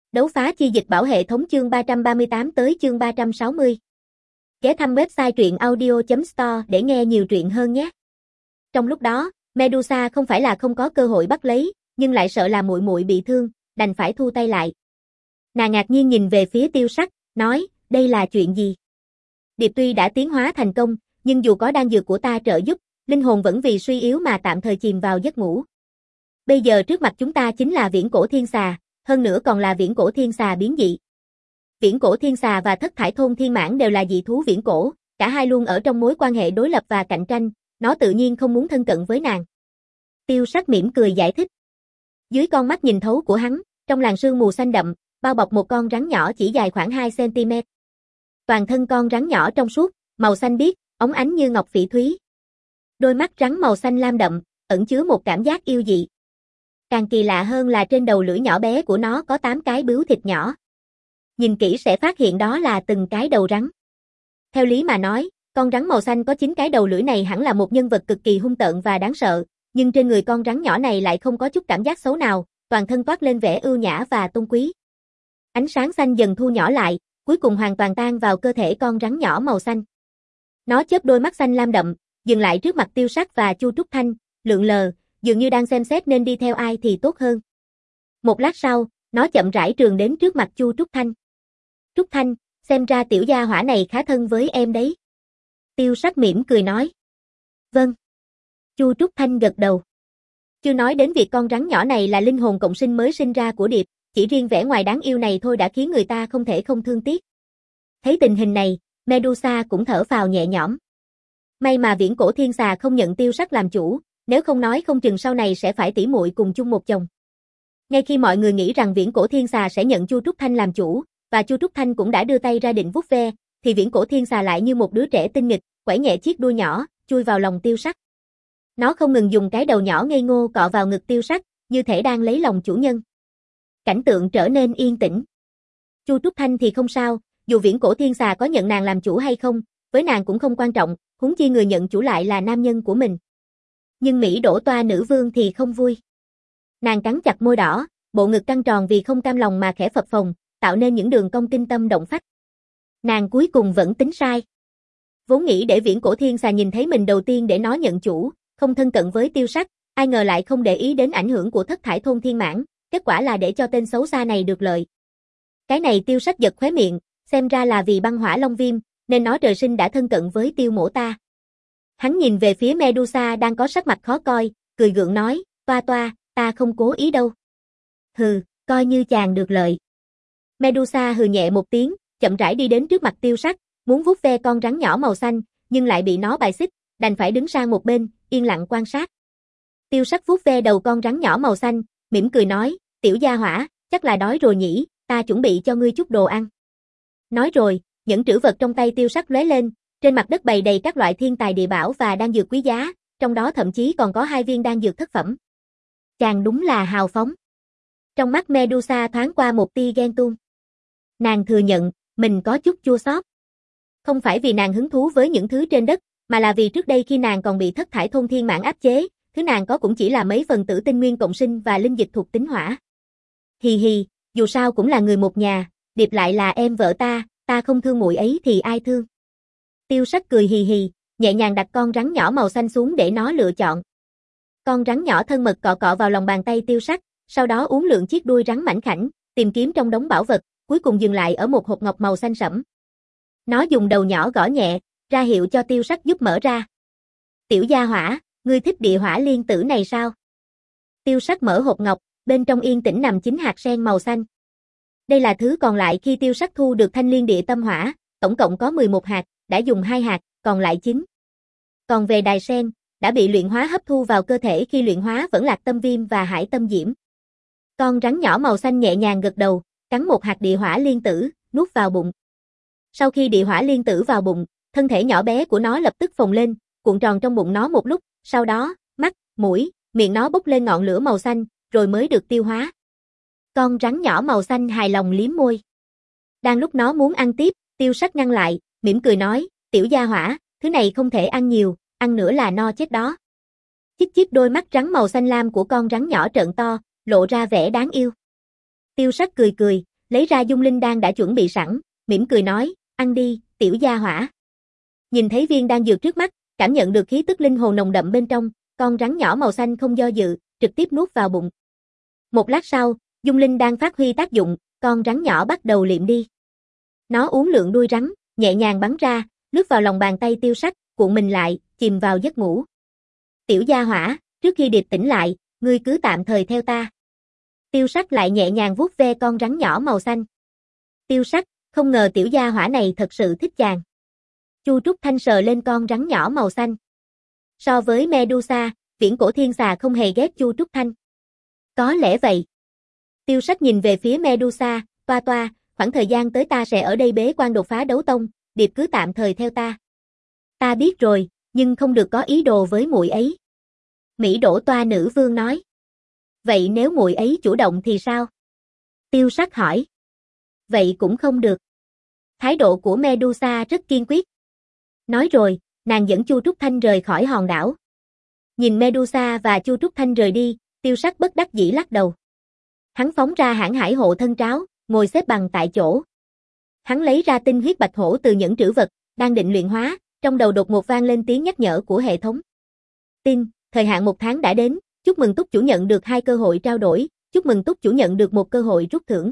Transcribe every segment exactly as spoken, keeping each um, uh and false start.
Đấu phá chi dịch bảo hệ thống chương ba trăm ba mươi tám tới chương ba trăm sáu mươi. Ghé thăm website truyện audio chấm store để nghe nhiều truyện hơn nhé. Trong lúc đó, Medusa không phải là không có cơ hội bắt lấy, nhưng lại sợ là muội muội bị thương, đành phải thu tay lại. Nàng ngạc nhiên nhìn về phía Tiêu Sắc, nói, đây là chuyện gì? Điệp tuy đã tiến hóa thành công, nhưng dù có đan dược của ta trợ giúp, linh hồn vẫn vì suy yếu mà tạm thời chìm vào giấc ngủ. Bây giờ trước mặt chúng ta chính là viễn cổ thiên xà, hơn nữa còn là viễn cổ thiên xà biến dị. Viễn cổ thiên xà và thất thải thôn thiên mãng đều là dị thú viễn cổ, cả hai luôn ở trong mối quan hệ đối lập và cạnh tranh, nó tự nhiên không muốn thân cận với nàng. Tiêu Sắc mỉm cười giải thích. Dưới con mắt nhìn thấu của hắn, trong làn sương mù xanh đậm, bao bọc một con rắn nhỏ chỉ dài khoảng hai xăng ti mét. Toàn thân con rắn nhỏ trong suốt, màu xanh biếc, óng ánh như ngọc phỉ thúy. Đôi mắt rắn màu xanh lam đậm, ẩn chứa một cảm giác yêu dị. Càng kỳ lạ hơn là trên đầu lưỡi nhỏ bé của nó có tám cái bướu thịt nhỏ. Nhìn kỹ sẽ phát hiện đó là từng cái đầu rắn. Theo lý mà nói, con rắn màu xanh có chín cái đầu lưỡi này hẳn là một nhân vật cực kỳ hung tợn và đáng sợ, nhưng trên người con rắn nhỏ này lại không có chút cảm giác xấu nào, toàn thân toát lên vẻ ưu nhã và tôn quý. Ánh sáng xanh dần thu nhỏ lại, cuối cùng hoàn toàn tan vào cơ thể con rắn nhỏ màu xanh. Nó chớp đôi mắt xanh lam đậm, dừng lại trước mặt Tiêu Sắc và Chu Trúc Thanh, lượn lờ, dường như đang xem xét nên đi theo ai thì tốt hơn. Một lát sau, nó chậm rãi trườn đến trước mặt Chu Trúc Thanh. Trúc Thanh, xem ra tiểu gia hỏa này khá thân với em đấy. Tiêu Sắc mỉm cười nói. Vâng. Chu Trúc Thanh gật đầu. Chưa nói đến việc con rắn nhỏ này là linh hồn cộng sinh mới sinh ra của Điệp, chỉ riêng vẻ ngoài đáng yêu này thôi đã khiến người ta không thể không thương tiếc. Thấy tình hình này, Medusa cũng thở phào nhẹ nhõm. May mà viễn cổ thiên xà không nhận Tiêu Sắc làm chủ, nếu không nói không chừng sau này sẽ phải tỉ muội cùng chung một chồng. Ngay khi mọi người nghĩ rằng viễn cổ thiên xà sẽ nhận Chu Trúc Thanh làm chủ, và Chu Trúc Thanh cũng đã đưa tay ra định vuốt ve, thì viễn cổ thiên xà lại như một đứa trẻ tinh nghịch, quẩy nhẹ chiếc đuôi nhỏ, chui vào lòng Tiêu Sắc. Nó không ngừng dùng cái đầu nhỏ ngây ngô cọ vào ngực Tiêu Sắc, như thể đang lấy lòng chủ nhân. Cảnh tượng trở nên yên tĩnh. Chu Trúc Thanh thì không sao, dù viễn cổ thiên xà có nhận nàng làm chủ hay không, với nàng cũng không quan trọng, huống chi người nhận chủ lại là nam nhân của mình. Nhưng Mỹ đổ toa nữ vương thì không vui. Nàng cắn chặt môi đỏ, bộ ngực căng tròn vì không cam lòng mà khẽ phập phồng, tạo nên những đường cong kinh tâm động phách. Nàng cuối cùng vẫn tính sai. Vốn nghĩ để viễn cổ thiên xà nhìn thấy mình đầu tiên để nó nhận chủ, không thân cận với Tiêu Sắc, ai ngờ lại không để ý đến ảnh hưởng của thất thải thôn thiên mãng, kết quả là để cho tên xấu xa này được lợi. Cái này Tiêu Sắc giật khóe miệng, xem ra là vì băng hỏa long viêm, nên nó trời sinh đã thân cận với Tiêu mỗ ta. Hắn nhìn về phía Medusa đang có sắc mặt khó coi, cười gượng nói, toa toa, ta không cố ý đâu. Hừ, coi như chàng được lợi. Medusa hừ nhẹ một tiếng, chậm rãi đi đến trước mặt Tiêu Sắc, muốn vuốt ve con rắn nhỏ màu xanh, nhưng lại bị nó bài xích, đành phải đứng sang một bên, yên lặng quan sát. Tiêu Sắc vuốt ve đầu con rắn nhỏ màu xanh, mỉm cười nói, tiểu gia hỏa, chắc là đói rồi nhỉ, ta chuẩn bị cho ngươi chút đồ ăn. Nói rồi, những trữ vật trong tay Tiêu Sắc lóe lên, trên mặt đất bày đầy các loại thiên tài địa bảo và đan dược quý giá, trong đó thậm chí còn có hai viên đan dược thất phẩm. Chàng đúng là hào phóng. Trong mắt Medusa thoáng qua một tia ghen tuông. Nàng thừa nhận, mình có chút chua xót. Không phải vì nàng hứng thú với những thứ trên đất, mà là vì trước đây khi nàng còn bị thất thải thôn thiên mãng áp chế, thứ nàng có cũng chỉ là mấy phần tử tinh nguyên cộng sinh và linh dịch thuộc tính hỏa. Hì hì, dù sao cũng là người một nhà, Điệp lại là em vợ ta, ta không thương muội ấy thì ai thương. Tiêu Sắc cười hì hì, nhẹ nhàng đặt con rắn nhỏ màu xanh xuống để nó lựa chọn. Con rắn nhỏ thân mật cọ cọ vào lòng bàn tay Tiêu Sắc, sau đó uốn lượn chiếc đuôi rắn mảnh khảnh, tìm kiếm trong đống bảo vật, cuối cùng dừng lại ở một hộp ngọc màu xanh sẫm. Nó dùng đầu nhỏ gõ nhẹ, ra hiệu cho Tiêu Sắc giúp mở ra. Tiểu gia hỏa, ngươi thích địa hỏa liên tử này sao? Tiêu Sắc mở hộp ngọc, bên trong yên tĩnh nằm chín hạt sen màu xanh. Đây là thứ còn lại khi Tiêu Sắc thu được thanh liên địa tâm hỏa, tổng cộng có mười một hạt, đã dùng hai hạt, còn lại chín. Còn về đài sen, đã bị luyện hóa hấp thu vào cơ thể khi luyện hóa vẫn lạc tâm viêm và hải tâm diễm. Con rắn nhỏ màu xanh nhẹ nhàng gật đầu, cắn một hạt địa hỏa liên tử, nuốt vào bụng. Sau khi địa hỏa liên tử vào bụng, thân thể nhỏ bé của nó lập tức phồng lên, cuộn tròn trong bụng nó một lúc, sau đó, mắt, mũi, miệng nó bốc lên ngọn lửa màu xanh, rồi mới được tiêu hóa. Con rắn nhỏ màu xanh hài lòng liếm môi. Đang lúc nó muốn ăn tiếp, Tiêu Sắc ngăn lại, mỉm cười nói, tiểu gia hỏa, thứ này không thể ăn nhiều, ăn nữa là no chết đó. Chích chích đôi mắt rắn màu xanh lam của con rắn nhỏ trợn to, lộ ra vẻ đáng yêu. Tiêu Sắc cười cười, lấy ra dung linh đan đã chuẩn bị sẵn, mỉm cười nói, ăn đi, tiểu gia hỏa. Nhìn thấy viên đan dược trước mắt, cảm nhận được khí tức linh hồn nồng đậm bên trong, con rắn nhỏ màu xanh không do dự, trực tiếp nuốt vào bụng. Một lát sau, dung linh đan phát huy tác dụng, con rắn nhỏ bắt đầu liệm đi. Nó uốn lượn đuôi rắn, nhẹ nhàng bắn ra, lướt vào lòng bàn tay Tiêu Sắc, cuộn mình lại, chìm vào giấc ngủ. Tiểu gia hỏa, trước khi điệp tỉnh lại, ngươi cứ tạm thời theo ta. Tiêu Sắc lại nhẹ nhàng vuốt ve con rắn nhỏ màu xanh. Tiêu Sắc, không ngờ tiểu gia hỏa này thật sự thích chàng. Chu Trúc Thanh sờ lên con rắn nhỏ màu xanh. So với Medusa, viễn cổ thiên xà không hề ghét Chu Trúc Thanh. Có lẽ vậy. Tiêu Sắc nhìn về phía Medusa, toa toa, khoảng thời gian tới ta sẽ ở đây bế quan đột phá đấu tông, điệp cứ tạm thời theo ta. Ta biết rồi, nhưng không được có ý đồ với muội ấy. Mỹ Đỗ toa nữ vương nói. Vậy nếu muội ấy chủ động thì sao? Tiêu Sắc hỏi. Vậy cũng không được. Thái độ của Medusa rất kiên quyết. Nói rồi, nàng dẫn Chu Trúc Thanh rời khỏi hòn đảo. Nhìn Medusa và Chu Trúc Thanh rời đi, Tiêu Sắc bất đắc dĩ lắc đầu. Hắn phóng ra hãn hải hộ thân tráo, ngồi xếp bằng tại chỗ. Hắn lấy ra tinh huyết bạch hổ từ nhẫn trữ vật, đang định luyện hóa, trong đầu đột ngột vang lên tiếng nhắc nhở của hệ thống. Tin, thời hạn một tháng đã đến, chúc mừng túc chủ nhận được hai cơ hội trao đổi, chúc mừng túc chủ nhận được một cơ hội rút thưởng.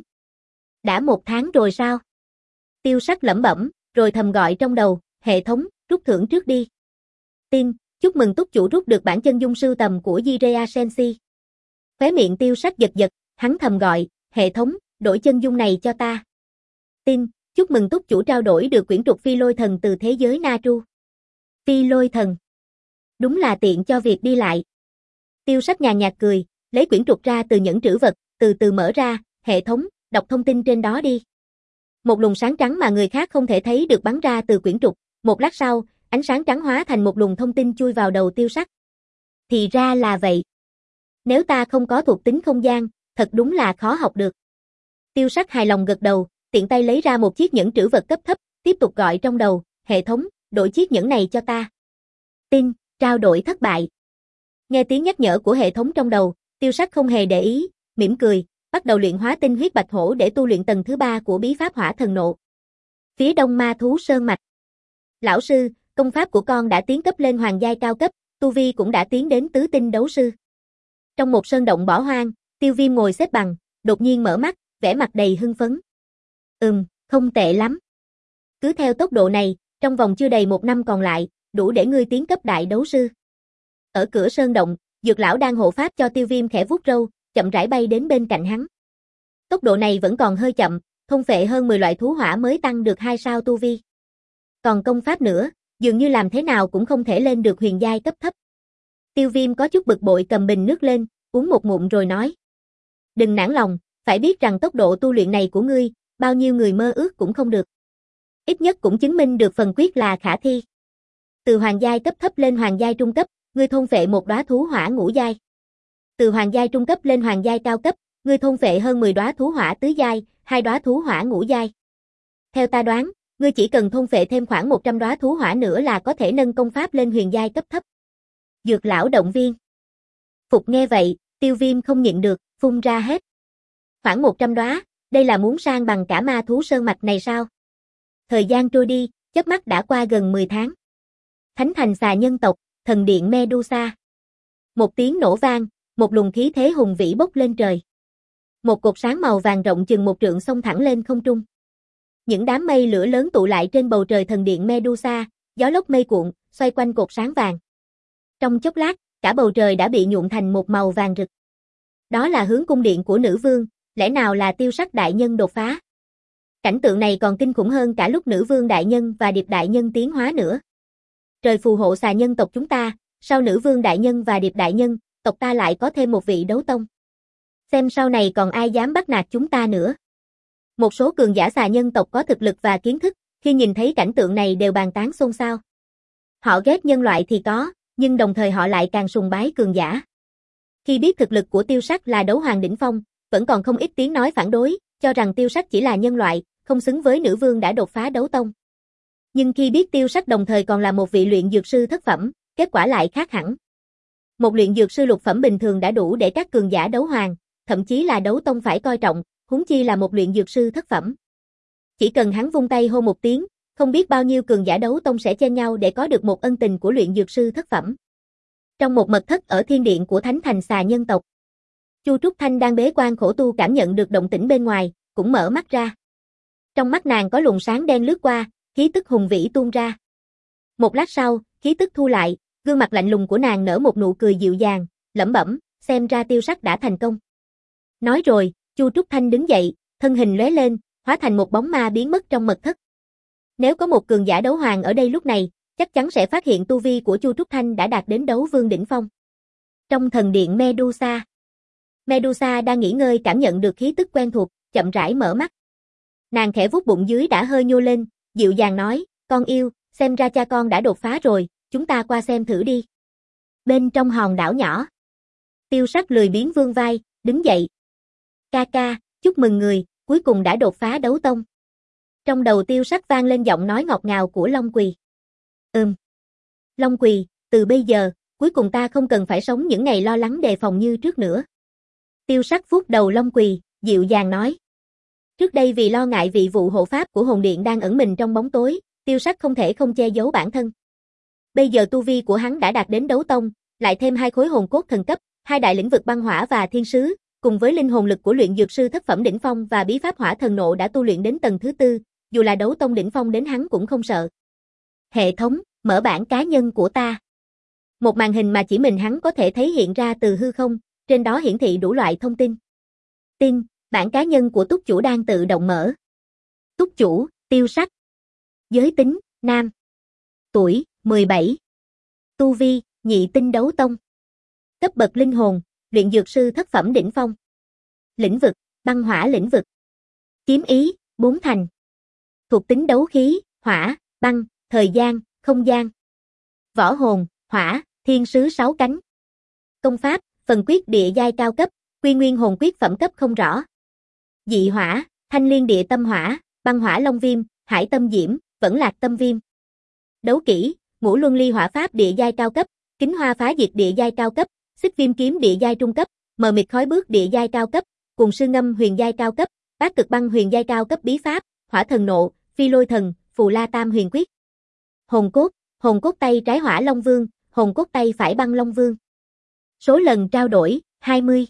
Đã một tháng rồi sao? Tiêu Sắc lẩm bẩm, rồi thầm gọi trong đầu, hệ thống, rút thưởng trước đi. Tin, chúc mừng túc chủ rút được bản chân dung sưu tầm của Jiraiya Senshi. Khóe miệng Tiêu Sắc giật giật, hắn thầm gọi, hệ thống, đổi chân dung này cho ta. Tin, chúc mừng túc chủ trao đổi được quyển trục phi lôi thần từ thế giới Natru. Phi lôi thần. Đúng là tiện cho việc đi lại. Tiêu Sắc nhàn nhạt cười, lấy quyển trục ra từ nhẫn trữ vật, từ từ mở ra, hệ thống, đọc thông tin trên đó đi. Một luồng sáng trắng mà người khác không thể thấy được bắn ra từ quyển trục, một lát sau, ánh sáng trắng hóa thành một luồng thông tin chui vào đầu Tiêu Sắc. Thì ra là vậy. Nếu ta không có thuộc tính không gian, thật đúng là khó học được. Tiêu Sắc hài lòng gật đầu, tiện tay lấy ra một chiếc nhẫn trữ vật cấp thấp, tiếp tục gọi trong đầu, hệ thống, đổi chiếc nhẫn này cho ta. Tin, trao đổi thất bại. Nghe tiếng nhắc nhở của hệ thống trong đầu, Tiêu Sắc không hề để ý, mỉm cười, bắt đầu luyện hóa tinh huyết bạch hổ để tu luyện tầng thứ ba của bí pháp hỏa thần nộ. Phía đông ma thú sơn mạch. Lão sư, công pháp của con đã tiến cấp lên hoàng giai cao cấp, tu vi cũng đã tiến đến tứ tinh đấu sư. Trong một sơn động bỏ hoang, Tiêu Viêm ngồi xếp bằng, đột nhiên mở mắt, vẻ mặt đầy hưng phấn. Ừm, không tệ lắm. Cứ theo tốc độ này, trong vòng chưa đầy một năm còn lại, đủ để ngươi tiến cấp đại đấu sư. Ở cửa sơn động, Dược lão đang hộ pháp cho Tiêu Viêm khẽ vuốt râu, chậm rãi bay đến bên cạnh hắn. Tốc độ này vẫn còn hơi chậm, thôn phệ hơn mười loại thú hỏa mới tăng được hai sao tu vi. Còn công pháp nữa, dường như làm thế nào cũng không thể lên được huyền giai cấp thấp. Tiêu Viêm có chút bực bội cầm bình nước lên, uống một ngụm rồi nói. Đừng nản lòng, phải biết rằng tốc độ tu luyện này của ngươi, bao nhiêu người mơ ước cũng không được. Ít nhất cũng chứng minh được phần quyết là khả thi. Từ hoàng giai cấp thấp lên hoàng giai trung cấp, ngươi thôn phệ một đóa thú hỏa ngũ giai. Từ hoàng giai trung cấp lên hoàng giai cao cấp, ngươi thôn phệ hơn mười đóa thú hỏa tứ giai, hai đóa thú hỏa ngũ giai. Theo ta đoán, ngươi chỉ cần thôn phệ thêm khoảng một trăm đóa thú hỏa nữa là có thể nâng công pháp lên huyền giai cấp thấp. Dược lão động viên. Phục nghe vậy, Tiêu Viêm không nhịn được, phun ra hết. Khoảng một trăm đóa, đây là muốn sang bằng cả ma thú sơn mạch này sao? Thời gian trôi đi, chớp mắt đã qua gần mười tháng. Thánh thành xà nhân tộc, thần điện Medusa. Một tiếng nổ vang, một luồng khí thế hùng vĩ bốc lên trời. Một cột sáng màu vàng rộng chừng một trượng xông thẳng lên không trung. Những đám mây lửa lớn tụ lại trên bầu trời thần điện Medusa, gió lốc mây cuộn, xoay quanh cột sáng vàng. Trong chốc lát, cả bầu trời đã bị nhuộm thành một màu vàng rực. Đó là hướng cung điện của nữ vương, lẽ nào là Tiêu Sắc đại nhân đột phá? Cảnh tượng này còn kinh khủng hơn cả lúc nữ vương đại nhân và điệp đại nhân tiến hóa nữa. Trời phù hộ xà nhân tộc chúng ta, sau nữ vương đại nhân và điệp đại nhân, tộc ta lại có thêm một vị đấu tông. Xem sau này còn ai dám bắt nạt chúng ta nữa. Một số cường giả xà nhân tộc có thực lực và kiến thức, khi nhìn thấy cảnh tượng này đều bàn tán xôn xao. Họ ghét nhân loại thì có, nhưng đồng thời họ lại càng sùng bái cường giả. Khi biết thực lực của Tiêu Sắc là đấu hoàng đỉnh phong, vẫn còn không ít tiếng nói phản đối, cho rằng Tiêu Sắc chỉ là nhân loại, không xứng với nữ vương đã đột phá đấu tông. Nhưng khi biết Tiêu Sắc đồng thời còn là một vị luyện dược sư thất phẩm, kết quả lại khác hẳn. Một luyện dược sư lục phẩm bình thường đã đủ để các cường giả đấu hoàng, thậm chí là đấu tông phải coi trọng, huống chi là một luyện dược sư thất phẩm. Chỉ cần hắn vung tay hô một tiếng, không biết bao nhiêu cường giả đấu tông sẽ chen nhau để có được một ân tình của luyện dược sư thất phẩm. Trong một mật thất ở thiên điện của Thánh Thành Xà Nhân tộc, Chu Trúc Thanh đang bế quan khổ tu cảm nhận được động tĩnh bên ngoài, cũng mở mắt ra. Trong mắt nàng có luồng sáng đen lướt qua, khí tức hùng vĩ tuôn ra. Một lát sau, khí tức thu lại, gương mặt lạnh lùng của nàng nở một nụ cười dịu dàng, lẩm bẩm, xem ra Tiêu Sắc đã thành công. Nói rồi, Chu Trúc Thanh đứng dậy, thân hình lóe lên, hóa thành một bóng ma biến mất trong mật thất. Nếu có một cường giả đấu hoàng ở đây lúc này, chắc chắn sẽ phát hiện tu vi của Chu Trúc Thanh đã đạt đến đấu vương đỉnh phong. Trong thần điện Medusa, Medusa đang nghỉ ngơi cảm nhận được khí tức quen thuộc, chậm rãi mở mắt. Nàng khẽ vuốt bụng dưới đã hơi nhô lên, dịu dàng nói, con yêu, xem ra cha con đã đột phá rồi, chúng ta qua xem thử đi. Bên trong hòn đảo nhỏ, Tiêu Sắc lười biếng vươn vai, đứng dậy. Ca ca, chúc mừng người, cuối cùng đã đột phá đấu tông. Trong đầu Tiêu Sắc vang lên giọng nói ngọt ngào của Long Quỳ. Ừm. Long Quỳ, từ bây giờ, cuối cùng ta không cần phải sống những ngày lo lắng đề phòng như trước nữa. Tiêu Sắc vuốt đầu Long Quỳ, dịu dàng nói. Trước đây vì lo ngại vị vụ hộ pháp của hồn điện đang ẩn mình trong bóng tối, Tiêu Sắc không thể không che giấu bản thân. Bây giờ tu vi của hắn đã đạt đến đấu tông, lại thêm hai khối hồn cốt thần cấp, hai đại lĩnh vực băng hỏa và thiên sứ, cùng với linh hồn lực của luyện dược sư thất phẩm đỉnh phong và bí pháp hỏa thần nộ đã tu luyện đến tầng thứ tư, dù là đấu tông đỉnh phong đến hắn cũng không sợ. Hệ thống, mở bảng cá nhân của ta. Một màn hình mà chỉ mình hắn có thể thấy hiện ra từ hư không, trên đó hiển thị đủ loại thông tin. Tin, bảng cá nhân của túc chủ đang tự động mở. Túc chủ, Tiêu Sắc. Giới tính, nam. Tuổi, mười bảy. Tu vi, nhị tinh đấu tông. Cấp bậc linh hồn, luyện dược sư thất phẩm đỉnh phong. Lĩnh vực, băng hỏa lĩnh vực. Kiếm ý, bốn thành. Thuộc tính đấu khí, hỏa, băng, thời gian, không gian. Võ hồn, hỏa, thiên sứ sáu cánh. Công pháp, phần quyết địa giai cao cấp, quy nguyên hồn quyết phẩm cấp không rõ. Dị hỏa, thanh liên địa tâm hỏa, băng hỏa long viêm, hải tâm diễm, vẫn lạc tâm viêm. Đấu kỹ, ngũ luân ly hỏa pháp địa giai cao cấp, kính hoa phá diệt địa giai cao cấp, xích viêm kiếm địa giai trung cấp, mờ mịt khói bước địa giai cao cấp, cùng sư ngâm huyền giai cao cấp, bát cực băng huyền giai cao cấp bí pháp, hỏa thần nộ, phi lôi thần, phù la tam huyền quyết. Hồn cốt, hồn cốt tay trái hỏa long vương, hồn cốt tay phải băng long vương. Số lần trao đổi, hai mươi.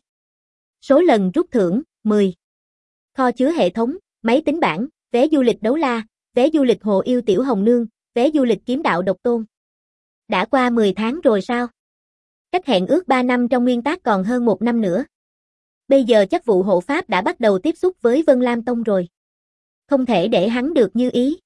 Số lần rút thưởng, mười. Kho chứa hệ thống, máy tính bảng, vé du lịch đấu la, vé du lịch Hồ Yêu Tiểu Hồng Nương, vé du lịch Kiếm Đạo Độc Tôn. Đã qua mười tháng rồi sao? Cách hẹn ước ba năm trong nguyên tắc còn hơn một năm nữa. Bây giờ chắc vụ hộ pháp đã bắt đầu tiếp xúc với Vân Lam Tông rồi. Không thể để hắn được như ý.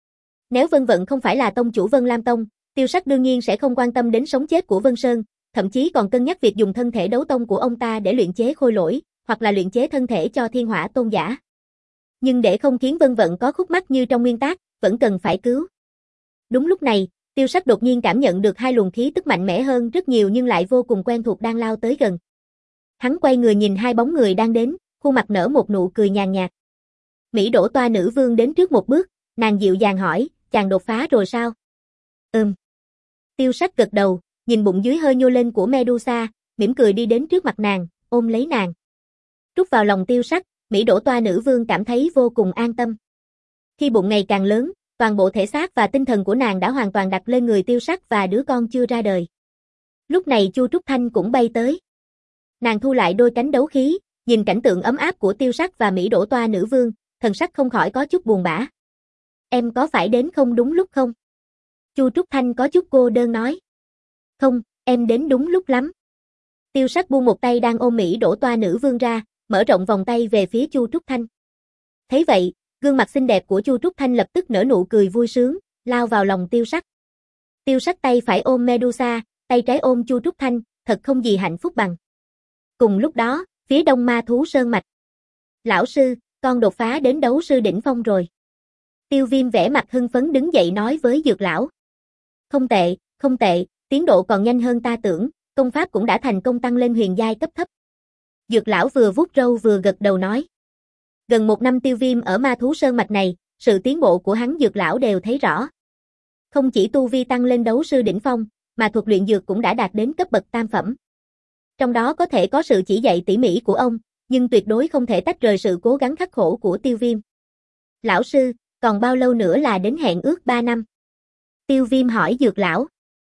Nếu Vân Vận không phải là tông chủ Vân Lam Tông, Tiêu Sắc đương nhiên sẽ không quan tâm đến sống chết của Vân Sơn, thậm chí còn cân nhắc việc dùng thân thể đấu tông của ông ta để luyện chế khôi lỗi, hoặc là luyện chế thân thể cho thiên hỏa tôn giả. Nhưng để không khiến Vân Vận có khúc mắc như trong nguyên tắc, vẫn cần phải cứu. Đúng lúc này, Tiêu Sắc đột nhiên cảm nhận được hai luồng khí tức mạnh mẽ hơn rất nhiều nhưng lại vô cùng quen thuộc đang lao tới gần. Hắn quay người nhìn hai bóng người đang đến, khuôn mặt nở một nụ cười nhàn nhạt. Mỹ Đỗ Toa nữ vương đến trước một bước, nàng dịu dàng hỏi, chàng đột phá rồi sao? Ừm. Tiêu Sắc gật đầu, nhìn bụng dưới hơi nhô lên của Medusa, mỉm cười đi đến trước mặt nàng, ôm lấy nàng. Trút vào lòng Tiêu Sắc, Mỹ Đỗ Toa nữ vương cảm thấy vô cùng an tâm. Khi bụng ngày càng lớn, toàn bộ thể xác và tinh thần của nàng đã hoàn toàn đặt lên người Tiêu Sắc và đứa con chưa ra đời. Lúc này Chu Trúc Thanh cũng bay tới. Nàng thu lại đôi cánh đấu khí, nhìn cảnh tượng ấm áp của Tiêu Sắc và Mỹ Đỗ Toa nữ vương, thần sắc không khỏi có chút buồn bã. Em có phải đến không đúng lúc không? Chu Trúc Thanh có chút cô đơn nói. Không, em đến đúng lúc lắm. Tiêu Sắc buông một tay đang ôm Mỹ Đỗ Toa nữ vương ra, mở rộng vòng tay về phía Chu Trúc Thanh. Thấy vậy, gương mặt xinh đẹp của Chu Trúc Thanh lập tức nở nụ cười vui sướng, lao vào lòng Tiêu Sắc. Tiêu Sắc tay phải ôm Medusa, tay trái ôm Chu Trúc Thanh, thật không gì hạnh phúc bằng. Cùng lúc đó, phía đông ma thú sơn mạch. Lão sư, con đột phá đến đấu sư đỉnh phong rồi. Tiêu Viêm vẻ mặt hưng phấn đứng dậy nói với Dược lão. Không tệ, không tệ, tiến độ còn nhanh hơn ta tưởng, công pháp cũng đã thành công tăng lên huyền giai cấp thấp. Dược lão vừa vuốt râu vừa gật đầu nói. Gần một năm Tiêu Viêm ở ma thú sơn mạch này, sự tiến bộ của hắn Dược lão đều thấy rõ. Không chỉ tu vi tăng lên đấu sư đỉnh phong, mà thuật luyện dược cũng đã đạt đến cấp bậc tam phẩm. Trong đó có thể có sự chỉ dạy tỉ mỉ của ông, nhưng tuyệt đối không thể tách rời sự cố gắng khắc khổ của Tiêu Viêm. Lão sư, còn bao lâu nữa là đến hẹn ước ba năm? Tiêu Viêm hỏi Dược lão.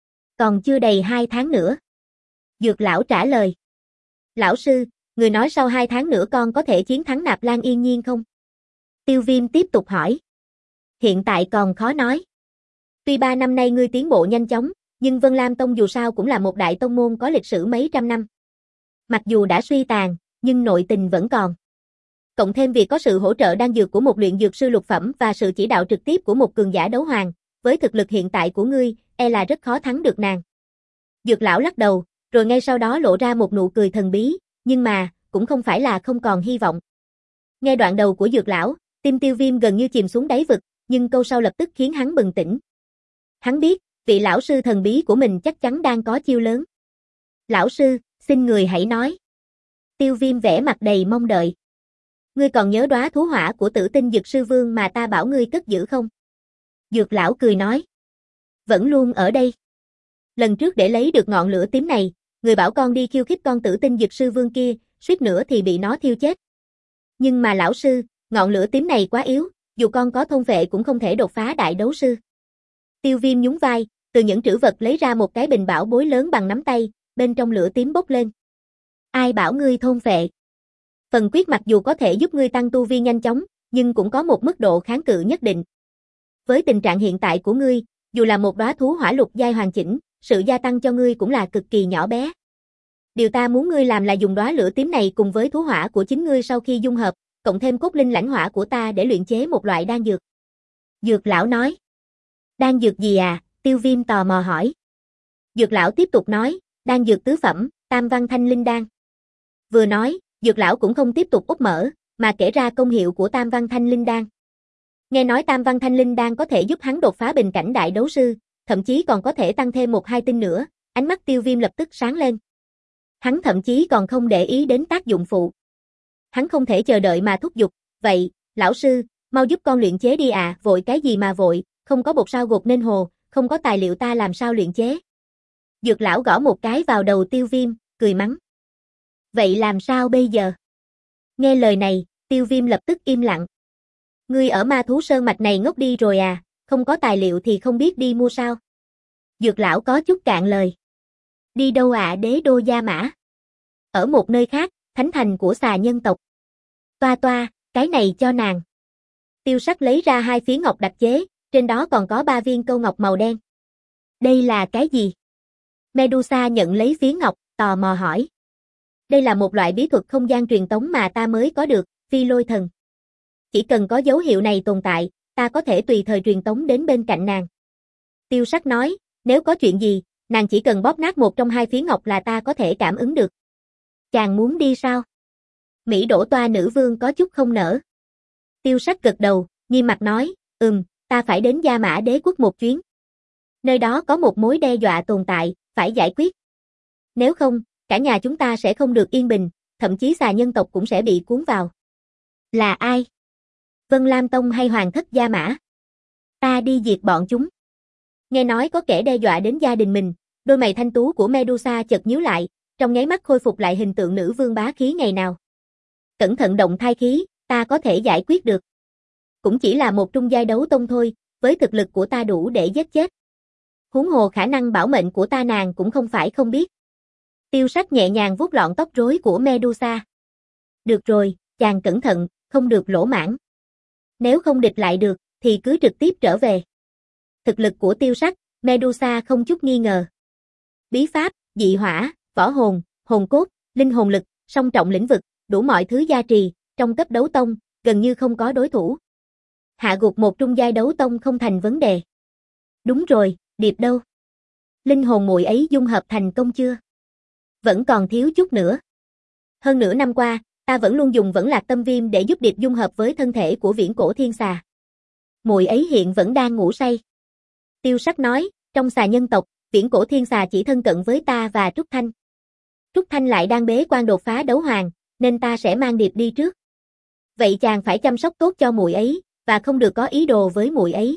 Còn chưa đầy hai tháng nữa. Dược lão trả lời. Lão sư, người nói sau hai tháng nữa con có thể chiến thắng Nạp Lan Yên Nhiên không? Tiêu Viêm tiếp tục hỏi. Hiện tại còn khó nói. Tuy ba năm nay ngươi tiến bộ nhanh chóng, nhưng Vân Lam Tông dù sao cũng là một đại tông môn có lịch sử mấy trăm năm. Mặc dù đã suy tàn, nhưng nội tình vẫn còn. Cộng thêm việc có sự hỗ trợ đan dược của một luyện dược sư lục phẩm và sự chỉ đạo trực tiếp của một cường giả đấu hoàng, với thực lực hiện tại của ngươi, e là rất khó thắng được nàng. Dược lão lắc đầu, rồi ngay sau đó lộ ra một nụ cười thần bí, nhưng mà, cũng không phải là không còn hy vọng. Nghe đoạn đầu của Dược lão, tim Tiêu Viêm gần như chìm xuống đáy vực, nhưng câu sau lập tức khiến hắn bừng tỉnh. Hắn biết, vị lão sư thần bí của mình chắc chắn đang có chiêu lớn. Lão sư, xin người hãy nói. Tiêu Viêm vẻ mặt đầy mong đợi. Ngươi còn nhớ đóa thú hỏa của Tử Tinh Dược Sư Vương mà ta bảo ngươi cất giữ không? Dược lão cười nói. Vẫn luôn ở đây. Lần trước để lấy được ngọn lửa tím này, người bảo con đi khiêu khích con Tử Tinh Dược Sư Vương kia, suýt nữa thì bị nó thiêu chết. Nhưng mà lão sư, ngọn lửa tím này quá yếu, dù con có thôn vệ cũng không thể đột phá đại đấu sư. Tiêu Viêm nhún vai, từ những trữ vật lấy ra một cái bình bảo bối lớn bằng nắm tay, bên trong lửa tím bốc lên. Ai bảo ngươi thôn vệ? Phần quyết mặc dù có thể giúp ngươi tăng tu vi nhanh chóng, nhưng cũng có một mức độ kháng cự nhất định. Với tình trạng hiện tại của ngươi, dù là một đóa thú hỏa lục giai hoàn chỉnh, sự gia tăng cho ngươi cũng là cực kỳ nhỏ bé. Điều ta muốn ngươi làm là dùng đóa lửa tím này cùng với thú hỏa của chính ngươi sau khi dung hợp, cộng thêm cốt linh lãnh hỏa của ta để luyện chế một loại đan dược. Dược lão nói. Đan dược gì à? Tiêu Viêm tò mò hỏi. Dược lão tiếp tục nói, đan dược tứ phẩm, Tam Văn Thanh Linh Đan. Vừa nói, Dược lão cũng không tiếp tục úp mở, mà kể ra công hiệu của Tam Văn Thanh Linh Đan. Nghe nói Tam Văn Thanh Linh Đan có thể giúp hắn đột phá bình cảnh đại đấu sư, thậm chí còn có thể tăng thêm một hai tinh nữa, ánh mắt Tiêu Viêm lập tức sáng lên. Hắn thậm chí còn không để ý đến tác dụng phụ. Hắn không thể chờ đợi mà thúc giục, vậy, lão sư, mau giúp con luyện chế đi à, vội cái gì mà vội, không có bột sao gột nên hồ, không có tài liệu ta làm sao luyện chế. Dược lão gõ một cái vào đầu Tiêu Viêm, cười mắng. Vậy làm sao bây giờ? Nghe lời này, Tiêu Viêm lập tức im lặng. Ngươi ở Ma Thú Sơn mạch này ngốc đi rồi à, không có tài liệu thì không biết đi mua sao? Dược lão có chút cạn lời. Đi đâu ạ à, Đế Đô Gia Mã? Ở một nơi khác, thánh thành của xà nhân tộc. Toa toa, cái này cho nàng. Tiêu Sắc lấy ra hai phiến ngọc đặc chế, trên đó còn có ba viên câu ngọc màu đen. Đây là cái gì? Medusa nhận lấy phiến ngọc, tò mò hỏi. Đây là một loại bí thuật không gian truyền tống mà ta mới có được, Phi Lôi Thần. Chỉ cần có dấu hiệu này tồn tại, ta có thể tùy thời truyền tống đến bên cạnh nàng. Tiêu Sắc nói, nếu có chuyện gì, nàng chỉ cần bóp nát một trong hai phiến ngọc là ta có thể cảm ứng được. Chàng muốn đi sao? Mỹ Đỗ Toa nữ vương có chút không nỡ. Tiêu Sắc gật đầu, nghiêm mặt nói, ừm, ta phải đến Gia Mã Đế quốc một chuyến. Nơi đó có một mối đe dọa tồn tại, phải giải quyết. Nếu không, cả nhà chúng ta sẽ không được yên bình, thậm chí xà nhân tộc cũng sẽ bị cuốn vào. Là ai? Vân Lam Tông hay Hoàng thất Gia Mã? Ta đi diệt bọn chúng. Nghe nói có kẻ đe dọa đến gia đình mình, đôi mày thanh tú của Medusa chợt nhíu lại, trong nháy mắt khôi phục lại hình tượng nữ vương bá khí ngày nào. Cẩn thận động thai khí, ta có thể giải quyết được. Cũng chỉ là một trung giai đấu tông thôi, với thực lực của ta đủ để giết chết. Huống hồ khả năng bảo mệnh của ta nàng cũng không phải không biết. Tiêu Sắc nhẹ nhàng vuốt lọn tóc rối của Medusa. Được rồi, chàng cẩn thận, không được lỗ mãng. Nếu không địch lại được, thì cứ trực tiếp trở về. Thực lực của Tiêu Sắc, Medusa không chút nghi ngờ. Bí pháp, dị hỏa, võ hồn, hồn cốt, linh hồn lực, song trọng lĩnh vực, đủ mọi thứ gia trì, trong cấp đấu tông, gần như không có đối thủ. Hạ gục một trung giai đấu tông không thành vấn đề. Đúng rồi, Điệp đâu? Linh hồn muội ấy dung hợp thành công chưa? Vẫn còn thiếu chút nữa. Hơn nửa năm qua, ta vẫn luôn dùng vẫn lạc tâm viêm để giúp Điệp dung hợp với thân thể của viễn cổ thiên xà. Muội ấy hiện vẫn đang ngủ say. Tiêu Sắc nói, trong xà nhân tộc, viễn cổ thiên xà chỉ thân cận với ta và Trúc Thanh. Trúc Thanh lại đang bế quan đột phá đấu hoàng, nên ta sẽ mang Điệp đi trước. Vậy chàng phải chăm sóc tốt cho muội ấy, và không được có ý đồ với muội ấy.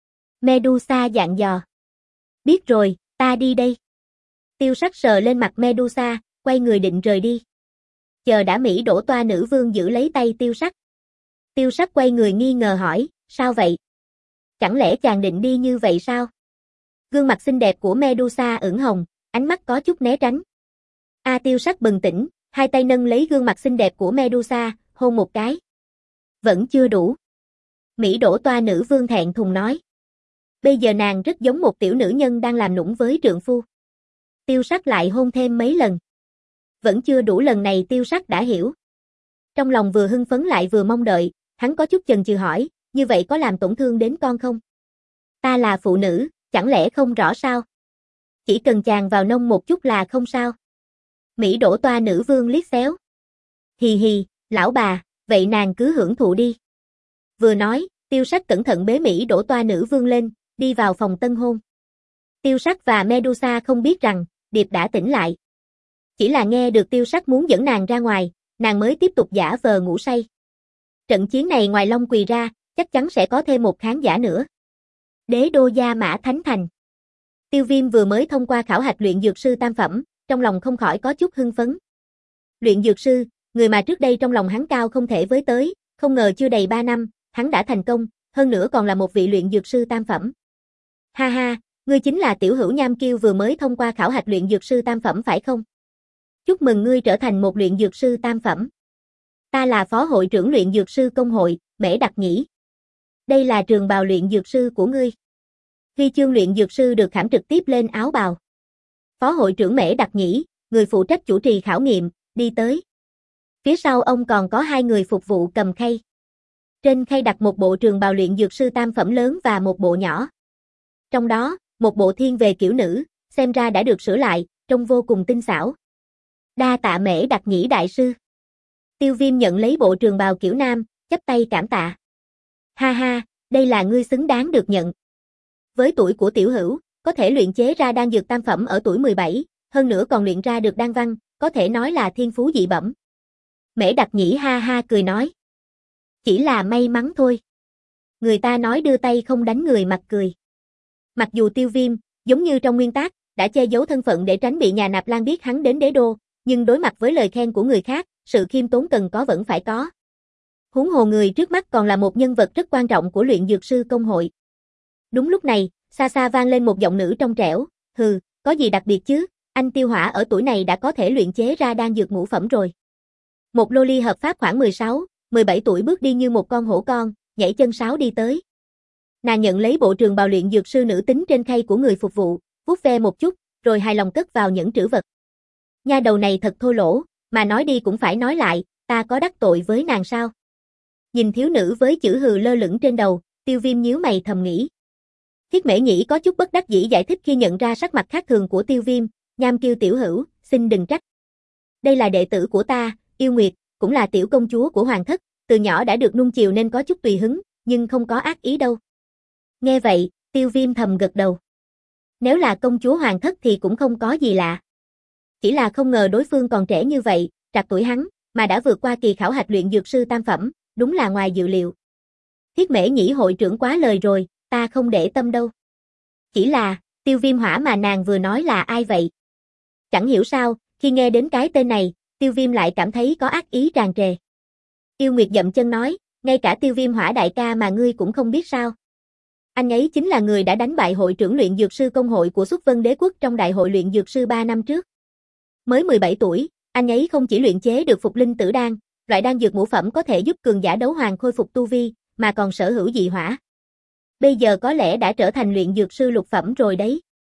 Medusa dặn dò. Biết rồi, ta đi đây. Tiêu Sắc sờ lên mặt Medusa, quay người định rời đi. Chờ đã Mỹ đổ toa nữ vương giữ lấy tay Tiêu Sắc. Tiêu Sắc quay người nghi ngờ hỏi, sao vậy? Chẳng lẽ chàng định đi như vậy sao? Gương mặt xinh đẹp của Medusa ửng hồng, ánh mắt có chút né tránh. A Tiêu Sắc bừng tỉnh, hai tay nâng lấy gương mặt xinh đẹp của Medusa, hôn một cái. Vẫn chưa đủ. Mỹ đổ toa nữ vương thẹn thùng nói. Bây giờ nàng rất giống một tiểu nữ nhân đang làm nũng với trượng phu. Tiêu Sắc lại hôn thêm mấy lần. Vẫn chưa đủ, lần này Tiêu Sắc đã hiểu. Trong lòng vừa hưng phấn lại vừa mong đợi, hắn có chút chần chừ hỏi, như vậy có làm tổn thương đến con không? Ta là phụ nữ, chẳng lẽ không rõ sao? Chỉ cần chàng vào nông một chút là không sao. Mỹ đổ toa nữ vương liếc xéo. Hì hì, lão bà, vậy nàng cứ hưởng thụ đi. Vừa nói, Tiêu Sắc cẩn thận bế Mỹ đổ toa nữ vương lên, đi vào phòng tân hôn. Tiêu Sắc và Medusa không biết rằng, Điệp đã tỉnh lại. Chỉ là nghe được Tiêu Sắc muốn dẫn nàng ra ngoài, nàng mới tiếp tục giả vờ ngủ say. Trận chiến này ngoài Long Quỳ ra, chắc chắn sẽ có thêm một khán giả nữa. Đế đô Gia Mã Thánh Thành. Tiêu Viêm vừa mới thông qua khảo hạch luyện dược sư tam phẩm, trong lòng không khỏi có chút hưng phấn. Luyện dược sư, người mà trước đây trong lòng hắn cao không thể với tới, không ngờ chưa đầy ba năm, hắn đã thành công, hơn nữa còn là một vị luyện dược sư tam phẩm. Ha ha, ngươi chính là tiểu hữu Nham Kiêu vừa mới thông qua khảo hạch luyện dược sư tam phẩm phải không? Chúc mừng ngươi trở thành một luyện dược sư tam phẩm. Ta là phó hội trưởng luyện dược sư công hội, Mễ Đặc Nhĩ. Đây là trường bào luyện dược sư của ngươi. Huy chương luyện dược sư được khảm trực tiếp lên áo bào. Phó hội trưởng Mễ Đặc Nhĩ, người phụ trách chủ trì khảo nghiệm, đi tới. Phía sau ông còn có hai người phục vụ cầm khay. Trên khay đặt một bộ trường bào luyện dược sư tam phẩm lớn và một bộ nhỏ. Trong đó, một bộ thiên về kiểu nữ, xem ra đã được sửa lại, trông vô cùng tinh xảo. Đa tạ Mễ Đặc Nhĩ đại sư. Tiêu Viêm nhận lấy bộ trường bào kiểu nam, chắp tay cảm tạ. Ha ha, đây là ngươi xứng đáng được nhận. Với tuổi của tiểu hữu, có thể luyện chế ra đan dược tam phẩm ở tuổi mười bảy, hơn nữa còn luyện ra được đan văn, có thể nói là thiên phú dị bẩm. Mễ Đặc Nhĩ ha ha cười nói. Chỉ là may mắn thôi. Người ta nói đưa tay không đánh người mặt cười. Mặc dù Tiêu Viêm, giống như trong nguyên tắc, đã che giấu thân phận để tránh bị nhà Nạp Lan biết hắn đến đế đô, nhưng đối mặt với lời khen của người khác, sự khiêm tốn cần có vẫn phải có. Huống hồ người trước mắt còn là một nhân vật rất quan trọng của luyện dược sư công hội. Đúng lúc này, xa xa vang lên một giọng nữ trong trẻo, hừ, có gì đặc biệt chứ, anh Tiêu Hỏa ở tuổi này đã có thể luyện chế ra đan dược ngũ phẩm rồi. Một lô ly hợp pháp khoảng mười sáu, mười bảy tuổi bước đi như một con hổ con, nhảy chân sáo đi tới. Nàng nhận lấy bộ trường bào luyện dược sư nữ tính trên khay của người phục vụ, vuốt ve một chút, rồi hài lòng cất vào nhẫn trữ vật. Nha đầu này thật thô lỗ, mà nói đi cũng phải nói lại, ta có đắc tội với nàng sao? Nhìn thiếu nữ với chữ hừ lơ lửng trên đầu, Tiêu Viêm nhíu mày thầm nghĩ. Thiết Mễ Nhĩ có chút bất đắc dĩ giải thích khi nhận ra sắc mặt khác thường của Tiêu Viêm, Nham Kiêu tiểu hữu, xin đừng trách. Đây là đệ tử của ta, Yêu Nguyệt, cũng là tiểu công chúa của hoàng thất, từ nhỏ đã được nuông chiều nên có chút tùy hứng, nhưng không có ác ý đâu. Nghe vậy, Tiêu Viêm thầm gật đầu. Nếu là công chúa hoàng thất thì cũng không có gì lạ. Chỉ là không ngờ đối phương còn trẻ như vậy, trạc tuổi hắn, mà đã vượt qua kỳ khảo hạch luyện dược sư tam phẩm, đúng là ngoài dự liệu. Thiết Mễ Nhĩ hội trưởng quá lời rồi, ta không để tâm đâu. Chỉ là, Tiêu Viêm Hỏa mà nàng vừa nói là ai vậy? Chẳng hiểu sao, khi nghe đến cái tên này, Tiêu Viêm lại cảm thấy có ác ý tràn trề. Yêu Nguyệt dậm chân nói, ngay cả Tiêu Viêm Hỏa đại ca mà ngươi cũng không biết sao? Anh ấy chính là người đã đánh bại hội trưởng luyện dược sư công hội của Xuất Vân Đế quốc trong đại hội luyện dược sư ba năm trước. Mới mười bảy tuổi, anh ấy không chỉ luyện chế được Phục Linh Tử đan, loại đan dược ngũ phẩm có thể giúp cường giả đấu hoàng khôi phục tu vi, mà còn sở hữu dị hỏa. Bây giờ có lẽ đã trở thành luyện dược sư lục phẩm rồi đấy.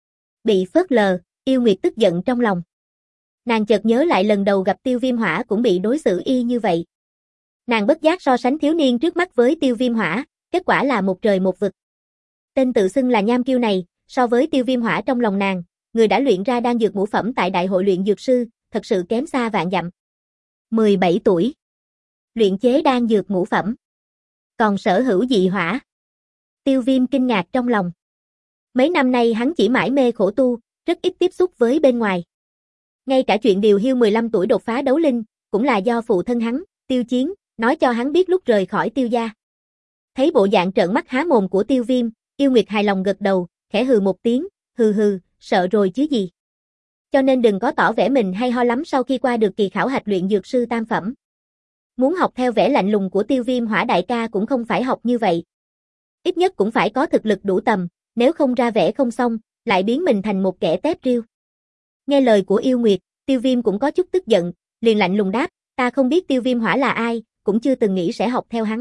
Bị phớt lờ, Yêu Nguyệt tức giận trong lòng. Nàng chợt nhớ lại lần đầu gặp Tiêu Viêm Hỏa cũng bị đối xử y như vậy. Nàng bất giác so sánh thiếu niên trước mắt với Tiêu Viêm Hỏa, kết quả là một trời một vực. Tên tự xưng là Nham Kiêu này, so với Tiêu Viêm Hỏa trong lòng nàng, người đã luyện ra đan dược ngũ phẩm tại đại hội luyện dược sư, thật sự kém xa vạn dặm. mười bảy tuổi. Luyện chế đan dược ngũ phẩm. Còn sở hữu dị hỏa. Tiêu Viêm kinh ngạc trong lòng. Mấy năm nay hắn chỉ mải mê khổ tu, rất ít tiếp xúc với bên ngoài. Ngay cả chuyện điều hiu mười lăm tuổi đột phá đấu linh, cũng là do phụ thân hắn, Tiêu Chiến, nói cho hắn biết lúc rời khỏi Tiêu gia. Thấy bộ dạng trợn mắt há mồm của Tiêu Viêm, Yêu Nguyệt hài lòng gật đầu, khẽ hừ một tiếng, hừ hừ, sợ rồi chứ gì. cho nên đừng có tỏ vẻ mình hay ho lắm sau khi qua được kỳ khảo hạch luyện dược sư tam phẩm. Muốn học theo vẻ lạnh lùng của Tiêu Viêm Hỏa đại ca cũng không phải học như vậy. Ít nhất cũng phải có thực lực đủ tầm, nếu không ra vẻ không xong, lại biến mình thành một kẻ tép riêu. Nghe lời của yêu nguyệt, Tiêu Viêm cũng có chút tức giận, liền lạnh lùng đáp, ta không biết Tiêu Viêm Hỏa là ai, cũng chưa từng nghĩ sẽ học theo hắn.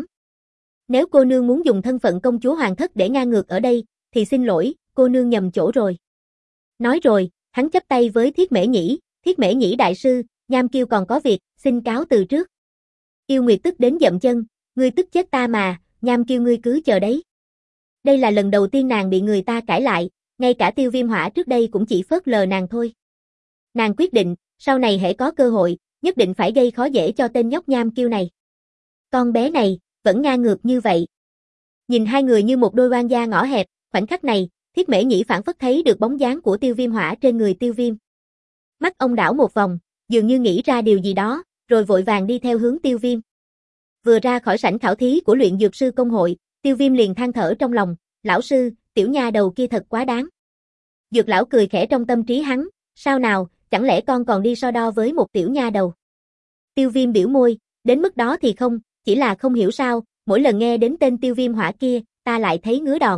Nếu cô nương muốn dùng thân phận công chúa hoàng thất để ngang ngược ở đây, thì xin lỗi, cô nương nhầm chỗ rồi. Nói rồi, hắn chắp tay với Thiết Mễ Nhĩ, Thiết Mễ Nhĩ đại sư, Nham Kiêu còn có việc, xin cáo từ trước. Yêu Nguyệt tức đến dậm chân, ngươi tức chết ta mà, Nham Kiêu ngươi cứ chờ đấy. Đây là lần đầu tiên nàng bị người ta cãi lại, ngay cả Tiêu Viêm Hỏa trước đây cũng chỉ phớt lờ nàng thôi. Nàng quyết định, sau này hễ có cơ hội, nhất định phải gây khó dễ cho tên nhóc Nham Kiêu này. Con bé này, vẫn ngang ngược như vậy. Nhìn hai người như một đôi oan gia ngõ hẹp, khoảnh khắc này, Thiết Mễ Nhĩ phảng phất thấy được bóng dáng của Tiêu Viêm Hỏa trên người Tiêu Viêm. Mắt ông đảo một vòng, dường như nghĩ ra điều gì đó, rồi vội vàng đi theo hướng Tiêu Viêm. Vừa ra khỏi sảnh khảo thí của luyện dược sư công hội, Tiêu Viêm liền than thở trong lòng, lão sư, tiểu nha đầu kia thật quá đáng. Dược lão cười khẽ trong tâm trí hắn, sao nào, chẳng lẽ con còn đi so đo với một tiểu nha đầu. Tiêu Viêm biểu môi, đến mức đó thì không, chỉ là không hiểu sao, mỗi lần nghe đến tên Tiêu Viêm Hỏa kia, ta lại thấy ngứa đòn.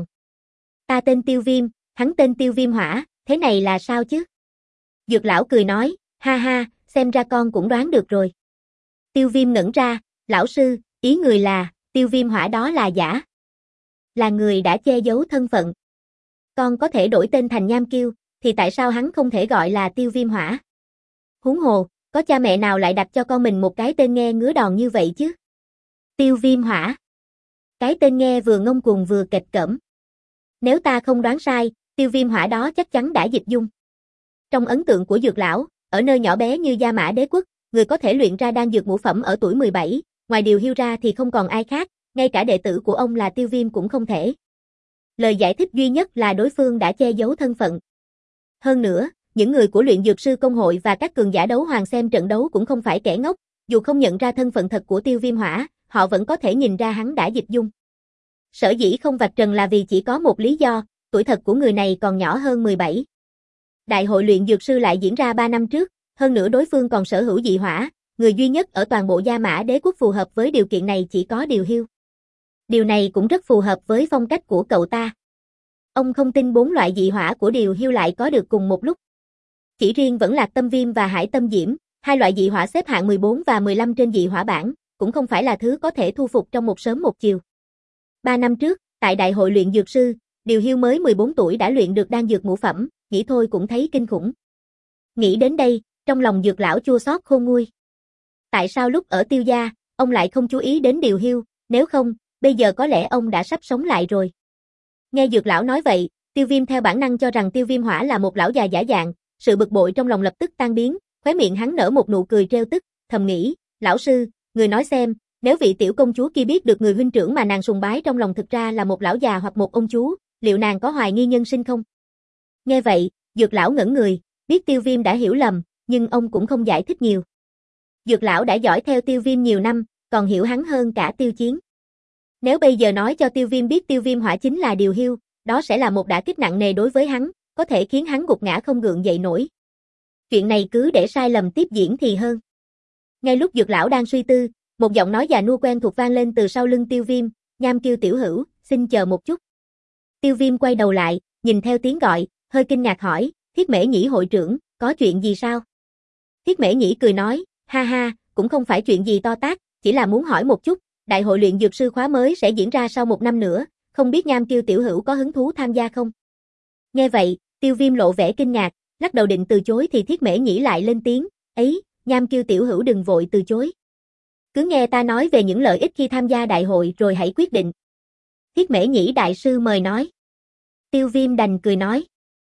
Ta tên Tiêu Viêm, hắn tên Tiêu Viêm Hỏa, thế này là sao chứ? Dược lão cười nói, ha ha, xem ra con cũng đoán được rồi. Tiêu Viêm ngẩn ra, lão sư, ý người là, Tiêu Viêm Hỏa đó là giả. Là người đã che giấu thân phận. Con có thể đổi tên thành Nham Kiêu, thì tại sao hắn không thể gọi là Tiêu Viêm Hỏa? Huống hồ, có cha mẹ nào lại đặt cho con mình một cái tên nghe ngứa đòn như vậy chứ? Tiêu Viêm Hỏa. Cái tên nghe vừa ngông cuồng vừa kịch cỡm. Nếu ta không đoán sai, Tiêu Viêm Hỏa đó chắc chắn đã dịch dung. Trong ấn tượng của dược lão, ở nơi nhỏ bé như Gia Mã Đế quốc, người có thể luyện ra đan dược ngũ phẩm ở tuổi mười bảy, ngoài điều hiu ra thì không còn ai khác, ngay cả đệ tử của ông là Tiêu Viêm cũng không thể. Lời giải thích duy nhất là đối phương đã che giấu thân phận. Hơn nữa, những người của luyện dược sư công hội và các cường giả đấu hoàng xem trận đấu cũng không phải kẻ ngốc, dù không nhận ra thân phận thật của Tiêu Viêm Hỏa, họ vẫn có thể nhìn ra hắn đã dịch dung. Sở dĩ không vạch trần là vì chỉ có một lý do, tuổi thật của người này còn nhỏ hơn mười bảy. Đại hội luyện dược sư lại diễn ra ba năm trước, hơn nữa đối phương còn sở hữu dị hỏa, người duy nhất ở toàn bộ Gia Mã Đế quốc phù hợp với điều kiện này chỉ có Điều Hiu. Điều này cũng rất phù hợp với phong cách của cậu ta. Ông không tin bốn loại dị hỏa của Điều Hiu lại có được cùng một lúc. Chỉ riêng Vẫn Lạc Tâm Viêm và Hải Tâm Diễm, hai loại dị hỏa xếp hạng mười bốn và mười lăm trên dị hỏa bảng, cũng không phải là thứ có thể thu phục trong một sớm một chiều. Ba năm trước, tại Đại hội luyện dược sư, Điều Hiu mới mười bốn tuổi đã luyện được đan dược ngũ phẩm, nghĩ thôi cũng thấy kinh khủng. Nghĩ đến đây, trong lòng dược lão chua xót khôn nguôi. Tại sao lúc ở Tiêu gia, ông lại không chú ý đến Điều Hiu, nếu không, bây giờ có lẽ ông đã sắp sống lại rồi. Nghe dược lão nói vậy, Tiêu Viêm theo bản năng cho rằng Tiêu Viêm Hỏa là một lão già giả dạng, sự bực bội trong lòng lập tức tan biến, khóe miệng hắn nở một nụ cười trêu tức, thầm nghĩ, lão sư, người nói xem, nếu vị tiểu công chúa kia biết được người huynh trưởng mà nàng sùng bái trong lòng thực ra là một lão già hoặc một ông chú, liệu nàng có hoài nghi nhân sinh không? Nghe vậy, dược lão ngẩn người, biết Tiêu Viêm đã hiểu lầm, nhưng ông cũng không giải thích nhiều. Dược lão đã dõi theo Tiêu Viêm nhiều năm, còn hiểu hắn hơn cả Tiêu Chiến. Nếu bây giờ nói cho Tiêu Viêm biết Tiêu Viêm Hỏa chính là Điều Hiu, đó sẽ là một đả kích nặng nề đối với hắn, có thể khiến hắn gục ngã không gượng dậy nổi. Chuyện này cứ để sai lầm tiếp diễn thì hơn. Ngay lúc dược lão đang suy tư, một giọng nói già nua quen thuộc vang lên từ sau lưng Tiêu Viêm, Nham Kiêu tiểu hữu, xin chờ một chút. Tiêu Viêm quay đầu lại, nhìn theo tiếng gọi, hơi kinh ngạc hỏi, Thiết Mễ Nhĩ hội trưởng, có chuyện gì sao? Thiết Mễ Nhĩ cười nói, ha ha, cũng không phải chuyện gì to tát, chỉ là muốn hỏi một chút, đại hội luyện dược sư khóa mới sẽ diễn ra sau một năm nữa, không biết Nham Kiêu tiểu hữu có hứng thú tham gia không? Nghe vậy, Tiêu Viêm lộ vẻ kinh ngạc, lắc đầu định từ chối thì Thiết Mễ Nhĩ lại lên tiếng, ấy, Nham Kiêu tiểu hữu đừng vội từ chối. Cứ nghe ta nói về những lợi ích khi tham gia đại hội rồi hãy quyết định. Thiết Mễ Nhĩ đại sư mời nói. Tiêu Viêm đành cười nói.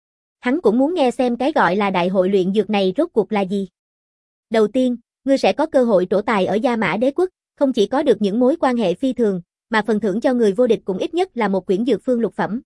Hắn cũng muốn nghe xem cái gọi là đại hội luyện dược này rốt cuộc là gì. Đầu tiên, ngươi sẽ có cơ hội trổ tài ở Gia Mã Đế quốc, không chỉ có được những mối quan hệ phi thường, mà phần thưởng cho người vô địch cũng ít nhất là một quyển dược phương lục phẩm.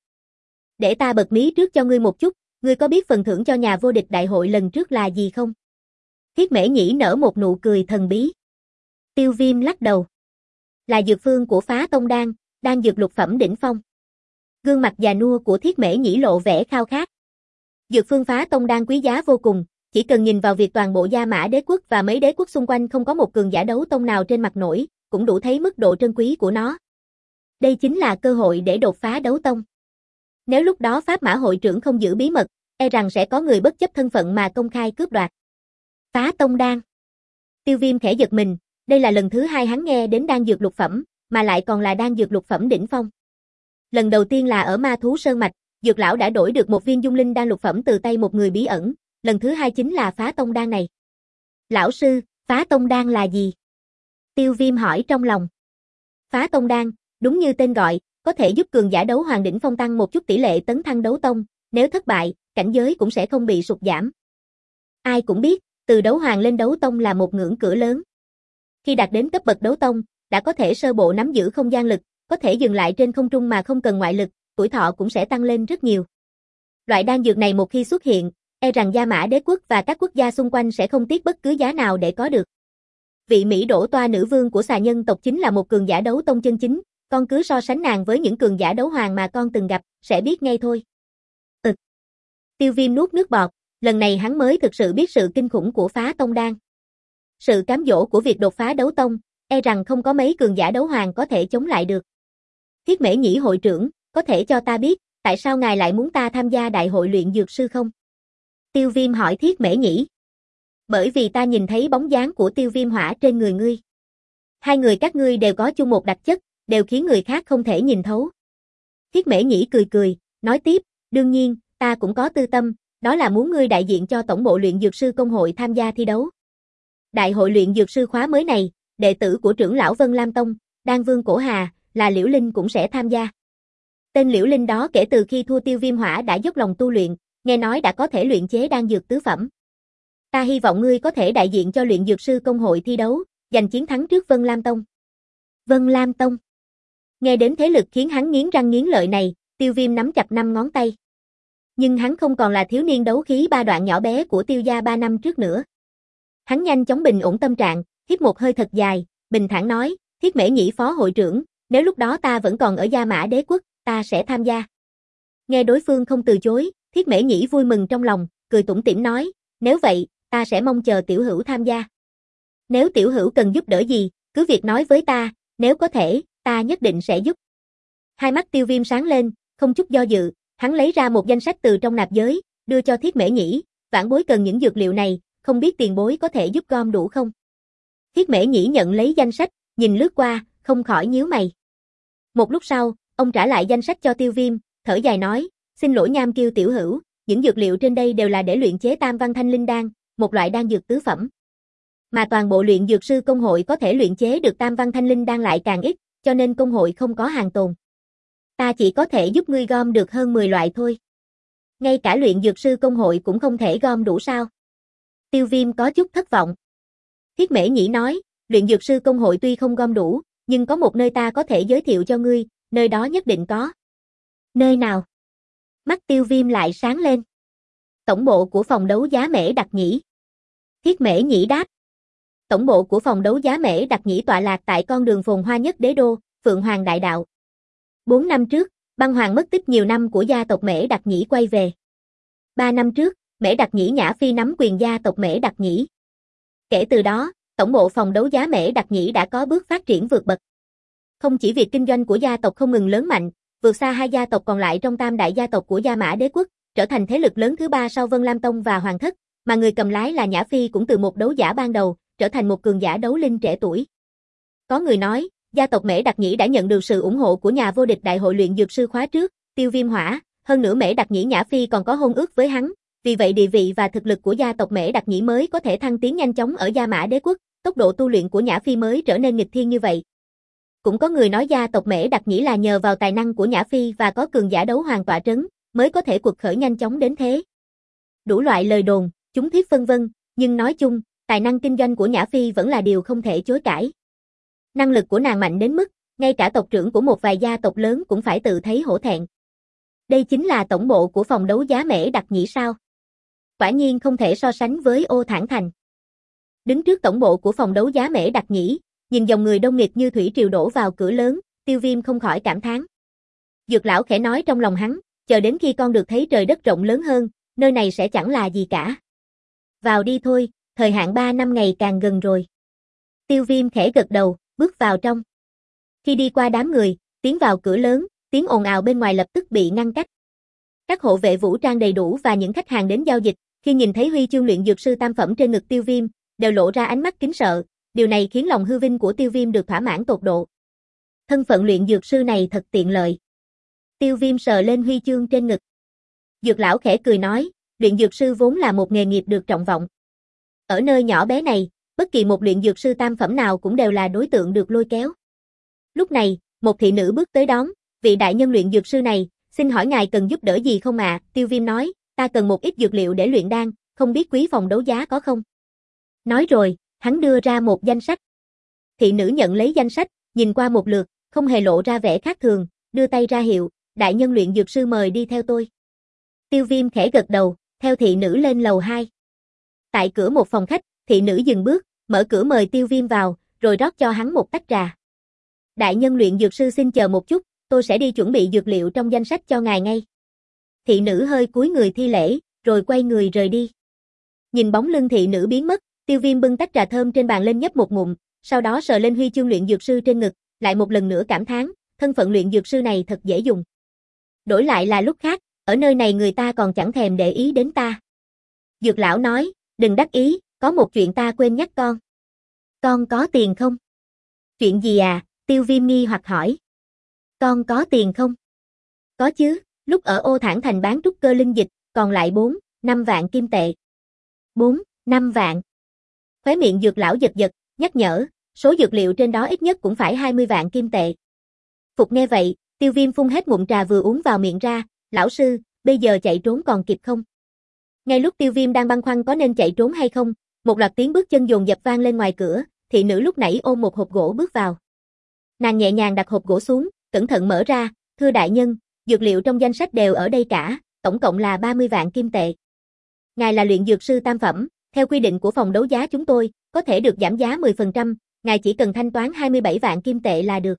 Để ta bật mí trước cho ngươi một chút, ngươi có biết phần thưởng cho nhà vô địch đại hội lần trước là gì không? Thiết Mễ Nhĩ nở một nụ cười thần bí. Tiêu Viêm lắc đầu. Là dược phương của Phá Tông Đan, đan dược lục phẩm đỉnh phong. Gương mặt già nua của Thiết Mễ Nhĩ lộ vẻ khao khát. Dược phương Phá Tông Đan quý giá vô cùng, chỉ cần nhìn vào việc toàn bộ Gia Mã Đế quốc và mấy đế quốc xung quanh không có một cường giả đấu tông nào trên mặt nổi, cũng đủ thấy mức độ trân quý của nó. Đây chính là cơ hội để đột phá đấu tông. Nếu lúc đó Pháp Mã hội trưởng không giữ bí mật, e rằng sẽ có người bất chấp thân phận mà công khai cướp đoạt. Phá tông đan. Tiêu Viêm khẽ giật mình, đây là lần thứ hai hắn nghe đến đan dược lục phẩm, mà lại còn là đan dược lục phẩm đỉnh phong. Lần đầu tiên là ở Ma Thú Sơn Mạch, Dược lão đã đổi được một viên dung linh đan lục phẩm từ tay một người bí ẩn, lần thứ hai chính là phá tông đan này. Lão sư, phá tông đan là gì? Tiêu Viêm hỏi trong lòng. Phá tông đan, đúng như tên gọi, có thể giúp cường giả đấu hoàng đỉnh phong tăng một chút tỷ lệ tấn thăng đấu tông, nếu thất bại, cảnh giới cũng sẽ không bị sụt giảm. Ai cũng biết, từ đấu hoàng lên đấu tông là một ngưỡng cửa lớn. Khi đạt đến cấp bậc đấu tông, đã có thể sơ bộ nắm giữ không gian lực, có thể dừng lại trên không trung mà không cần ngoại lực, tuổi thọ cũng sẽ tăng lên rất nhiều. Loại đan dược này một khi xuất hiện, e rằng Gia Mã Đế quốc và các quốc gia xung quanh sẽ không tiếc bất cứ giá nào để có được. Vị Mỹ Đỗ Toa nữ vương của xà nhân tộc chính là một cường giả đấu tông chân chính, con cứ so sánh nàng với những cường giả đấu hoàng mà con từng gặp, sẽ biết ngay thôi. Ừ. Tiêu Viêm nuốt nước bọt, lần này hắn mới thực sự biết sự kinh khủng của phá tông đan. Sự cám dỗ của việc đột phá đấu tông, e rằng không có mấy cường giả đấu hoàng có thể chống lại được. Thiết Mễ Nhĩ hội trưởng, có thể cho ta biết, tại sao ngài lại muốn ta tham gia đại hội luyện dược sư không? Tiêu Viêm hỏi Thiết Mễ Nhĩ. Bởi vì ta nhìn thấy bóng dáng của Tiêu Viêm Hỏa trên người ngươi. Hai người các ngươi đều có chung một đặc chất, đều khiến người khác không thể nhìn thấu. Thiết Mễ Nhĩ cười cười, nói tiếp, đương nhiên, ta cũng có tư tâm, đó là muốn ngươi đại diện cho tổng bộ luyện dược sư công hội tham gia thi đấu. Đại hội luyện dược sư khóa mới này, đệ tử của trưởng lão Vân Lam Tông, Đan Vương Cổ Hà, là Liễu Linh cũng sẽ tham gia. Tên Liễu Linh đó kể từ khi thua Tiêu Viêm Hỏa đã dốc lòng tu luyện, nghe nói đã có thể luyện chế đan dược tứ phẩm. Ta hy vọng ngươi có thể đại diện cho luyện dược sư công hội thi đấu, giành chiến thắng trước Vân Lam Tông. Vân Lam Tông. Nghe đến thế lực khiến hắn nghiến răng nghiến lợi này, Tiêu Viêm nắm chặt năm ngón tay. Nhưng hắn không còn là thiếu niên đấu khí ba đoạn nhỏ bé của Tiêu gia ba năm trước nữa. Hắn nhanh chóng bình ổn tâm trạng, hít một hơi thật dài, bình thản nói, Thiết Mễ Nhĩ phó hội trưởng, nếu lúc đó ta vẫn còn ở Gia Mã Đế quốc, ta sẽ tham gia. Nghe đối phương không từ chối, Thiết Mễ Nhĩ vui mừng trong lòng, cười tủm tỉm nói, nếu vậy, ta sẽ mong chờ tiểu hữu tham gia. Nếu tiểu hữu cần giúp đỡ gì, cứ việc nói với ta, nếu có thể, ta nhất định sẽ giúp. Hai mắt Tiêu Viêm sáng lên, không chút do dự, hắn lấy ra một danh sách từ trong nạp giới, đưa cho Thiết Mễ Nhĩ, vãn bối cần những dược liệu này, không biết tiền bối có thể giúp gom đủ không? Thiết Mễ Nhĩ nhận lấy danh sách, nhìn lướt qua, không khỏi nhíu mày. Một lúc sau, ông trả lại danh sách cho Tiêu Viêm, thở dài nói, xin lỗi Nham Kiêu tiểu hữu, những dược liệu trên đây đều là để luyện chế Tam Văn Thanh Linh Đan, một loại đan dược tứ phẩm. Mà toàn bộ luyện dược sư công hội có thể luyện chế được Tam Văn Thanh Linh Đan lại càng ít, cho nên công hội không có hàng tồn. Ta chỉ có thể giúp ngươi gom được hơn mười loại thôi. Ngay cả luyện dược sư công hội cũng không thể gom đủ sao? Tiêu Viêm có chút thất vọng. Thiết Mễ Nhĩ nói, luyện dược sư công hội tuy không gom đủ, nhưng có một nơi ta có thể giới thiệu cho ngươi, nơi đó nhất định có. Nơi nào? Mắt Tiêu Viêm lại sáng lên. Tổng bộ của phòng đấu giá Mễ Đặc Nhĩ. Thiết Mễ Nhĩ đáp. Tổng bộ của phòng đấu giá Mễ Đặc Nhĩ tọa lạc tại con đường phồn hoa nhất đế đô, Phượng Hoàng Đại Đạo. Bốn năm trước, băng hoàng mất tích nhiều năm của gia tộc Mễ Đặc Nhĩ quay về. Ba năm trước, Mễ Đặc Nhĩ Nhã Phi nắm quyền gia tộc Mễ Đặc Nhĩ. Kể từ đó, tổng bộ phòng đấu giá Mễ Đặc Nhĩ đã có bước phát triển vượt bậc. Không chỉ việc kinh doanh của gia tộc không ngừng lớn mạnh, vượt xa hai gia tộc còn lại trong tam đại gia tộc của Gia Mã Đế quốc, trở thành thế lực lớn thứ ba sau Vân Lam Tông và Hoàng Thất, mà người cầm lái là Nhã Phi cũng từ một đấu giả ban đầu, trở thành một cường giả đấu linh trẻ tuổi. Có người nói, gia tộc Mễ Đặc Nhĩ đã nhận được sự ủng hộ của nhà vô địch đại hội luyện dược sư khóa trước, Tiêu Viêm Hỏa, hơn nữa Mễ Đặc Nhĩ Nhã Phi còn có hôn ước với hắn, vì vậy địa vị và thực lực của gia tộc Mễ Đặc Nhĩ mới có thể thăng tiến nhanh chóng ở Gia Mã Đế quốc, tốc độ tu luyện của Nhã Phi mới trở nên nghịch thiên như vậy. Cũng có người nói gia tộc Mễ Đặc Nhĩ là nhờ vào tài năng của Nhã Phi và có cường giả đấu hoàng tọa trấn, mới có thể quật khởi nhanh chóng đến thế. Đủ loại lời đồn, chúng thuyết phân vân, nhưng nói chung, tài năng kinh doanh của Nhã Phi vẫn là điều không thể chối cãi. Năng lực của nàng mạnh đến mức, ngay cả tộc trưởng của một vài gia tộc lớn cũng phải tự thấy hổ thẹn. Đây chính là tổng bộ của phòng đấu giá Mễ Đặc Nhĩ sao? Quả nhiên không thể so sánh với Ô Thản Thành. Đứng trước tổng bộ của phòng đấu giá Mễ Đặc Nhĩ, nhìn dòng người đông nghịt như thủy triều đổ vào cửa lớn, Tiêu Viêm không khỏi cảm thán. Dược lão khẽ nói trong lòng hắn, chờ đến khi con được thấy trời đất rộng lớn hơn, nơi này sẽ chẳng là gì cả. Vào đi thôi, thời hạn ba năm ngày càng gần rồi. Tiêu Viêm khẽ gật đầu, bước vào trong. Khi đi qua đám người, tiến vào cửa lớn, tiếng ồn ào bên ngoài lập tức bị ngăn cách. Các hộ vệ vũ trang đầy đủ và những khách hàng đến giao dịch, khi nhìn thấy huy chương luyện dược sư tam phẩm trên ngực Tiêu Viêm, đều lộ ra ánh mắt kính sợ, điều này khiến lòng hư vinh của Tiêu Viêm được thỏa mãn tột độ. Thân phận luyện dược sư này thật tiện lợi. Tiêu Viêm sờ lên huy chương trên ngực. Dược lão khẽ cười nói, luyện dược sư vốn là một nghề nghiệp được trọng vọng. Ở nơi nhỏ bé này, bất kỳ một luyện dược sư tam phẩm nào cũng đều là đối tượng được lôi kéo. Lúc này, một thị nữ bước tới đón, vị đại nhân luyện dược sư này, xin hỏi ngài cần giúp đỡ gì không ạ? À? Tiêu Viêm nói, ta cần một ít dược liệu để luyện đan, không biết quý phòng đấu giá có không? Nói rồi, hắn đưa ra một danh sách. Thị nữ nhận lấy danh sách, nhìn qua một lượt, không hề lộ ra vẻ khác thường, đưa tay ra hiệu, đại nhân luyện dược sư mời đi theo tôi. Tiêu Viêm khẽ gật đầu, theo thị nữ lên lầu hai. Tại cửa một phòng khách, thị nữ dừng bước, mở cửa mời Tiêu Viêm vào, rồi rót cho hắn một tách trà. Đại nhân luyện dược sư xin chờ một chút, tôi sẽ đi chuẩn bị dược liệu trong danh sách cho ngài ngay. Thị nữ hơi cúi người thi lễ, rồi quay người rời đi. Nhìn bóng lưng thị nữ biến mất, Tiêu Viêm bưng tách trà thơm trên bàn lên nhấp một ngụm, sau đó sờ lên huy chương luyện dược sư trên ngực, lại một lần nữa cảm thán, thân phận luyện dược sư này thật dễ dùng. Đổi lại là lúc khác, ở nơi này người ta còn chẳng thèm để ý đến ta. Dược lão nói, đừng đắc ý, có một chuyện ta quên nhắc con. Con có tiền không? Chuyện gì à? Tiêu Viêm nghi hoặc hỏi. Con có tiền không? Có chứ, lúc ở Ô Thản Thành bán trúc cơ linh dịch, còn lại bốn, năm vạn kim tệ. bốn, năm vạn. Khóe miệng dược lão giật giật, nhắc nhở, số dược liệu trên đó ít nhất cũng phải hai mươi vạn kim tệ. Phục nghe vậy, Tiêu Viêm phun hết ngụm trà vừa uống vào miệng ra, lão sư, bây giờ chạy trốn còn kịp không? Ngay lúc Tiêu Viêm đang băn khoăn có nên chạy trốn hay không, một loạt tiếng bước chân dồn dập vang lên ngoài cửa, thị nữ lúc nãy ôm một hộp gỗ bước vào. Nàng nhẹ nhàng đặt hộp gỗ xuống, cẩn thận mở ra, thưa đại nhân, dược liệu trong danh sách đều ở đây cả, tổng cộng là ba mươi vạn kim tệ. Ngài là luyện dược sư tam phẩm, theo quy định của phòng đấu giá chúng tôi, có thể được giảm giá mười phần trăm, ngài chỉ cần thanh toán hai mươi bảy vạn kim tệ là được.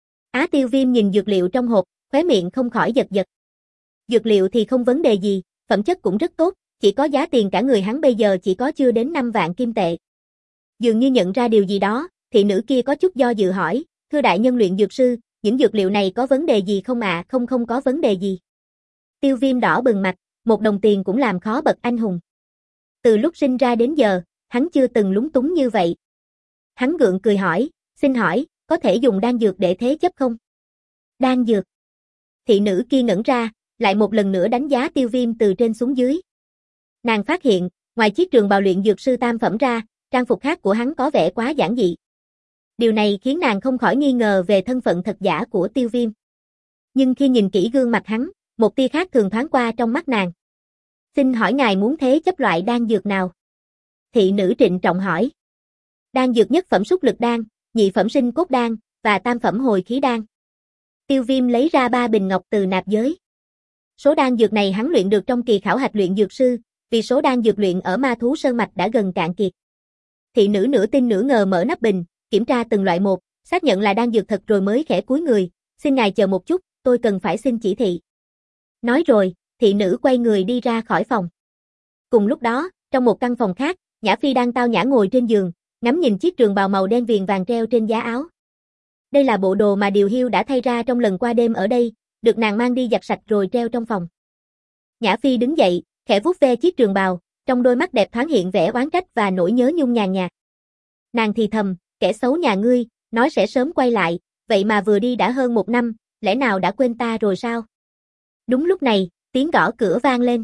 Á Tiêu Viêm nhìn dược liệu trong hộp, khóe miệng không khỏi giật giật. Dược liệu thì không vấn đề gì, phẩm chất cũng rất tốt, chỉ có giá tiền cả người hắn bây giờ chỉ có chưa đến năm vạn kim tệ. Dường như nhận ra điều gì đó, thị nữ kia có chút do dự hỏi, thưa đại nhân luyện dược sư, những dược liệu này có vấn đề gì không ạ? À? Không không có vấn đề gì. Tiêu Viêm đỏ bừng mặt, một đồng tiền cũng làm khó bậc anh hùng. Từ lúc sinh ra đến giờ, hắn chưa từng lúng túng như vậy. Hắn gượng cười hỏi, xin hỏi, có thể dùng đan dược để thế chấp không? Đan dược. Thị nữ kia ngẩn ra, lại một lần nữa đánh giá Tiêu Viêm từ trên xuống dưới. Nàng phát hiện, ngoài chiếc trường bào luyện dược sư tam phẩm ra, trang phục khác của hắn có vẻ quá giản dị. Điều này khiến nàng không khỏi nghi ngờ về thân phận thật giả của Tiêu Viêm. Nhưng khi nhìn kỹ gương mặt hắn, một tia khác thường thoáng qua trong mắt nàng. Xin hỏi ngài muốn thế chấp loại đan dược nào? Thị nữ trịnh trọng hỏi. Đan dược nhất phẩm xúc lực đan, nhị phẩm sinh cốt đan, và tam phẩm hồi khí đan. Tiêu Viêm lấy ra ba bình ngọc từ nạp giới. Số đan dược này hắn luyện được trong kỳ khảo hạch luyện dược sư, vì số đan dược luyện ở Ma Thú Sơn Mạch đã gần cạn kiệt. Thị nữ nửa tin nửa ngờ mở nắp bình, kiểm tra từng loại một, xác nhận là đan dược thật rồi mới khẽ cúi người, xin ngài chờ một chút, tôi cần phải xin chỉ thị. Nói rồi, thị nữ quay người đi ra khỏi phòng. Cùng lúc đó, trong một căn phòng khác, Nhã Phi đang tao nhã ngồi trên giường, ngắm nhìn chiếc trường bào màu đen viền vàng treo trên giá áo. Đây là bộ đồ mà Điều Hiêu đã thay ra trong lần qua đêm ở đây, được nàng mang đi giặt sạch rồi treo trong phòng. Nhã Phi đứng dậy, khẽ vuốt ve chiếc trường bào, trong đôi mắt đẹp thoáng hiện vẻ oán trách và nỗi nhớ nhung nhàn nhạt. Nàng thì thầm, kẻ xấu nhà ngươi, nói sẽ sớm quay lại, vậy mà vừa đi đã hơn một năm, lẽ nào đã quên ta rồi sao? Đúng lúc này, tiếng gõ cửa vang lên.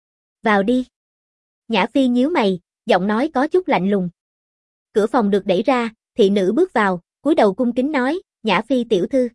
Vào đi. Nhã Phi nhíu mày, giọng nói có chút lạnh lùng. Cửa phòng được đẩy ra, thị nữ bước vào, cúi đầu cung kính nói, Nhã Phi tiểu thư.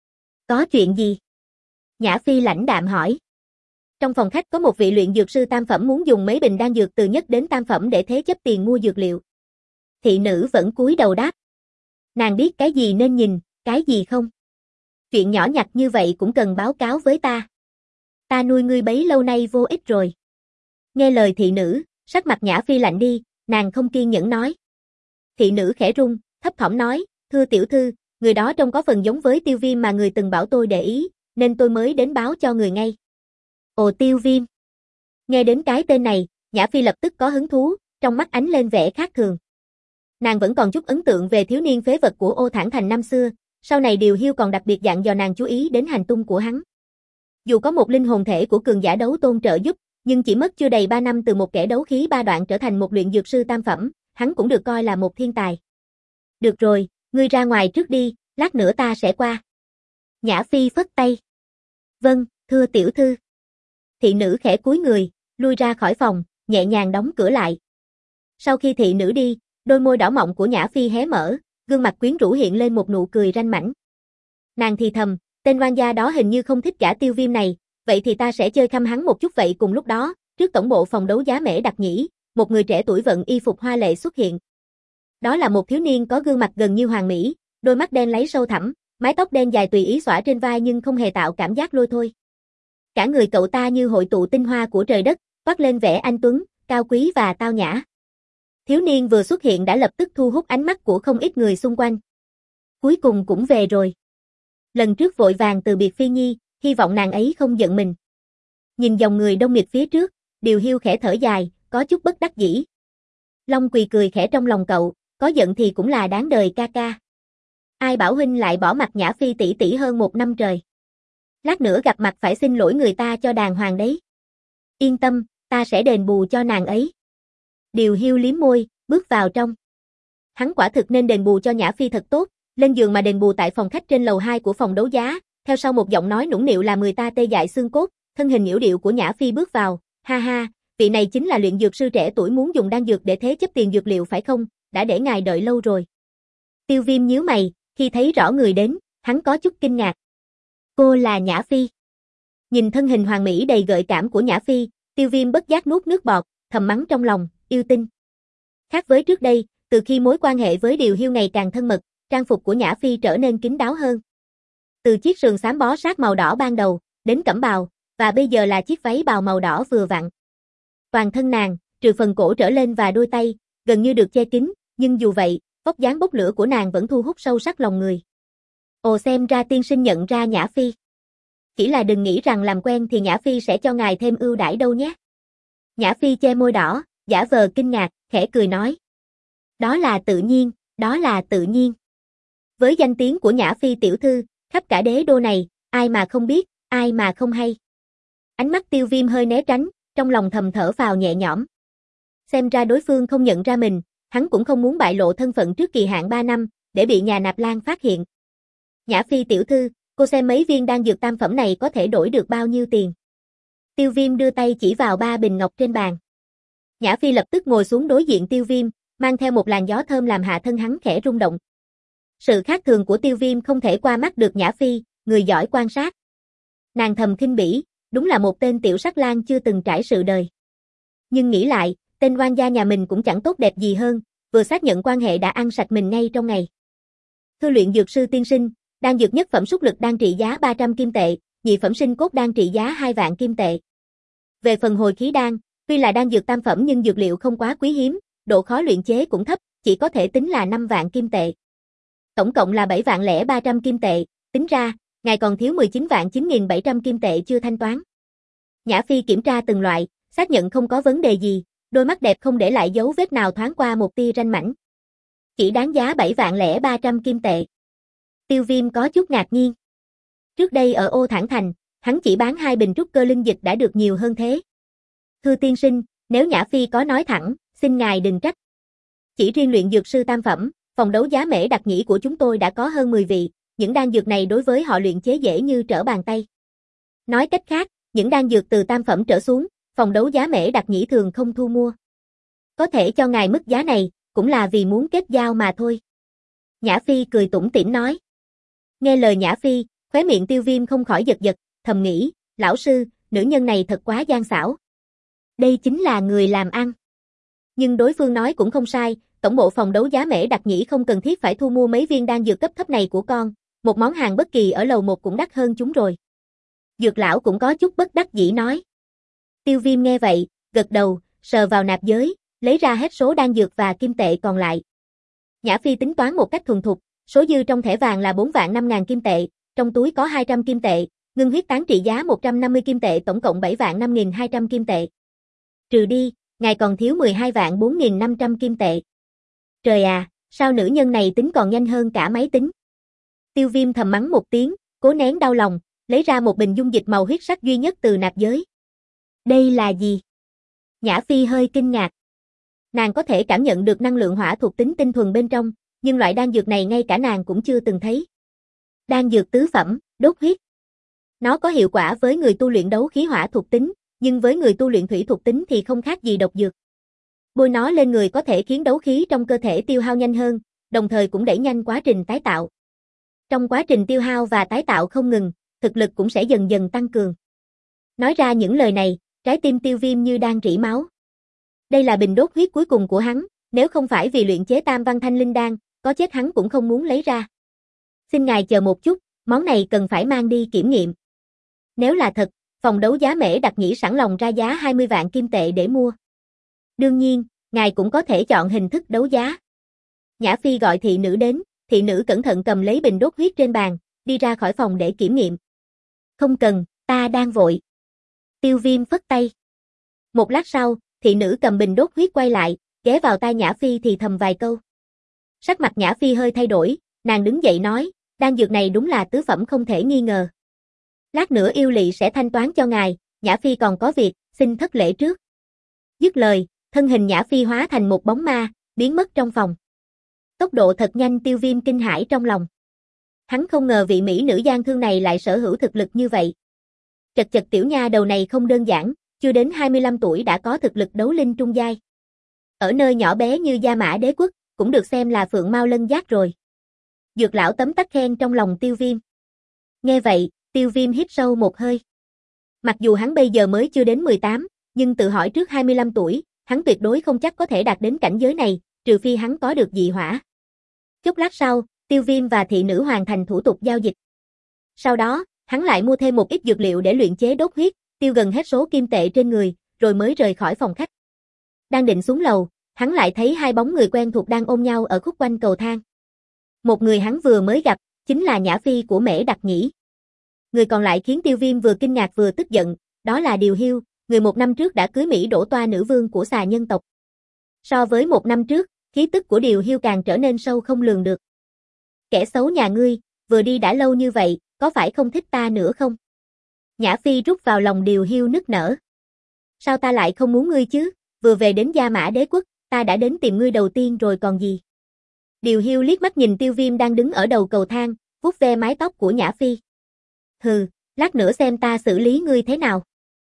Có chuyện gì? Nhã Phi lãnh đạm hỏi. Trong phòng khách có một vị luyện dược sư tam phẩm muốn dùng mấy bình đan dược từ nhất đến tam phẩm để thế chấp tiền mua dược liệu. Thị nữ vẫn cúi đầu đáp. Nàng biết cái gì nên nhìn, cái gì không. Chuyện nhỏ nhặt như vậy cũng cần báo cáo với ta. Ta nuôi ngươi bấy lâu nay vô ích rồi. Nghe lời thị nữ, sắc mặt Nhã Phi lạnh đi, nàng không kiên nhẫn nói. Thị nữ khẽ run, thấp thỏm nói, thưa tiểu thư, người đó trông có phần giống với Tiêu Viêm mà người từng bảo tôi để ý, nên tôi mới đến báo cho người ngay. Ồ Tiêu Viêm. Nghe đến cái tên này, Nhã Phi lập tức có hứng thú, trong mắt ánh lên vẻ khác thường. Nàng vẫn còn chút ấn tượng về thiếu niên phế vật của Ô Thản Thành năm xưa, sau này Điều Hiêu còn đặc biệt dặn dò nàng chú ý đến hành tung của hắn. Dù có một linh hồn thể của cường giả đấu tôn trợ giúp, nhưng chỉ mất chưa đầy ba năm từ một kẻ đấu khí ba đoạn trở thành một luyện dược sư tam phẩm, hắn cũng được coi là một thiên tài. Được rồi, ngươi ra ngoài trước đi, lát nữa ta sẽ qua. Nhã Phi phất tay. Vâng, thưa tiểu thư. Thị nữ khẽ cúi người, lui ra khỏi phòng, nhẹ nhàng đóng cửa lại. Sau khi thị nữ đi, đôi môi đỏ mọng của Nhã Phi hé mở, gương mặt quyến rũ hiện lên một nụ cười ranh mãnh. Nàng thì thầm, tên oan gia đó hình như không thích gã Tiêu Viêm này, vậy thì ta sẽ chơi khăm hắn một chút. Vậy cùng lúc đó, trước tổng bộ phòng đấu giá Mễ Đặc Nhĩ, một người trẻ tuổi vận y phục hoa lệ xuất hiện. Đó là một thiếu niên có gương mặt gần như hoàn mỹ, đôi mắt đen láy sâu thẳm, mái tóc đen dài tùy ý xõa trên vai nhưng không hề tạo cảm giác lôi thôi. Cả người cậu ta như hội tụ tinh hoa của trời đất, toát lên vẻ anh tuấn, cao quý và tao nhã. Thiếu niên vừa xuất hiện đã lập tức thu hút ánh mắt của không ít người xung quanh. Cuối cùng cũng về rồi. Lần trước vội vàng từ biệt Phi Nhi, hy vọng nàng ấy không giận mình. Nhìn dòng người đông nghịt phía trước, Điều Hiêu khẽ thở dài, có chút bất đắc dĩ. Long Quỳ cười khẽ trong lòng cậu, có giận thì cũng là đáng đời ca ca. Ai bảo huynh lại bỏ mặt Nhã Phi tỷ tỷ hơn một năm trời. Lát nữa gặp mặt phải xin lỗi người ta cho đàng hoàng đấy. Yên tâm, ta sẽ đền bù cho nàng ấy. Điều Hiêu liếm môi, bước vào trong. Hắn quả thực nên đền bù cho Nhã Phi thật tốt, lên giường mà đền bù tại phòng khách trên lầu hai của phòng đấu giá, theo sau một giọng nói nũng nịu làm người ta tê dại xương cốt, thân hình yểu điệu của Nhã Phi bước vào, ha ha, vị này chính là luyện dược sư trẻ tuổi muốn dùng đan dược để thế chấp tiền dược liệu phải không, đã để ngài đợi lâu rồi. Tiêu Viêm nhíu mày, khi thấy rõ người đến, hắn có chút kinh ngạc. Cô là Nhã Phi. Nhìn thân hình hoàn mỹ đầy gợi cảm của Nhã Phi, Tiêu Viêm bất giác nuốt nước bọt, thầm mắng trong lòng, yêu tinh. Khác với trước đây, từ khi mối quan hệ với Điều Hiêu ngày càng thân mật, trang phục của Nhã Phi trở nên kín đáo hơn. Từ chiếc sườn xám bó sát màu đỏ ban đầu, đến cẩm bào, và bây giờ là chiếc váy bào màu đỏ vừa vặn. Toàn thân nàng, trừ phần cổ trở lên và đôi tay, gần như được che kín, nhưng dù vậy, vóc dáng bốc lửa của nàng vẫn thu hút sâu sắc lòng người. Ồ, xem ra tiên sinh nhận ra Nhã Phi. Chỉ là đừng nghĩ rằng làm quen thì Nhã Phi sẽ cho ngài thêm ưu đãi đâu nhé. Nhã Phi che môi đỏ, giả vờ kinh ngạc, khẽ cười nói. Đó là tự nhiên, đó là tự nhiên. Với danh tiếng của Nhã Phi tiểu thư, khắp cả đế đô này, ai mà không biết, ai mà không hay. Ánh mắt Tiêu Viêm hơi né tránh, trong lòng thầm thở phào nhẹ nhõm. Xem ra đối phương không nhận ra mình, hắn cũng không muốn bại lộ thân phận trước kỳ hạn ba năm, để bị nhà nạp lan phát hiện. Nhã Phi tiểu thư, cô xem mấy viên đan dược tam phẩm này có thể đổi được bao nhiêu tiền. Tiêu Viêm đưa tay chỉ vào ba bình ngọc trên bàn. Nhã Phi lập tức ngồi xuống đối diện Tiêu Viêm, mang theo một làn gió thơm làm hạ thân hắn khẽ rung động. Sự khác thường của Tiêu Viêm không thể qua mắt được Nhã Phi, người giỏi quan sát. Nàng thầm khinh bỉ, đúng là một tên tiểu sắc lang chưa từng trải sự đời. Nhưng nghĩ lại, tên oan gia nhà mình cũng chẳng tốt đẹp gì hơn, vừa xác nhận quan hệ đã ăn sạch mình ngay trong ngày. Thưa luyện dược sư tiên sinh, đan dược nhất phẩm xúc lực đang trị giá ba trăm kim tệ, nhị phẩm sinh cốt đang trị giá hai vạn kim tệ. Về phần hồi khí đan, tuy là đan dược tam phẩm nhưng dược liệu không quá quý hiếm, độ khó luyện chế cũng thấp, chỉ có thể tính là năm vạn kim tệ. Tổng cộng là bảy vạn lẻ ba trăm kim tệ, tính ra, ngài còn thiếu mười chín vạn chín nghìn bảy trăm kim tệ chưa thanh toán. Nhã Phi kiểm tra từng loại, xác nhận không có vấn đề gì, đôi mắt đẹp không để lại dấu vết nào thoáng qua một tia ranh mãnh. Chỉ đáng giá bảy vạn lẻ ba trăm kim tệ. Tiêu Viêm có chút ngạc nhiên. Trước đây ở Ô Thản Thành, hắn chỉ bán hai bình trúc cơ linh dịch đã được nhiều hơn thế. Thưa tiên sinh, nếu Nhã Phi có nói thẳng, xin ngài đừng trách. Chỉ riêng luyện dược sư tam phẩm, phòng đấu giá Mễ Đặc Nhĩ của chúng tôi đã có hơn mười vị, những đan dược này đối với họ luyện chế dễ như trở bàn tay. Nói cách khác, những đan dược từ tam phẩm trở xuống, phòng đấu giá Mễ Đặc Nhĩ thường không thu mua. Có thể cho ngài mức giá này, cũng là vì muốn kết giao mà thôi. Nhã Phi cười tủm tỉm nói. Nghe lời Nhã Phi, khóe miệng Tiêu Viêm không khỏi giật giật, thầm nghĩ, lão sư, nữ nhân này thật quá gian xảo. Đây chính là người làm ăn. Nhưng đối phương nói cũng không sai, tổng bộ phòng đấu giá Mễ Đặc Nhĩ không cần thiết phải thu mua mấy viên đan dược cấp thấp này của con, một món hàng bất kỳ ở lầu một cũng đắt hơn chúng rồi. Dược lão cũng có chút bất đắc dĩ nói. Tiêu Viêm nghe vậy, gật đầu, sờ vào nạp giới, lấy ra hết số đan dược và kim tệ còn lại. Nhã Phi tính toán một cách thuần thục, số dư trong thẻ vàng là bốn vạn năm ngàn kim tệ, trong túi có hai trăm kim tệ, ngưng huyết tán trị giá một trăm năm mươi kim tệ, tổng cộng bảy vạn năm nghìn hai trăm kim tệ. Trừ đi, Ngài còn thiếu mười hai vạn bốn nghìn năm trăm kim tệ. Trời à, sao nữ nhân này tính còn nhanh hơn cả máy tính. Tiêu Viêm thầm mắng một tiếng, cố nén đau lòng, lấy ra một bình dung dịch màu huyết sắc duy nhất từ nạp giới. Đây là gì? Nhã Phi hơi kinh ngạc. Nàng có thể cảm nhận được năng lượng hỏa thuộc tính tinh thuần bên trong, nhưng loại đan dược này ngay cả nàng cũng chưa từng thấy. Đan dược tứ phẩm, đốt huyết. Nó có hiệu quả với người tu luyện đấu khí hỏa thuộc tính, nhưng với người tu luyện thủy thuộc tính thì không khác gì độc dược. Bôi nó lên người có thể khiến đấu khí trong cơ thể tiêu hao nhanh hơn, đồng thời cũng đẩy nhanh quá trình tái tạo. Trong quá trình tiêu hao và tái tạo không ngừng, thực lực cũng sẽ dần dần tăng cường. Nói ra những lời này, trái tim Tiêu Viêm như đang rỉ máu. Đây là bình đốt huyết cuối cùng của hắn, nếu không phải vì luyện chế Tam Văn Thanh Linh Đan, có chết hắn cũng không muốn lấy ra. Xin ngài chờ một chút, món này cần phải mang đi kiểm nghiệm. Nếu là thật, phòng đấu giá Mễ Đặc Nhĩ sẵn lòng ra giá hai mươi vạn kim tệ để mua. Đương nhiên, ngài cũng có thể chọn hình thức đấu giá. Nhã Phi gọi thị nữ đến, thị nữ cẩn thận cầm lấy bình đốt huyết trên bàn, đi ra khỏi phòng để kiểm nghiệm. Không cần, ta đang vội. Tiêu Viêm phất tay. Một lát sau, thị nữ cầm bình đốt huyết quay lại, ghé vào tai Nhã Phi thì thầm vài câu. Sắc mặt Nhã Phi hơi thay đổi, nàng đứng dậy nói, đan dược này đúng là tứ phẩm không thể nghi ngờ. Lát nữa yêu lỵ sẽ thanh toán cho ngài, Nhã Phi còn có việc, xin thất lễ trước. Dứt lời, thân hình Nhã Phi hóa thành một bóng ma, biến mất trong phòng. Tốc độ thật nhanh Tiêu Viêm kinh hãi trong lòng. Hắn không ngờ vị mỹ nữ gian thương này lại sở hữu thực lực như vậy. Chật chật tiểu nha đầu này không đơn giản, chưa đến hai mươi lăm tuổi đã có thực lực đấu linh trung giai. Ở nơi nhỏ bé như Gia Mã Đế quốc, cũng được xem là phượng mao lân giác rồi. Dược lão tấm tắc khen trong lòng Tiêu Viêm. Nghe vậy, Tiêu Viêm hít sâu một hơi. Mặc dù hắn bây giờ mới chưa đến mười tám, nhưng tự hỏi trước hai mươi lăm tuổi, hắn tuyệt đối không chắc có thể đạt đến cảnh giới này, trừ phi hắn có được dị hỏa. Chốc lát sau, Tiêu Viêm và thị nữ hoàn thành thủ tục giao dịch. Sau đó, hắn lại mua thêm một ít dược liệu để luyện chế đốt huyết, tiêu gần hết số kim tệ trên người, rồi mới rời khỏi phòng khách. Đang định xuống lầu, hắn lại thấy hai bóng người quen thuộc đang ôm nhau ở khúc quanh cầu thang. Một người hắn vừa mới gặp, chính là Nhã Phi của Mễ Đặc Nhĩ. Người còn lại khiến Tiêu Viêm vừa kinh ngạc vừa tức giận, đó là Điều Hiêu, người một năm trước đã cưới Mỹ Đỗ Toa nữ vương của xà nhân tộc. So với một năm trước, khí tức của Điều Hiêu càng trở nên sâu không lường được. Kẻ xấu nhà ngươi, vừa đi đã lâu như vậy, có phải không thích ta nữa không? Nhã Phi rút vào lòng Điều Hiêu nức nở. Sao ta lại không muốn ngươi chứ, vừa về đến Gia Mã Đế quốc, ta đã đến tìm ngươi đầu tiên rồi còn gì. Điều Hiêu liếc mắt nhìn Tiêu Viêm đang đứng ở đầu cầu thang, vuốt ve mái tóc của Nhã Phi. Hừ, lát nữa xem ta xử lý ngươi thế nào.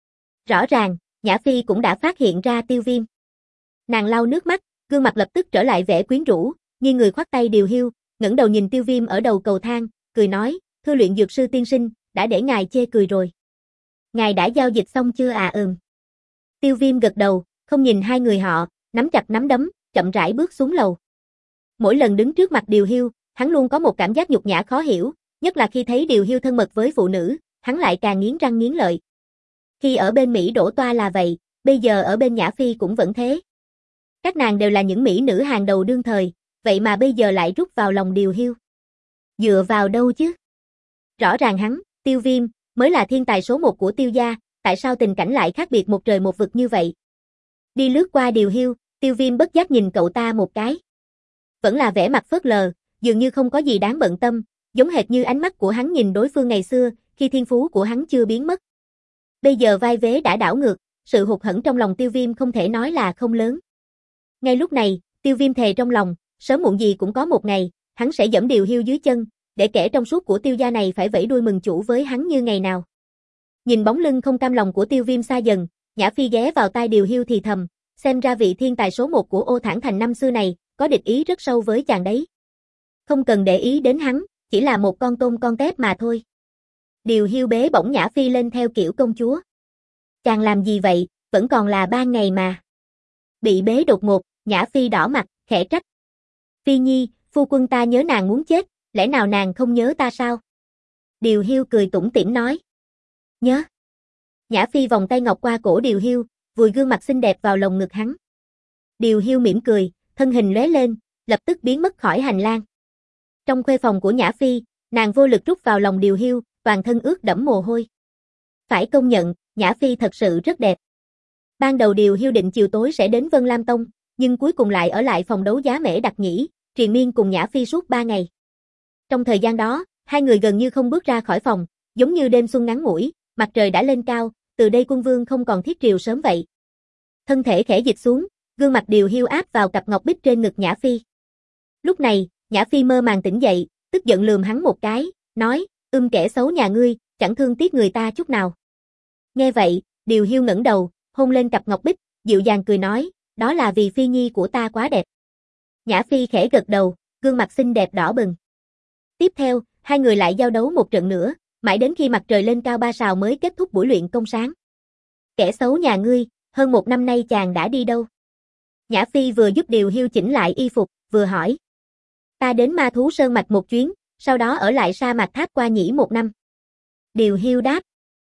Rõ ràng, Nhã Phi cũng đã phát hiện ra Tiêu Viêm. Nàng lau nước mắt, gương mặt lập tức trở lại vẻ quyến rũ, nghiêng người khoác tay Điều Hiêu, ngẩng đầu nhìn Tiêu Viêm ở đầu cầu thang, cười nói, thưa luyện dược sư tiên sinh, đã để ngài chê cười rồi. Ngài đã giao dịch xong chưa à? Ừm. Tiêu Viêm gật đầu, không nhìn hai người họ, nắm chặt nắm đấm, chậm rãi bước xuống lầu. Mỗi lần đứng trước mặt Điều Hiêu, hắn luôn có một cảm giác nhục nhã khó hiểu, nhất là khi thấy Điều Hiêu thân mật với phụ nữ, hắn lại càng nghiến răng nghiến lợi. Khi ở bên Mỹ Đỗ Toa là vậy, bây giờ ở bên Nhã Phi cũng vẫn thế. Các nàng đều là những mỹ nữ hàng đầu đương thời, vậy mà bây giờ lại rút vào lòng Điều Hiêu. Dựa vào đâu chứ? Rõ ràng hắn, Tiêu Viêm, mới là thiên tài số một của Tiêu gia, tại sao tình cảnh lại khác biệt một trời một vực như vậy? Đi lướt qua Điều Hiêu, Tiêu Viêm bất giác nhìn cậu ta một cái. Vẫn là vẻ mặt phớt lờ, dường như không có gì đáng bận tâm, giống hệt như ánh mắt của hắn nhìn đối phương ngày xưa, khi thiên phú của hắn chưa biến mất. Bây giờ vai vế đã đảo ngược, sự hụt hẫng trong lòng Tiêu Viêm không thể nói là không lớn. Ngay lúc này, Tiêu Viêm thề trong lòng, sớm muộn gì cũng có một ngày, hắn sẽ giẫm Điều Hiêu dưới chân, để kẻ trong suốt của Tiêu gia này phải vẫy đuôi mừng chủ với hắn như ngày nào. Nhìn bóng lưng không cam lòng của Tiêu Viêm xa dần, Nhã Phi ghé vào tai Điều Hiêu thì thầm, xem ra vị thiên tài số một của Ô Thản Thành năm xưa này, có địch ý rất sâu với chàng đấy. Không cần để ý đến hắn, chỉ là một con tôm con tép mà thôi. Điều Hiêu bế bổng Nhã Phi lên theo kiểu công chúa. Chàng làm gì vậy, vẫn còn là ba ngày mà. Bị bế đột ngột, Nhã Phi đỏ mặt, khẽ trách. Phi Nhi, phu quân ta nhớ nàng muốn chết, lẽ nào nàng không nhớ ta sao? Điều Hiêu cười tủm tỉm nói. Nhớ. Nhã Phi vòng tay ngọc qua cổ Điều Hiêu, vùi gương mặt xinh đẹp vào lồng ngực hắn. Điều Hiêu mỉm cười, thân hình lóe lên, lập tức biến mất khỏi hành lang. Trong khuê phòng của Nhã Phi, nàng vô lực rút vào lòng Điều Hiêu, toàn thân ướt đẫm mồ hôi. Phải công nhận, Nhã Phi thật sự rất đẹp. Ban đầu Điều Hiêu định chiều tối sẽ đến Vân Lam Tông, nhưng cuối cùng lại ở lại phòng đấu giá Mễ Đặc Nhĩ, triền miên cùng Nhã Phi suốt ba ngày. Trong thời gian đó, hai người gần như không bước ra khỏi phòng, giống như đêm xuân ngắn ngủi, mặt trời đã lên cao, từ đây quân vương không còn thiết triều sớm vậy. Thân thể khẽ dịch xuống, gương mặt Điều Hiêu áp vào cặp ngọc bích trên ngực Nhã Phi. Lúc này, Nhã Phi mơ màng tỉnh dậy, tức giận lườm hắn một cái, nói, ưm kẻ xấu nhà ngươi, chẳng thương tiếc người ta chút nào. Nghe vậy, Điều Hiêu ngẩng đầu, hôn lên cặp ngọc bích, dịu dàng cười nói, đó là vì Phi nhi của ta quá đẹp. Nhã Phi khẽ gật đầu, gương mặt xinh đẹp đỏ bừng. Tiếp theo, hai người lại giao đấu một trận nữa, mãi đến khi mặt trời lên cao ba sào mới kết thúc buổi luyện công sáng. Kẻ xấu nhà ngươi, hơn một năm nay chàng đã đi đâu? Nhã Phi vừa giúp Điều Hiêu chỉnh lại y phục, vừa hỏi. Ta đến Ma Thú Sơn Mạch một chuyến, sau đó ở lại sa mạc Tháp Qua Nhĩ một năm. Điều Hiêu đáp.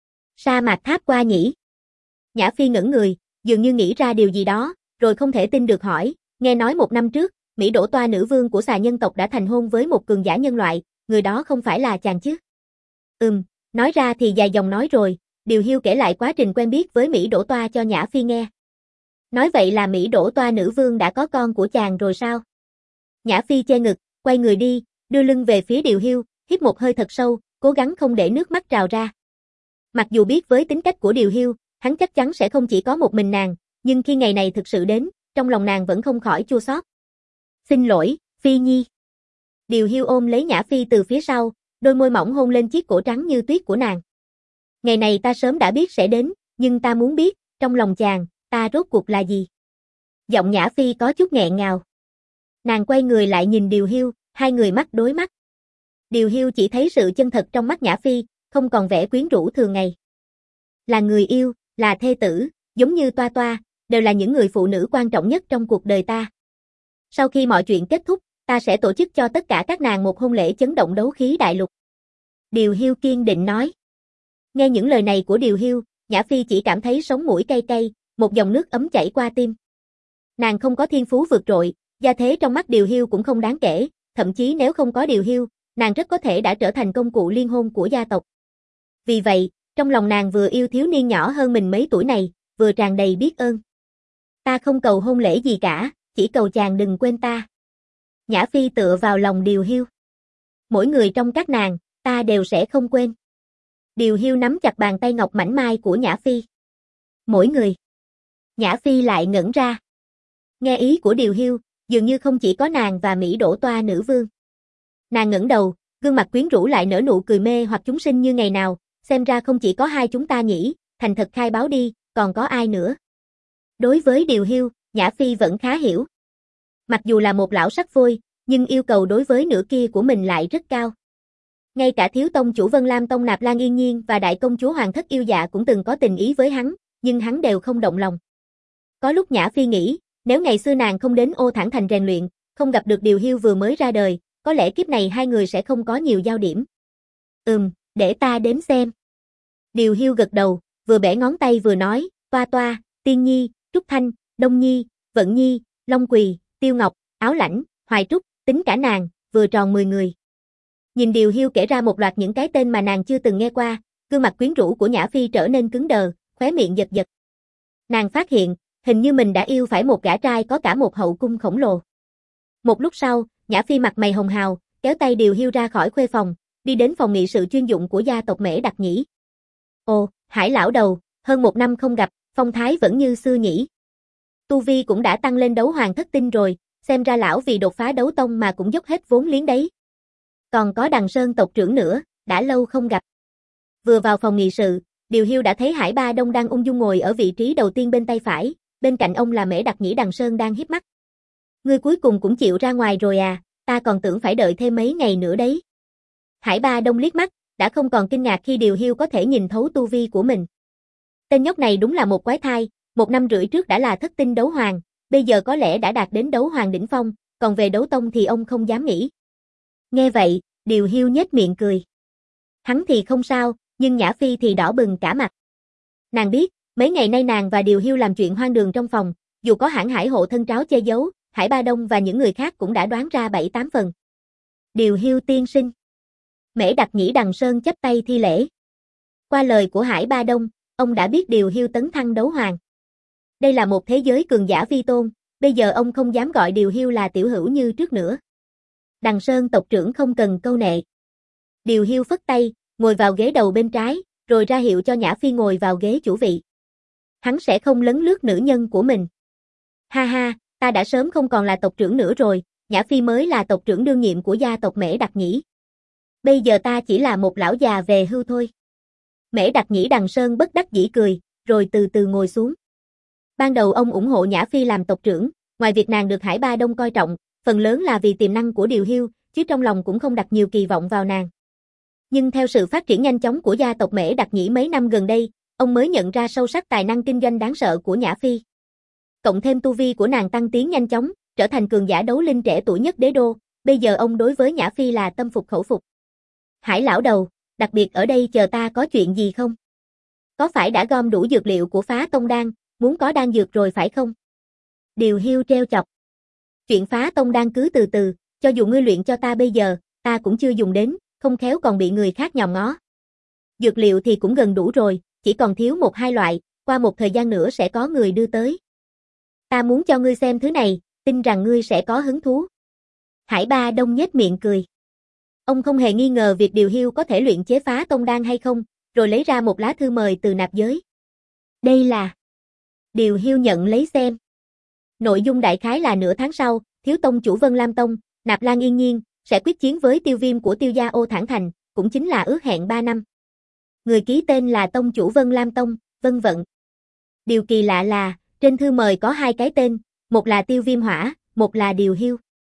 Sa mạc Tháp Qua Nhĩ. Nhã Phi ngẩn người, dường như nghĩ ra điều gì đó, rồi không thể tin được hỏi, nghe nói một năm trước, Mỹ Đỗ Toa nữ vương của xà nhân tộc đã thành hôn với một cường giả nhân loại, người đó không phải là chàng chứ? Ừm, nói ra thì dài dòng nói rồi, Điều Hiêu kể lại quá trình quen biết với Mỹ Đỗ Toa cho Nhã Phi nghe. Nói vậy là Mỹ Đỗ Toa nữ vương đã có con của chàng rồi sao? Nhã Phi che ngực, quay người đi, đưa lưng về phía Điều Hiêu, hít một hơi thật sâu, cố gắng không để nước mắt trào ra. Mặc dù biết với tính cách của Điều Hiêu, hắn chắc chắn sẽ không chỉ có một mình nàng, nhưng khi ngày này thực sự đến, trong lòng nàng vẫn không khỏi chua xót. Xin lỗi, Phi nhi. Điều Hiêu ôm lấy Nhã Phi từ phía sau, đôi môi mỏng hôn lên chiếc cổ trắng như tuyết của nàng. Ngày này ta sớm đã biết sẽ đến, nhưng ta muốn biết, trong lòng chàng, ta rốt cuộc là gì? Giọng Nhã Phi có chút nghẹn ngào. Nàng quay người lại nhìn Điều Hiêu, hai người mắt đối mắt. Điều Hiêu chỉ thấy sự chân thật trong mắt Nhã Phi, không còn vẻ quyến rũ thường ngày. Là người yêu, là thê tử, giống như Toa Toa, đều là những người phụ nữ quan trọng nhất trong cuộc đời ta. Sau khi mọi chuyện kết thúc, ta sẽ tổ chức cho tất cả các nàng một hôn lễ chấn động đấu khí đại lục. Điều Hiêu kiên định nói. Nghe những lời này của Điều Hiêu, Nhã Phi chỉ cảm thấy sống mũi cay cay, một dòng nước ấm chảy qua tim. Nàng không có thiên phú vượt trội, gia thế trong mắt Điều Hiêu cũng không đáng kể, thậm chí nếu không có Điều Hiêu, nàng rất có thể đã trở thành công cụ liên hôn của gia tộc. Vì vậy, trong lòng nàng vừa yêu thiếu niên nhỏ hơn mình mấy tuổi này, vừa tràn đầy biết ơn. Ta không cầu hôn lễ gì cả, chỉ cầu chàng đừng quên ta. Nhã Phi tựa vào lòng Điều Hiêu. Mỗi người trong các nàng, ta đều sẽ không quên. Điều Hiêu nắm chặt bàn tay ngọc mảnh mai của Nhã Phi. Mỗi người. Nhã Phi lại ngẩn ra. Nghe ý của Điều Hiêu, dường như không chỉ có nàng và Mỹ Đỗ Toa nữ vương. Nàng ngẩng đầu, gương mặt quyến rũ lại nở nụ cười mê hoặc chúng sinh như ngày nào, xem ra không chỉ có hai chúng ta nhỉ, thành thật khai báo đi, còn có ai nữa. Đối với Điều Hiêu, Nhã Phi vẫn khá hiểu. Mặc dù là một lão sắc phôi, nhưng yêu cầu đối với nửa kia của mình lại rất cao. Ngay cả thiếu tông chủ Vân Lam Tông Nạp Lan Yên Nhiên và đại công chúa Hoàng thất Yêu Dạ cũng từng có tình ý với hắn, nhưng hắn đều không động lòng. Có lúc Nhã Phi nghĩ, nếu ngày xưa nàng không đến Ô Thản Thành rèn luyện, không gặp được Điều Hiêu vừa mới ra đời, có lẽ kiếp này hai người sẽ không có nhiều giao điểm. Ừm, để ta đến xem. Điều Hiêu gật đầu, vừa bẻ ngón tay vừa nói, Toa Toa, Tiên Nhi, Trúc Thanh, Đông Nhi, Vận Nhi, Long Quỳ, Tiêu Ngọc, Áo Lãnh, Hoài Trúc, tính cả nàng, vừa tròn mười người. Nhìn Điều Hiêu kể ra một loạt những cái tên mà nàng chưa từng nghe qua, gương mặt quyến rũ của Nhã Phi trở nên cứng đờ, khóe miệng giật giật. Nàng phát hiện, hình như mình đã yêu phải một gã trai có cả một hậu cung khổng lồ. Một lúc sau, Nhã Phi mặt mày hồng hào, kéo tay Điều Hiêu ra khỏi khuê phòng, đi đến phòng nghị sự chuyên dụng của gia tộc Mễ Đặc Nhĩ. Ồ, Hải lão đầu, hơn một năm không gặp, phong thái vẫn như xưa nhỉ. Tu vi cũng đã tăng lên đấu hoàng thất tinh rồi, xem ra lão vì đột phá đấu tông mà cũng dốc hết vốn liếng đấy. Còn có Đằng Sơn tộc trưởng nữa, đã lâu không gặp. Vừa vào phòng nghị sự, Điều Hiêu đã thấy Hải Ba Đông đang ung dung ngồi ở vị trí đầu tiên bên tay phải, bên cạnh ông là Mễ Đặc Nhĩ Đằng Sơn đang híp mắt. Ngươi cuối cùng cũng chịu ra ngoài rồi à, ta còn tưởng phải đợi thêm mấy ngày nữa đấy. Hải Ba Đông liếc mắt, đã không còn kinh ngạc khi Điều Hiêu có thể nhìn thấu tu vi của mình. Tên nhóc này đúng là một quái thai, một năm rưỡi trước đã là thất tinh đấu hoàng, bây giờ có lẽ đã đạt đến đấu hoàng đỉnh phong, còn về đấu tông thì ông không dám nghĩ. Nghe vậy, Điều Hiêu nhếch miệng cười. Hắn thì không sao, nhưng Nhã Phi thì đỏ bừng cả mặt. Nàng biết, mấy ngày nay nàng và Điều Hiêu làm chuyện hoang đường trong phòng, dù có hãn hải hộ thân tráo che giấu, Hải Ba Đông và những người khác cũng đã đoán ra bảy tám phần. Điều Hiêu tiên sinh. Mễ Đặc Nhĩ Đằng Sơn chắp tay thi lễ. Qua lời của Hải Ba Đông, ông đã biết Điều Hiêu tấn thăng đấu hoàng. Đây là một thế giới cường giả vi tôn, bây giờ ông không dám gọi Điều Hiêu là tiểu hữu như trước nữa. Đằng Sơn tộc trưởng không cần câu nệ. Điều Hiêu phất tay, ngồi vào ghế đầu bên trái, rồi ra hiệu cho Nhã Phi ngồi vào ghế chủ vị. Hắn sẽ không lấn lướt nữ nhân của mình. Ha ha, ta đã sớm không còn là tộc trưởng nữa rồi, Nhã Phi mới là tộc trưởng đương nhiệm của gia tộc Mễ Đặc Nhĩ. Bây giờ ta chỉ là một lão già về hưu thôi. Mễ Đặc Nhĩ Đằng Sơn bất đắc dĩ cười, rồi từ từ ngồi xuống. Ban đầu ông ủng hộ Nhã Phi làm tộc trưởng, ngoài việc nàng được Hải Ba Đông coi trọng, phần lớn là vì tiềm năng của Điều Hiêu, chứ trong lòng cũng không đặt nhiều kỳ vọng vào nàng. Nhưng theo sự phát triển nhanh chóng của gia tộc Mễ Đặc Nhĩ mấy năm gần đây, ông mới nhận ra sâu sắc tài năng kinh doanh đáng sợ của Nhã Phi. Cộng thêm tu vi của nàng tăng tiến nhanh chóng, trở thành cường giả đấu linh trẻ tuổi nhất đế đô, bây giờ ông đối với Nhã Phi là tâm phục khẩu phục. Hải lão đầu, đặc biệt ở đây chờ ta có chuyện gì không? Có phải đã gom đủ dược liệu của Phá Tông Đan, muốn có đan dược rồi phải không? Điều Hiêu treo chọc. Chuyện Phá Tông Đan cứ từ từ, cho dù ngươi luyện cho ta bây giờ, ta cũng chưa dùng đến, không khéo còn bị người khác nhòm ngó. Dược liệu thì cũng gần đủ rồi, chỉ còn thiếu một hai loại, qua một thời gian nữa sẽ có người đưa tới. Ta muốn cho ngươi xem thứ này, tin rằng ngươi sẽ có hứng thú. Hải Ba Đông nhếch miệng cười. Ông không hề nghi ngờ việc Điều Hiêu có thể luyện chế Phá Tông Đan hay không, rồi lấy ra một lá thư mời từ nạp giới. Đây là... Điều Hiêu nhận lấy xem. Nội dung đại khái là nửa tháng sau, thiếu tông chủ Vân Lam Tông, Nạp Lan Yên Nhiên, sẽ quyết chiến với tiêu viêm của tiêu gia Ô Thản Thành, cũng chính là ước hẹn ba năm. Người ký tên là tông chủ Vân Lam Tông, Vân Vận. Điều kỳ lạ là, trên thư mời có hai cái tên, một là Tiêu Viêm Hỏa, một là Điều Hiêu.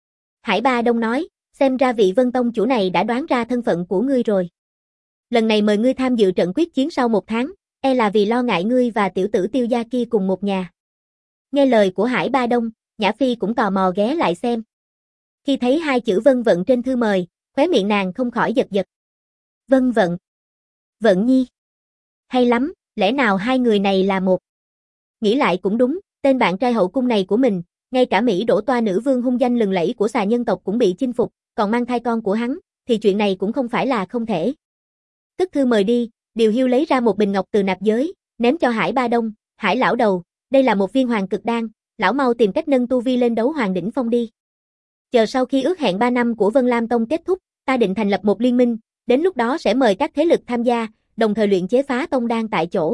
Hải Ba Đông nói, xem ra vị Vân Tông chủ này đã đoán ra thân phận của ngươi rồi. Lần này mời ngươi tham dự trận quyết chiến sau một tháng, e là vì lo ngại ngươi và tiểu tử Tiêu gia kia cùng một nhà. Nghe lời của Hải Ba Đông, Nhã Phi cũng tò mò ghé lại xem. Khi thấy hai chữ Vân Vận trên thư mời, khóe miệng nàng không khỏi giật giật. Vân Vận. Vận Nhi. Hay lắm, lẽ nào hai người này là một? Nghĩ lại cũng đúng, tên bạn trai hậu cung này của mình, ngay cả Mỹ Đỗ Toa nữ vương hung danh lừng lẫy của xà nhân tộc cũng bị chinh phục, còn mang thai con của hắn, thì chuyện này cũng không phải là không thể. Cất thư mời đi, Điều Hiêu lấy ra một bình ngọc từ nạp giới, ném cho Hải Ba Đông. Hải lão đầu, đây là một viên hoàng cực đan, lão mau tìm cách nâng tu vi lên đấu hoàng đỉnh phong đi. Chờ sau khi ước hẹn ba năm của Vân Lam Tông kết thúc, ta định thành lập một liên minh, đến lúc đó sẽ mời các thế lực tham gia, đồng thời luyện chế Phá Tông Đan tại chỗ.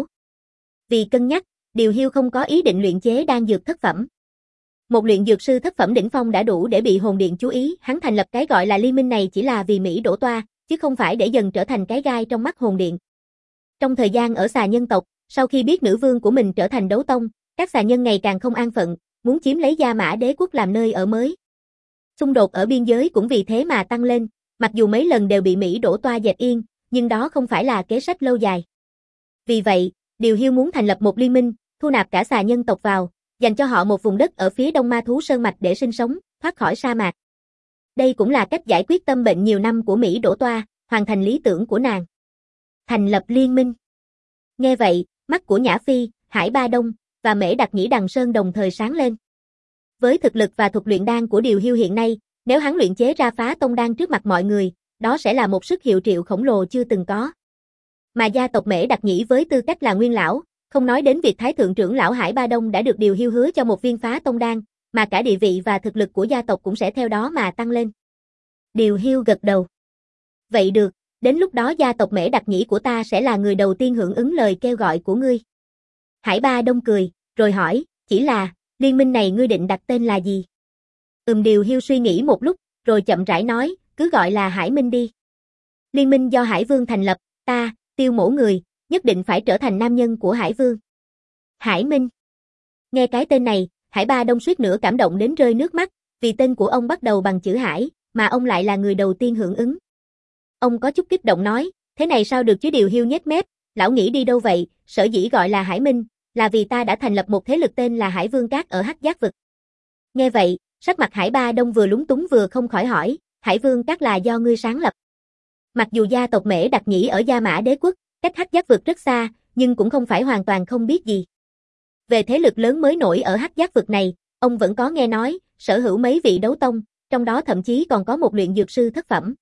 Vì cân nhắc, Điều Hiêu không có ý định luyện chế đan dược thất phẩm. Một luyện dược sư thất phẩm đỉnh phong đã đủ để bị hồn điện chú ý, hắn thành lập cái gọi là liên minh này chỉ là vì Mỹ Đỗ Toa, chứ không phải để dần trở thành cái gai trong mắt hồn điện. Trong thời gian ở xà nhân tộc, sau khi biết nữ vương của mình trở thành đấu tông, các xà nhân ngày càng không an phận, muốn chiếm lấy Gia Mã Đế quốc làm nơi ở mới. Xung đột ở biên giới cũng vì thế mà tăng lên, mặc dù mấy lần đều bị Mỹ Đỗ Toa dẹp yên, nhưng đó không phải là kế sách lâu dài. Vì vậy, Điều Hiêu muốn thành lập một liên minh, thu nạp cả xà nhân tộc vào, dành cho họ một vùng đất ở phía đông ma thú sơn mạch để sinh sống, thoát khỏi sa mạc. Đây cũng là cách giải quyết tâm bệnh nhiều năm của Mỹ Đỗ Toa, hoàn thành lý tưởng của nàng. Thành lập liên minh. Nghe vậy, mắt của Nhã Phi, Hải Ba Đông và Mễ Đặc Nhĩ Đằng Sơn đồng thời sáng lên. Với thực lực và thuật luyện đan của Điều Hiêu hiện nay, nếu hắn luyện chế ra Phá Tông Đan trước mặt mọi người, đó sẽ là một sức hiệu triệu khổng lồ chưa từng có. Mà gia tộc Mễ Đặc Nhĩ với tư cách là nguyên lão, không nói đến việc Thái thượng trưởng lão Hải Ba Đông đã được Điều Hiêu hứa cho một viên Phá Tông Đan, mà cả địa vị và thực lực của gia tộc cũng sẽ theo đó mà tăng lên. Điều Hiêu gật đầu. Vậy được, đến lúc đó gia tộc Mễ Đặc Nhĩ của ta sẽ là người đầu tiên hưởng ứng lời kêu gọi của ngươi. Hải Ba Đông cười, rồi hỏi, chỉ là, liên minh này ngươi định đặt tên là gì? Ừm Điều Hiêu suy nghĩ một lúc, rồi chậm rãi nói, cứ gọi là Hải Minh đi. Liên minh do Hải Vương thành lập, ta, Tiêu Mỗ người, nhất định phải trở thành nam nhân của Hải Vương. Hải Minh. Nghe cái tên này, Hải Ba Đông suýt nữa cảm động đến rơi nước mắt, vì tên của ông bắt đầu bằng chữ Hải, mà ông lại là người đầu tiên hưởng ứng. Ông có chút kích động nói, thế này sao được chứ? Điều Hiêu nhếch mép, lão nghĩ đi đâu vậy, sở dĩ gọi là Hải Minh, là vì ta đã thành lập một thế lực tên là Hải Vương Các ở Hắc Giác Vực. Nghe vậy, sắc mặt Hải Ba Đông vừa lúng túng vừa không khỏi hỏi, Hải Vương Các là do ngươi sáng lập. Mặc dù gia tộc Mễ Đặc Nhĩ ở Gia Mã Đế quốc, cách Hắc Giác Vực rất xa, nhưng cũng không phải hoàn toàn không biết gì. Về thế lực lớn mới nổi ở Hắc Giác Vực này, ông vẫn có nghe nói, sở hữu mấy vị đấu tông, trong đó thậm chí còn có một luyện dược sư thất phẩm.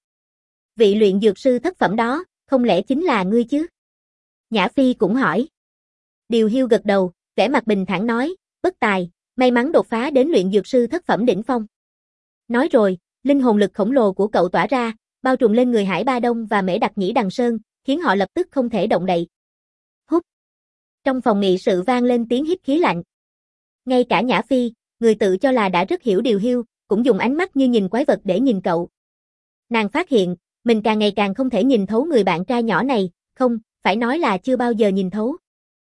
Vị luyện dược sư thất phẩm đó, không lẽ chính là ngươi chứ? Nhã Phi cũng hỏi. Điều Hiêu gật đầu, vẻ mặt bình thản nói, bất tài, may mắn đột phá đến luyện dược sư thất phẩm đỉnh phong. Nói rồi, linh hồn lực khổng lồ của cậu tỏa ra, bao trùm lên người Hải Ba Đông và Mễ Đặc Nhĩ Đằng Sơn, khiến họ lập tức không thể động đậy. Hút. Trong phòng nghị sự vang lên tiếng hít khí lạnh. Ngay cả Nhã Phi, người tự cho là đã rất hiểu điều Hiu, cũng dùng ánh mắt như nhìn quái vật để nhìn cậu. Nàng phát hiện, mình càng ngày càng không thể nhìn thấu người bạn trai nhỏ này, không, phải nói là chưa bao giờ nhìn thấu.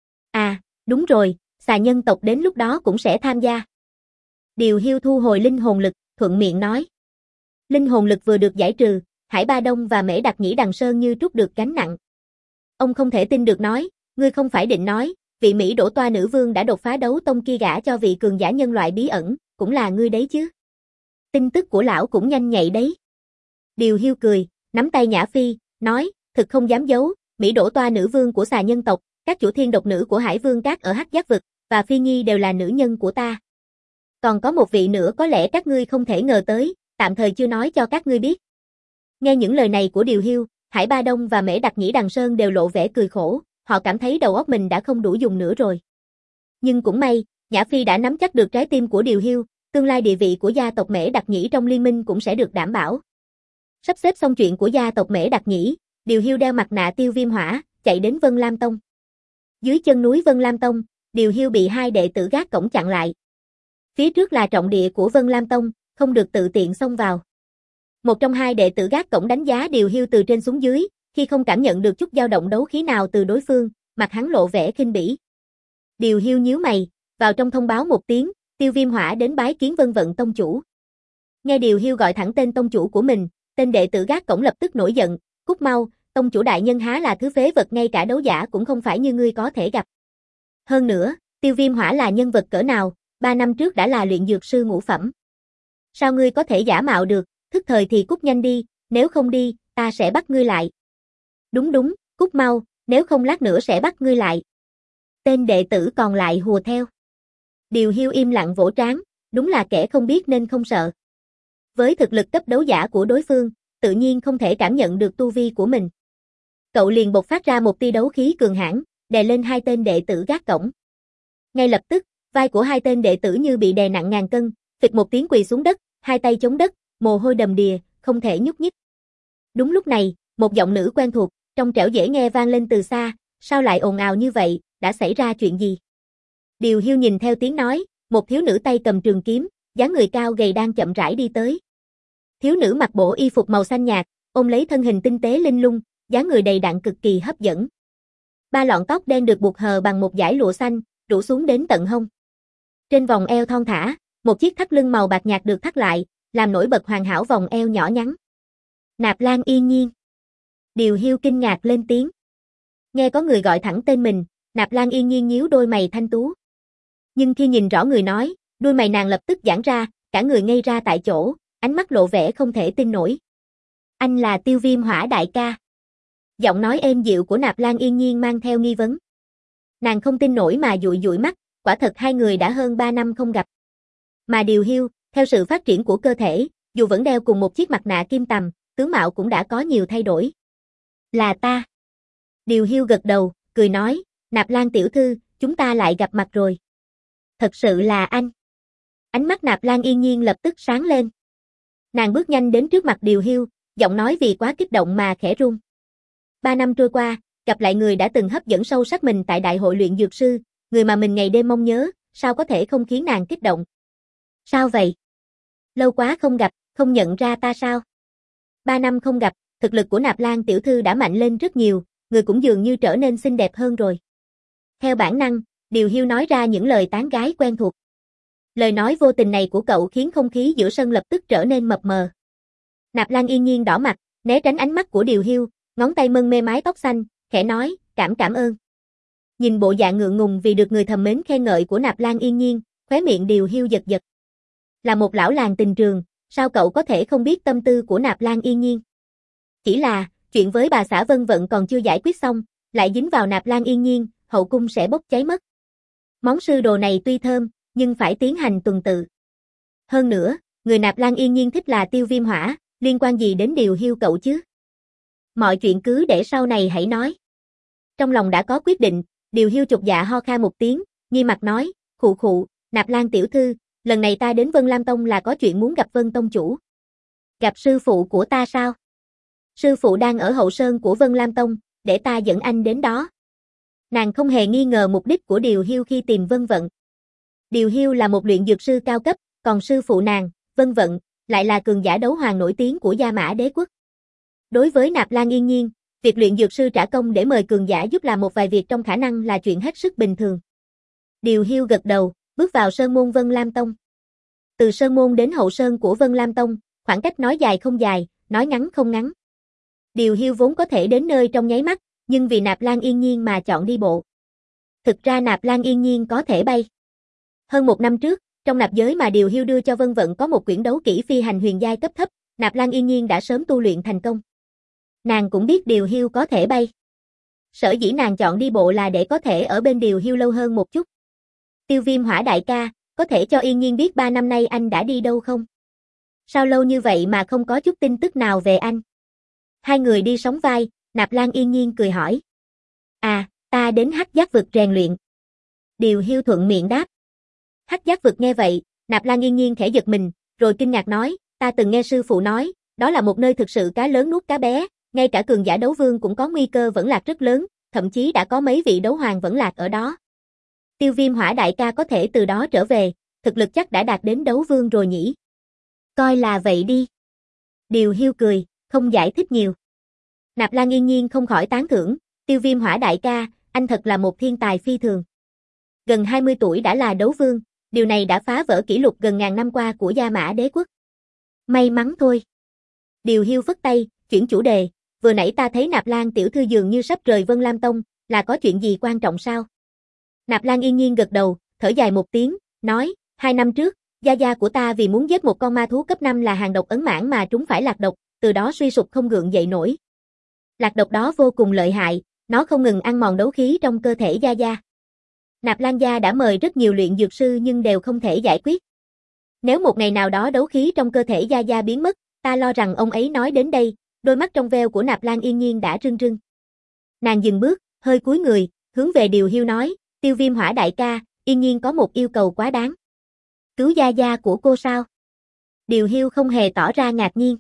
À, đúng rồi, xà nhân tộc đến lúc đó cũng sẽ tham gia. Điều Hiu thu hồi linh hồn lực, thuận miệng nói. Linh hồn lực vừa được giải trừ, Hải Ba Đông và Mễ Đặc Nhĩ Đằng Sơn như trút được gánh nặng. Ông không thể tin được nói, ngươi không phải định nói, vị Mỹ đổ toa nữ vương đã đột phá đấu tông kia gả cho vị cường giả nhân loại bí ẩn, cũng là ngươi đấy chứ. Tin tức của lão cũng nhanh nhạy đấy. Điều Hiu cười, nắm tay Nhã Phi, nói, thực không dám giấu, Mỹ đổ toa nữ vương của xà nhân tộc, các chủ thiên độc nữ của Hải Vương Các ở Hắc Giác Vực, và Phi Nhi đều là nữ nhân của ta. Còn có một vị nữa có lẽ các ngươi không thể ngờ tới, tạm thời chưa nói cho các ngươi biết. Nghe những lời này của Điều Hiu, Hải Ba Đông và Mễ Đặc Nhĩ Đằng Sơn đều lộ vẻ cười khổ, họ cảm thấy đầu óc mình đã không đủ dùng nữa rồi. Nhưng cũng may, Nhã Phi đã nắm chắc được trái tim của Điều Hiu, tương lai địa vị của gia tộc Mễ Đặc Nhĩ trong liên minh cũng sẽ được đảm bảo. Sắp xếp xong chuyện của gia tộc Mễ Đặc Nhĩ, Điều Hiu đeo mặt nạ tiêu viêm hỏa, chạy đến Vân Lam Tông. Dưới chân núi Vân Lam Tông, Điều Hiu bị hai đệ tử gác cổng chặn lại. Phía trước là trọng địa của Vân Lam Tông, không được tự tiện xông vào. Một trong hai đệ tử gác cổng đánh giá Điều Hiu từ trên xuống dưới, khi không cảm nhận được chút dao động đấu khí nào từ đối phương, mặt hắn lộ vẻ khinh bỉ. Điều Hiu nhíu mày, vào trong thông báo một tiếng, tiêu viêm hỏa đến bái kiến Vân Vận tông chủ. Nghe Điều Hiu gọi thẳng tên tông chủ của mình, tên đệ tử gác cổng lập tức nổi giận, cút mau, tông chủ đại nhân há là thứ phế vật ngay cả đấu giả cũng không phải như ngươi có thể gặp. Hơn nữa, tiêu viêm hỏa là nhân vật cỡ nào, ba năm trước đã là luyện dược sư ngũ phẩm. Sao ngươi có thể giả mạo được, thức thời thì cút nhanh đi, nếu không đi, ta sẽ bắt ngươi lại. Đúng đúng, cút mau, nếu không lát nữa sẽ bắt ngươi lại. Tên đệ tử còn lại hùa theo. Điều Hiu im lặng vỗ trán, đúng là kẻ không biết nên không sợ. Với thực lực cấp đấu giả của đối phương, tự nhiên không thể cảm nhận được tu vi của mình. Cậu liền bộc phát ra một tia đấu khí cường hãn, đè lên hai tên đệ tử gác cổng. Ngay lập tức, vai của hai tên đệ tử như bị đè nặng ngàn cân, phịch một tiếng quỳ xuống đất, hai tay chống đất, mồ hôi đầm đìa, không thể nhúc nhích. Đúng lúc này, một giọng nữ quen thuộc, trong trẻo dễ nghe vang lên từ xa, sao lại ồn ào như vậy, đã xảy ra chuyện gì? Điều Hiu nhìn theo tiếng nói, một thiếu nữ tay cầm trường kiếm, dáng người cao gầy đang chậm rãi đi tới. Thiếu nữ mặc bộ y phục màu xanh nhạt, ôm lấy thân hình tinh tế linh lung, dáng người đầy đặn cực kỳ hấp dẫn. Ba lọn tóc đen được buộc hờ bằng một dải lụa xanh, rủ xuống đến tận hông. Trên vòng eo thon thả, một chiếc thắt lưng màu bạc nhạt được thắt lại, làm nổi bật hoàn hảo vòng eo nhỏ nhắn. Nạp Lan Yên Nhiên. Điều Hiu kinh ngạc lên tiếng. Nghe có người gọi thẳng tên mình, Nạp Lan Yên Nhiên nhíu đôi mày thanh tú. Nhưng khi nhìn rõ người nói, đôi mày nàng lập tức giãn ra, cả người ngây ra tại chỗ, ánh mắt lộ vẻ không thể tin nổi. Anh là Tiêu Viêm Hỏa đại ca. Giọng nói êm dịu của Nạp Lan Yên Nhiên mang theo nghi vấn. Nàng không tin nổi mà dụi dụi mắt, quả thật hai người đã hơn ba năm không gặp. Mà Điều Hiu, theo sự phát triển của cơ thể, dù vẫn đeo cùng một chiếc mặt nạ kim tằm, tướng mạo cũng đã có nhiều thay đổi. Là ta. Điều Hiu gật đầu, cười nói, Nạp Lan tiểu thư, chúng ta lại gặp mặt rồi. Thật sự là anh. Ánh mắt Nạp Lan Yên Nhiên lập tức sáng lên. Nàng bước nhanh đến trước mặt Điều Hiu, giọng nói vì quá kích động mà khẽ run. Ba năm trôi qua, gặp lại người đã từng hấp dẫn sâu sắc mình tại đại hội luyện dược sư, người mà mình ngày đêm mong nhớ, sao có thể không khiến nàng kích động. Sao vậy? Lâu quá không gặp, không nhận ra ta sao? Ba năm không gặp, thực lực của Nạp Lan tiểu thư đã mạnh lên rất nhiều, người cũng dường như trở nên xinh đẹp hơn rồi. Theo bản năng, Điều Hiu nói ra những lời tán gái quen thuộc. Lời nói vô tình này của cậu khiến không khí giữa sân lập tức trở nên mập mờ. Nạp Lan Yên Nhiên đỏ mặt, né tránh ánh mắt của Điều Hiu, ngón tay mân mê mái tóc xanh, khẽ nói, cảm cảm ơn. Nhìn bộ dạng ngượng ngùng vì được người thầm mến khen ngợi của Nạp Lan Yên Nhiên, khóe miệng Điều Hiu giật giật. Là một lão làng tình trường, sao cậu có thể không biết tâm tư của Nạp Lan Yên Nhiên? Chỉ là, chuyện với bà xã Vân Vận còn chưa giải quyết xong, lại dính vào Nạp Lan Yên Nhiên, hậu cung sẽ bốc cháy mất. Món sư đồ này tuy thơm, nhưng phải tiến hành tuần tự. Hơn nữa, người Nạp Lan Yên Nhiên thích là Tiêu Viêm Hỏa, liên quan gì đến Điều Hiu cậu chứ? Mọi chuyện cứ để sau này hãy nói. Trong lòng đã có quyết định, Điều Hiu chột dạ ho kha một tiếng, nghi mặt nói, khụ khụ, Nạp Lan tiểu thư, lần này ta đến Vân Lam Tông là có chuyện muốn gặp Vân Tông chủ. Gặp sư phụ của ta sao? Sư phụ đang ở hậu sơn của Vân Lam Tông, để ta dẫn anh đến đó. Nàng không hề nghi ngờ mục đích của Điều Hiêu khi tìm Vân Vận. Điều Hiêu là một luyện dược sư cao cấp, còn sư phụ nàng, Vân Vận, lại là cường giả đấu hoàng nổi tiếng của Gia Mã Đế quốc. Đối với Nạp Lan Yên Nhiên, việc luyện dược sư trả công để mời cường giả giúp làm một vài việc trong khả năng là chuyện hết sức bình thường. Điều Hiêu gật đầu, bước vào sơn môn Vân Lam Tông. Từ sơn môn đến hậu sơn của Vân Lam Tông, khoảng cách nói dài không dài, nói ngắn không ngắn. Điều Hiêu vốn có thể đến nơi trong nháy mắt, nhưng vì Nạp Lan Yên Nhiên mà chọn đi bộ. Thực ra Nạp Lan Yên Nhiên có thể bay. Hơn một năm trước, trong nạp giới mà Điều Hiêu đưa cho Vân Vận có một quyển đấu kỹ phi hành huyền giai cấp thấp, Nạp Lan Yên Nhiên đã sớm tu luyện thành công. Nàng cũng biết Điều Hiêu có thể bay. Sở dĩ nàng chọn đi bộ là để có thể ở bên Điều Hiêu lâu hơn một chút. Tiêu Viêm Hỏa đại ca, có thể cho Yên Nhiên biết ba năm nay anh đã đi đâu không? Sao lâu như vậy mà không có chút tin tức nào về anh? Hai người đi sóng vai, Nạp Lan Yên Nhiên cười hỏi. À, ta đến Hắc Giác vực rèn luyện. Điều Hiêu thuận miệng đáp. Hắc Giác vực nghe vậy, Nạp Lan Yên Nhiên khẽ giật mình, rồi kinh ngạc nói, ta từng nghe sư phụ nói, đó là một nơi thực sự cá lớn nuốt cá bé, ngay cả cường giả đấu vương cũng có nguy cơ vẫn lạc rất lớn, thậm chí đã có mấy vị đấu hoàng vẫn lạc ở đó. Tiêu Viêm Hỏa đại ca có thể từ đó trở về, thực lực chắc đã đạt đến đấu vương rồi nhỉ? Coi là vậy đi. Điều Hiêu cười, không giải thích nhiều. Nạp Lan Yên Nhiên không khỏi tán thưởng, Tiêu Viêm Hỏa đại ca, anh thật là một thiên tài phi thường. Gần hai mươi tuổi đã là đấu vương, điều này đã phá vỡ kỷ lục gần ngàn năm qua của Gia Mã Đế quốc. May mắn thôi. Điều Hiêu phất tay, chuyển chủ đề, vừa nãy ta thấy Nạp Lan tiểu thư dường như sắp rời Vân Lam Tông, là có chuyện gì quan trọng sao? Nạp Lan Yên Nhiên gật đầu, thở dài một tiếng, nói, hai năm trước, gia gia của ta vì muốn giết một con ma thú cấp năm là hàng độc ấn mãn mà trúng phải lạc độc, từ đó suy sụp không gượng dậy nổi. Lạc độc đó vô cùng lợi hại, nó không ngừng ăn mòn đấu khí trong cơ thể gia gia. Nạp Lan gia đã mời rất nhiều luyện dược sư nhưng đều không thể giải quyết. Nếu một ngày nào đó đấu khí trong cơ thể gia gia biến mất, ta lo rằng ông ấy nói đến đây, đôi mắt trong veo của Nạp Lan Yên Nhiên đã rưng rưng. Nàng dừng bước, hơi cúi người, hướng về Điều Hiêu nói, Tiêu Viêm Hỏa đại ca, Yên Nhiên có một yêu cầu quá đáng. Cứu gia gia của cô sao? Điều Hiêu không hề tỏ ra ngạc nhiên.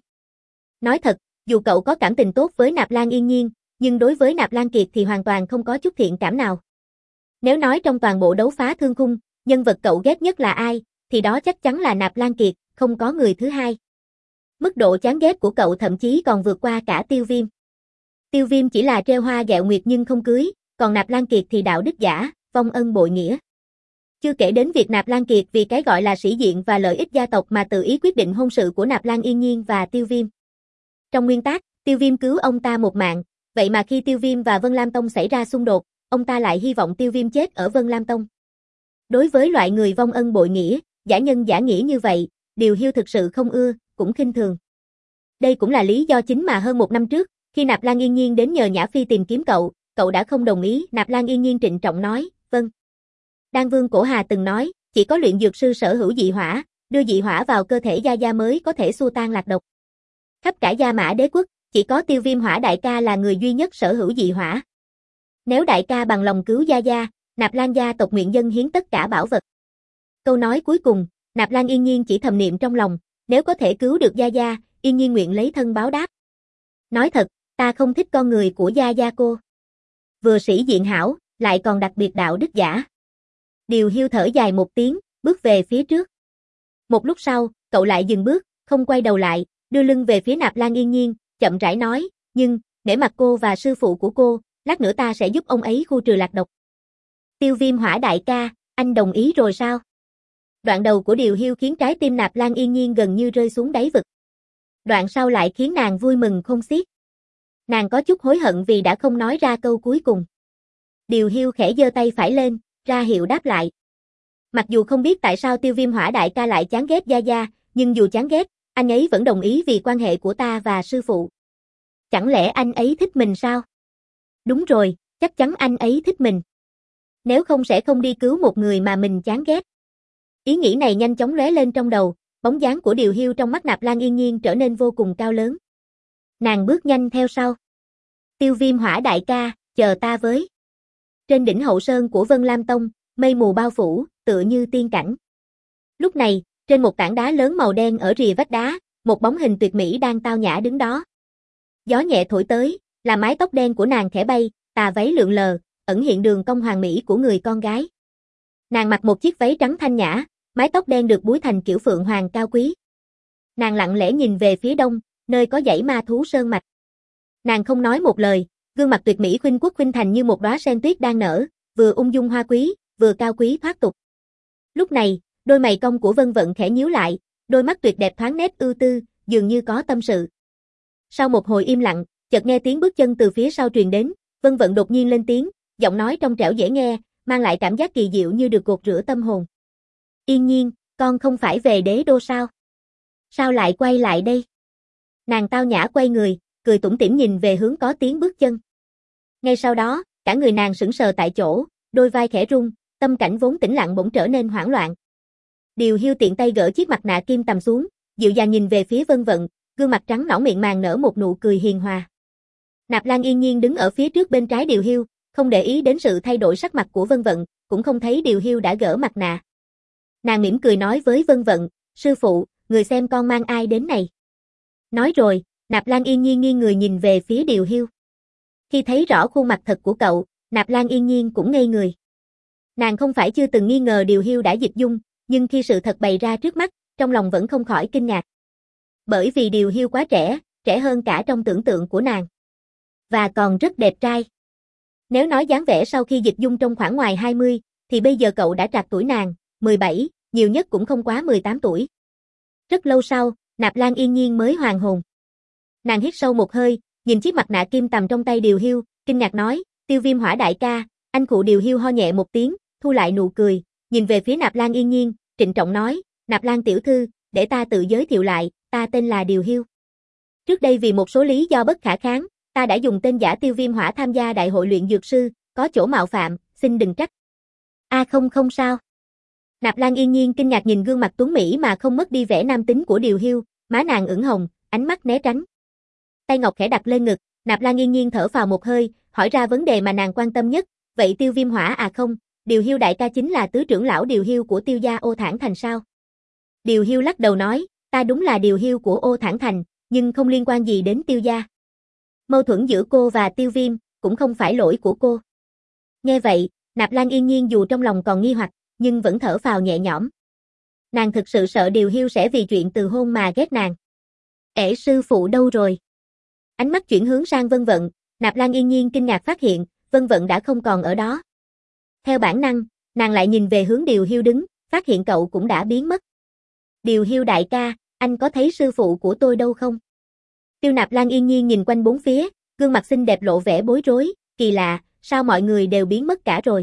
Nói thật, dù cậu có cảm tình tốt với Nạp Lan Yên Nhiên, nhưng đối với Nạp Lan Kiệt thì hoàn toàn không có chút thiện cảm nào. Nếu nói trong toàn bộ đấu phá thương khung, nhân vật cậu ghét nhất là ai, thì đó chắc chắn là Nạp Lan Kiệt, không có người thứ hai. Mức độ chán ghét của cậu thậm chí còn vượt qua cả Tiêu Viêm. Tiêu Viêm chỉ là treo hoa gẹo nguyệt nhưng không cưới, còn Nạp Lan Kiệt thì đạo đức giả, vong ân bội nghĩa. Chưa kể đến việc Nạp Lan Kiệt vì cái gọi là sĩ diện và lợi ích gia tộc mà tự ý quyết định hôn sự của Nạp Lan Yên Nhiên và Tiêu Viêm. Trong nguyên tắc, Tiêu Viêm cứu ông ta một mạng, vậy mà khi Tiêu Viêm và Vân Lam Tông xảy ra xung đột, ông ta lại hy vọng Tiêu Viêm chết ở Vân Lam Tông. Đối với loại người vong ân bội nghĩa, giả nhân giả nghĩa như vậy, Điều Hiêu thực sự không ưa, cũng khinh thường. Đây cũng là lý do chính mà hơn một năm trước, khi Nạp Lan Yên Nhiên đến nhờ Nhã Phi tìm kiếm cậu, cậu đã không đồng ý. Nạp Lan Yên Nhiên trịnh trọng nói, vâng. Đan Vương Cổ Hà từng nói, chỉ có luyện dược sư sở hữu dị hỏa, đưa dị hỏa vào cơ thể gia gia mới có thể xua tan lạc độc. Khắp cả Gia Mã Đế quốc, chỉ có Tiêu Viêm Hỏa đại ca là người duy nhất sở hữu dị hỏa. Nếu đại ca bằng lòng cứu gia gia, Nạp Lan gia tộc nguyện dâng hiến tất cả bảo vật. Câu nói cuối cùng, Nạp Lan Yên Nhiên chỉ thầm niệm trong lòng, nếu có thể cứu được gia gia, Yên Nhiên nguyện lấy thân báo đáp. Nói thật, ta không thích con người của gia gia cô. Vừa sĩ diện hảo, lại còn đặc biệt đạo đức giả. Điều Hiêu thở dài một tiếng, bước về phía trước. Một lúc sau, cậu lại dừng bước, không quay đầu lại, đưa lưng về phía Nạp Lan Yên Nhiên, chậm rãi nói, nhưng, nể mặt cô và sư phụ của cô, lát nữa ta sẽ giúp ông ấy khu trừ lạc độc. Tiêu Viêm Hỏa đại ca, anh đồng ý rồi sao? Đoạn đầu của Điều Hiêu khiến trái tim Nạp Lan Yên Nhiên gần như rơi xuống đáy vực. Đoạn sau lại khiến nàng vui mừng không xiết. Nàng có chút hối hận vì đã không nói ra câu cuối cùng. Điều Hiêu khẽ giơ tay phải lên, ra hiệu đáp lại. Mặc dù không biết tại sao Tiêu Viêm Hỏa đại ca lại chán ghét gia gia, nhưng dù chán ghét, anh ấy vẫn đồng ý vì quan hệ của ta và sư phụ. Chẳng lẽ anh ấy thích mình sao? Đúng rồi, chắc chắn anh ấy thích mình. Nếu không sẽ không đi cứu một người mà mình chán ghét. Ý nghĩ này nhanh chóng lóe lên trong đầu, bóng dáng của Điều Hiêu trong mắt Nạp Lan Yên Nhiên trở nên vô cùng cao lớn. Nàng bước nhanh theo sau. Tiêu Viêm Hỏa đại ca, chờ ta với. Trên đỉnh hậu sơn của Vân Lam Tông, mây mù bao phủ, tựa như tiên cảnh. Lúc này, trên một tảng đá lớn màu đen ở rìa vách đá, một bóng hình tuyệt mỹ đang tao nhã đứng đó. Gió nhẹ thổi tới, làm mái tóc đen của nàng khẽ bay, tà váy lượn lờ, ẩn hiện đường cong hoàn mỹ của người con gái. Nàng mặc một chiếc váy trắng thanh nhã, mái tóc đen được búi thành kiểu phượng hoàng cao quý. Nàng lặng lẽ nhìn về phía đông, nơi có dãy ma thú sơn mạch. Nàng không nói một lời, gương mặt tuyệt mỹ khuynh quốc khuynh thành như một đóa sen tuyết đang nở, vừa ung dung hoa quý, vừa cao quý thoát tục. Lúc này, đôi mày cong của Vân Vận khẽ nhíu lại, đôi mắt tuyệt đẹp thoáng nét ưu tư, dường như có tâm sự. Sau một hồi im lặng, chợt nghe tiếng bước chân từ phía sau truyền đến, Vân Vận đột nhiên lên tiếng, giọng nói trong trẻo dễ nghe, mang lại cảm giác kỳ diệu như được gột rửa tâm hồn. Yên Nhiên, con không phải về đế đô sao? Sao lại quay lại đây? Nàng tao nhã quay người, cười tủm tỉm nhìn về hướng có tiếng bước chân. Ngay sau đó, cả người nàng sững sờ tại chỗ, đôi vai khẽ rung, tâm cảnh vốn tĩnh lặng bỗng trở nên hoảng loạn. Điều Hiu tiện tay gỡ chiếc mặt nạ kim tầm xuống, dịu dàng nhìn về phía Vân Vận, gương mặt trắng nõn miệng màng nở một nụ cười hiền hòa. Nạp Lan yên nhiên đứng ở phía trước bên trái Điều Hiu, không để ý đến sự thay đổi sắc mặt của Vân Vận, cũng không thấy Điều Hiu đã gỡ mặt nạ. Nàng mỉm cười nói với Vân Vận, sư phụ, người xem con mang ai đến này. Nói rồi, Nạp Lan yên nhiên nghiêng người nhìn về phía Điều Hiu. Khi thấy rõ khuôn mặt thật của cậu, Nạp Lan yên nhiên cũng ngây người. Nàng không phải chưa từng nghi ngờ Điều Hiu đã dịch dung, nhưng khi sự thật bày ra trước mắt, trong lòng vẫn không khỏi kinh ngạc. Bởi vì Điều Hiu quá trẻ, trẻ hơn cả trong tưởng tượng của nàng. Và còn rất đẹp trai. Nếu nói dáng vẻ sau khi dịch dung trong khoảng ngoài hai mươi, thì bây giờ cậu đã trạc tuổi nàng, mười bảy, nhiều nhất cũng không quá mười tám tuổi. Rất lâu sau, Nạp Lan yên nhiên mới hoàn hồn. Nàng hít sâu một hơi, nhìn chiếc mặt nạ kim tầm trong tay Điều Hiu, kinh ngạc nói, Tiêu Viêm Hỏa đại ca. Anh cụ Điều Hiu ho nhẹ một tiếng, thu lại nụ cười, nhìn về phía Nạp Lan yên nhiên, trịnh trọng nói, Nạp Lan tiểu thư, để ta tự giới thiệu lại, ta tên là Điều Hiu. Trước đây vì một số lý do bất khả kháng, ta đã dùng tên giả Tiêu Viêm Hỏa tham gia đại hội luyện dược sư, có chỗ mạo phạm, xin đừng trách. A à không không sao. Nạp Lan yên nhiên kinh ngạc nhìn gương mặt tuấn mỹ mà không mất đi vẻ nam tính của Điều Hiu, má nàng ửng hồng, ánh mắt né tránh. Tay ngọc khẽ đặt lên ngực, Nạp Lan yên nhiên thở phào một hơi, hỏi ra vấn đề mà nàng quan tâm nhất, vậy Tiêu Viêm Hỏa à không, Điều Hiu đại ca chính là tứ trưởng lão Điều Hiu của Tiêu gia Ô Thản Thành sao? Điều Hiu lắc đầu nói, ta đúng là Điều Hiu của Ô Thản Thành, nhưng không liên quan gì đến Tiêu gia. Mâu thuẫn giữa cô và Tiêu Viêm, cũng không phải lỗi của cô. Nghe vậy, Nạp Lan yên nhiên dù trong lòng còn nghi hoặc, nhưng vẫn thở phào nhẹ nhõm. Nàng thực sự sợ Điều Hiu sẽ vì chuyện từ hôn mà ghét nàng. Ể sư phụ đâu rồi? Ánh mắt chuyển hướng sang Vân Vận, Nạp Lan yên nhiên kinh ngạc phát hiện, Vân Vận đã không còn ở đó. Theo bản năng, nàng lại nhìn về hướng Điều Hiu đứng, phát hiện cậu cũng đã biến mất. Điều Hiu đại ca, anh có thấy sư phụ của tôi đâu không? Tiêu Nạp Lan yên nhiên nhìn quanh bốn phía, gương mặt xinh đẹp lộ vẻ bối rối, kỳ lạ, sao mọi người đều biến mất cả rồi?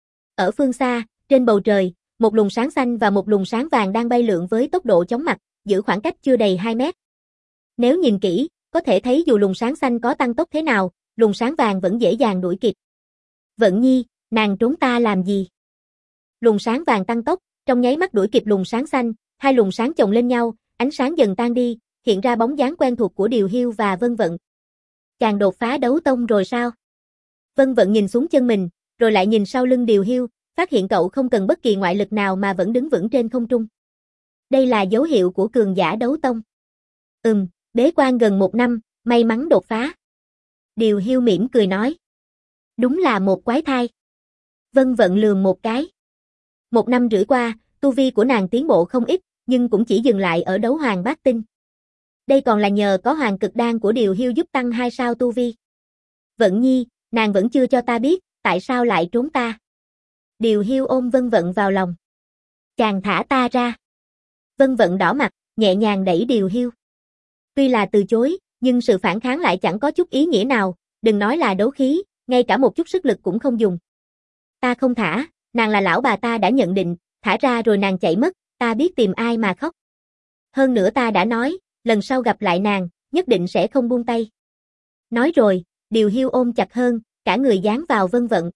Ở phương xa, trên bầu trời, một luồng sáng xanh và một luồng sáng vàng đang bay lượn với tốc độ chóng mặt, giữ khoảng cách chưa đầy hai mét. Nếu nhìn kỹ, có thể thấy dù luồng sáng xanh có tăng tốc thế nào, luồng sáng vàng vẫn dễ dàng đuổi kịp. Vận Nhi, nàng trốn ta làm gì? Luồng sáng vàng tăng tốc, trong nháy mắt đuổi kịp luồng sáng xanh, hai luồng sáng chồng lên nhau, ánh sáng dần tan đi, hiện ra bóng dáng quen thuộc của Điều Hiu và Vân Vận. Chàng đột phá đấu tông rồi sao? Vân Vận nhìn xuống chân mình, rồi lại nhìn sau lưng Điều Hiu, phát hiện cậu không cần bất kỳ ngoại lực nào mà vẫn đứng vững trên không trung. Đây là dấu hiệu của cường giả đấu tông. Ừm, bế quan gần một năm, may mắn đột phá. Điều Hiu mỉm cười nói. Đúng là một quái thai. Vân Vận lườm một cái. Một năm rưỡi qua, tu vi của nàng tiến bộ không ít, nhưng cũng chỉ dừng lại ở đấu hoàng bát tinh. Đây còn là nhờ có hoàng cực đan của Điều Hiu giúp tăng hai sao tu vi. Vận Nhi, nàng vẫn chưa cho ta biết, tại sao lại trốn ta. Điều Hiu ôm Vân Vận vào lòng. Chàng thả ta ra. Vân Vận đỏ mặt, nhẹ nhàng đẩy Điều Hiu. Tuy là từ chối, nhưng sự phản kháng lại chẳng có chút ý nghĩa nào, đừng nói là đấu khí, ngay cả một chút sức lực cũng không dùng. Ta không thả, nàng là lão bà ta đã nhận định, thả ra rồi nàng chạy mất, ta biết tìm ai mà khóc. Hơn nữa ta đã nói, lần sau gặp lại nàng, nhất định sẽ không buông tay. Nói rồi, Điều Hiu ôm chặt hơn, cả người dán vào Vân Vận.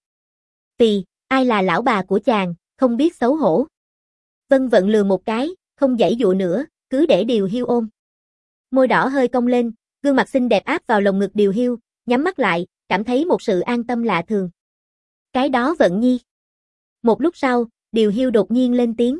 Vì, ai là lão bà của chàng, không biết xấu hổ. Vân Vận lừa một cái, không giãy dụa nữa, cứ để Điều Hiu ôm. Môi đỏ hơi cong lên, gương mặt xinh đẹp áp vào lồng ngực Điều Hiu, nhắm mắt lại, cảm thấy một sự an tâm lạ thường. Cái đó Vận Nhi. Một lúc sau, Điều Hiu đột nhiên lên tiếng.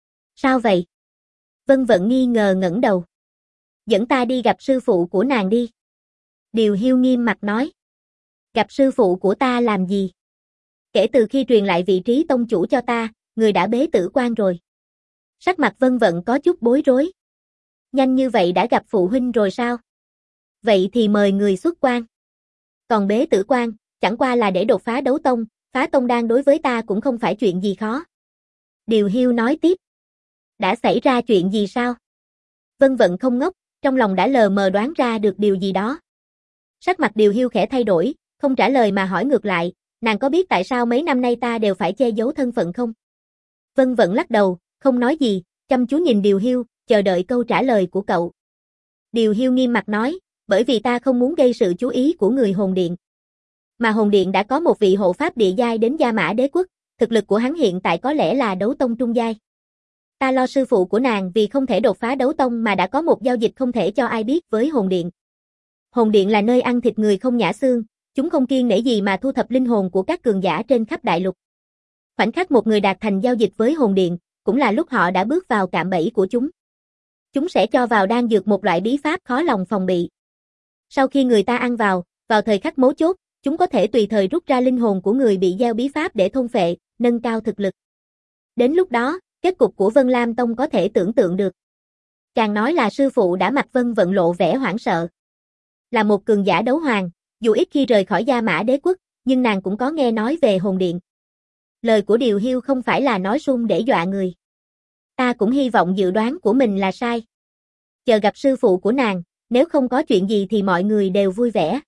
Sao vậy? Vân Vận nghi ngờ ngẩng đầu. Dẫn ta đi gặp sư phụ của nàng đi. Điều Hiu nghiêm mặt nói. Gặp sư phụ của ta làm gì? Kể từ khi truyền lại vị trí tông chủ cho ta, người đã bế tử quan rồi. Sắc mặt Vân Vận có chút bối rối. Nhanh như vậy đã gặp phụ huynh rồi sao? Vậy thì mời người xuất quan. Còn bế tử quan, chẳng qua là để đột phá đấu tông, phá tông đan đối với ta cũng không phải chuyện gì khó. Điều Hiu nói tiếp. Đã xảy ra chuyện gì sao? Vân Vận không ngốc, trong lòng đã lờ mờ đoán ra được điều gì đó. Sắc mặt Điều Hiu khẽ thay đổi, không trả lời mà hỏi ngược lại, nàng có biết tại sao mấy năm nay ta đều phải che giấu thân phận không? Vân Vận lắc đầu, không nói gì, chăm chú nhìn Điều Hiu, chờ đợi câu trả lời của cậu. Điều Hiu nghiêm mặt nói, bởi vì ta không muốn gây sự chú ý của người hồn điện. Mà hồn điện đã có một vị hộ pháp địa giai đến Gia Mã Đế Quốc, thực lực của hắn hiện tại có lẽ là đấu tông trung giai. Ta lo sư phụ của nàng vì không thể đột phá đấu tông mà đã có một giao dịch không thể cho ai biết với hồn điện. Hồn điện là nơi ăn thịt người không nhả xương, chúng không kiêng nể gì mà thu thập linh hồn của các cường giả trên khắp đại lục. Khoảnh khắc một người đạt thành giao dịch với hồn điện, cũng là lúc họ đã bước vào cạm bẫy của chúng. Chúng sẽ cho vào đan dược một loại bí pháp khó lòng phòng bị. Sau khi người ta ăn vào, vào thời khắc mấu chốt, chúng có thể tùy thời rút ra linh hồn của người bị gieo bí pháp để thôn phệ, nâng cao thực lực. Đến lúc đó, kết cục của Vân Lam Tông có thể tưởng tượng được. Chàng nói là sư phụ đã mặt Vân Vận lộ vẻ hoảng sợ. Là một cường giả đấu hoàng, dù ít khi rời khỏi Gia Mã Đế Quốc, nhưng nàng cũng có nghe nói về hồn điện. Lời của Điều Hiu không phải là nói suông để dọa người. Ta cũng hy vọng dự đoán của mình là sai. Chờ gặp sư phụ của nàng, nếu không có chuyện gì thì mọi người đều vui vẻ.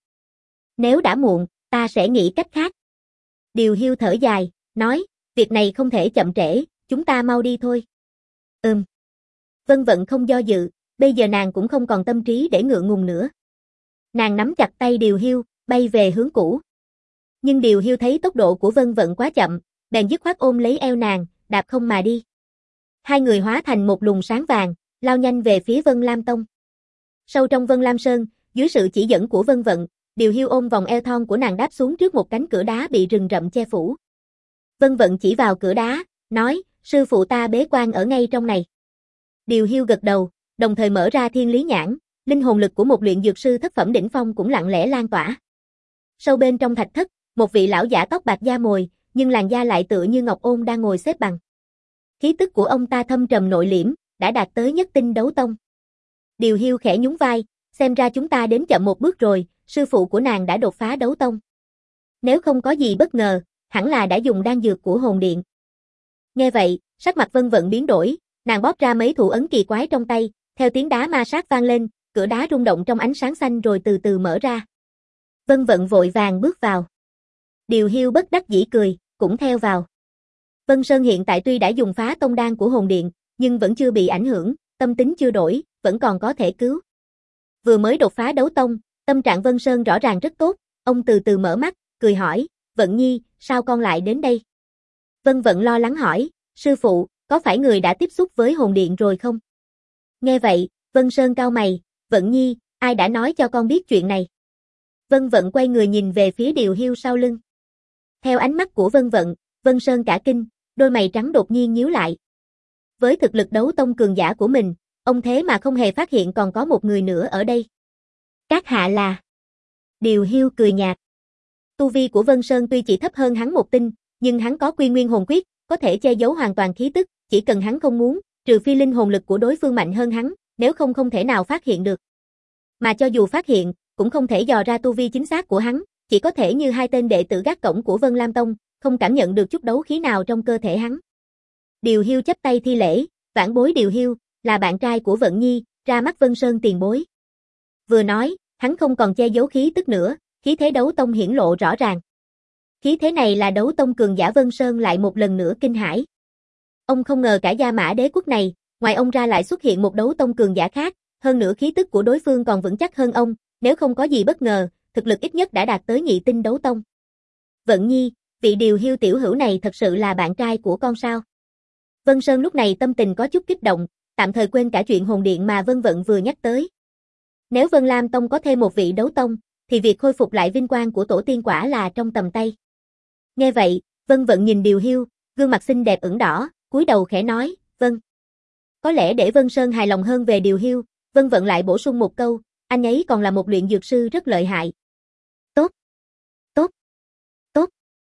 Nếu đã muộn, ta sẽ nghĩ cách khác. Điều Hiu thở dài, nói, việc này không thể chậm trễ, chúng ta mau đi thôi. Ừm. Vân Vận không do dự, bây giờ nàng cũng không còn tâm trí để ngượng ngùng nữa. Nàng nắm chặt tay Điều Hiu, bay về hướng cũ. Nhưng Điều Hiu thấy tốc độ của Vân Vận quá chậm, bèn dứt khoát ôm lấy eo nàng, đạp không mà đi. Hai người hóa thành một luồng sáng vàng, lao nhanh về phía Vân Lam Tông. Sâu trong Vân Lam Sơn, dưới sự chỉ dẫn của Vân Vận, Điều Hiu ôm vòng eo thon của nàng đáp xuống trước một cánh cửa đá bị rừng rậm che phủ. Vân Vận chỉ vào cửa đá, nói, sư phụ ta bế quan ở ngay trong này. Điều Hiu gật đầu, đồng thời mở ra thiên lý nhãn, linh hồn lực của một luyện dược sư thất phẩm đỉnh phong cũng lặng lẽ lan tỏa. Sâu bên trong thạch thất, một vị lão giả tóc bạc da mồi, nhưng làn da lại tựa như ngọc ôn đang ngồi xếp bằng. Khí tức của ông ta thâm trầm nội liễm, đã đạt tới nhất tinh đấu tông. Điều Hiu khẽ nhún vai, xem ra chúng ta đến chậm một bước rồi, sư phụ của nàng đã đột phá đấu tông. Nếu không có gì bất ngờ, hẳn là đã dùng đan dược của hồn điện. Nghe vậy, sắc mặt Vân Vận biến đổi, nàng bóp ra mấy thủ ấn kỳ quái trong tay, theo tiếng đá ma sát vang lên, cửa đá rung động trong ánh sáng xanh rồi từ từ mở ra. Vân Vận vội vàng bước vào. Điều Hiu bất đắc dĩ cười, cũng theo vào. Vân Sơn hiện tại tuy đã dùng phá tông đan của hồn điện, nhưng vẫn chưa bị ảnh hưởng, tâm tính chưa đổi, vẫn còn có thể cứu. Vừa mới đột phá đấu tông, tâm trạng Vân Sơn rõ ràng rất tốt, ông từ từ mở mắt, cười hỏi, Vận Nhi, sao con lại đến đây? Vân Vận lo lắng hỏi, sư phụ, có phải người đã tiếp xúc với hồn điện rồi không? Nghe vậy, Vân Sơn cau mày, Vận Nhi, ai đã nói cho con biết chuyện này? Vân Vận quay người nhìn về phía Điều Hiu sau lưng. Theo ánh mắt của Vân Vận, Vân Sơn cả kinh, đôi mày trắng đột nhiên nhíu lại. Với thực lực đấu tông cường giả của mình, ông thế mà không hề phát hiện còn có một người nữa ở đây. Các hạ là... Điều Hiu cười nhạt. Tu vi của Vân Sơn tuy chỉ thấp hơn hắn một tinh, nhưng hắn có Quy Nguyên hồn quyết, có thể che giấu hoàn toàn khí tức, chỉ cần hắn không muốn, trừ phi linh hồn lực của đối phương mạnh hơn hắn, nếu không không thể nào phát hiện được. Mà cho dù phát hiện, cũng không thể dò ra tu vi chính xác của hắn, chỉ có thể như hai tên đệ tử gác cổng của Vân Lam Tông, không cảm nhận được chút đấu khí nào trong cơ thể hắn. Điều Hiu chắp tay thi lễ, vãn bối Điều Hiu, là bạn trai của Vận Nhi, ra mắt Vân Sơn tiền bối. Vừa nói, hắn không còn che giấu khí tức nữa, khí thế đấu tông hiển lộ rõ ràng. Khí thế này là đấu tông cường giả Vân Sơn lại một lần nữa kinh hãi. Ông không ngờ cả Gia Mã Đế Quốc này, ngoài ông ra lại xuất hiện một đấu tông cường giả khác, hơn nữa khí tức của đối phương còn vững chắc hơn ông, nếu không có gì bất ngờ, thực lực ít nhất đã đạt tới nhị tinh đấu tông. Vận Nhi, vị Điều Hiu tiểu hữu này thật sự là bạn trai của con sao? Vân Sơn lúc này tâm tình có chút kích động, tạm thời quên cả chuyện hồn điện mà Vân Vận vừa nhắc tới. Nếu Vân Lam Tông có thêm một vị đấu tông, thì việc khôi phục lại vinh quang của tổ tiên quả là trong tầm tay. Nghe vậy, Vân Vận nhìn Điều Hiu, Gương mặt xinh đẹp ửng đỏ, cúi đầu khẽ nói, vâng. Có lẽ để Vân Sơn hài lòng hơn về điều Hiêu, Vân Vận lại bổ sung một câu, anh ấy còn là một luyện dược sư rất lợi hại. Tốt. Tốt. Tốt.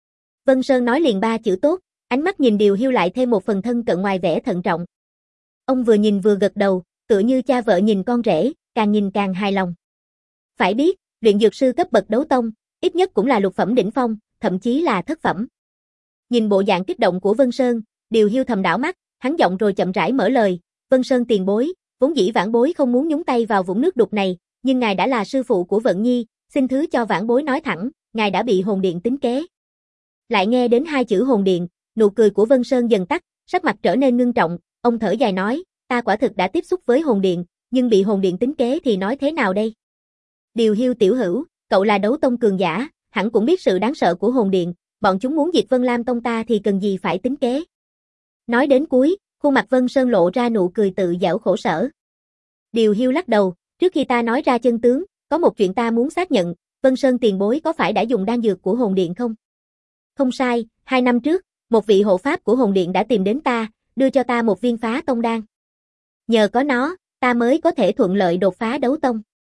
Vân Sơn nói liền ba chữ tốt, ánh mắt nhìn điều Hiêu lại thêm một phần thân cận ngoài vẻ thận trọng. Ông vừa nhìn vừa gật đầu, tựa như cha vợ nhìn con rể, càng nhìn càng hài lòng. Phải biết, luyện dược sư cấp bậc đấu tông, ít nhất cũng là lục phẩm đỉnh phong, thậm chí là thất phẩm. Nhìn bộ dạng kích động của Vân Sơn, điều Hiêu thầm đảo mắt, hắn giọng rồi chậm rãi mở lời, Vân Sơn tiền bối, vốn dĩ vãn bối không muốn nhúng tay vào vũng nước đục này, nhưng ngài đã là sư phụ của Vận Nhi, xin thứ cho vãn bối nói thẳng, ngài đã bị hồn điện tính kế. Lại nghe đến hai chữ hồn điện, nụ cười của Vân Sơn dần tắt, sắc mặt trở nên ngưng trọng, ông thở dài nói, ta quả thực đã tiếp xúc với hồn điện, nhưng bị hồn điện tính kế thì nói thế nào đây? Điều Hiêu tiểu hữu, cậu là đấu tông cường giả, hẳn cũng biết sự đáng sợ của hồn điện, bọn chúng muốn diệt Vân Lam tông ta thì cần gì phải tính kế. Nói đến cuối, khuôn mặt Vân Sơn lộ ra nụ cười tự giễu khổ sở. Điều Hiêu lắc đầu, trước khi ta nói ra chân tướng, có một chuyện ta muốn xác nhận, Vân Sơn tiền bối có phải đã dùng đan dược của hồn điện không? Không sai, hai năm trước, một vị hộ pháp của hồn điện đã tìm đến ta, đưa cho ta một viên phá tông đan. Nhờ có nó, ta mới có thể thuận lợi đột phá đấu tông.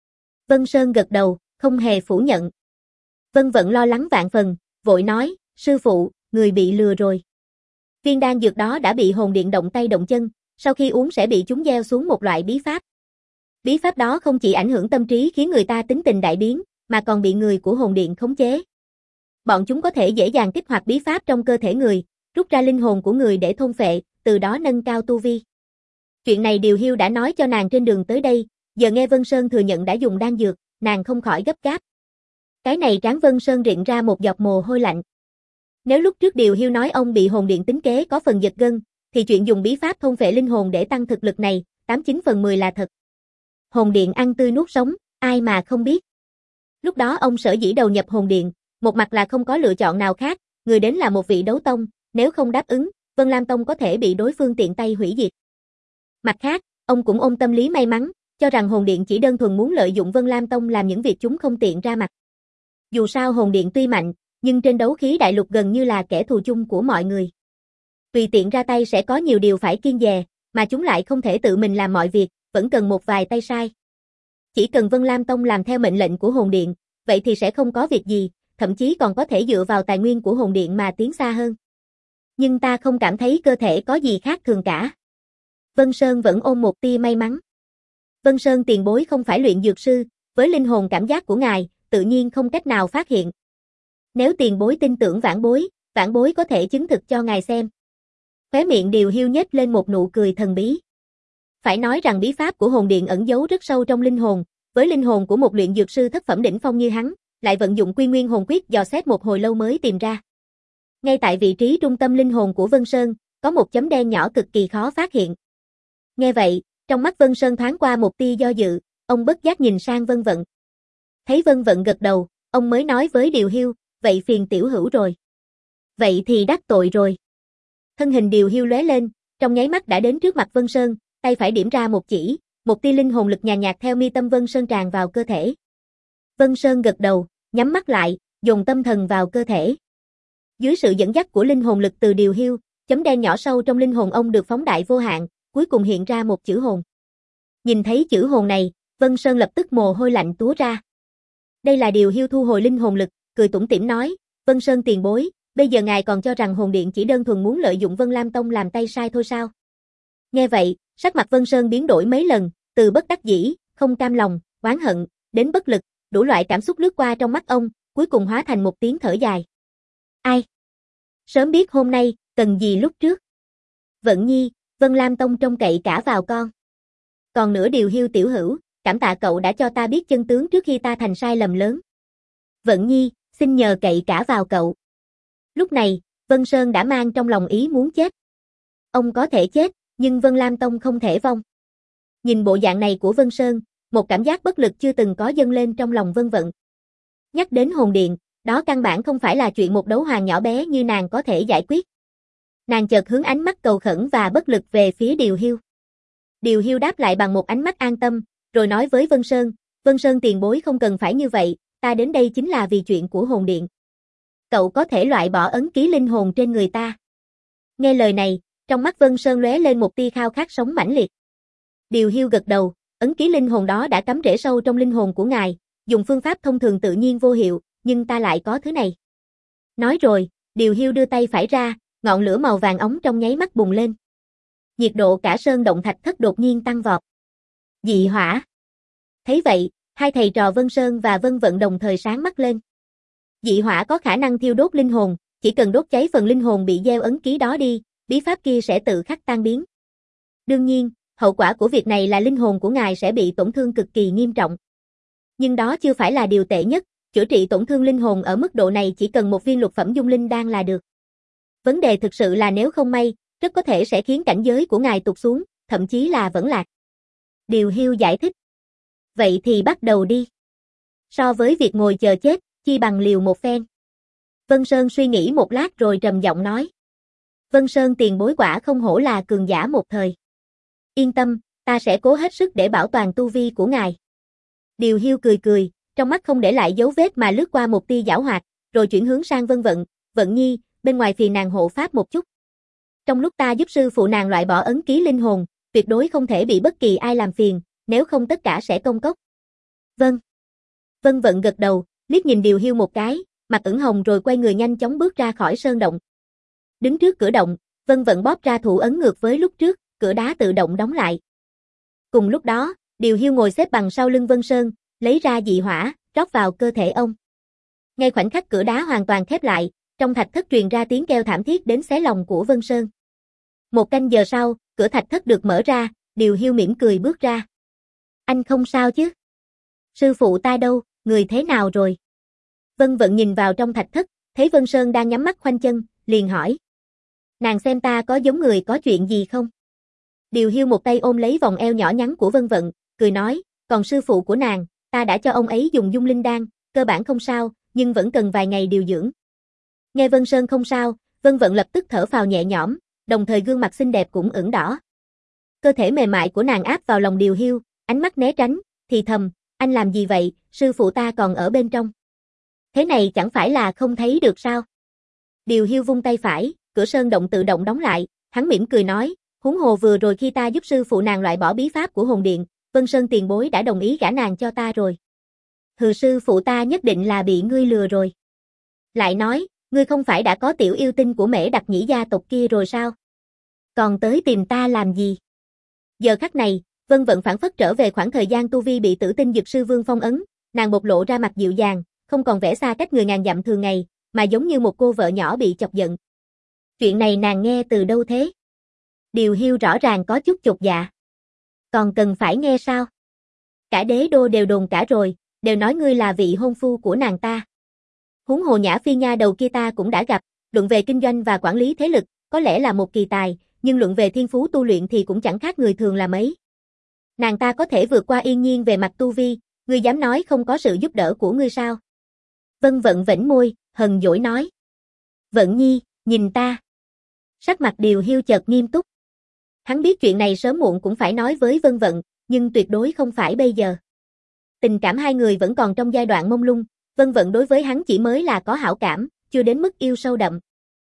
Vân Sơn gật đầu, không hề phủ nhận. Vân Vận lo lắng vạn phần, vội nói, sư phụ, người bị lừa rồi. Viên đan dược đó đã bị hồn điện động tay động chân, sau khi uống sẽ bị chúng gieo xuống một loại bí pháp. Bí pháp đó không chỉ ảnh hưởng tâm trí khiến người ta tính tình đại biến, mà còn bị người của hồn điện khống chế. Bọn chúng có thể dễ dàng kích hoạt bí pháp trong cơ thể người, rút ra linh hồn của người để thôn phệ, từ đó nâng cao tu vi. Chuyện này điều Hiêu đã nói cho nàng trên đường tới đây, giờ nghe Vân Sơn thừa nhận đã dùng đan dược, nàng không khỏi gấp gáp. Cái này trán Vân Sơn rịn ra một giọt mồ hôi lạnh. Nếu lúc trước điều Hiêu nói ông bị hồn điện tính kế có phần giật gân, thì chuyện dùng bí pháp thôn phệ linh hồn để tăng thực lực này, tám chín phần mười là thật. Hồn điện ăn tươi nuốt sống, ai mà không biết. Lúc đó ông sở dĩ đầu nhập hồn điện, một mặt là không có lựa chọn nào khác, người đến là một vị đấu tông, nếu không đáp ứng, Vân Lam Tông có thể bị đối phương tiện tay hủy diệt. Mặt khác, ông cũng ôm tâm lý may mắn, cho rằng hồn điện chỉ đơn thuần muốn lợi dụng Vân Lam Tông làm những việc chúng không tiện ra mặt. Dù sao hồn điện tuy mạnh, nhưng trên đấu khí đại lục gần như là kẻ thù chung của mọi người. Tùy tiện ra tay sẽ có nhiều điều phải kiêng dè, mà chúng lại không thể tự mình làm mọi việc, vẫn cần một vài tay sai. Chỉ cần Vân Lam Tông làm theo mệnh lệnh của hồn điện, vậy thì sẽ không có việc gì, thậm chí còn có thể dựa vào tài nguyên của hồn điện mà tiến xa hơn. Nhưng ta không cảm thấy cơ thể có gì khác thường cả. Vân Sơn vẫn ôm một tia may mắn. Vân Sơn tiền bối không phải luyện dược sư, với linh hồn cảm giác của ngài, tự nhiên không cách nào phát hiện. Nếu tiền bối tin tưởng vãn bối, vãn bối có thể chứng thực cho ngài xem. Khóe miệng điều Hiêu nhếch lên một nụ cười thần bí. Phải nói rằng bí pháp của hồn điện ẩn giấu rất sâu trong linh hồn, với linh hồn của một luyện dược sư thất phẩm đỉnh phong như hắn, lại vận dụng Quy Nguyên hồn quyết dò xét một hồi lâu mới tìm ra. Ngay tại vị trí trung tâm linh hồn của Vân Sơn, có một chấm đen nhỏ cực kỳ khó phát hiện. Nghe vậy, trong mắt Vân Sơn thoáng qua một tia do dự, ông bất giác nhìn sang Vân Vận. Thấy Vân Vận gật đầu, ông mới nói với điều Hiêu, vậy phiền tiểu hữu rồi. Vậy thì đắc tội rồi. Thân hình điều Hiêu lóe lên, trong nháy mắt đã đến trước mặt Vân Sơn, tay phải điểm ra một chỉ, một tia linh hồn lực nhàn nhạt theo mi tâm Vân Sơn tràn vào cơ thể. Vân Sơn gật đầu, nhắm mắt lại, dồn tâm thần vào cơ thể. Dưới sự dẫn dắt của linh hồn lực từ điều Hiêu, chấm đen nhỏ sâu trong linh hồn ông được phóng đại vô hạn, cuối cùng hiện ra một chữ hồn. Nhìn thấy chữ hồn này, Vân Sơn lập tức mồ hôi lạnh túa ra. Đây là điều Hiêu thu hồi linh hồn lực, cười tủm tỉm nói, Vân Sơn tiền bối, bây giờ ngài còn cho rằng hồn điện chỉ đơn thuần muốn lợi dụng Vân Lam Tông làm tay sai thôi sao? Nghe vậy, sắc mặt Vân Sơn biến đổi mấy lần, từ bất đắc dĩ, không cam lòng, oán hận, đến bất lực, đủ loại cảm xúc lướt qua trong mắt ông, cuối cùng hóa thành một tiếng thở dài. Ai? Sớm biết hôm nay, cần gì lúc trước? Vận Nhi, Vân Lam Tông trông cậy cả vào con. Còn nữa điều Hiêu tiểu hữu, cảm tạ cậu đã cho ta biết chân tướng trước khi ta thành sai lầm lớn. Vận Nhi, xin nhờ cậy cả vào cậu. Lúc này, Vân Sơn đã mang trong lòng ý muốn chết. Ông có thể chết, nhưng Vân Lam Tông không thể vong. Nhìn bộ dạng này của Vân Sơn, một cảm giác bất lực chưa từng có dâng lên trong lòng Vân Vận. Nhắc đến hồn điện, đó căn bản không phải là chuyện một đấu hoàng nhỏ bé như nàng có thể giải quyết. Nàng chợt hướng ánh mắt cầu khẩn và bất lực về phía điều Hiêu. Điều Hiêu đáp lại bằng một ánh mắt an tâm, rồi nói với Vân Sơn, Vân Sơn tiền bối không cần phải như vậy, ta đến đây chính là vì chuyện của hồn điện. Cậu có thể loại bỏ ấn ký linh hồn trên người ta. Nghe lời này, trong mắt Vân Sơn lóe lên một tia khao khát sống mãnh liệt. Điều Hiu gật đầu, ấn ký linh hồn đó đã cắm rễ sâu trong linh hồn của ngài, dùng phương pháp thông thường tự nhiên vô hiệu, nhưng ta lại có thứ này. Nói rồi, Điều Hiu đưa tay phải ra, ngọn lửa màu vàng óng trong nháy mắt bùng lên. Nhiệt độ cả sơn động thạch thất đột nhiên tăng vọt. Dị hỏa. Thấy vậy, hai thầy trò Vân Sơn và Vân Vận đồng thời sáng mắt lên. Dị hỏa có khả năng thiêu đốt linh hồn, chỉ cần đốt cháy phần linh hồn bị gieo ấn ký đó đi, bí pháp kia sẽ tự khắc tan biến. Đương nhiên, hậu quả của việc này là linh hồn của ngài sẽ bị tổn thương cực kỳ nghiêm trọng. Nhưng đó chưa phải là điều tệ nhất, chữa trị tổn thương linh hồn ở mức độ này chỉ cần một viên lục phẩm dung linh đan là được. Vấn đề thực sự là nếu không may, rất có thể sẽ khiến cảnh giới của ngài tụt xuống, thậm chí là vẫn lạc. Điều Hiu giải thích. Vậy thì bắt đầu đi. So với việc ngồi chờ chết, chi bằng liều một phen. Vân Sơn suy nghĩ một lát rồi trầm giọng nói. Vân Sơn tiền bối quả không hổ là cường giả một thời. Yên tâm, ta sẽ cố hết sức để bảo toàn tu vi của ngài. Điều Hiu cười cười, trong mắt không để lại dấu vết mà lướt qua một tia giảo hoạt, rồi chuyển hướng sang Vân Vận, Vận Nhi, bên ngoài phiền nàng hộ pháp một chút. Trong lúc ta giúp sư phụ nàng loại bỏ ấn ký linh hồn, tuyệt đối không thể bị bất kỳ ai làm phiền, nếu không tất cả sẽ công cốc. Vâng. Vân Vận gật đầu, liếc nhìn Điều Hiu một cái, mặt ửng hồng rồi quay người nhanh chóng bước ra khỏi sơn động. Đứng trước cửa động, Vân Vận bóp ra thủ ấn ngược với lúc trước, cửa đá tự động đóng lại. Cùng lúc đó, Điều Hiu ngồi xếp bằng sau lưng Vân Sơn, lấy ra dị hỏa, rót vào cơ thể ông. Ngay khoảnh khắc cửa đá hoàn toàn khép lại, trong thạch thất truyền ra tiếng kêu thảm thiết đến xé lòng của Vân Sơn. Một canh giờ sau, cửa thạch thất được mở ra, Điều Hiu mỉm cười bước ra. Anh không sao chứ? Sư phụ ta đâu, người thế nào rồi? Vân Vận nhìn vào trong thạch thất, thấy Vân Sơn đang nhắm mắt khoanh chân, liền hỏi. Nàng xem ta có giống người có chuyện gì không? Điều Hiu một tay ôm lấy vòng eo nhỏ nhắn của Vân Vận, cười nói, còn sư phụ của nàng, ta đã cho ông ấy dùng dung linh đan, cơ bản không sao, nhưng vẫn cần vài ngày điều dưỡng. Nghe Vân Sơn không sao, Vân Vận lập tức thở phào nhẹ nhõm, đồng thời gương mặt xinh đẹp cũng ửng đỏ. Cơ thể mềm mại của nàng áp vào lòng Điều Hiu, ánh mắt né tránh, thì thầm, anh làm gì vậy, sư phụ ta còn ở bên trong. Thế này chẳng phải là không thấy được sao? Điều Hiu vung tay phải, cửa sơn động tự động đóng lại, hắn mỉm cười nói, huống hồ vừa rồi khi ta giúp sư phụ nàng loại bỏ bí pháp của hồn điện, Vân Sơn tiền bối đã đồng ý gả nàng cho ta rồi. Hừ, sư phụ ta nhất định là bị ngươi lừa rồi. Lại nói, ngươi không phải đã có tiểu yêu tinh của Mễ Đặc Nhĩ gia tộc kia rồi sao? Còn tới tìm ta làm gì? Giờ khắc này, Vân Vận phản phất trở về khoảng thời gian tu vi bị Tử Tinh Dực sư Vương phong ấn, nàng bộc lộ ra mặt dịu dàng, không còn vẻ xa cách người ngàn dặm thường ngày, mà giống như một cô vợ nhỏ bị chọc giận. Chuyện này nàng nghe từ đâu thế? Điều Hiu rõ ràng có chút chột dạ. Còn cần phải nghe sao? Cả đế đô đều đồn cả rồi, đều nói ngươi là vị hôn phu của nàng ta. Huống hồ Nhã Phi nha đầu kia ta cũng đã gặp, luận về kinh doanh và quản lý thế lực, có lẽ là một kỳ tài, nhưng luận về thiên phú tu luyện thì cũng chẳng khác người thường là mấy. Nàng ta có thể vượt qua Yên Nhiên về mặt tu vi, ngươi dám nói không có sự giúp đỡ của ngươi sao? Vân Vận vểnh môi, hờn dỗi nói. Vận Nhi, nhìn ta. Sắc mặt Điều Hiu chợt nghiêm túc. Hắn biết chuyện này sớm muộn cũng phải nói với Vân Vận, nhưng tuyệt đối không phải bây giờ. Tình cảm hai người vẫn còn trong giai đoạn mông lung, Vân Vận đối với hắn chỉ mới là có hảo cảm, chưa đến mức yêu sâu đậm.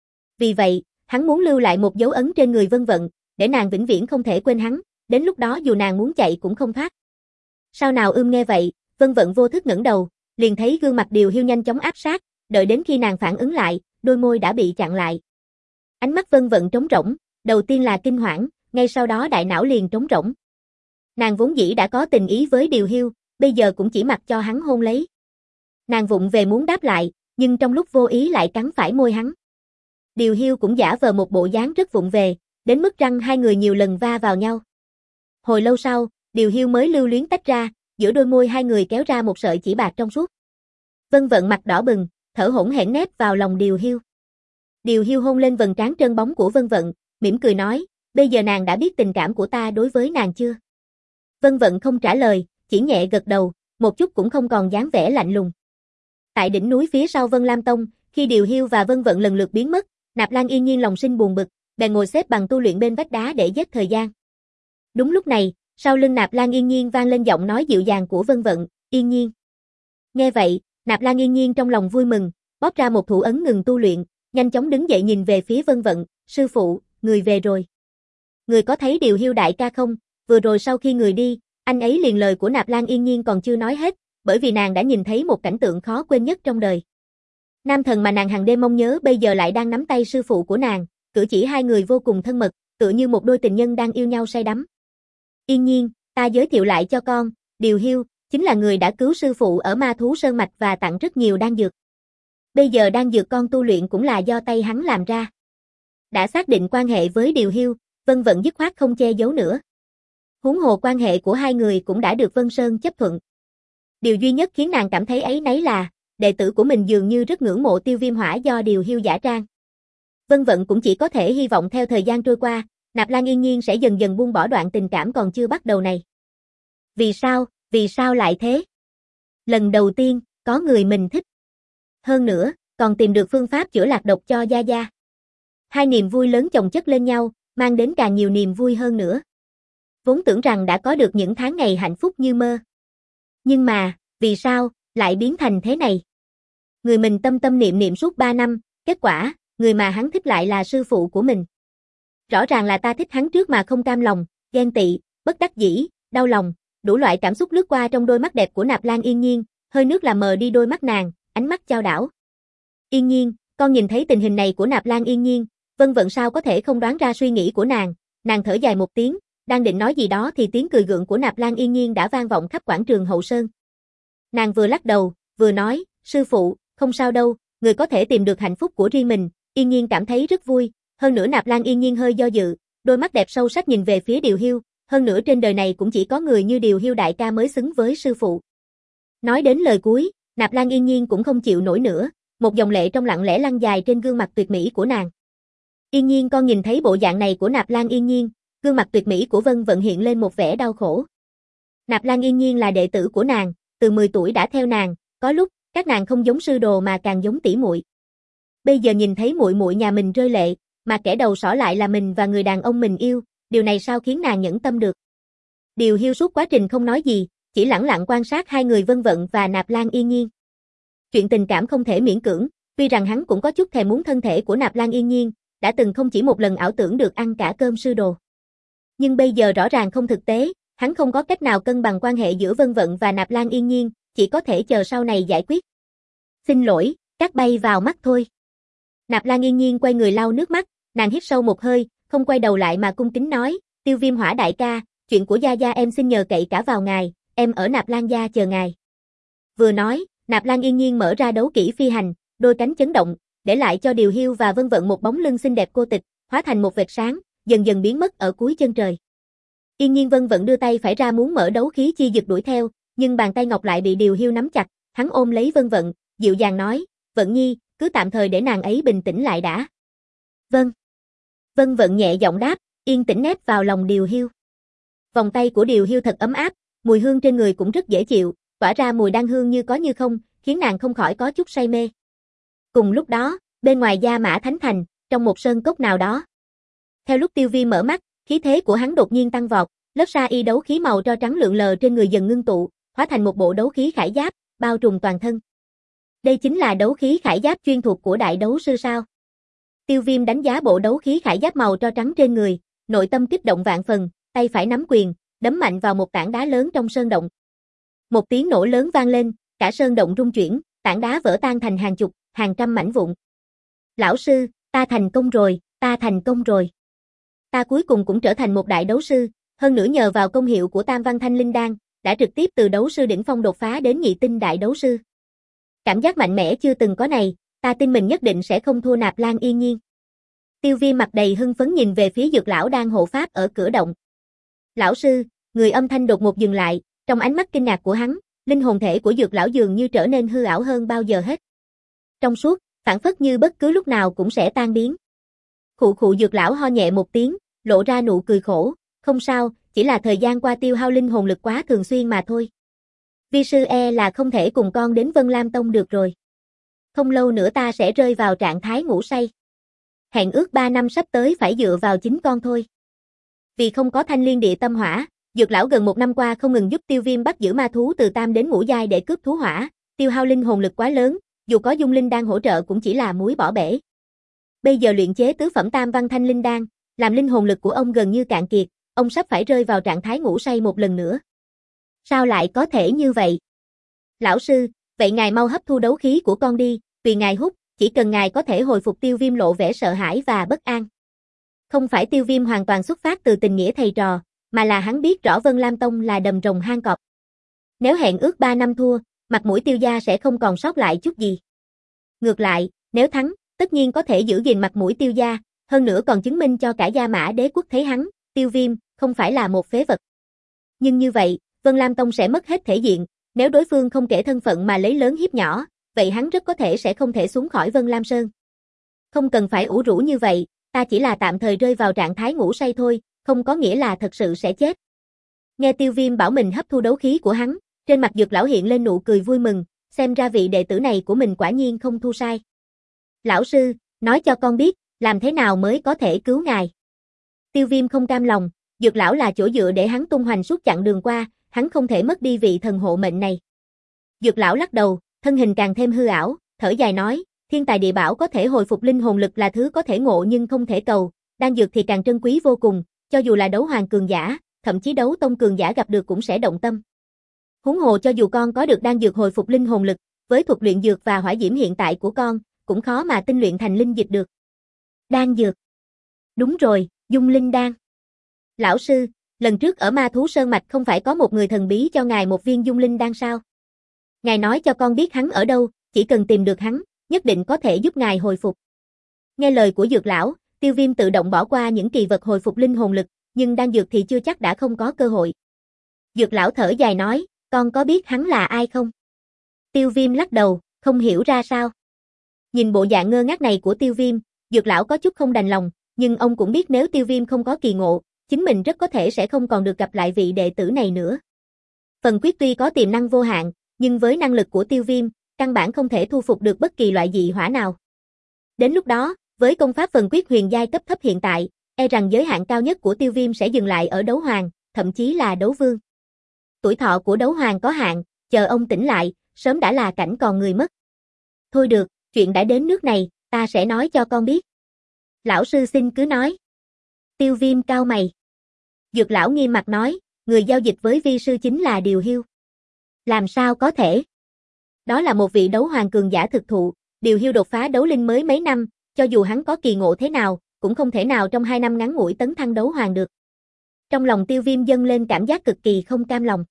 Vì vậy, hắn muốn lưu lại một dấu ấn trên người Vân Vận, để nàng vĩnh viễn không thể quên hắn, đến lúc đó dù nàng muốn chạy cũng không thoát. Sao nào ưm nghe vậy, Vân Vận vô thức ngẩng đầu, liền thấy gương mặt Điều Hiu nhanh chóng áp sát, đợi đến khi nàng phản ứng lại, đôi môi đã bị chặn lại. Ánh mắt Vân Vận trống rỗng, đầu tiên là kinh hoảng, ngay sau đó đại não liền trống rỗng. Nàng vốn dĩ đã có tình ý với Điều Hiu, bây giờ cũng chỉ mặc cho hắn hôn lấy. Nàng vụng về muốn đáp lại, nhưng trong lúc vô ý lại cắn phải môi hắn. Điều Hiu cũng giả vờ một bộ dáng rất vụng về, đến mức răng hai người nhiều lần va vào nhau. Hồi lâu sau, Điều Hiu mới lưu luyến tách ra, giữa đôi môi hai người kéo ra một sợi chỉ bạc trong suốt. Vân Vận mặt đỏ bừng, thở hổn hển nép vào lòng Điều Hiu. Điều Hiu hôn lên vầng trán trơn bóng của Vân Vận, mỉm cười nói, bây giờ nàng đã biết tình cảm của ta đối với nàng chưa? Vân Vận không trả lời, chỉ nhẹ gật đầu, một chút cũng không còn dáng vẻ lạnh lùng. Tại đỉnh núi phía sau Vân Lam Tông, khi Điều Hiu và Vân Vận lần lượt biến mất, Nạp Lan Yên Nhiên lòng sinh buồn bực, bèn ngồi xếp bằng tu luyện bên vách đá để giết thời gian. Đúng lúc này, sau lưng Nạp Lan Yên Nhiên vang lên giọng nói dịu dàng của Vân Vận, Yên Nhiên. Nghe vậy, Nạp Lan Yên Nhiên trong lòng vui mừng, bóp ra một thủ ấn ngừng tu luyện, nhanh chóng đứng dậy nhìn về phía Vân Vận, sư phụ, người về rồi. Người có thấy Điều Hiu đại ca không, vừa rồi sau khi người đi, anh ấy liền lời của Nạp Lan Yên Nhiên còn chưa nói hết, bởi vì nàng đã nhìn thấy một cảnh tượng khó quên nhất trong đời. Nam thần mà nàng hàng đêm mong nhớ bây giờ lại đang nắm tay sư phụ của nàng, cử chỉ hai người vô cùng thân mật, tựa như một đôi tình nhân đang yêu nhau say đắm. Yên Nhiên, ta giới thiệu lại cho con, Điều Hiu, chính là người đã cứu sư phụ ở Ma Thú Sơn Mạch và tặng rất nhiều đan dược. Bây giờ đan dược con tu luyện cũng là do tay hắn làm ra. Đã xác định quan hệ với Điều Hiu, Vân Vận dứt khoát không che giấu nữa. Huống hồ quan hệ của hai người cũng đã được Vân Sơn chấp thuận. Điều duy nhất khiến nàng cảm thấy áy náy là, đệ tử của mình dường như rất ngưỡng mộ Tiêu Viêm Hỏa do Điều Hiu giả trang. Vân Vận cũng chỉ có thể hy vọng theo thời gian trôi qua, Nạp Lan Yên Nhiên sẽ dần dần buông bỏ đoạn tình cảm còn chưa bắt đầu này. Vì sao, vì sao lại thế? Lần đầu tiên, có người mình thích. Hơn nữa, còn tìm được phương pháp chữa lạc độc cho Gia Gia. Hai niềm vui lớn chồng chất lên nhau, mang đến càng nhiều niềm vui hơn nữa. Vốn tưởng rằng đã có được những tháng ngày hạnh phúc như mơ. Nhưng mà, vì sao, lại biến thành thế này? Người mình tâm tâm niệm niệm suốt ba năm, kết quả, người mà hắn thích lại là sư phụ của mình. Rõ ràng là ta thích hắn trước mà không cam lòng, ghen tị, bất đắc dĩ, đau lòng, đủ loại cảm xúc lướt qua trong đôi mắt đẹp của Nạp Lan Yên Nhiên, hơi nước làm mờ đi đôi mắt nàng, ánh mắt chao đảo. Yên Nhiên, con nhìn thấy tình hình này của Nạp Lan Yên Nhiên, Vân Vận sao có thể không đoán ra suy nghĩ của nàng, nàng thở dài một tiếng, đang định nói gì đó thì tiếng cười gượng của Nạp Lan Yên Nhiên đã vang vọng khắp quảng trường Hậu Sơn. Nàng vừa lắc đầu, vừa nói, sư phụ, không sao đâu, người có thể tìm được hạnh phúc của riêng mình, Yên Nhiên cảm thấy rất vui, hơn nữa Nạp Lan Yên Nhiên hơi do dự, đôi mắt đẹp sâu sắc nhìn về phía Điều Hiu, hơn nữa trên đời này cũng chỉ có người như Điều Hiu đại ca mới xứng với sư phụ. Nói đến lời cuối, Nạp Lan Yên Nhiên cũng không chịu nổi nữa, một dòng lệ trong lặng lẽ lăn dài trên gương mặt tuyệt mỹ của nàng. Yên Nhiên con nhìn thấy bộ dạng này của Nạp Lan Yên Nhiên, gương mặt tuyệt mỹ của Vân Vận hiện lên một vẻ đau khổ. Nạp Lan Yên Nhiên là đệ tử của nàng, từ mười tuổi đã theo nàng, có lúc các nàng không giống sư đồ mà càng giống tỷ muội. Bây giờ nhìn thấy muội muội nhà mình rơi lệ, mà kẻ đầu sỏ lại là mình và người đàn ông mình yêu, điều này sao khiến nàng nhẫn tâm được. Điều Hiu suốt quá trình không nói gì, chỉ lẳng lặng quan sát hai người Vân Vận và Nạp Lan Yên Nhiên. Chuyện tình cảm không thể miễn cưỡng, tuy rằng hắn cũng có chút thèm muốn thân thể của Nạp Lan Yên Nhiên, đã từng không chỉ một lần ảo tưởng được ăn cả cơm sư đồ. Nhưng bây giờ rõ ràng không thực tế, hắn không có cách nào cân bằng quan hệ giữa Vân Vận và Nạp Lan Yên Nhiên, chỉ có thể chờ sau này giải quyết. Xin lỗi, cát bay vào mắt thôi. Nạp Lan Yên Nhiên quay người lau nước mắt, nàng hít sâu một hơi, không quay đầu lại mà cung kính nói, Tiêu Viêm Hỏa đại ca, chuyện của Gia Gia em xin nhờ cậy cả vào ngài, em ở Nạp Lan gia chờ ngài. Vừa nói, Nạp Lan Yên Nhiên mở ra đấu kỹ phi hành, đôi cánh chấn động, để lại cho Điều Hiu và Vân Vận một bóng lưng xinh đẹp cô tịch, hóa thành một vệt sáng, dần dần biến mất ở cuối chân trời. Yên Nhiên Vân Vận đưa tay phải ra muốn mở đấu khí chi dực đuổi theo, nhưng bàn tay ngọc lại bị Điều Hiu nắm chặt, hắn ôm lấy Vân Vận, dịu dàng nói, Vận Nhi, cứ tạm thời để nàng ấy bình tĩnh lại đã. Vâng. Vân Vận nhẹ giọng đáp, yên tĩnh nép vào lòng Điều Hiu. Vòng tay của Điều Hiu thật ấm áp, mùi hương trên người cũng rất dễ chịu, tỏa ra mùi đan hương như có như không, khiến nàng không khỏi có chút say mê. Cùng lúc đó, bên ngoài Gia Mã Thánh Thành, trong một sơn cốc nào đó. Theo lúc Tiêu Vi mở mắt, khí thế của hắn đột nhiên tăng vọt, lớp sa y đấu khí màu tro trắng lượn lờ trên người dần ngưng tụ, hóa thành một bộ đấu khí khải giáp, bao trùm toàn thân. Đây chính là đấu khí khải giáp chuyên thuộc của đại đấu sư sao? Tiêu Viêm đánh giá bộ đấu khí khải giáp màu tro trắng trên người, nội tâm kích động vạn phần, tay phải nắm quyền, đấm mạnh vào một tảng đá lớn trong sơn động. Một tiếng nổ lớn vang lên, cả sơn động rung chuyển, tảng đá vỡ tan thành hàng chục, hàng trăm mảnh vụn. Lão sư, ta thành công rồi, ta thành công rồi. Ta cuối cùng cũng trở thành một đại đấu sư, hơn nữa nhờ vào công hiệu của Tam Văn Thanh Linh Đan, đã trực tiếp từ đấu sư đỉnh phong đột phá đến nhị tinh đại đấu sư. Cảm giác mạnh mẽ chưa từng có này, ta tin mình nhất định sẽ không thua Nạp Lan Yên Nhiên. Tiêu Vi mặt đầy hưng phấn nhìn về phía Dược lão đang hộ pháp ở cửa động. Lão sư, người âm thanh đột ngột dừng lại, trong ánh mắt kinh ngạc của hắn, linh hồn thể của Dược lão dường như trở nên hư ảo hơn bao giờ hết. Trong suốt, phảng phất như bất cứ lúc nào cũng sẽ tan biến. Khụ khụ Dược lão ho nhẹ một tiếng, lộ ra nụ cười khổ, không sao, chỉ là thời gian qua tiêu hao linh hồn lực quá thường xuyên mà thôi. Vi sư e là không thể cùng con đến Vân Lam Tông được rồi. Không lâu nữa ta sẽ rơi vào trạng thái ngủ say. Hẹn ước ba năm sắp tới phải dựa vào chính con thôi. Vì không có thanh liên địa tâm hỏa, Dược lão gần một năm qua không ngừng giúp Tiêu Viêm bắt giữ ma thú từ tam đến ngũ giai để cướp thú hỏa, tiêu hao linh hồn lực quá lớn, dù có dung linh đang hỗ trợ cũng chỉ là muối bỏ bể. Bây giờ luyện chế tứ phẩm tam văn thanh linh đan, làm linh hồn lực của ông gần như cạn kiệt, ông sắp phải rơi vào trạng thái ngủ say một lần nữa. Sao lại có thể như vậy? Lão sư, vậy ngài mau hấp thu đấu khí của con đi, tùy ngài hút, chỉ cần ngài có thể hồi phục. Tiêu Viêm lộ vẻ sợ hãi và bất an. Không phải Tiêu Viêm hoàn toàn xuất phát từ tình nghĩa thầy trò, mà là hắn biết rõ Vân Lam Tông là đầm rồng hang cọp. Nếu hẹn ước ba năm thua, mặt mũi Tiêu gia sẽ không còn sót lại chút gì. Ngược lại, nếu thắng, tất nhiên có thể giữ gìn mặt mũi Tiêu gia, hơn nữa còn chứng minh cho cả Gia Mã Đế quốc thấy hắn, Tiêu Viêm, không phải là một phế vật. Nhưng như vậy, Vân Lam Tông sẽ mất hết thể diện, nếu đối phương không kể thân phận mà lấy lớn hiếp nhỏ, vậy hắn rất có thể sẽ không thể xuống khỏi Vân Lam Sơn. Không cần phải ủ rũ như vậy, ta chỉ là tạm thời rơi vào trạng thái ngủ say thôi, không có nghĩa là thật sự sẽ chết. Nghe Tiêu Viêm bảo mình hấp thu đấu khí của hắn, trên mặt Dược lão hiện lên nụ cười vui mừng, xem ra vị đệ tử này của mình quả nhiên không thu sai. Lão sư, nói cho con biết, làm thế nào mới có thể cứu ngài? Tiêu Viêm không cam lòng, Dược lão là chỗ dựa để hắn tung hoành suốt chặng đường qua, hắn không thể mất đi vị thần hộ mệnh này. Dược lão lắc đầu, thân hình càng thêm hư ảo, thở dài nói, thiên tài địa bảo có thể hồi phục linh hồn lực là thứ có thể ngộ nhưng không thể cầu, đan dược thì càng trân quý vô cùng, cho dù là đấu hoàng cường giả, thậm chí đấu tông cường giả gặp được cũng sẽ động tâm. Huống hồ cho dù con có được đan dược hồi phục linh hồn lực, với thuật luyện dược và hỏa diễm hiện tại của con, cũng khó mà tinh luyện thành linh dịch được. Đan dược. Đúng rồi, dung linh đan. Lão sư, lần trước ở Ma Thú Sơn Mạch không phải có một người thần bí cho ngài một viên dung linh đan sao? Ngài nói cho con biết hắn ở đâu, chỉ cần tìm được hắn, nhất định có thể giúp ngài hồi phục. Nghe lời của Dược lão, Tiêu Viêm tự động bỏ qua những kỳ vật hồi phục linh hồn lực, nhưng đan dược thì chưa chắc đã không có cơ hội. Dược lão thở dài nói, con có biết hắn là ai không? Tiêu Viêm lắc đầu, không hiểu ra sao. Nhìn bộ dạng ngơ ngác này của Tiêu Viêm, Dược lão có chút không đành lòng, nhưng ông cũng biết nếu Tiêu Viêm không có kỳ ngộ, chính mình rất có thể sẽ không còn được gặp lại vị đệ tử này nữa. Phần Quyết tuy có tiềm năng vô hạn, nhưng với năng lực của Tiêu Viêm, căn bản không thể thu phục được bất kỳ loại dị hỏa nào. Đến lúc đó, với công pháp Phần Quyết huyền giai cấp thấp hiện tại, e rằng giới hạn cao nhất của Tiêu Viêm sẽ dừng lại ở đấu hoàng, thậm chí là đấu vương. Tuổi thọ của đấu hoàng có hạn, chờ ông tỉnh lại, sớm đã là cảnh còn người mất. Thôi được, chuyện đã đến nước này, ta sẽ nói cho con biết. Lão sư xin cứ nói. Tiêu Viêm cau mày. Dược lão nghiêm mặt nói, người giao dịch với vi sư chính là Điều Hiêu. Làm sao có thể? Đó là một vị đấu hoàng cường giả thực thụ, Điều Hiêu đột phá đấu linh mới mấy năm, cho dù hắn có kỳ ngộ thế nào, cũng không thể nào trong hai năm ngắn ngủi tấn thăng đấu hoàng được. Trong lòng Tiêu Viêm dâng lên cảm giác cực kỳ không cam lòng.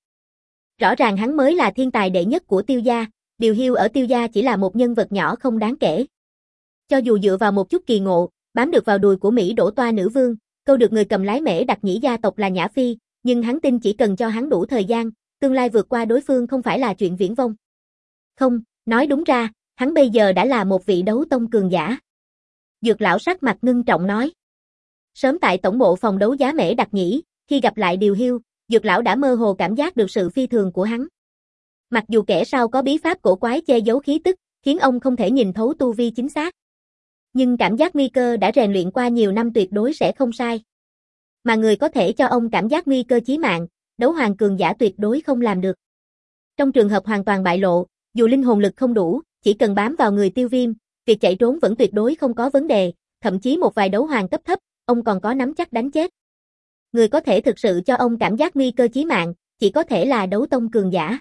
Rõ ràng hắn mới là thiên tài đệ nhất của Tiêu gia, Điều Hiêu ở Tiêu gia chỉ là một nhân vật nhỏ không đáng kể. Cho dù dựa vào một chút kỳ ngộ, bám được vào đùi của Mỹ Đỗ Toa nữ vương, câu được người cầm lái Mễ Đặc Nhĩ gia tộc là Nhã Phi, nhưng hắn tin chỉ cần cho hắn đủ thời gian, tương lai vượt qua đối phương không phải là chuyện viển vông. Không, nói đúng ra, hắn bây giờ đã là một vị đấu tông cường giả. Dược lão sắc mặt ngưng trọng nói. Sớm tại tổng bộ phòng đấu giá Mễ Đặc Nhĩ, khi gặp lại Điều Hiêu, Dược lão đã mơ hồ cảm giác được sự phi thường của hắn. Mặc dù kẻ sau có bí pháp cổ quái che giấu khí tức, khiến ông không thể nhìn thấu tu vi chính xác. Nhưng cảm giác nguy cơ đã rèn luyện qua nhiều năm tuyệt đối sẽ không sai. Mà người có thể cho ông cảm giác nguy cơ chí mạng, đấu hoàng cường giả tuyệt đối không làm được. Trong trường hợp hoàn toàn bại lộ, dù linh hồn lực không đủ, chỉ cần bám vào người Tiêu Viêm, việc chạy trốn vẫn tuyệt đối không có vấn đề, thậm chí một vài đấu hoàng cấp thấp, ông còn có nắm chắc đánh chết. Người có thể thực sự cho ông cảm giác nguy cơ chí mạng, chỉ có thể là đấu tông cường giả.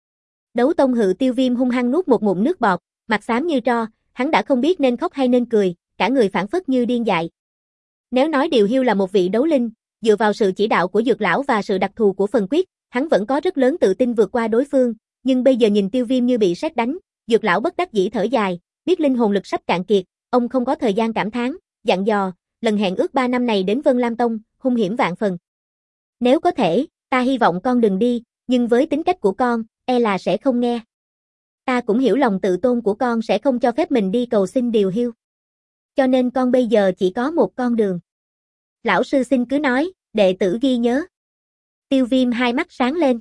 Đấu tông Hự Tiêu Viêm hung hăng nuốt một ngụm nước bọt, mặt xám như tro, hắn đã không biết nên khóc hay nên cười, cả người phảng phất như điên dại. Nếu nói Điều Hiêu là một vị đấu linh, dựa vào sự chỉ đạo của Dược lão và sự đặc thù của Phần Quyết, hắn vẫn có rất lớn tự tin vượt qua đối phương, nhưng bây giờ nhìn Tiêu Viêm như bị sét đánh, Dược lão bất đắc dĩ thở dài, biết linh hồn lực sắp cạn kiệt, ông không có thời gian cảm thán, dặn dò, lần hẹn ước ba năm này đến Vân Lam Tông, hung hiểm vạn phần. Nếu có thể, ta hy vọng con đừng đi, nhưng với tính cách của con, e là sẽ không nghe. Ta cũng hiểu lòng tự tôn của con sẽ không cho phép mình đi cầu xin Điều Hiêu. Cho nên con bây giờ chỉ có một con đường. Lão sư xin cứ nói, đệ tử ghi nhớ. Tiêu Viêm hai mắt sáng lên.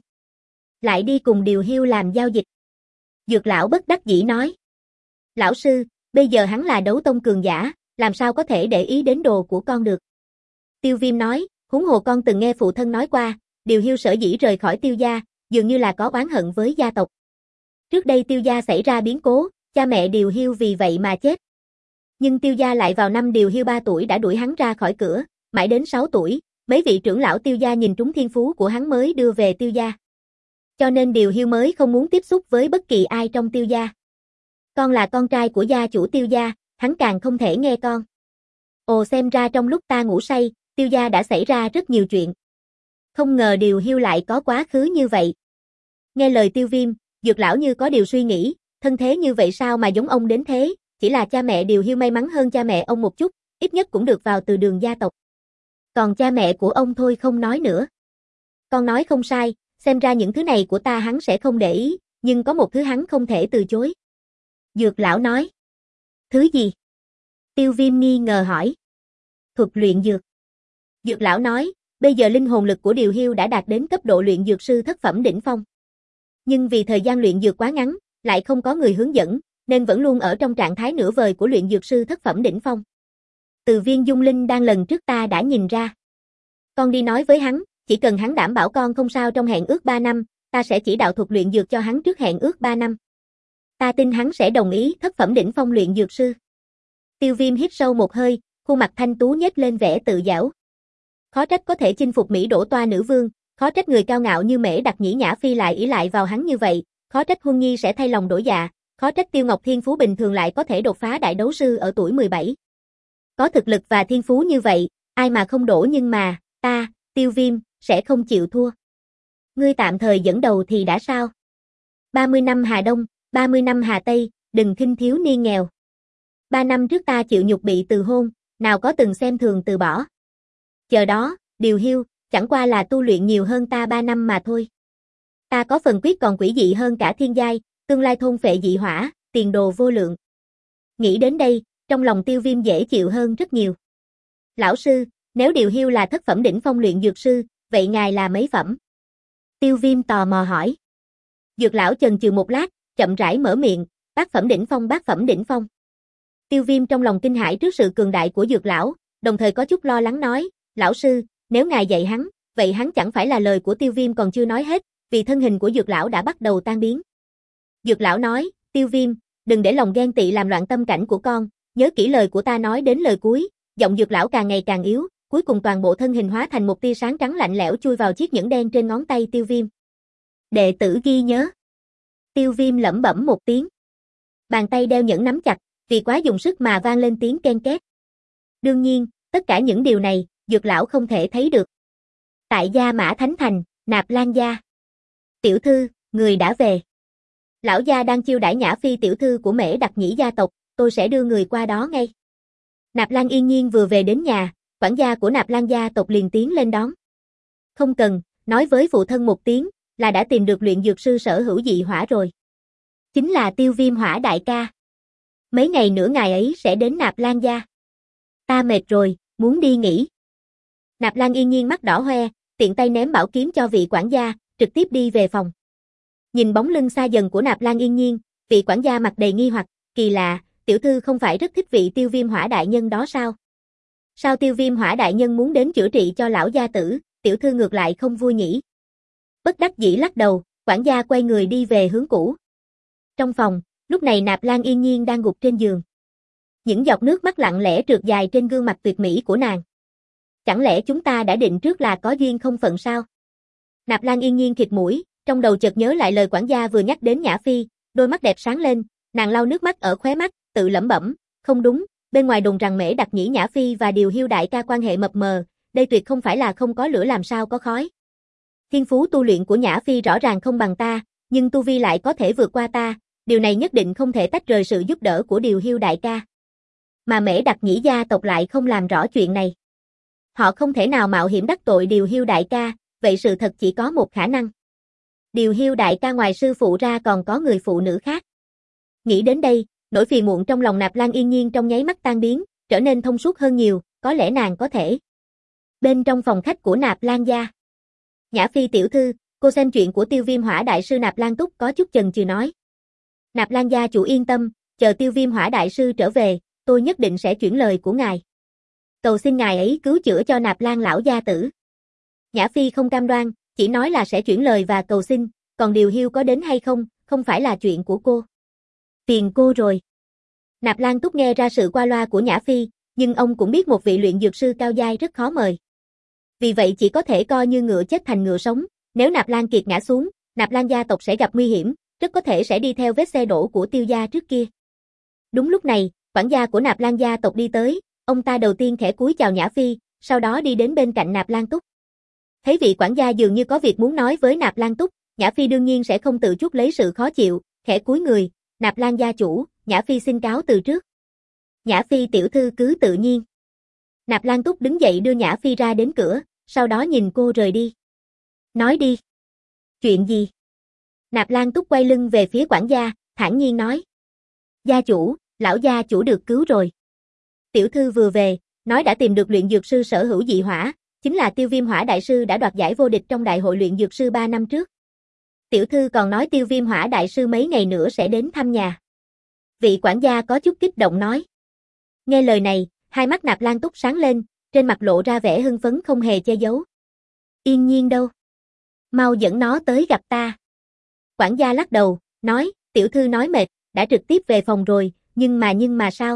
Lại đi cùng Điều Hiêu làm giao dịch. Dược lão bất đắc dĩ nói. Lão sư, bây giờ hắn là đấu tông cường giả, làm sao có thể để ý đến đồ của con được. Tiêu Viêm nói, huống hồ con từng nghe phụ thân nói qua, Điều Hiêu sở dĩ rời khỏi Tiêu gia, dường như là có oán hận với gia tộc. Trước đây Tiêu gia xảy ra biến cố, cha mẹ Điều Hiêu vì vậy mà chết. Nhưng Tiêu gia lại vào năm điều hiu ba tuổi đã đuổi hắn ra khỏi cửa, mãi đến sáu tuổi, mấy vị trưởng lão Tiêu gia nhìn trúng thiên phú của hắn mới đưa về Tiêu gia. Cho nên điều hiu mới không muốn tiếp xúc với bất kỳ ai trong Tiêu gia. Con là con trai của gia chủ Tiêu gia, hắn càng không thể nghe con. Ồ, xem ra trong lúc ta ngủ say, Tiêu gia đã xảy ra rất nhiều chuyện. Không ngờ điều hiu lại có quá khứ như vậy. Nghe lời Tiêu Viêm, Dược lão như có điều suy nghĩ, thân thế như vậy sao mà giống ông đến thế, chỉ là cha mẹ điều hiu may mắn hơn cha mẹ ông một chút, ít nhất cũng được vào từ đường gia tộc. Còn cha mẹ của ông thôi không nói nữa. Con nói không sai, xem ra những thứ này của ta hắn sẽ không để ý, nhưng có một thứ hắn không thể từ chối. Dược lão nói. Thứ gì? Tiêu Viêm nghi ngờ hỏi. Thuật luyện dược. Dược lão nói, bây giờ linh hồn lực của điều hiu đã đạt đến cấp độ luyện dược sư thất phẩm đỉnh phong. Nhưng vì thời gian luyện dược quá ngắn, lại không có người hướng dẫn, nên vẫn luôn ở trong trạng thái nửa vời của luyện dược sư thất phẩm đỉnh phong. Từ viên dung linh đang lần trước ta đã nhìn ra. Con đi nói với hắn, chỉ cần hắn đảm bảo con không sao trong hẹn ước ba năm, ta sẽ chỉ đạo thuật luyện dược cho hắn trước hẹn ước ba năm. Ta tin hắn sẽ đồng ý thất phẩm đỉnh phong luyện dược sư. Tiêu Viêm hít sâu một hơi, khuôn mặt thanh tú nhếch lên vẻ tự giễu. Khó trách có thể chinh phục Mỹ Đỗ Toa nữ vương, khó trách người cao ngạo như Mễ Đặc Nhĩ Nhã Phi lại ỷ lại vào hắn như vậy, khó trách Huân Nhi sẽ thay lòng đổi dạ, khó trách Tiêu Ngọc Thiên Phú bình thường lại có thể đột phá đại đấu sư ở tuổi mười bảy. Có thực lực và thiên phú như vậy, ai mà không đổ, nhưng mà, ta, Tiêu Viêm, sẽ không chịu thua. Ngươi tạm thời dẫn đầu thì đã sao? ba mươi năm Hà Đông, ba mươi năm Hà Tây, đừng khinh thiếu niên nghèo. Ba năm trước ta chịu nhục bị từ hôn, nào có từng xem thường từ bỏ. Chờ đó, điều hiu, chẳng qua là tu luyện nhiều hơn ta ba năm mà thôi. Ta có phần quyết còn quỷ dị hơn cả thiên giai, tương lai thôn phệ dị hỏa, tiền đồ vô lượng. Nghĩ đến đây, trong lòng Tiêu Viêm dễ chịu hơn rất nhiều. Lão sư, nếu điều hiu là thất phẩm đỉnh phong luyện dược sư, vậy ngài là mấy phẩm? Tiêu Viêm tò mò hỏi. Dược lão chần chừ một lát, chậm rãi mở miệng, bát phẩm đỉnh phong bát phẩm đỉnh phong. Tiêu Viêm trong lòng kinh hãi trước sự cường đại của dược lão, đồng thời có chút lo lắng nói, lão sư, nếu ngài dạy hắn, vậy hắn chẳng phải là lời của Tiêu Viêm còn chưa nói hết, vì thân hình của dược lão đã bắt đầu tan biến. Dược lão nói, Tiêu Viêm, đừng để lòng ghen tị làm loạn tâm cảnh của con, nhớ kỹ lời của ta nói đến lời cuối. Giọng dược lão càng ngày càng yếu, cuối cùng toàn bộ thân hình hóa thành một tia sáng trắng lạnh lẽo chui vào chiếc nhẫn đen trên ngón tay Tiêu Viêm. Đệ tử ghi nhớ. Tiêu Viêm lẩm bẩm một tiếng. Bàn tay đeo nhẫn nắm chặt, vì quá dùng sức mà vang lên tiếng ken két. Đương nhiên, tất cả những điều này, dược lão không thể thấy được. Tại Gia Mã Thánh Thành, Nạp Lan gia. Tiểu thư, người đã về. Lão gia đang chiêu đãi Nhã Phi tiểu thư của Mễ Đặc Nhĩ gia tộc, tôi sẽ đưa người qua đó ngay. Nạp Lan Yên Nhiên vừa về đến nhà, quản gia của Nạp Lan gia tộc liền tiến lên đón. Không cần, nói với phụ thân một tiếng, là đã tìm được luyện dược sư sở hữu dị hỏa rồi. Chính là Tiêu Viêm Hỏa đại ca. Mấy ngày nữa ngài ấy sẽ đến Nạp Lan gia. Ta mệt rồi, muốn đi nghỉ. Nạp Lan Yên Nhiên mắt đỏ hoe, tiện tay ném bảo kiếm cho vị quản gia, trực tiếp đi về phòng. Nhìn bóng lưng xa dần của Nạp Lan Yên Nhiên, vị quản gia mặt đầy nghi hoặc, kỳ lạ, tiểu thư không phải rất thích vị Tiêu Viêm Hỏa đại nhân đó sao? Sao Tiêu Viêm Hỏa đại nhân muốn đến chữa trị cho lão gia tử, tiểu thư ngược lại không vui nhỉ? Bất đắc dĩ lắc đầu, quản gia quay người đi về hướng cũ. Trong phòng, lúc này Nạp Lan Yên Nhiên đang gục trên giường. Những giọt nước mắt lặng lẽ trượt dài trên gương mặt tuyệt mỹ của nàng. Chẳng lẽ chúng ta đã định trước là có duyên không phận sao? Nạp Lan Yên Nhiên khịt mũi, trong đầu chợt nhớ lại lời quản gia vừa nhắc đến Nhã Phi, đôi mắt đẹp sáng lên, nàng lau nước mắt ở khóe mắt, tự lẩm bẩm, không đúng, bên ngoài đồn rằng Mễ Đặc Nhĩ Nhã Phi và Điều Hiu đại ca quan hệ mập mờ, đây tuyệt không phải là không có lửa làm sao có khói. Thiên phú tu luyện của Nhã Phi rõ ràng không bằng ta, nhưng tu vi lại có thể vượt qua ta, điều này nhất định không thể tách rời sự giúp đỡ của Điều Hiu đại ca. Mà Mễ Đặc Nhĩ gia tộc lại không làm rõ chuyện này. Họ không thể nào mạo hiểm đắc tội Điều Hiu đại ca, vậy sự thật chỉ có một khả năng. Điều Hiu đại ca ngoài sư phụ ra còn có người phụ nữ khác. Nghĩ đến đây, nỗi phiền muộn trong lòng Nạp Lan Yên Nhiên trong nháy mắt tan biến, trở nên thông suốt hơn nhiều, có lẽ nàng có thể. Bên trong phòng khách của Nạp Lan gia. Nhã Phi tiểu thư, cô xem chuyện của Tiêu Viêm Hỏa đại sư Nạp Lan Túc có chút chần chừ nói. Nạp Lan gia chủ yên tâm, chờ Tiêu Viêm Hỏa đại sư trở về, tôi nhất định sẽ chuyển lời của ngài. Cầu xin ngài ấy cứu chữa cho Nạp Lan lão gia tử. Nhã Phi không cam đoan, chỉ nói là sẽ chuyển lời và cầu xin, còn Điều Hiu có đến hay không, không phải là chuyện của cô. Phiền cô rồi. Nạp Lan Túc nghe ra sự qua loa của Nhã Phi, nhưng ông cũng biết một vị luyện dược sư cao giai rất khó mời. Vì vậy chỉ có thể coi như ngựa chết thành ngựa sống, nếu Nạp Lan Kiệt ngã xuống, Nạp Lan gia tộc sẽ gặp nguy hiểm, rất có thể sẽ đi theo vết xe đổ của Tiêu gia trước kia. Đúng lúc này, quản gia của Nạp Lan gia tộc đi tới, ông ta đầu tiên khẽ cúi chào Nhã Phi, sau đó đi đến bên cạnh Nạp Lan Túc. Thấy vị quản gia dường như có việc muốn nói với Nạp Lan Túc, Nhã Phi đương nhiên sẽ không tự chuốc lấy sự khó chịu, khẽ cúi người, Nạp Lan gia chủ, Nhã Phi xin cáo từ trước. Nhã Phi tiểu thư cứ tự nhiên. Nạp Lan Túc đứng dậy đưa Nhã Phi ra đến cửa, sau đó nhìn cô rời đi. Nói đi. Chuyện gì? Nạp Lan Túc quay lưng về phía quản gia, thản nhiên nói. Gia chủ, lão gia chủ được cứu rồi. Tiểu thư vừa về, nói đã tìm được luyện dược sư sở hữu dị hỏa, chính là Tiêu Viêm Hỏa đại sư đã đoạt giải vô địch trong đại hội luyện dược sư ba năm trước. Tiểu thư còn nói Tiêu Viêm Hỏa đại sư mấy ngày nữa sẽ đến thăm nhà. Vị quản gia có chút kích động nói. Nghe lời này, hai mắt Nạp Lan Túc sáng lên, trên mặt lộ ra vẻ hưng phấn không hề che giấu. Yên Nhiên đâu? Mau dẫn nó tới gặp ta. Quản gia lắc đầu, nói, tiểu thư nói mệt, đã trực tiếp về phòng rồi, nhưng mà nhưng mà sao?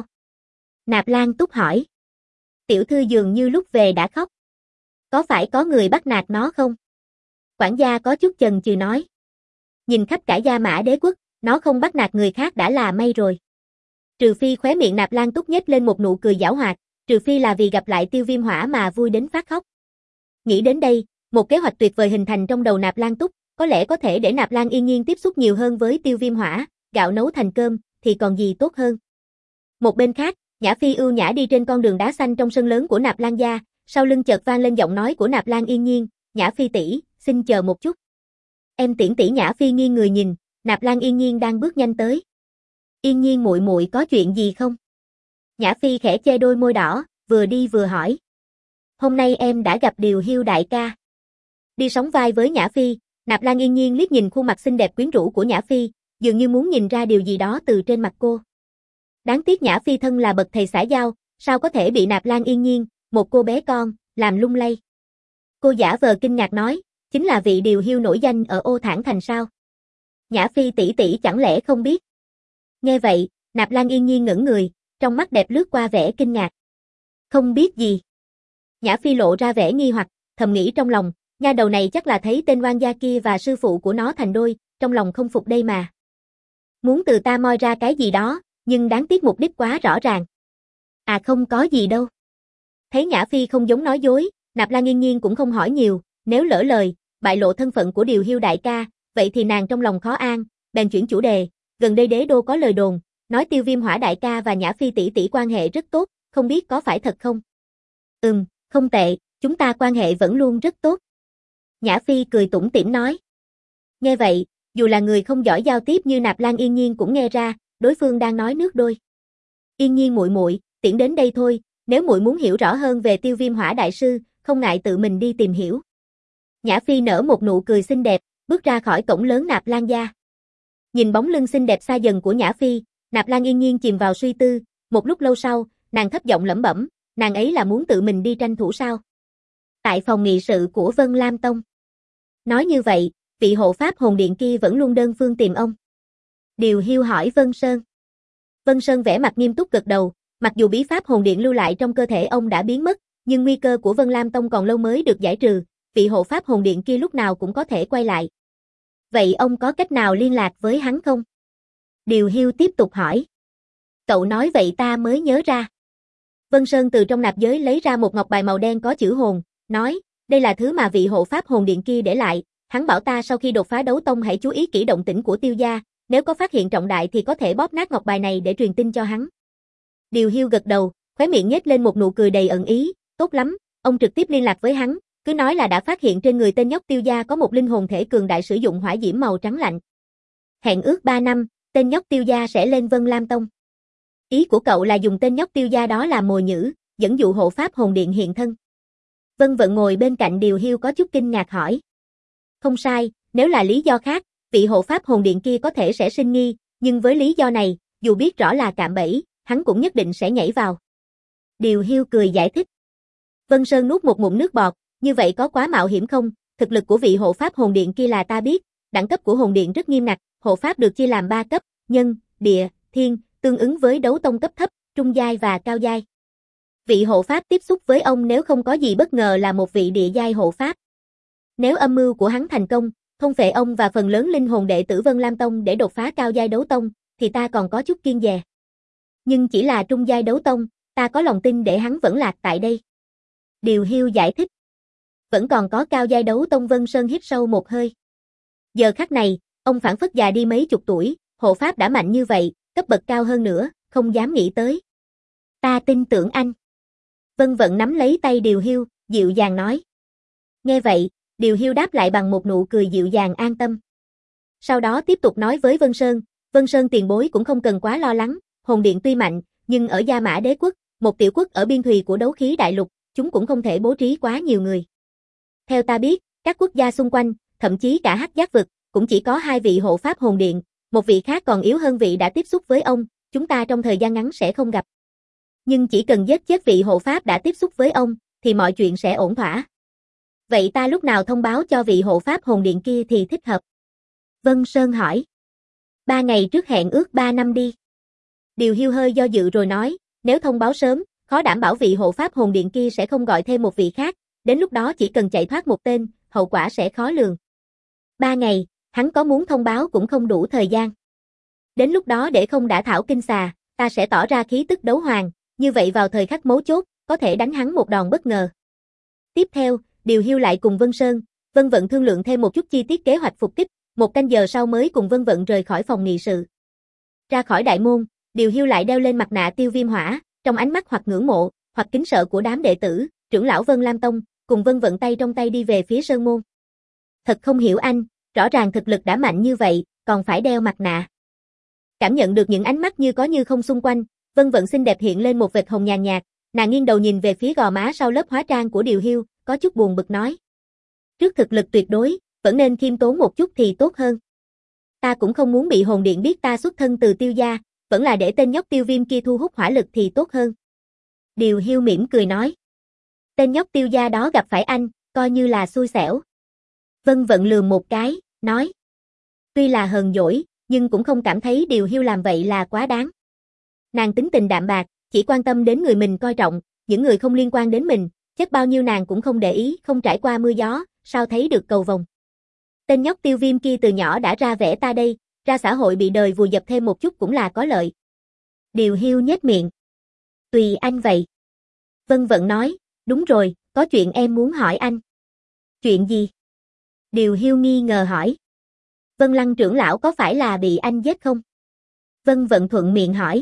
Nạp Lan Túc hỏi. Tiểu thư dường như lúc về đã khóc. Có phải có người bắt nạt nó không? Quản gia có chút chần chừ nói. Nhìn khắp cả Gia Mã Đế quốc, nó không bắt nạt người khác đã là may rồi. Trừ phi khóe miệng Nạp Lan Túc nhếch lên một nụ cười giảo hoạt, trừ phi là vì gặp lại Tiêu Viêm Hỏa mà vui đến phát khóc. Nghĩ đến đây, một kế hoạch tuyệt vời hình thành trong đầu Nạp Lan Túc, có lẽ có thể để Nạp Lan Yên Nhiên tiếp xúc nhiều hơn với Tiêu Viêm Hỏa, gạo nấu thành cơm, thì còn gì tốt hơn. Một bên khác, Nhã Phi ưu nhã đi trên con đường đá xanh trong sân lớn của Nạp Lan gia, sau lưng chợt vang lên giọng nói của Nạp Lan Yên Nhiên, Nhã Phi tỷ, xin chờ một chút. Em tiễn tỷ. Nhã Phi nghiêng người nhìn, Nạp Lan Yên Nhiên đang bước nhanh tới. Yên Nhiên muội muội có chuyện gì không? Nhã Phi khẽ che đôi môi đỏ, vừa đi vừa hỏi. Hôm nay em đã gặp Điều Hiêu đại ca. Đi sóng vai với Nhã Phi, Nạp Lan Yên Nhiên liếc nhìn khuôn mặt xinh đẹp quyến rũ của Nhã Phi, dường như muốn nhìn ra điều gì đó từ trên mặt cô. Đáng tiếc Nhã Phi thân là bậc thầy xã giao, sao có thể bị Nạp Lan Yên Nhiên, một cô bé con, làm lung lay. Cô giả vờ kinh ngạc nói, chính là vị Điều Hiêu nổi danh ở Ô Thản Thành sao? Nhã Phi tỷ tỷ chẳng lẽ không biết? Nghe vậy, Nạp Lan Yên Nhiên ngẩng người, trong mắt đẹp lướt qua vẻ kinh ngạc. Không biết gì. Nhã Phi lộ ra vẻ nghi hoặc, thầm nghĩ trong lòng, nha đầu này chắc là thấy tên oan gia kia và sư phụ của nó thành đôi, trong lòng không phục đây mà. Muốn từ ta moi ra cái gì đó, nhưng đáng tiếc mục đích quá rõ ràng. À không có gì đâu. Thấy Nhã Phi không giống nói dối, Nạp Lan Yên Nhiên cũng không hỏi nhiều, nếu lỡ lời, bại lộ thân phận của Điều Hiêu đại ca, vậy thì nàng trong lòng khó an, bèn chuyển chủ đề, gần đây đế đô có lời đồn, nói Tiêu Viêm Hỏa đại ca và Nhã Phi tỷ tỷ quan hệ rất tốt, không biết có phải thật không? Ừm, không tệ, chúng ta quan hệ vẫn luôn rất tốt. Nhã Phi cười tủm tỉm nói. Nghe vậy, dù là người không giỏi giao tiếp như Nạp Lan Yên Nhiên cũng nghe ra, đối phương đang nói nước đôi. Yên Nhiên muội muội, tiễn đến đây thôi, nếu muội muốn hiểu rõ hơn về Tiêu Viêm Hỏa đại sư, không ngại tự mình đi tìm hiểu. Nhã Phi nở một nụ cười xinh đẹp, bước ra khỏi cổng lớn Nạp Lan gia. Nhìn bóng lưng xinh đẹp xa dần của Nhã Phi, Nạp Lan Yên Nhiên chìm vào suy tư, một lúc lâu sau, nàng thấp giọng lẩm bẩm, nàng ấy là muốn tự mình đi tranh thủ sao? Tại phòng nghị sự của Vân Lam Tông. Nói như vậy, vị hộ pháp hồn điện kia vẫn luôn đơn phương tìm ông. Điều Hiêu hỏi Vân Sơn. Vân Sơn vẻ mặt nghiêm túc gật đầu, mặc dù bí pháp hồn điện lưu lại trong cơ thể ông đã biến mất, nhưng nguy cơ của Vân Lam Tông còn lâu mới được giải trừ, vị hộ pháp hồn điện kia lúc nào cũng có thể quay lại. Vậy ông có cách nào liên lạc với hắn không? Điều Hiêu tiếp tục hỏi. Cậu nói vậy ta mới nhớ ra. Vân Sơn từ trong nạp giới lấy ra một ngọc bài màu đen có chữ hồn, nói, đây là thứ mà vị hộ pháp hồn điện kia để lại, hắn bảo ta sau khi đột phá đấu tông hãy chú ý kỹ động tĩnh của Tiêu gia, nếu có phát hiện trọng đại thì có thể bóp nát ngọc bài này để truyền tin cho hắn. Điều Hiêu gật đầu, khóe miệng nhếch lên một nụ cười đầy ẩn ý, tốt lắm, ông trực tiếp liên lạc với hắn, cứ nói là đã phát hiện trên người tên nhóc Tiêu gia có một linh hồn thể cường đại sử dụng hỏa diễm màu trắng lạnh. Hẹn ước ba năm, tên nhóc Tiêu gia sẽ lên Vân Lam Tông. Ý của cậu là dùng tên nhóc Tiêu gia đó làm mồi nhử, dẫn dụ hộ pháp hồn điện hiện thân. Vân Vận ngồi bên cạnh Điều Hiêu có chút kinh ngạc hỏi. Không sai, nếu là lý do khác, vị hộ pháp hồn điện kia có thể sẽ sinh nghi, nhưng với lý do này, dù biết rõ là cạm bẫy, hắn cũng nhất định sẽ nhảy vào. Điều Hiêu cười giải thích. Vân Sơn nuốt một ngụm nước bọt, như vậy có quá mạo hiểm không? Thực lực của vị hộ pháp hồn điện kia là ta biết, đẳng cấp của hồn điện rất nghiêm ngặt, hộ pháp được chia làm ba cấp, nhân, địa, thiên, tương ứng với đấu tông cấp thấp, trung giai và cao giai. Vị hộ pháp tiếp xúc với ông nếu không có gì bất ngờ là một vị địa giai hộ pháp. Nếu âm mưu của hắn thành công, thôn phệ ông và phần lớn linh hồn đệ tử Vân Lam Tông để đột phá cao giai đấu tông, thì ta còn có chút kiêng dè. Nhưng chỉ là trung giai đấu tông, ta có lòng tin để hắn vẫn lạc tại đây. Điều Hiu giải thích. Vẫn còn có cao giai đấu tông. Vân Sơn hít sâu một hơi. Giờ khắc này, ông phảng phất già đi mấy chục tuổi, hộ pháp đã mạnh như vậy, cấp bậc cao hơn nữa, không dám nghĩ tới. Ta tin tưởng anh. Vân Vận nắm lấy tay Điều Hiu, dịu dàng nói. Nghe vậy, Điều Hiu đáp lại bằng một nụ cười dịu dàng an tâm. Sau đó tiếp tục nói với Vân Sơn, Vân Sơn tiền bối cũng không cần quá lo lắng, hồn điện tuy mạnh, nhưng ở Gia Mã Đế quốc, một tiểu quốc ở biên thùy của đấu khí đại lục, chúng cũng không thể bố trí quá nhiều người. Theo ta biết, các quốc gia xung quanh, thậm chí cả Hắc Giác vực, cũng chỉ có hai vị hộ pháp hồn điện, một vị khác còn yếu hơn vị đã tiếp xúc với ông, chúng ta trong thời gian ngắn sẽ không gặp. Nhưng chỉ cần giết chết vị hộ pháp đã tiếp xúc với ông, thì mọi chuyện sẽ ổn thỏa. Vậy ta lúc nào thông báo cho vị hộ pháp hồn điện kia thì thích hợp? Vân Sơn hỏi. Ba ngày trước hẹn ước ba năm đi. Điều Hiu hơi do dự rồi nói, nếu thông báo sớm, khó đảm bảo vị hộ pháp hồn điện kia sẽ không gọi thêm một vị khác, đến lúc đó chỉ cần chạy thoát một tên, hậu quả sẽ khó lường. Ba ngày, hắn có muốn thông báo cũng không đủ thời gian. Đến lúc đó để không đả thảo kinh xà, ta sẽ tỏ ra khí tức đấu hoàng, như vậy vào thời khắc mấu chốt, có thể đánh hắn một đòn bất ngờ. Tiếp theo, Điều Hiu lại cùng Vân Sơn, Vân Vận thương lượng thêm một chút chi tiết kế hoạch phục kích, một canh giờ sau mới cùng Vân Vận rời khỏi phòng nghị sự. Ra khỏi đại môn, Điều Hiu lại đeo lên mặt nạ tiêu viêm hỏa, trong ánh mắt hoặc ngưỡng mộ, hoặc kính sợ của đám đệ tử, trưởng lão Vân Lam Tông, cùng Vân Vận tay trong tay đi về phía sơn môn. Thật không hiểu anh, rõ ràng thực lực đã mạnh như vậy, còn phải đeo mặt nạ. Cảm nhận được những ánh mắt như có như không xung quanh, Vân Vận xinh đẹp hiện lên một vệt hồng nhàn nhạt, nàng nghiêng đầu nhìn về phía gò má sau lớp hóa trang của Điều Hiu, có chút buồn bực nói. Trước thực lực tuyệt đối, vẫn nên khiêm tốn một chút thì tốt hơn. Ta cũng không muốn bị hồn điện biết ta xuất thân từ Tiêu gia, vẫn là để tên nhóc Tiêu Viêm kia thu hút hỏa lực thì tốt hơn. Điều Hiu mỉm cười nói. Tên nhóc Tiêu gia đó gặp phải anh, coi như là xui xẻo. Vân Vận lườm một cái, nói. Tuy là hờn dỗi, nhưng cũng không cảm thấy Điều Hiu làm vậy là quá đáng. Nàng tính tình đạm bạc, chỉ quan tâm đến người mình coi trọng, những người không liên quan đến mình, chắc bao nhiêu nàng cũng không để ý, không trải qua mưa gió, sao thấy được cầu vồng. Tên nhóc Tiêu Viêm kia từ nhỏ đã ra vẻ ta đây, ra xã hội bị đời vùi dập thêm một chút cũng là có lợi. Điều Hiu nhếch miệng. Tùy anh vậy. Vân Vận nói, đúng rồi, có chuyện em muốn hỏi anh. Chuyện gì? Điều Hiu nghi ngờ hỏi. Vân Lăng trưởng lão có phải là bị anh giết không? Vân Vận thuận miệng hỏi.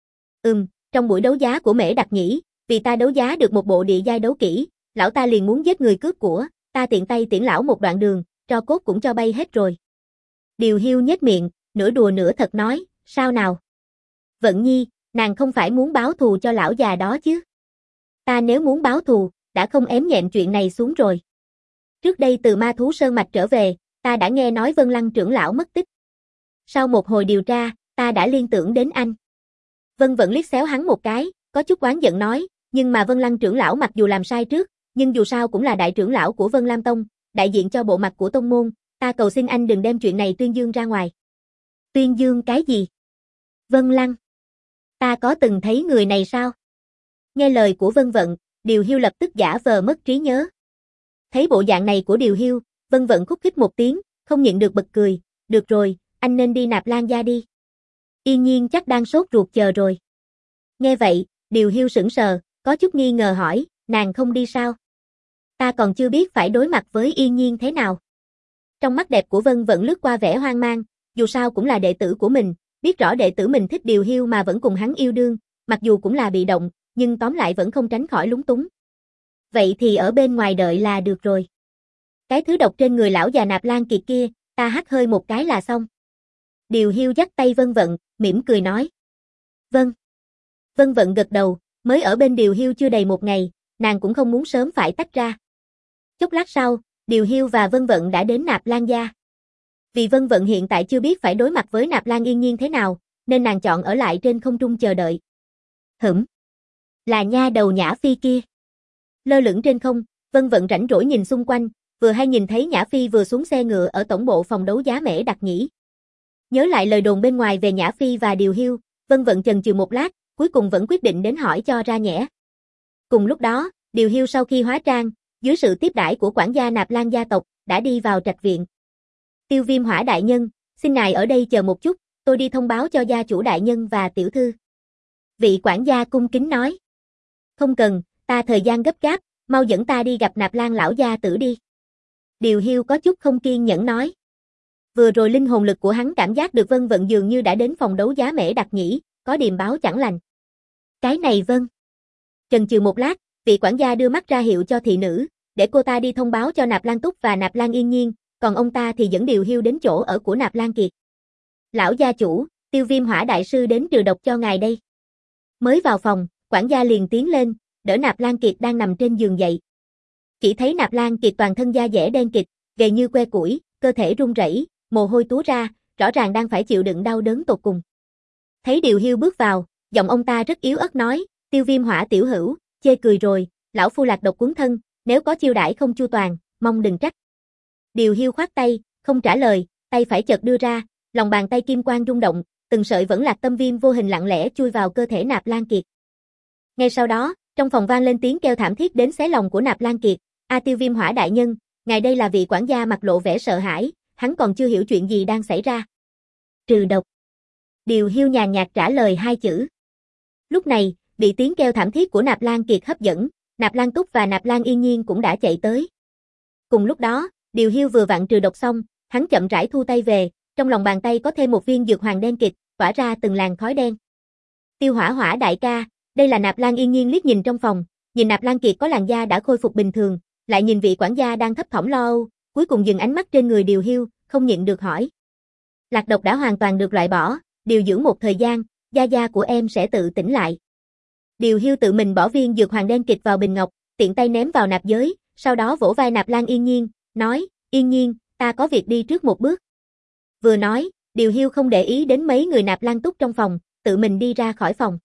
Ừm, trong buổi đấu giá của Mễ Đặc Nhĩ, vì ta đấu giá được một bộ địa giai đấu kỹ, lão ta liền muốn giết người cướp của, ta tiện tay tiễn lão một đoạn đường, tro cốt cũng cho bay hết rồi. Điều Hiu nhếch miệng, nửa đùa nửa thật nói, sao nào? Vận Nhi, nàng không phải muốn báo thù cho lão già đó chứ? Ta nếu muốn báo thù, đã không ém nhẹm chuyện này xuống rồi. Trước đây từ Ma Thú Sơn Mạch trở về, ta đã nghe nói Vân Lăng trưởng lão mất tích. Sau một hồi điều tra, ta đã liên tưởng đến anh. Vân Vận liếc xéo hắn một cái, có chút oán giận nói, nhưng mà Vân Lăng trưởng lão mặc dù làm sai trước, nhưng dù sao cũng là đại trưởng lão của Vân Lam Tông, đại diện cho bộ mặt của tông môn, ta cầu xin anh đừng đem chuyện này tuyên dương ra ngoài. Tuyên dương cái gì? Vân Lăng. Ta có từng thấy người này sao? Nghe lời của Vân Vận, Điều Hiu lập tức giả vờ mất trí nhớ. Thấy bộ dạng này của Điều Hiu, Vân Vận khúc khích một tiếng, không nhịn được bật cười, được rồi, anh nên đi Nạp Lan gia đi. Yên Nhiên chắc đang sốt ruột chờ rồi. Nghe vậy, Điều Hiu sững sờ, có chút nghi ngờ hỏi, nàng không đi sao? Ta còn chưa biết phải đối mặt với Yên Nhiên thế nào. Trong mắt đẹp của Vân Vận lướt qua vẻ hoang mang, dù sao cũng là đệ tử của mình, biết rõ đệ tử mình thích Điều Hiu mà vẫn cùng hắn yêu đương, mặc dù cũng là bị động, nhưng tóm lại vẫn không tránh khỏi lúng túng. Vậy thì ở bên ngoài đợi là được rồi. Cái thứ độc trên người lão già Nạp Lan Kiệt kia, ta hắt hơi một cái là xong. Điều Hiu dắt tay Vân Vận, mỉm cười nói. Vâng. Vân Vận gật đầu, mới ở bên Điều Hiu chưa đầy một ngày, nàng cũng không muốn sớm phải tách ra. Chốc lát sau, Điều Hiu và Vân Vận đã đến Nạp Lan gia. Vì Vân Vận hiện tại chưa biết phải đối mặt với Nạp Lan Yên Nhiên thế nào, nên nàng chọn ở lại trên không trung chờ đợi. Hửm. Là nha đầu Nhã Phi kia. Lơ lửng trên không, Vân Vận rảnh rỗi nhìn xung quanh, vừa hay nhìn thấy Nhã Phi vừa xuống xe ngựa ở tổng bộ phòng đấu giá Mễ Đặc Nhĩ. Nhớ lại lời đồn bên ngoài về Nhã Phi và Điều Hiu, Vân Vận chần chừ một lát, cuối cùng vẫn quyết định đến hỏi cho ra nhẽ. Cùng lúc đó, Điều Hiêu sau khi hóa trang, dưới sự tiếp đãi của quản gia Nạp Lan gia tộc, đã đi vào trạch viện. Tiêu Viêm Hỏa đại nhân, xin ngài ở đây chờ một chút, tôi đi thông báo cho gia chủ đại nhân và tiểu thư. Vị quản gia cung kính nói. Không cần, ta thời gian gấp gáp, mau dẫn ta đi gặp Nạp Lan lão gia tử đi. Điều Hiêu có chút không kiên nhẫn nói. Vừa rồi linh hồn lực của hắn cảm giác được Vân Vận dường như đã đến phòng đấu giá Mễ Đặc Nhĩ, có điềm báo chẳng lành. Cái này vâng. Chần chừ một lát, vị quản gia đưa mắt ra hiệu cho thị nữ, để cô ta đi thông báo cho Nạp Lan Túc và Nạp Lan Yên Nhiên, còn ông ta thì dẫn Điều Hiêu đến chỗ ở của Nạp Lan Kiệt. Lão gia chủ, Tiêu Viêm Hỏa đại sư đến trừ độc cho ngài đây. Mới vào phòng, quản gia liền tiến lên, đỡ Nạp Lan Kiệt đang nằm trên giường dậy. Chỉ thấy Nạp Lan Kiệt toàn thân da dẻ đen kịt, gầy như que củi, cơ thể run rẩy, mồ hôi túa ra, rõ ràng đang phải chịu đựng đau đớn tột cùng. Thấy Điều Hiêu bước vào, giọng ông ta rất yếu ớt nói, Tiêu Viêm Hỏa tiểu hữu, chê cười rồi, lão phu lạc độc cuốn thân, nếu có chiêu đãi không chu toàn, mong đừng trách. Điều Hiêu khoát tay, không trả lời, tay phải chợt đưa ra, lòng bàn tay kim quang rung động, từng sợi vẫn lạc tâm viêm vô hình lặng lẽ chui vào cơ thể Nạp Lan Kiệt. Ngay sau đó, trong phòng vang lên tiếng kêu thảm thiết đến xé lòng của Nạp Lan Kiệt, "A Tiêu Viêm Hỏa đại nhân, ngài đây là?" Vị quản gia mặt lộ vẻ sợ hãi, hắn còn chưa hiểu chuyện gì đang xảy ra. "Trừ độc." Điều Hiêu nhàn nhạt trả lời hai chữ. Lúc này, bị tiếng kêu thảm thiết của Nạp Lan Kiệt hấp dẫn, Nạp Lan Túc và Nạp Lan Yên Nhiên cũng đã chạy tới. Cùng lúc đó, Điều Hiêu vừa vặn trừ độc xong, hắn chậm rãi thu tay về, trong lòng bàn tay có thêm một viên dược hoàng đen kịt, tỏa ra từng làn khói đen. "Tiêu Hỏa Hỏa đại ca." Đây là Nạp Lan Yên Nhiên liếc nhìn trong phòng, nhìn Nạp Lan Kiệt có làn da đã khôi phục bình thường, lại nhìn vị quản gia đang thấp thỏm lo âu, cuối cùng dừng ánh mắt trên người Điều Hiêu, không nhịn được hỏi. "Lạc độc đã hoàn toàn được loại bỏ, điều dưỡng một thời gian, da da của em sẽ tự tỉnh lại." Điều Hiêu tự mình bỏ viên dược hoàng đen kịt vào bình ngọc, tiện tay ném vào nạp giới, sau đó vỗ vai Nạp Lan Yên Nhiên, nói, "Yên Nhiên, ta có việc đi trước một bước." Vừa nói, Điều Hiêu không để ý đến mấy người Nạp Lan Túc trong phòng, tự mình đi ra khỏi phòng.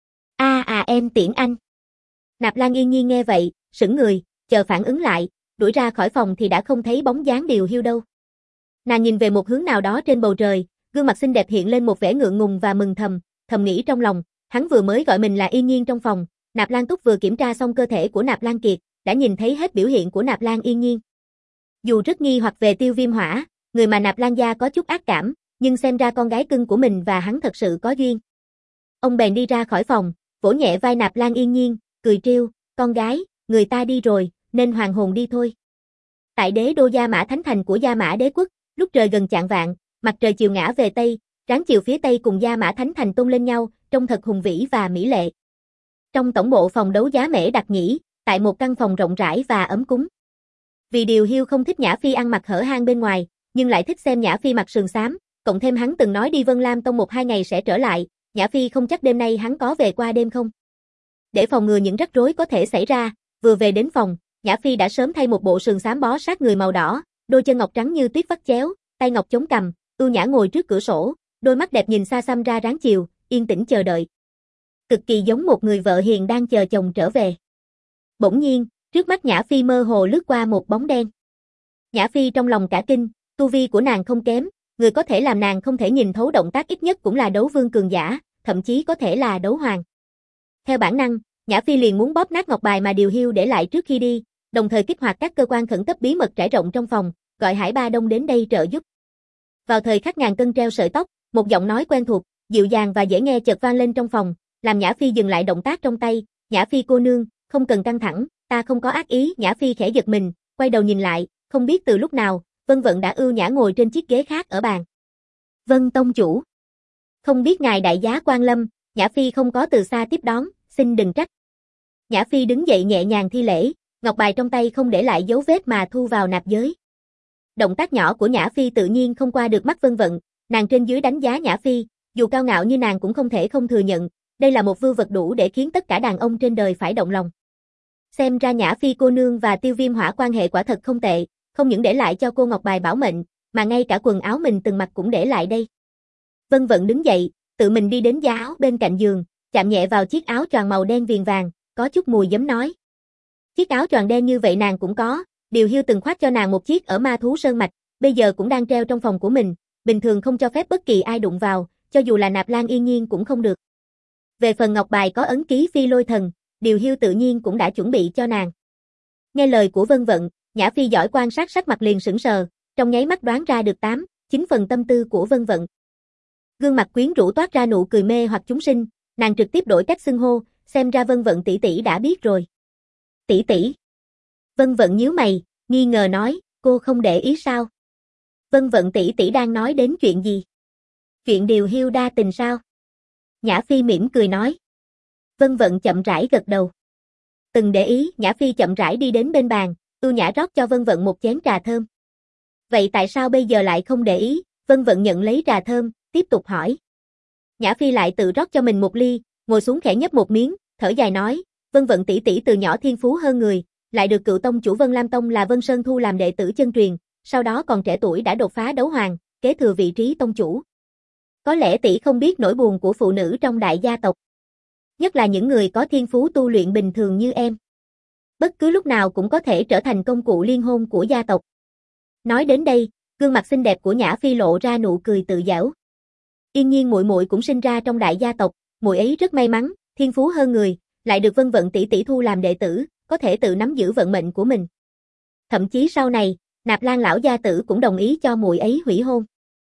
"A à, à em tiễn anh." Nạp Lan Yên Nhiên nghe vậy, sững người, chờ phản ứng lại, đuổi ra khỏi phòng thì đã không thấy bóng dáng Điều Hiêu đâu. Nàng nhìn về một hướng nào đó trên bầu trời, gương mặt xinh đẹp hiện lên một vẻ ngượng ngùng và mừng thầm, thầm nghĩ trong lòng, hắn vừa mới gọi mình là Yên Nhiên trong phòng, Nạp Lan Túc vừa kiểm tra xong cơ thể của Nạp Lan Kiệt, đã nhìn thấy hết biểu hiện của Nạp Lan Yên Nhiên. Dù rất nghi hoặc về Tiêu Viêm Hỏa, người mà Nạp Lan gia có chút ác cảm, nhưng xem ra con gái cưng của mình và hắn thật sự có duyên. Ông bèn đi ra khỏi phòng, vỗ nhẹ vai Nạp Lan Yên Nhiên, cười trêu, "Con gái, người ta đi rồi, nên hoàn hồn đi thôi." Tại đế đô Gia Mã Thánh Thành của Gia Mã Đế Quốc, lúc trời gần chạng vạng, mặt trời chiều ngã về Tây, ráng chiều phía Tây cùng Gia Mã Thánh Thành tôn lên nhau, trông thật hùng vĩ và mỹ lệ. Trong tổng bộ phòng đấu giá Mễ Đặc Nhĩ, tại một căn phòng rộng rãi và ấm cúng. Vì Điều Hiêu không thích Nhã Phi ăn mặc hở hang bên ngoài, nhưng lại thích xem Nhã Phi mặc sườn xám, cộng thêm hắn từng nói đi Vân Lam Tông một hai ngày sẽ trở lại, Nhã Phi không chắc đêm nay hắn có về qua đêm không. Để phòng ngừa những rắc rối có thể xảy ra, vừa về đến phòng, Nhã Phi đã sớm thay một bộ sườn xám bó sát người màu đỏ, đôi chân ngọc trắng như tuyết vắt chéo, tay ngọc chống cằm, ưu nhã ngồi trước cửa sổ, đôi mắt đẹp nhìn xa xăm ra ráng chiều, yên tĩnh chờ đợi. Cực kỳ giống một người vợ hiền đang chờ chồng trở về. Bỗng nhiên, trước mắt Nhã Phi mơ hồ lướt qua một bóng đen. Nhã Phi trong lòng cả kinh, tu vi của nàng không kém, người có thể làm nàng không thể nhìn thấu động tác ít nhất cũng là đấu vương cường giả, thậm chí có thể là đấu hoàng. Theo bản năng, Nhã Phi liền muốn bóp nát ngọc bài mà Điều Hiêu để lại trước khi đi, đồng thời kích hoạt các cơ quan khẩn cấp bí mật trải rộng trong phòng, gọi Hải Ba Đông đến đây trợ giúp. Vào thời khắc ngàn cân treo sợi tóc, một giọng nói quen thuộc, dịu dàng và dễ nghe chợt vang lên trong phòng, làm Nhã Phi dừng lại động tác trong tay. "Nhã Phi cô nương, không cần căng thẳng, ta không có ác ý." Nhã Phi khẽ giật mình, quay đầu nhìn lại, không biết từ lúc nào, Vân Vận đã ưu nhã ngồi trên chiếc ghế khác ở bàn. "Vân tông chủ, không biết ngài đại giá quan lâm." Nhã Phi không có từ xa tiếp đón, "Xin đừng trách." Nhã Phi đứng dậy nhẹ nhàng thi lễ, ngọc bài trong tay không để lại dấu vết mà thu vào nạp giới. Động tác nhỏ của Nhã Phi tự nhiên không qua được mắt Vân Vận, nàng trên dưới đánh giá Nhã Phi, dù cao ngạo như nàng cũng không thể không thừa nhận, đây là một vưu vật đủ để khiến tất cả đàn ông trên đời phải động lòng. Xem ra Nhã Phi cô nương và Tiêu Viêm Hỏa quan hệ quả thật không tệ, không những để lại cho cô ngọc bài bảo mệnh, mà ngay cả quần áo mình từng mặc cũng để lại đây. Vân Vận đứng dậy, tự mình đi đến giá áo bên cạnh giường, chạm nhẹ vào chiếc áo choàng màu đen viền vàng, có chút mùi giấm nói. Chiếc áo choàng đen như vậy nàng cũng có, Điều Hiêu từng khoác cho nàng một chiếc ở Ma Thú Sơn Mạch, bây giờ cũng đang treo trong phòng của mình, bình thường không cho phép bất kỳ ai đụng vào, cho dù là Nạp Lan Yên Nhiên cũng không được. Về phần ngọc bài có ấn ký Phi Lôi Thần, Điều Hiu tự nhiên cũng đã chuẩn bị cho nàng. Nghe lời của Vân Vận, Nhã Phi giỏi quan sát sắc mặt liền sững sờ, trong nháy mắt đoán ra được tám, chín phần tâm tư của Vân Vận. Gương mặt quyến rũ toát ra nụ cười mê hoặc chúng sinh, nàng trực tiếp đổi cách xưng hô, xem ra Vân Vận tỷ tỷ đã biết rồi. Tỷ tỷ. Vân Vận nhíu mày, nghi ngờ nói, cô không để ý sao? Vân Vận tỷ tỷ đang nói đến chuyện gì? Chuyện Điều Hiu đa tình sao? Nhã Phi mỉm cười nói. Vân Vận chậm rãi gật đầu. Từng để ý, Nhã Phi chậm rãi đi đến bên bàn, ưu nhã rót cho Vân Vận một chén trà thơm. Vậy tại sao bây giờ lại không để ý? Vân Vận nhận lấy trà thơm, tiếp tục hỏi. Nhã Phi lại tự rót cho mình một ly, ngồi xuống khẽ nhấp một miếng, thở dài nói, Vân Vận tỷ tỷ từ nhỏ thiên phú hơn người, lại được cựu tông chủ Vân Lam Tông là Vân Sơn thu làm đệ tử chân truyền, sau đó còn trẻ tuổi đã đột phá đấu hoàng, kế thừa vị trí tông chủ. Có lẽ tỷ không biết nỗi buồn của phụ nữ trong đại gia tộc. Nhất là những người có thiên phú tu luyện bình thường như em. Bất cứ lúc nào cũng có thể trở thành công cụ liên hôn của gia tộc. Nói đến đây, gương mặt xinh đẹp của Nhã Phi lộ ra nụ cười tự giễu. Yên Nhiên muội muội cũng sinh ra trong đại gia tộc, muội ấy rất may mắn, thiên phú hơn người, lại được Vân Vận tỷ tỷ thu làm đệ tử, có thể tự nắm giữ vận mệnh của mình. Thậm chí sau này, Nạp Lan lão gia tử cũng đồng ý cho muội ấy hủy hôn.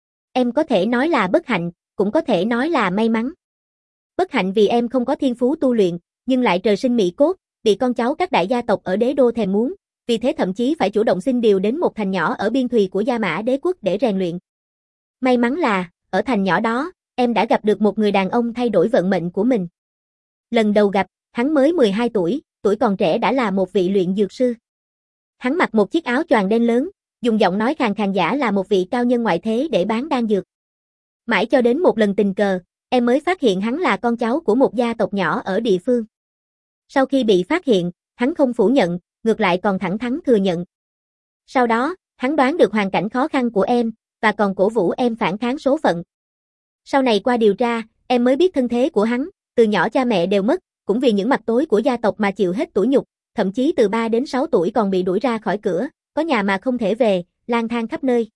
Em có thể nói là bất hạnh, cũng có thể nói là may mắn. Bất hạnh vì em không có thiên phú tu luyện, nhưng lại trời sinh mỹ cốt, bị con cháu các đại gia tộc ở đế đô thèm muốn, vì thế thậm chí phải chủ động xin điều đến một thành nhỏ ở biên thùy của Gia Mã đế quốc để rèn luyện. May mắn là, ở thành nhỏ đó, em đã gặp được một người đàn ông thay đổi vận mệnh của mình. Lần đầu gặp, hắn mới mười hai tuổi, tuổi còn trẻ đã là một vị luyện dược sư. Hắn mặc một chiếc áo choàng đen lớn, dùng giọng nói khàn khàn giả là một vị cao nhân ngoại thế để bán đan dược. Mãi cho đến một lần tình cờ, em mới phát hiện hắn là con cháu của một gia tộc nhỏ ở địa phương. Sau khi bị phát hiện, hắn không phủ nhận, ngược lại còn thẳng thắn thừa nhận. Sau đó, hắn đoán được hoàn cảnh khó khăn của em, và còn cổ vũ em phản kháng số phận. Sau này qua điều tra, em mới biết thân thế của hắn, từ nhỏ cha mẹ đều mất, cũng vì những mặt tối của gia tộc mà chịu hết tủi nhục, thậm chí từ ba đến sáu tuổi còn bị đuổi ra khỏi cửa, có nhà mà không thể về, lang thang khắp nơi.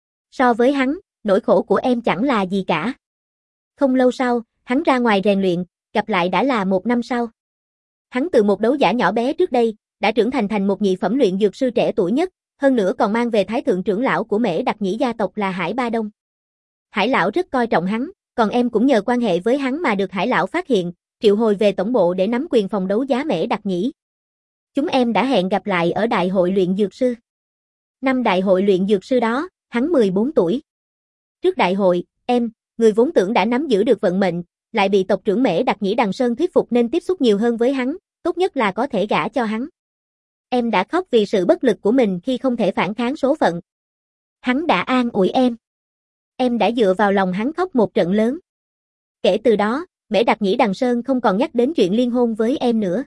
So với hắn, nỗi khổ của em chẳng là gì cả. Không lâu sau, hắn ra ngoài rèn luyện, gặp lại đã là một năm sau. Hắn từ một đấu giả nhỏ bé trước đây, đã trưởng thành thành một nhị phẩm luyện dược sư trẻ tuổi nhất, hơn nữa còn mang về thái thượng trưởng lão của Mễ Đặc Nhĩ gia tộc là Hải Ba Đông. Hải lão rất coi trọng hắn, còn em cũng nhờ quan hệ với hắn mà được Hải lão phát hiện, triệu hồi về tổng bộ để nắm quyền phòng đấu giá Mễ Đặc Nhĩ. Chúng em đã hẹn gặp lại ở đại hội luyện dược sư. Năm đại hội luyện dược sư đó, hắn mười bốn tuổi. Trước đại hội, em, người vốn tưởng đã nắm giữ được vận mệnh, lại bị tộc trưởng Mễ Đặc Nhĩ Đằng Sơn thuyết phục nên tiếp xúc nhiều hơn với hắn, tốt nhất là có thể gả cho hắn. Em đã khóc vì sự bất lực của mình khi không thể phản kháng số phận. Hắn đã an ủi em. Em đã dựa vào lòng hắn khóc một trận lớn. Kể từ đó, Mễ Đặc Nhĩ Đằng Sơn không còn nhắc đến chuyện liên hôn với em nữa.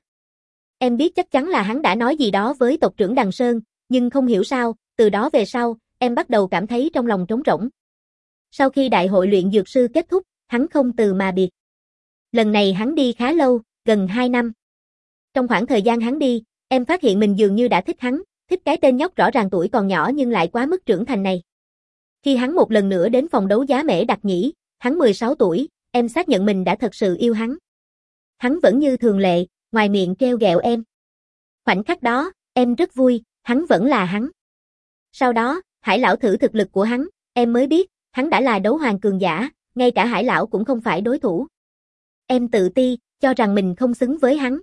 Em biết chắc chắn là hắn đã nói gì đó với tộc trưởng Đằng Sơn, nhưng không hiểu sao, từ đó về sau, em bắt đầu cảm thấy trong lòng trống rỗng. Sau khi đại hội luyện dược sư kết thúc, hắn không từ mà biệt. Lần này hắn đi khá lâu, gần hai năm. Trong khoảng thời gian hắn đi, em phát hiện mình dường như đã thích hắn, thích cái tên nhóc rõ ràng tuổi còn nhỏ nhưng lại quá mức trưởng thành này. Khi hắn một lần nữa đến phòng đấu giá Mễ Đặc Nhĩ, hắn mười sáu tuổi, em xác nhận mình đã thật sự yêu hắn. Hắn vẫn như thường lệ, ngoài miệng trêu ghẹo em. Khoảnh khắc đó, em rất vui, hắn vẫn là hắn. Sau đó, Hải lão thử thực lực của hắn, em mới biết, hắn đã là đấu hoàng cường giả, ngay cả Hải lão cũng không phải đối thủ. Em tự ti, cho rằng mình không xứng với hắn.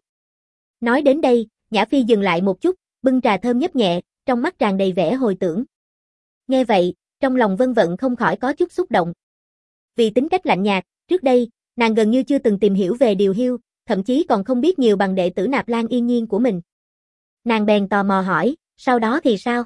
Nói đến đây, Nhã Phi dừng lại một chút, bưng trà thơm nhấp nhẹ, trong mắt tràn đầy vẻ hồi tưởng. Nghe vậy, trong lòng Vân Vận không khỏi có chút xúc động. Vì tính cách lạnh nhạt, trước đây, nàng gần như chưa từng tìm hiểu về Điều Hiu, thậm chí còn không biết nhiều bằng đệ tử Nạp Lan Yên Nhiên của mình. Nàng bèn tò mò hỏi, sau đó thì sao?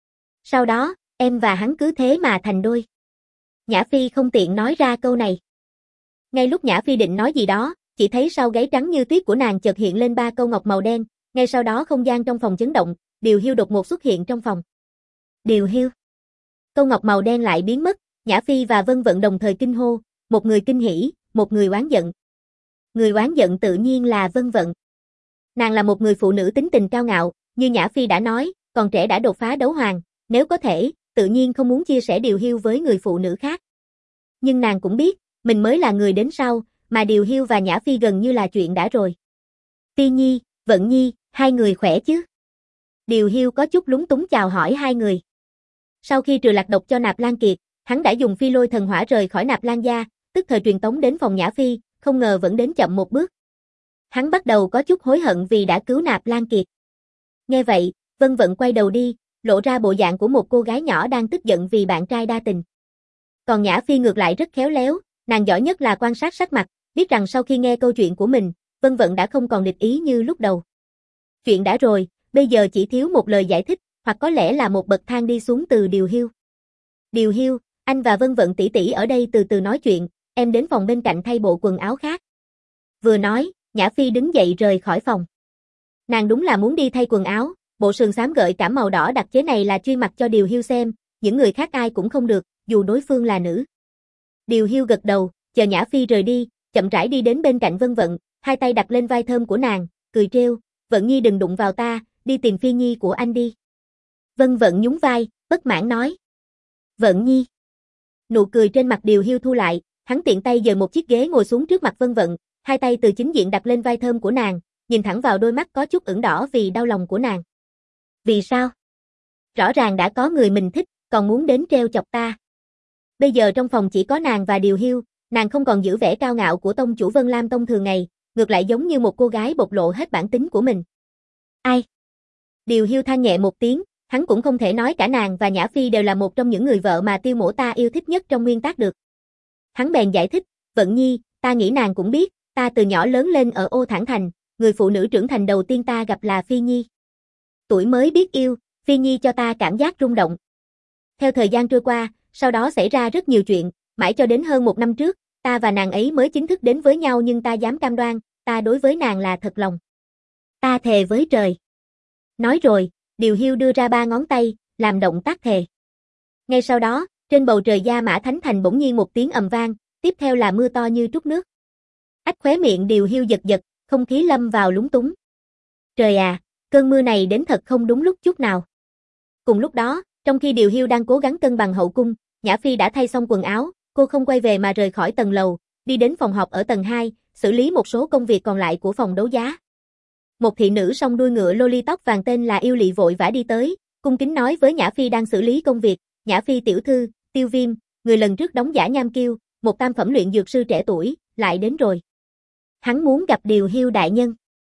Sau đó, em và hắn cứ thế mà thành đôi. Nhã Phi không tiện nói ra câu này. Ngay lúc Nhã Phi định nói gì đó, chỉ thấy sau gáy trắng như tuyết của nàng chợt hiện lên ba câu ngọc màu đen, ngay sau đó không gian trong phòng chấn động, Điều Hiu đột ngột xuất hiện trong phòng. Điều Hiu. Câu ngọc màu đen lại biến mất, Nhã Phi và Vân Vận đồng thời kinh hô, một người kinh hỉ, một người oán giận. Người oán giận tự nhiên là Vân Vận. Nàng là một người phụ nữ tính tình cao ngạo, như Nhã Phi đã nói, còn trẻ đã đột phá đấu hoàng, nếu có thể, tự nhiên không muốn chia sẻ Điều Hiu với người phụ nữ khác. Nhưng nàng cũng biết, mình mới là người đến sau, mà Điều Hiu và Nhã Phi gần như là chuyện đã rồi. Phi Nhi, Vận Nhi, hai người khỏe chứ? Điều Hiu có chút lúng túng chào hỏi hai người. Sau khi trừ lạc độc cho Nạp Lan Kiệt, hắn đã dùng phi lôi thần hỏa rời khỏi Nạp Lan gia, tức thời truyền tống đến phòng Nhã Phi, không ngờ vẫn đến chậm một bước. Hắn bắt đầu có chút hối hận vì đã cứu Nạp Lan Kiệt. Nghe vậy, Vân Vận quay đầu đi, lộ ra bộ dạng của một cô gái nhỏ đang tức giận vì bạn trai đa tình. Còn Nhã Phi ngược lại rất khéo léo, nàng giỏi nhất là quan sát sắc mặt, biết rằng sau khi nghe câu chuyện của mình, Vân Vận đã không còn địch ý như lúc đầu. Chuyện đã rồi, bây giờ chỉ thiếu một lời giải thích, hoặc có lẽ là một bậc thang đi xuống từ Điều Hiu. Điều Hiu, anh và Vân Vận tỷ tỷ ở đây từ từ nói chuyện, em đến phòng bên cạnh thay bộ quần áo khác. Vừa nói, Nhã Phi đứng dậy rời khỏi phòng. Nàng đúng là muốn đi thay quần áo, bộ sườn xám gợi cảm màu đỏ đặc chế này là chuyên mặc cho Điều Hiu xem, những người khác ai cũng không được, dù đối phương là nữ. Điều Hiu gật đầu, chờ Nhã Phi rời đi, chậm rãi đi đến bên cạnh Vân Vận, hai tay đặt lên vai thơm của nàng, cười trêu, Vận Nhi đừng đụng vào ta, đi tìm Phi Nhi của anh đi. Vân Vận nhún vai, bất mãn nói. Vận Nhi. Nụ cười trên mặt Điều Hiu thu lại, hắn tiện tay giơ một chiếc ghế ngồi xuống trước mặt Vân Vận, hai tay từ chính diện đặt lên vai thơm của nàng, nhìn thẳng vào đôi mắt có chút ửng đỏ vì đau lòng của nàng. Vì sao? Rõ ràng đã có người mình thích, còn muốn đến trêu chọc ta. Bây giờ trong phòng chỉ có nàng và Điều Hiu, nàng không còn giữ vẻ cao ngạo của tông chủ Vân Lam Tông thường ngày, ngược lại giống như một cô gái bộc lộ hết bản tính của mình. Ai? Điều Hiu than nhẹ một tiếng, hắn cũng không thể nói cả nàng và Nhã Phi đều là một trong những người vợ mà Tiêu Mỗ ta yêu thích nhất trong nguyên tác được. Hắn bèn giải thích, Vận Nhi, ta nghĩ nàng cũng biết, ta từ nhỏ lớn lên ở Ô Thản Thành, người phụ nữ trưởng thành đầu tiên ta gặp là Phi Nhi. Tuổi mới biết yêu, Phi Nhi cho ta cảm giác rung động. Theo thời gian trôi qua, sau đó xảy ra rất nhiều chuyện, mãi cho đến hơn một năm trước, ta và nàng ấy mới chính thức đến với nhau nhưng ta dám cam đoan, ta đối với nàng là thật lòng. Ta thề với trời. Nói rồi, Điều Hiu đưa ra ba ngón tay, làm động tác thề. Ngay sau đó, trên bầu trời Gia Mã Thánh Thành bỗng nhiên một tiếng ầm vang, tiếp theo là mưa to như trút nước. Ách khóe miệng Điều Hiu giật giật, không khí lâm vào lúng túng. Trời à, cơn mưa này đến thật không đúng lúc chút nào. Cùng lúc đó, trong khi Điều Hiu đang cố gắng cân bằng hậu cung, Nhã Phi đã thay xong quần áo, cô không quay về mà rời khỏi tầng lầu, đi đến phòng họp ở tầng hai, xử lý một số công việc còn lại của phòng đấu giá. Một thị nữ song đuôi ngựa loli tóc vàng tên là Yêu Lị vội vã đi tới, cung kính nói với Nhã Phi đang xử lý công việc, Nhã Phi tiểu thư, Tiêu Viêm, người lần trước đóng giả nham kiêu, một tam phẩm luyện dược sư trẻ tuổi, lại đến rồi. Hắn muốn gặp Điều Hiu đại nhân.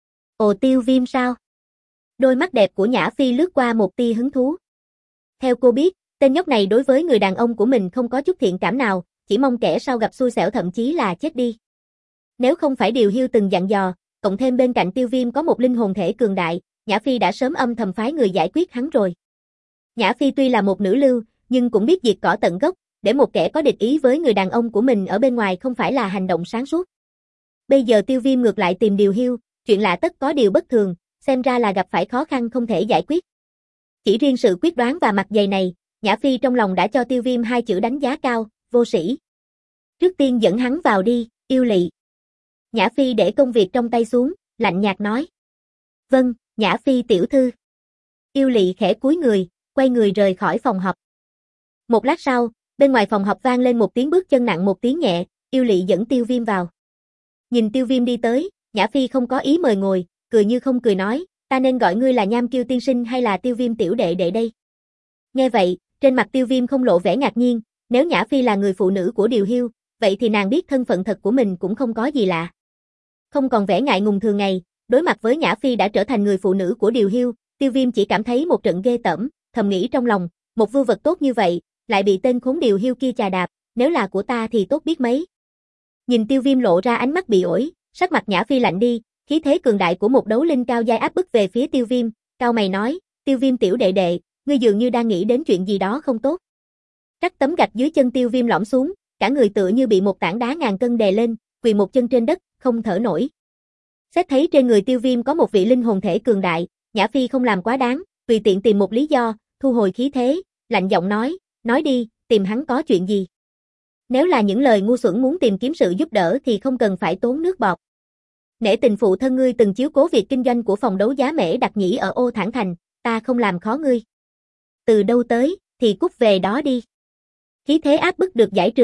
Ồ Tiêu Viêm sao? Đôi mắt đẹp của Nhã Phi lướt qua một tia hứng thú. Theo cô biết, tên nhóc này đối với người đàn ông của mình không có chút thiện cảm nào, chỉ mong kẻ sau gặp xui xẻo thậm chí là chết đi. Nếu không phải Điều Hiu từng dặn dò, cộng thêm bên cạnh Tiêu Viêm có một linh hồn thể cường đại, Nhã Phi đã sớm âm thầm phái người giải quyết hắn rồi. Nhã Phi tuy là một nữ lưu, nhưng cũng biết diệt cỏ tận gốc, để một kẻ có địch ý với người đàn ông của mình ở bên ngoài không phải là hành động sáng suốt. Bây giờ Tiêu Viêm ngược lại tìm Điều Hiu, chuyện lạ tất có điều bất thường, xem ra là gặp phải khó khăn không thể giải quyết. Chỉ riêng sự quyết đoán và mặt dày này, Nhã Phi trong lòng đã cho Tiêu Viêm hai chữ đánh giá cao, vô sĩ. Trước tiên dẫn hắn vào đi, Yêu Lị. Nhã Phi để công việc trong tay xuống, lạnh nhạt nói. Vâng, Nhã Phi tiểu thư. Yêu Lị khẽ cúi người, quay người rời khỏi phòng họp. Một lát sau, bên ngoài phòng họp vang lên một tiếng bước chân nặng một tiếng nhẹ, Yêu Lị dẫn Tiêu Viêm vào. Nhìn Tiêu Viêm đi tới, Nhã Phi không có ý mời ngồi, cười như không cười nói, ta nên gọi ngươi là Nham Kiêu tiên sinh hay là Tiêu Viêm tiểu đệ đệ đây? Nghe vậy, trên mặt Tiêu Viêm không lộ vẻ ngạc nhiên, nếu Nhã Phi là người phụ nữ của Điều Hiu, vậy thì nàng biết thân phận thật của mình cũng không có gì lạ. Không còn vẻ ngại ngùng thường ngày, đối mặt với Nhã Phi đã trở thành người phụ nữ của Điều Hiu, Tiêu Viêm chỉ cảm thấy một trận ghê tởm, thầm nghĩ trong lòng, một vưu vật tốt như vậy, lại bị tên khốn Điều Hiu kia chà đạp, nếu là của ta thì tốt biết mấy. Nhìn Tiêu Viêm lộ ra ánh mắt bị ổi, sắc mặt Nhã Phi lạnh đi, khí thế cường đại của một đấu linh cao giai áp bức về phía Tiêu Viêm, cao mày nói, Tiêu Viêm tiểu đệ đệ, ngươi dường như đang nghĩ đến chuyện gì đó không tốt. Các tấm gạch dưới chân Tiêu Viêm lõm xuống, cả người tựa như bị một tảng đá ngàn cân đè lên, quỳ một chân trên đất, không thở nổi. Xét thấy trên người Tiêu Viêm có một vị linh hồn thể cường đại, Nhã Phi không làm quá đáng, tùy tiện tìm một lý do, thu hồi khí thế, lạnh giọng nói, nói đi, tìm hắn có chuyện gì? Nếu là những lời ngu xuẩn muốn tìm kiếm sự giúp đỡ thì không cần phải tốn nước bọt. Nể tình phụ thân ngươi từng chiếu cố việc kinh doanh của phòng đấu giá Mễ Đặc Nhĩ ở Ô Thản Thành, ta không làm khó ngươi. Từ đâu tới, thì cút về đó đi. Khí thế áp bức được giải trừ,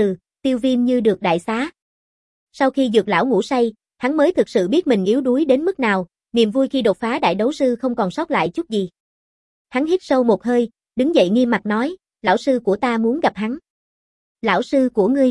Tiêu Viêm như được đại xá. Sau khi Dược lão ngủ say, hắn mới thực sự biết mình yếu đuối đến mức nào, niềm vui khi đột phá đại đấu sư không còn sót lại chút gì. Hắn hít sâu một hơi, đứng dậy nghiêm mặt nói, lão sư của ta muốn gặp hắn. Lão sư của ngươi?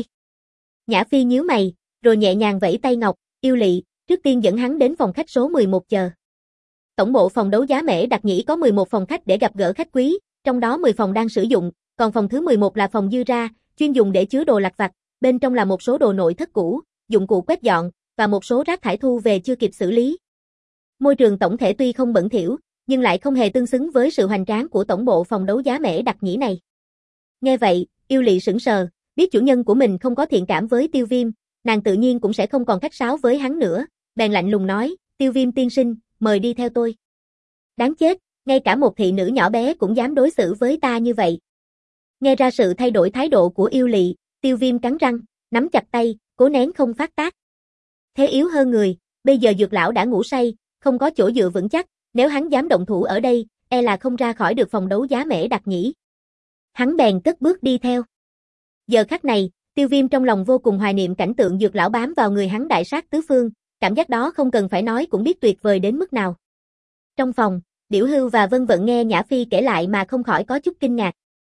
Nhã Phi nhíu mày, rồi nhẹ nhàng vẫy tay ngọc, yêu lị, trước tiên dẫn hắn đến phòng khách số mười một chờ. Tổng bộ phòng đấu giá Mễ Đặc Nhĩ có mười một phòng khách để gặp gỡ khách quý, trong đó mười phòng đang sử dụng, còn phòng thứ mười một là phòng dư ra, chuyên dùng để chứa đồ lặt vặt, bên trong là một số đồ nội thất cũ, dụng cụ quét dọn, và một số rác thải thu về chưa kịp xử lý. Môi trường tổng thể tuy không bẩn thỉu, nhưng lại không hề tương xứng với sự hoành tráng của tổng bộ phòng đấu giá Mễ Đặc Nhĩ này. Nghe vậy, yêu lị sững sờ, biết chủ nhân của mình không có thiện cảm với Tiêu Viêm, nàng tự nhiên cũng sẽ không còn khách sáo với hắn nữa, bèn lạnh lùng nói, Tiêu Viêm tiên sinh, mời đi theo tôi. Đáng chết, ngay cả một thị nữ nhỏ bé cũng dám đối xử với ta như vậy. Nghe ra sự thay đổi thái độ của yêu lị, Tiêu Viêm cắn răng, nắm chặt tay, cố nén không phát tác. Thế yếu hơn người, bây giờ Dược lão đã ngủ say, không có chỗ dựa vững chắc, nếu hắn dám động thủ ở đây, e là không ra khỏi được phòng đấu giá Mễ Đặc Nhĩ. Hắn bèn cất bước đi theo. Giờ khắc này, Tiêu Viêm trong lòng vô cùng hoài niệm cảnh tượng Dược lão bám vào người hắn đại sát tứ phương, cảm giác đó không cần phải nói cũng biết tuyệt vời đến mức nào. Trong phòng, Điểu Hưu và Vân Vận nghe Nhã Phi kể lại mà không khỏi có chút kinh ngạc.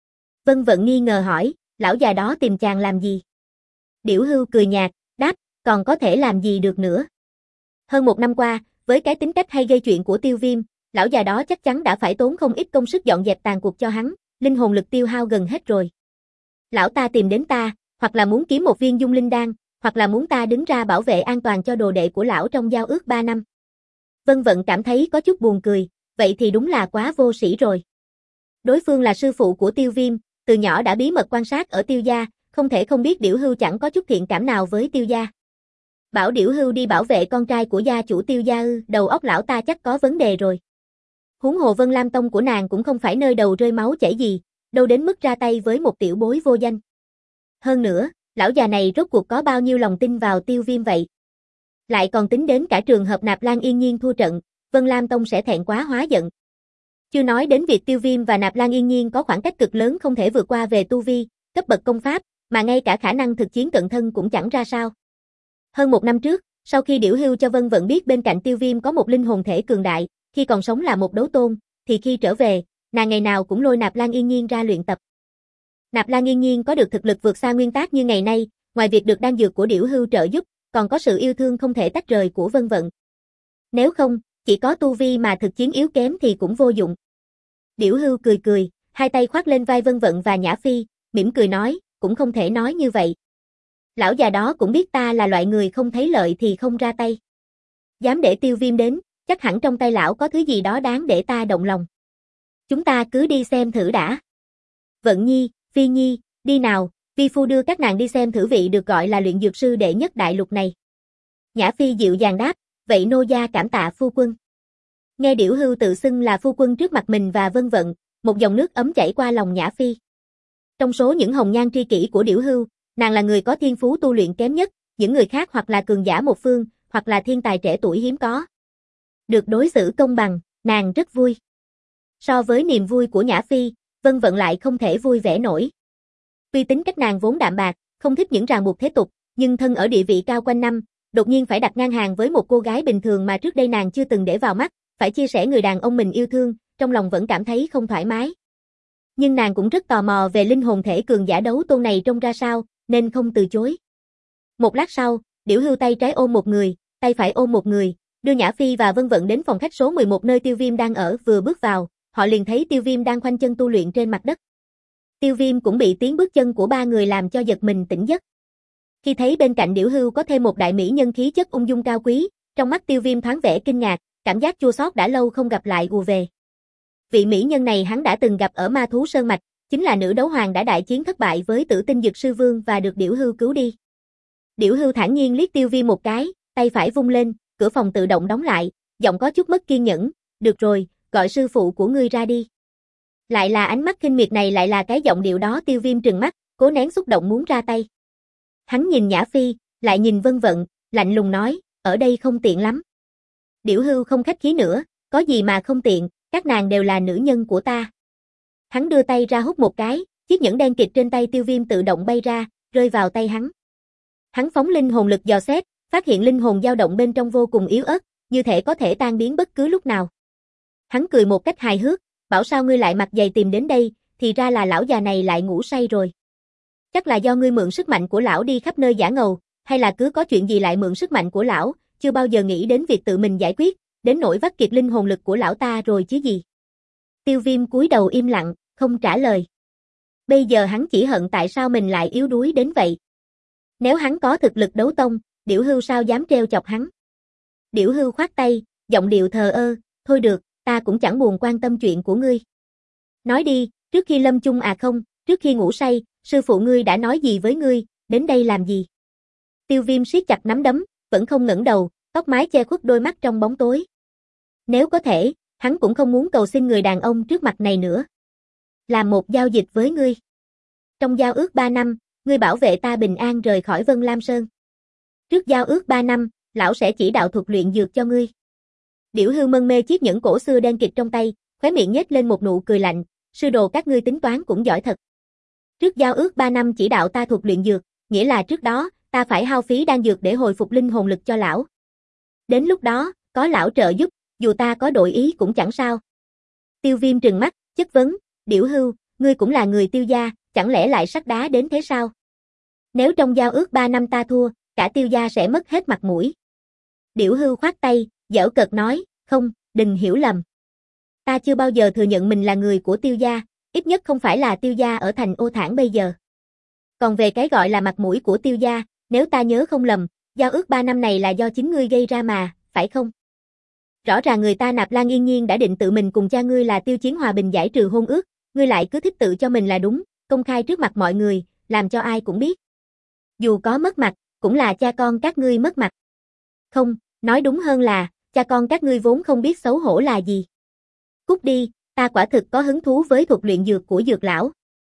Vân Vận nghi ngờ hỏi, lão già đó tìm chàng làm gì? Điểu Hưu cười nhạt, đáp, còn có thể làm gì được nữa. Hơn một năm qua, với cái tính cách hay gây chuyện của Tiêu Viêm, lão già đó chắc chắn đã phải tốn không ít công sức dọn dẹp tàn cuộc cho hắn, linh hồn lực tiêu hao gần hết rồi. Lão ta tìm đến ta, hoặc là muốn kiếm một viên dung linh đan, hoặc là muốn ta đứng ra bảo vệ an toàn cho đồ đệ của lão trong giao ước ba năm. Vân Vận cảm thấy có chút buồn cười, vậy thì đúng là quá vô sĩ rồi. Đối phương là sư phụ của Tiêu Viêm, từ nhỏ đã bí mật quan sát ở Tiêu gia, không thể không biết Điểu Hưu chẳng có chút thiện cảm nào với Tiêu gia. Bảo Điểu Hưu đi bảo vệ con trai của gia chủ Tiêu gia ư, đầu óc lão ta chắc có vấn đề rồi. Huống hồ Vân Lam Tông của nàng cũng không phải nơi đầu rơi máu chảy gì, đâu đến mức ra tay với một tiểu bối vô danh. Hơn nữa, lão già này rốt cuộc có bao nhiêu lòng tin vào Tiêu Viêm vậy? Lại còn tính đến cả trường hợp Nạp Lan Yên Nhiên thua trận, Vân Lam Tông sẽ thẹn quá hóa giận. Chưa nói đến việc Tiêu Viêm và Nạp Lan Yên Nhiên có khoảng cách cực lớn không thể vượt qua về tu vi, cấp bậc công pháp, mà ngay cả khả năng thực chiến cận thân cũng chẳng ra sao. Hơn một năm trước, sau khi Điểu Hưu cho Vân Vận biết bên cạnh Tiêu Viêm có một linh hồn thể cường đại, khi còn sống là một đấu tôn, thì khi trở về, nàng ngày nào cũng lôi Nạp Lan Yên Nhiên ra luyện tập. Nạp Lan Yên Nhiên có được thực lực vượt xa nguyên tác như ngày nay, ngoài việc được đan dược của Điểu Hưu trợ giúp, còn có sự yêu thương không thể tách rời của Vân Vận. Nếu không, chỉ có tu vi mà thực chiến yếu kém thì cũng vô dụng. Điểu Hưu cười cười, hai tay khoác lên vai Vân Vận và Nhã Phi, mỉm cười nói, cũng không thể nói như vậy. Lão già đó cũng biết ta là loại người không thấy lợi thì không ra tay. Dám để Tiêu Viêm đến, chắc hẳn trong tay lão có thứ gì đó đáng để ta động lòng. Chúng ta cứ đi xem thử đã. Vận Nhi, Phi Nhi, đi nào, vi phu đưa các nàng đi xem thử vị được gọi là luyện dược sư đệ nhất đại lục này. Nhã Phi dịu dàng đáp, vậy nô gia cảm tạ phu quân. Nghe Điểu Hưu tự xưng là phu quân trước mặt mình và Vân Vận, một dòng nước ấm chảy qua lòng Nhã Phi. Trong số những hồng nhan tri kỷ của Điểu Hưu, nàng là người có thiên phú tu luyện kém nhất, những người khác hoặc là cường giả một phương, hoặc là thiên tài trẻ tuổi hiếm có. Được đối xử công bằng, nàng rất vui. So với niềm vui của Nhã Phi, Vân Vận lại không thể vui vẻ nổi. Tuy tính cách nàng vốn đạm bạc, không thích những ràng buộc thế tục, nhưng thân ở địa vị cao quanh năm, đột nhiên phải đặt ngang hàng với một cô gái bình thường mà trước đây nàng chưa từng để vào mắt, phải chia sẻ người đàn ông mình yêu thương, trong lòng vẫn cảm thấy không thoải mái. Nhưng nàng cũng rất tò mò về linh hồn thể cường giả đấu tôn này trông ra sao, nên không từ chối. Một lát sau, Điểu Hưu tay trái ôm một người, tay phải ôm một người, đưa Nhã Phi và Vân Vận đến phòng khách số mười một nơi Tiêu Viêm đang ở, vừa bước vào, họ liền thấy Tiêu Viêm đang khoanh chân tu luyện trên mặt đất. Tiêu Viêm cũng bị tiếng bước chân của ba người làm cho giật mình tỉnh giấc. Khi thấy bên cạnh Điểu Hưu có thêm một đại mỹ nhân khí chất ung dung cao quý, trong mắt Tiêu Viêm thoáng vẻ kinh ngạc, cảm giác chua xót đã lâu không gặp lại ùa về. Vị mỹ nhân này hắn đã từng gặp ở Ma Thú Sơn Mạch, chính là nữ đấu hoàng đã đại chiến thất bại với Tử Tinh Dược Sư Vương và được Điểu Hưu cứu đi. Điểu Hưu thản nhiên liếc Tiêu Viêm một cái, tay phải vung lên, cửa phòng tự động đóng lại, giọng có chút mất kiên nhẫn, "Được rồi, gọi sư phụ của ngươi ra đi." Lại là ánh mắt khinh miệt này, lại là cái giọng điệu đó. Tiêu Viêm trừng mắt, cố nén xúc động muốn ra tay. Hắn nhìn Nhã Phi, lại nhìn Vân Vận, lạnh lùng nói, "Ở đây không tiện lắm." Điểu Hưu không khách khí nữa, "Có gì mà không tiện, các nàng đều là nữ nhân của ta." Hắn đưa tay ra hút một cái, chiếc nhẫn đen kịt trên tay Tiêu Viêm tự động bay ra, rơi vào tay hắn. Hắn phóng linh hồn lực dò xét, phát hiện linh hồn dao động bên trong vô cùng yếu ớt, như thể có thể tan biến bất cứ lúc nào. Hắn cười một cách hài hước, bảo sao ngươi lại mặc giày tìm đến đây, thì ra là lão già này lại ngủ say rồi. Chắc là do ngươi mượn sức mạnh của lão đi khắp nơi giả ngầu, hay là cứ có chuyện gì lại mượn sức mạnh của lão, chưa bao giờ nghĩ đến việc tự mình giải quyết, đến nỗi vắt kiệt linh hồn lực của lão ta rồi chứ gì. Tiêu Viêm cúi đầu im lặng, không trả lời. Bây giờ hắn chỉ hận tại sao mình lại yếu đuối đến vậy. Nếu hắn có thực lực đấu tông, Điểu Hưu sao dám trêu chọc hắn. Điểu Hưu khoát tay, giọng điệu thờ ơ, thôi được, ta cũng chẳng buồn quan tâm chuyện của ngươi. Nói đi, trước khi lâm chung à không, trước khi ngủ say, sư phụ ngươi đã nói gì với ngươi, đến đây làm gì? Tiêu Viêm siết chặt nắm đấm, vẫn không ngẩng đầu, tóc mái che khuất đôi mắt trong bóng tối. Nếu có thể, hắn cũng không muốn cầu xin người đàn ông trước mặt này nữa. Làm một giao dịch với ngươi. Trong giao ước ba năm, ngươi bảo vệ ta bình an rời khỏi Vân Lam Sơn. Trước giao ước ba năm, lão sẽ chỉ đạo thuật luyện dược cho ngươi. Điểu Hưu mân mê chiếc nhẫn cổ xưa đen kịt trong tay, khóe miệng nhếch lên một nụ cười lạnh, sư đồ các ngươi tính toán cũng giỏi thật. Trước giao ước ba năm chỉ đạo ta thuật luyện dược, nghĩa là trước đó, ta phải hao phí đan dược để hồi phục linh hồn lực cho lão. Đến lúc đó, có lão trợ giúp, dù ta có đổi ý cũng chẳng sao. Tiêu Viêm trừng mắt, chất vấn, Điểu Hưu, ngươi cũng là người Tiêu gia, chẳng lẽ lại sắt đá đến thế sao? Nếu trong giao ước ba năm ta thua, cả Tiêu gia sẽ mất hết mặt mũi. Điểu Hưu khoát tay, giễu cợt nói, không, đừng hiểu lầm. Ta chưa bao giờ thừa nhận mình là người của Tiêu gia, ít nhất không phải là Tiêu gia ở thành Ô Thản bây giờ. Còn về cái gọi là mặt mũi của Tiêu gia, nếu ta nhớ không lầm, giao ước ba năm này là do chính ngươi gây ra mà, phải không? Rõ ràng người ta Nạp Lan Yên Nhiên đã định tự mình cùng cha ngươi là Tiêu Chiến hòa bình giải trừ hôn ước, ngươi lại cứ thích tự cho mình là đúng, công khai trước mặt mọi người, làm cho ai cũng biết. Dù có mất mặt, cũng là cha con các ngươi mất mặt. Không, nói đúng hơn là, cha con các ngươi vốn không biết xấu hổ là gì. Cút đi, ta quả thực có hứng thú với thuật luyện dược của dược lão.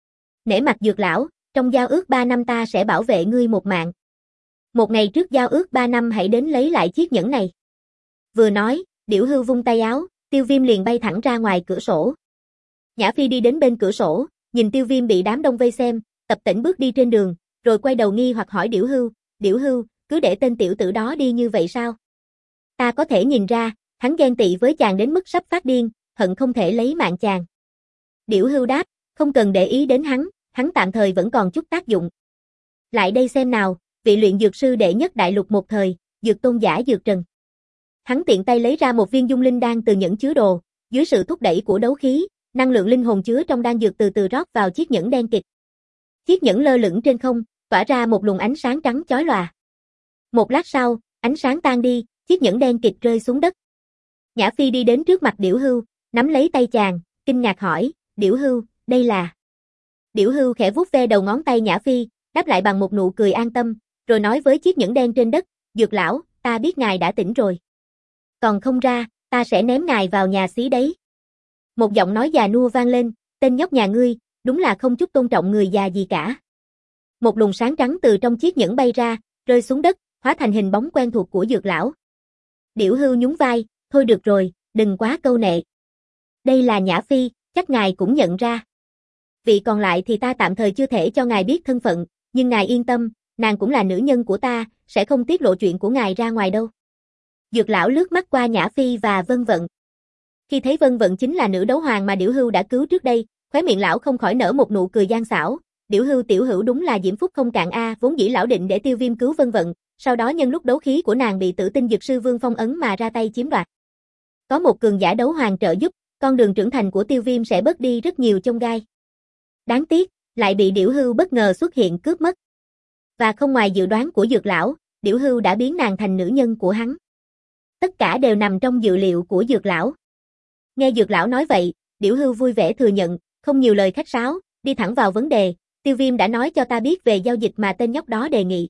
Nể mặt dược lão, trong giao ước ba năm ta sẽ bảo vệ ngươi một mạng. Một ngày trước giao ước ba năm hãy đến lấy lại chiếc nhẫn này. Vừa nói, Điểu Hưu vung tay áo, Tiêu Viêm liền bay thẳng ra ngoài cửa sổ. Nhã Phi đi đến bên cửa sổ, nhìn Tiêu Viêm bị đám đông vây xem, tập tễnh bước đi trên đường, rồi quay đầu nghi hoặc hỏi Điểu Hưu, Điểu Hưu, cứ để tên tiểu tử đó đi như vậy sao? Ta có thể nhìn ra, hắn ghen tị với chàng đến mức sắp phát điên, hận không thể lấy mạng chàng. Điểu Hưu đáp, không cần để ý đến hắn, hắn tạm thời vẫn còn chút tác dụng. Lại đây xem nào, vị luyện dược sư đệ nhất đại lục một thời, dược tôn giả Dược Trần. Hắn tiện tay lấy ra một viên dung linh đan từ nhẫn chứa đồ, dưới sự thúc đẩy của đấu khí, năng lượng linh hồn chứa trong đan dược từ từ rót vào chiếc nhẫn đen kịt. Chiếc nhẫn lơ lửng trên không, tỏa ra một luồng ánh sáng trắng chói lòa. Một lát sau, ánh sáng tan đi, chiếc nhẫn đen kịt rơi xuống đất. Nhã Phi đi đến trước mặt Điểu Hưu, nắm lấy tay chàng, kinh ngạc hỏi, Điểu Hưu, đây là... Điểu Hưu khẽ vuốt ve đầu ngón tay Nhã Phi, đáp lại bằng một nụ cười an tâm, rồi nói với chiếc nhẫn đen trên đất, Dược lão, ta biết ngài đã tỉnh rồi. Còn không ra, ta sẽ ném ngài vào nhà xí đấy. Một giọng nói già nua vang lên, tên nhóc nhà ngươi, đúng là không chút tôn trọng người già gì cả. Một luồng sáng trắng từ trong chiếc nhẫn bay ra, rơi xuống đất, hóa thành hình bóng quen thuộc của Dược lão. Điểu Hưu nhún vai, thôi được rồi, đừng quá câu nệ. Đây là Nhã Phi, chắc ngài cũng nhận ra. Vị còn lại thì ta tạm thời chưa thể cho ngài biết thân phận, nhưng ngài yên tâm, nàng cũng là nữ nhân của ta, sẽ không tiết lộ chuyện của ngài ra ngoài đâu. Dược lão lướt mắt qua Nhã Phi và Vân Vận. Khi thấy Vân Vận chính là nữ đấu hoàng mà Điểu Hưu đã cứu trước đây, khóe miệng lão không khỏi nở một nụ cười gian xảo. Điểu Hưu tiểu hữu đúng là diễm phúc không cạn a, vốn dĩ lão định để Tiêu Viêm cứu Vân Vận, sau đó nhân lúc đấu khí của nàng bị Tử Tinh Dược sư Vương phong ấn mà ra tay chiếm đoạt. Có một cường giả đấu hoàng trợ giúp, con đường trưởng thành của Tiêu Viêm sẽ bớt đi rất nhiều chông gai. Đáng tiếc, lại bị Điểu Hưu bất ngờ xuất hiện cướp mất. Và không ngoài dự đoán của Dược lão, Điểu Hưu đã biến nàng thành nữ nhân của hắn. Tất cả đều nằm trong dự liệu của Dược lão. Nghe Dược lão nói vậy, Điểu Hưu vui vẻ thừa nhận, không nhiều lời khách sáo, đi thẳng vào vấn đề, Tiêu Viêm đã nói cho ta biết về giao dịch mà tên nhóc đó đề nghị.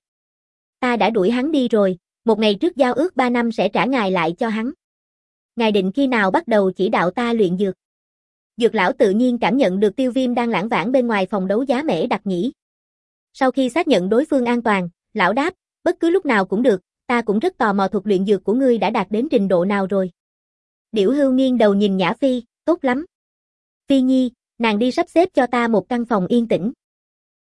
Ta đã đuổi hắn đi rồi, một ngày trước giao ước ba năm sẽ trả ngài lại cho hắn. Ngài định khi nào bắt đầu chỉ đạo ta luyện dược? Dược lão tự nhiên cảm nhận được Tiêu Viêm đang lảng vảng bên ngoài phòng đấu giá mễ đặc nhĩ. Sau khi xác nhận đối phương an toàn, lão đáp, bất cứ lúc nào cũng được, ta cũng rất tò mò thuật luyện dược của ngươi đã đạt đến trình độ nào rồi. Điểu Hưu nghiêng đầu nhìn Nhã Phi, tốt lắm. Phi Nhi, nàng đi sắp xếp cho ta một căn phòng yên tĩnh.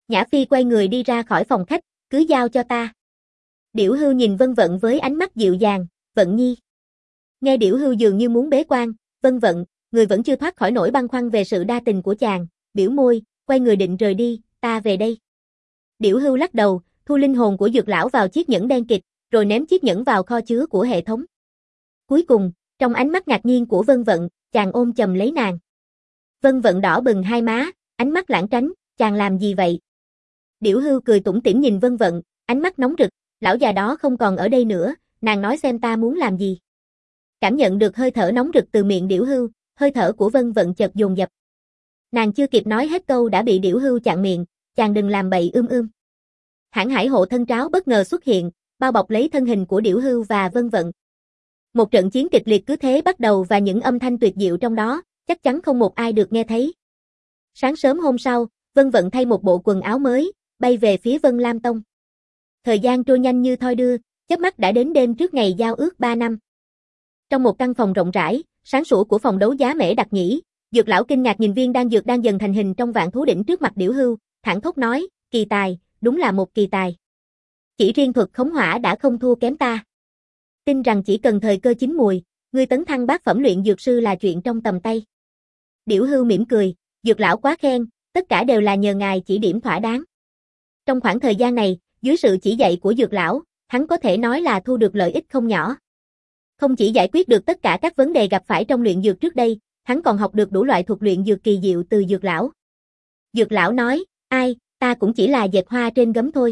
Nhã Phi quay người đi ra khỏi phòng khách, cứ giao cho ta. Điểu Hưu nhìn Vân Vận với ánh mắt dịu dàng, Vận Nhi. Nghe Điểu Hưu dường như muốn bế quan, Vân Vận, người vẫn chưa thoát khỏi nỗi băn khoăn về sự đa tình của chàng, biểu môi, quay người định rời đi, ta về đây. Điểu Hưu lắc đầu, thu linh hồn của Dược lão vào chiếc nhẫn đen kịt, rồi ném chiếc nhẫn vào kho chứa của hệ thống. Cuối cùng, trong ánh mắt ngạc nhiên của Vân Vận, chàng ôm chầm lấy nàng. Vân Vận đỏ bừng hai má, ánh mắt lãng tránh, chàng làm gì vậy? Điểu Hưu cười tủm tỉm nhìn Vân Vận, ánh mắt nóng rực, lão già đó không còn ở đây nữa, nàng nói xem ta muốn làm gì. Cảm nhận được hơi thở nóng rực từ miệng Điểu Hưu, hơi thở của Vân Vận chợt dồn dập. Nàng chưa kịp nói hết câu đã bị Điểu Hưu chặn miệng, chàng đừng làm bậy ưm ưm. Hãn Hải hộ thân tráo bất ngờ xuất hiện, bao bọc lấy thân hình của Điểu Hưu và Vân Vận. Một trận chiến kịch liệt cứ thế bắt đầu và những âm thanh tuyệt diệu trong đó, chắc chắn không một ai được nghe thấy. Sáng sớm hôm sau, Vân Vận thay một bộ quần áo mới, bay về phía Vân Lam Tông. Thời gian trôi nhanh như thoi đưa, chớp mắt đã đến đêm trước ngày giao ước ba năm. Trong một căn phòng rộng rãi, sáng sủa của phòng đấu giá Mễ Đặc Nhĩ, Dược lão kinh ngạc nhìn viên đan dược đang dần thành hình trong vạn thú đỉnh trước mặt Điểu Hưu, thẳng thốt nói, kỳ tài, đúng là một kỳ tài. Chỉ riêng thuật khống hỏa đã không thua kém ta. Tin rằng chỉ cần thời cơ chín mùi, ngươi tấn thăng bát phẩm luyện dược sư là chuyện trong tầm tay. Điểu Hưu mỉm cười, Dược lão quá khen, tất cả đều là nhờ ngài chỉ điểm thỏa đáng. Trong khoảng thời gian này, dưới sự chỉ dạy của Dược lão, hắn có thể nói là thu được lợi ích không nhỏ. Không chỉ giải quyết được tất cả các vấn đề gặp phải trong luyện dược trước đây, hắn còn học được đủ loại thuật luyện dược kỳ diệu từ Dược lão. Dược lão nói, ai, ta cũng chỉ là dệt hoa trên gấm thôi.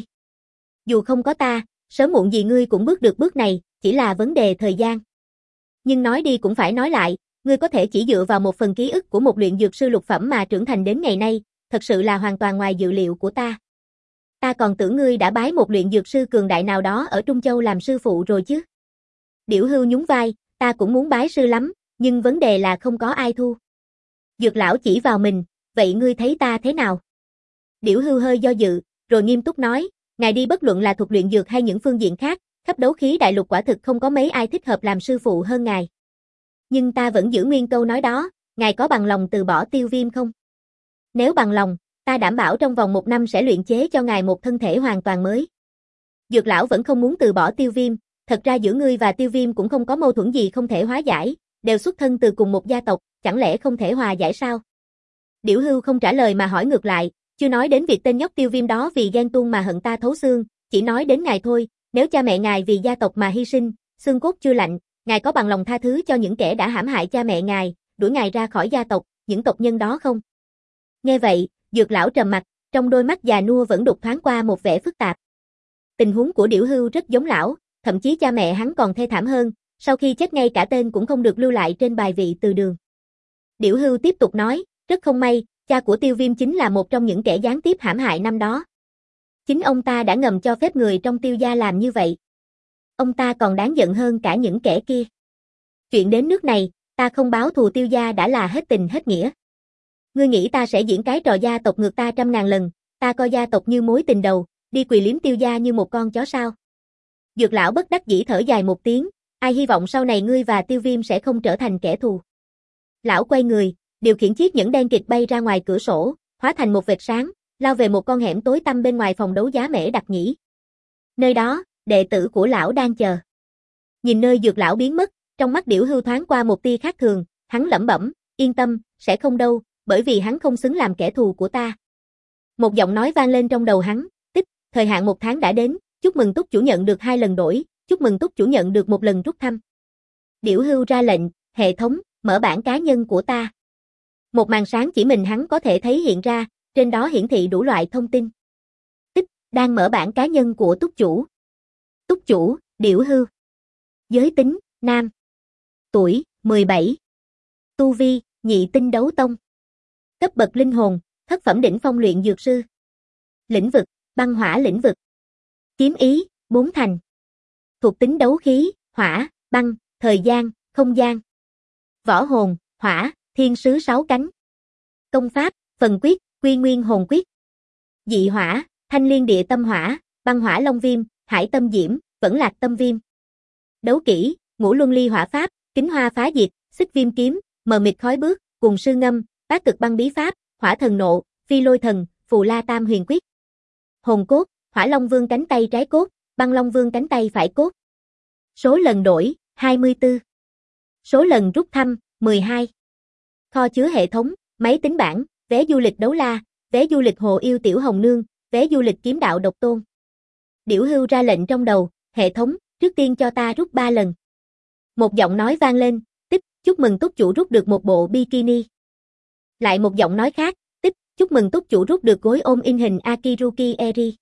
Dù không có ta, sớm muộn gì ngươi cũng bước được bước này, chỉ là vấn đề thời gian. Nhưng nói đi cũng phải nói lại, ngươi có thể chỉ dựa vào một phần ký ức của một luyện dược sư lục phẩm mà trưởng thành đến ngày nay, thật sự là hoàn toàn ngoài dự liệu của ta. Ta còn tưởng ngươi đã bái một luyện dược sư cường đại nào đó ở Trung Châu làm sư phụ rồi chứ. Điểu Hưu nhún vai, ta cũng muốn bái sư lắm, nhưng vấn đề là không có ai thu. Dược lão chỉ vào mình, vậy ngươi thấy ta thế nào? Điểu Hưu hơi do dự, rồi nghiêm túc nói, ngài đi bất luận là thuật luyện dược hay những phương diện khác, khắp đấu khí đại lục quả thực không có mấy ai thích hợp làm sư phụ hơn ngài. Nhưng ta vẫn giữ nguyên câu nói đó, ngài có bằng lòng từ bỏ Tiêu Viêm không? Nếu bằng lòng, ta đảm bảo trong vòng một năm sẽ luyện chế cho ngài một thân thể hoàn toàn mới. Dược lão vẫn không muốn từ bỏ Tiêu Viêm, thật ra giữa ngươi và Tiêu Viêm cũng không có mâu thuẫn gì không thể hóa giải, đều xuất thân từ cùng một gia tộc, chẳng lẽ không thể hòa giải sao? Điểu Hưu không trả lời mà hỏi ngược lại, chưa nói đến việc tên nhóc Tiêu Viêm đó vì ghen tuông mà hận ta thấu xương, chỉ nói đến ngài thôi, nếu cha mẹ ngài vì gia tộc mà hy sinh, xương cốt chưa lạnh, ngài có bằng lòng tha thứ cho những kẻ đã hãm hại cha mẹ ngài, đuổi ngài ra khỏi gia tộc, những tộc nhân đó không? Nghe vậy, Dược lão trầm mặt, trong đôi mắt già nua vẫn đục thoáng qua một vẻ phức tạp. Tình huống của Điểu Hưu rất giống lão, thậm chí cha mẹ hắn còn thê thảm hơn, sau khi chết ngay cả tên cũng không được lưu lại trên bài vị từ đường. Điểu Hưu tiếp tục nói, rất không may, cha của Tiêu Viêm chính là một trong những kẻ gián tiếp hãm hại năm đó. Chính ông ta đã ngầm cho phép người trong Tiêu gia làm như vậy. Ông ta còn đáng giận hơn cả những kẻ kia. Chuyện đến nước này, ta không báo thù Tiêu gia đã là hết tình hết nghĩa. Ngươi nghĩ ta sẽ diễn cái trò gia tộc ngược ta trăm ngàn lần, ta coi gia tộc như mối tình đầu, đi quỳ liếm Tiêu gia như một con chó sao? Dược lão bất đắc dĩ thở dài một tiếng, ai hy vọng sau này ngươi và Tiêu Viêm sẽ không trở thành kẻ thù. Lão quay người, điều khiển chiếc nhẫn đen kịt bay ra ngoài cửa sổ, hóa thành một vệt sáng, lao về một con hẻm tối tăm bên ngoài phòng đấu giá Mễ Đặc Nhĩ. Nơi đó, đệ tử của lão đang chờ. Nhìn nơi Dược lão biến mất, trong mắt Điểu Hưu thoáng qua một tia khác thường, hắn lẩm bẩm, yên tâm, sẽ không đâu, bởi vì hắn không xứng làm kẻ thù của ta. Một giọng nói vang lên trong đầu hắn, tích, thời hạn một tháng đã đến, chúc mừng túc chủ nhận được hai lần đổi, chúc mừng túc chủ nhận được một lần rút thăm. Điểu Hưu ra lệnh, hệ thống, mở bảng cá nhân của ta. Một màn sáng chỉ mình hắn có thể thấy hiện ra, trên đó hiển thị đủ loại thông tin. Tích, đang mở bảng cá nhân của túc chủ. Túc chủ, Điểu Hưu. Giới tính, nam. Tuổi, mười bảy. Tu vi, nhị tinh đấu tông. Cấp bậc linh hồn, thất phẩm đỉnh phong luyện dược sư. Lĩnh vực, băng hỏa lĩnh vực. Kiếm ý, bốn thành. Thuộc tính đấu khí, hỏa, băng, thời gian, không gian. Võ hồn, hỏa, thiên sứ sáu cánh. Công pháp, phần quyết, quy nguyên hồn quyết. Dị hỏa, thanh liên địa tâm hỏa, băng hỏa long viêm, hải tâm diễm, vẫn lạc tâm viêm. Đấu kỹ, ngũ luân ly hỏa pháp, kính hoa phá diệt, xích viêm kiếm, mờ mịt khói bước, cùng sư ngâm, bát cực băng bí pháp, hỏa thần nộ, phi lôi thần, phù la tam huyền quyết. hồn cốt, Hỏa Long Vương cánh tay trái cốt, Băng Long Vương cánh tay phải cốt. Số lần đổi, hai mươi tư. Số lần rút thăm, mười hai. Kho chứa hệ thống, máy tính bảng, vé du lịch Đấu La, vé du lịch Hồ Yêu Tiểu Hồng Nương, vé du lịch Kiếm Đạo Độc Tôn. Điểu Hưu ra lệnh trong đầu, hệ thống, trước tiên cho ta rút ba lần. Một giọng nói vang lên, tích, chúc mừng túc chủ rút được một bộ bikini. Lại một giọng nói khác, tích, chúc mừng túc chủ rút được gối ôm in hình Akiruki Eri.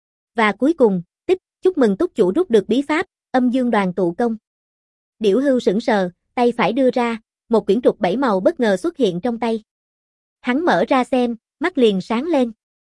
Và cuối cùng, tích, chúc mừng túc chủ rút được bí pháp, âm dương đoàn tụ công. Điểu Hưu sững sờ, tay phải đưa ra, một quyển trục bảy màu bất ngờ xuất hiện trong tay. Hắn mở ra xem, mắt liền sáng lên.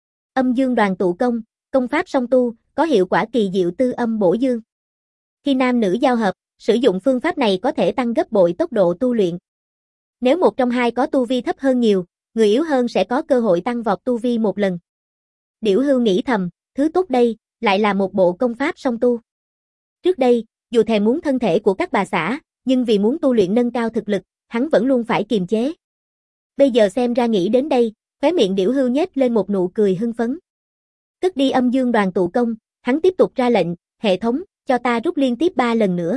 Âm dương đoàn tụ công, công pháp song tu, có hiệu quả kỳ diệu tư âm bổ dương. Khi nam nữ giao hợp, sử dụng phương pháp này có thể tăng gấp bội tốc độ tu luyện. Nếu một trong hai có tu vi thấp hơn nhiều, người yếu hơn sẽ có cơ hội tăng vọt tu vi một lần. Điểu Hưu nghĩ thầm, thứ tốt đây, lại là một bộ công pháp song tu. Trước đây, dù thèm muốn thân thể của các bà xã, nhưng vì muốn tu luyện nâng cao thực lực, hắn vẫn luôn phải kiềm chế. Bây giờ xem ra nghĩ đến đây, khóe miệng Điểu Hưu nhếch lên một nụ cười hưng phấn. Cất đi âm dương đoàn tụ công, hắn tiếp tục ra lệnh, hệ thống, cho ta rút liên tiếp ba lần nữa.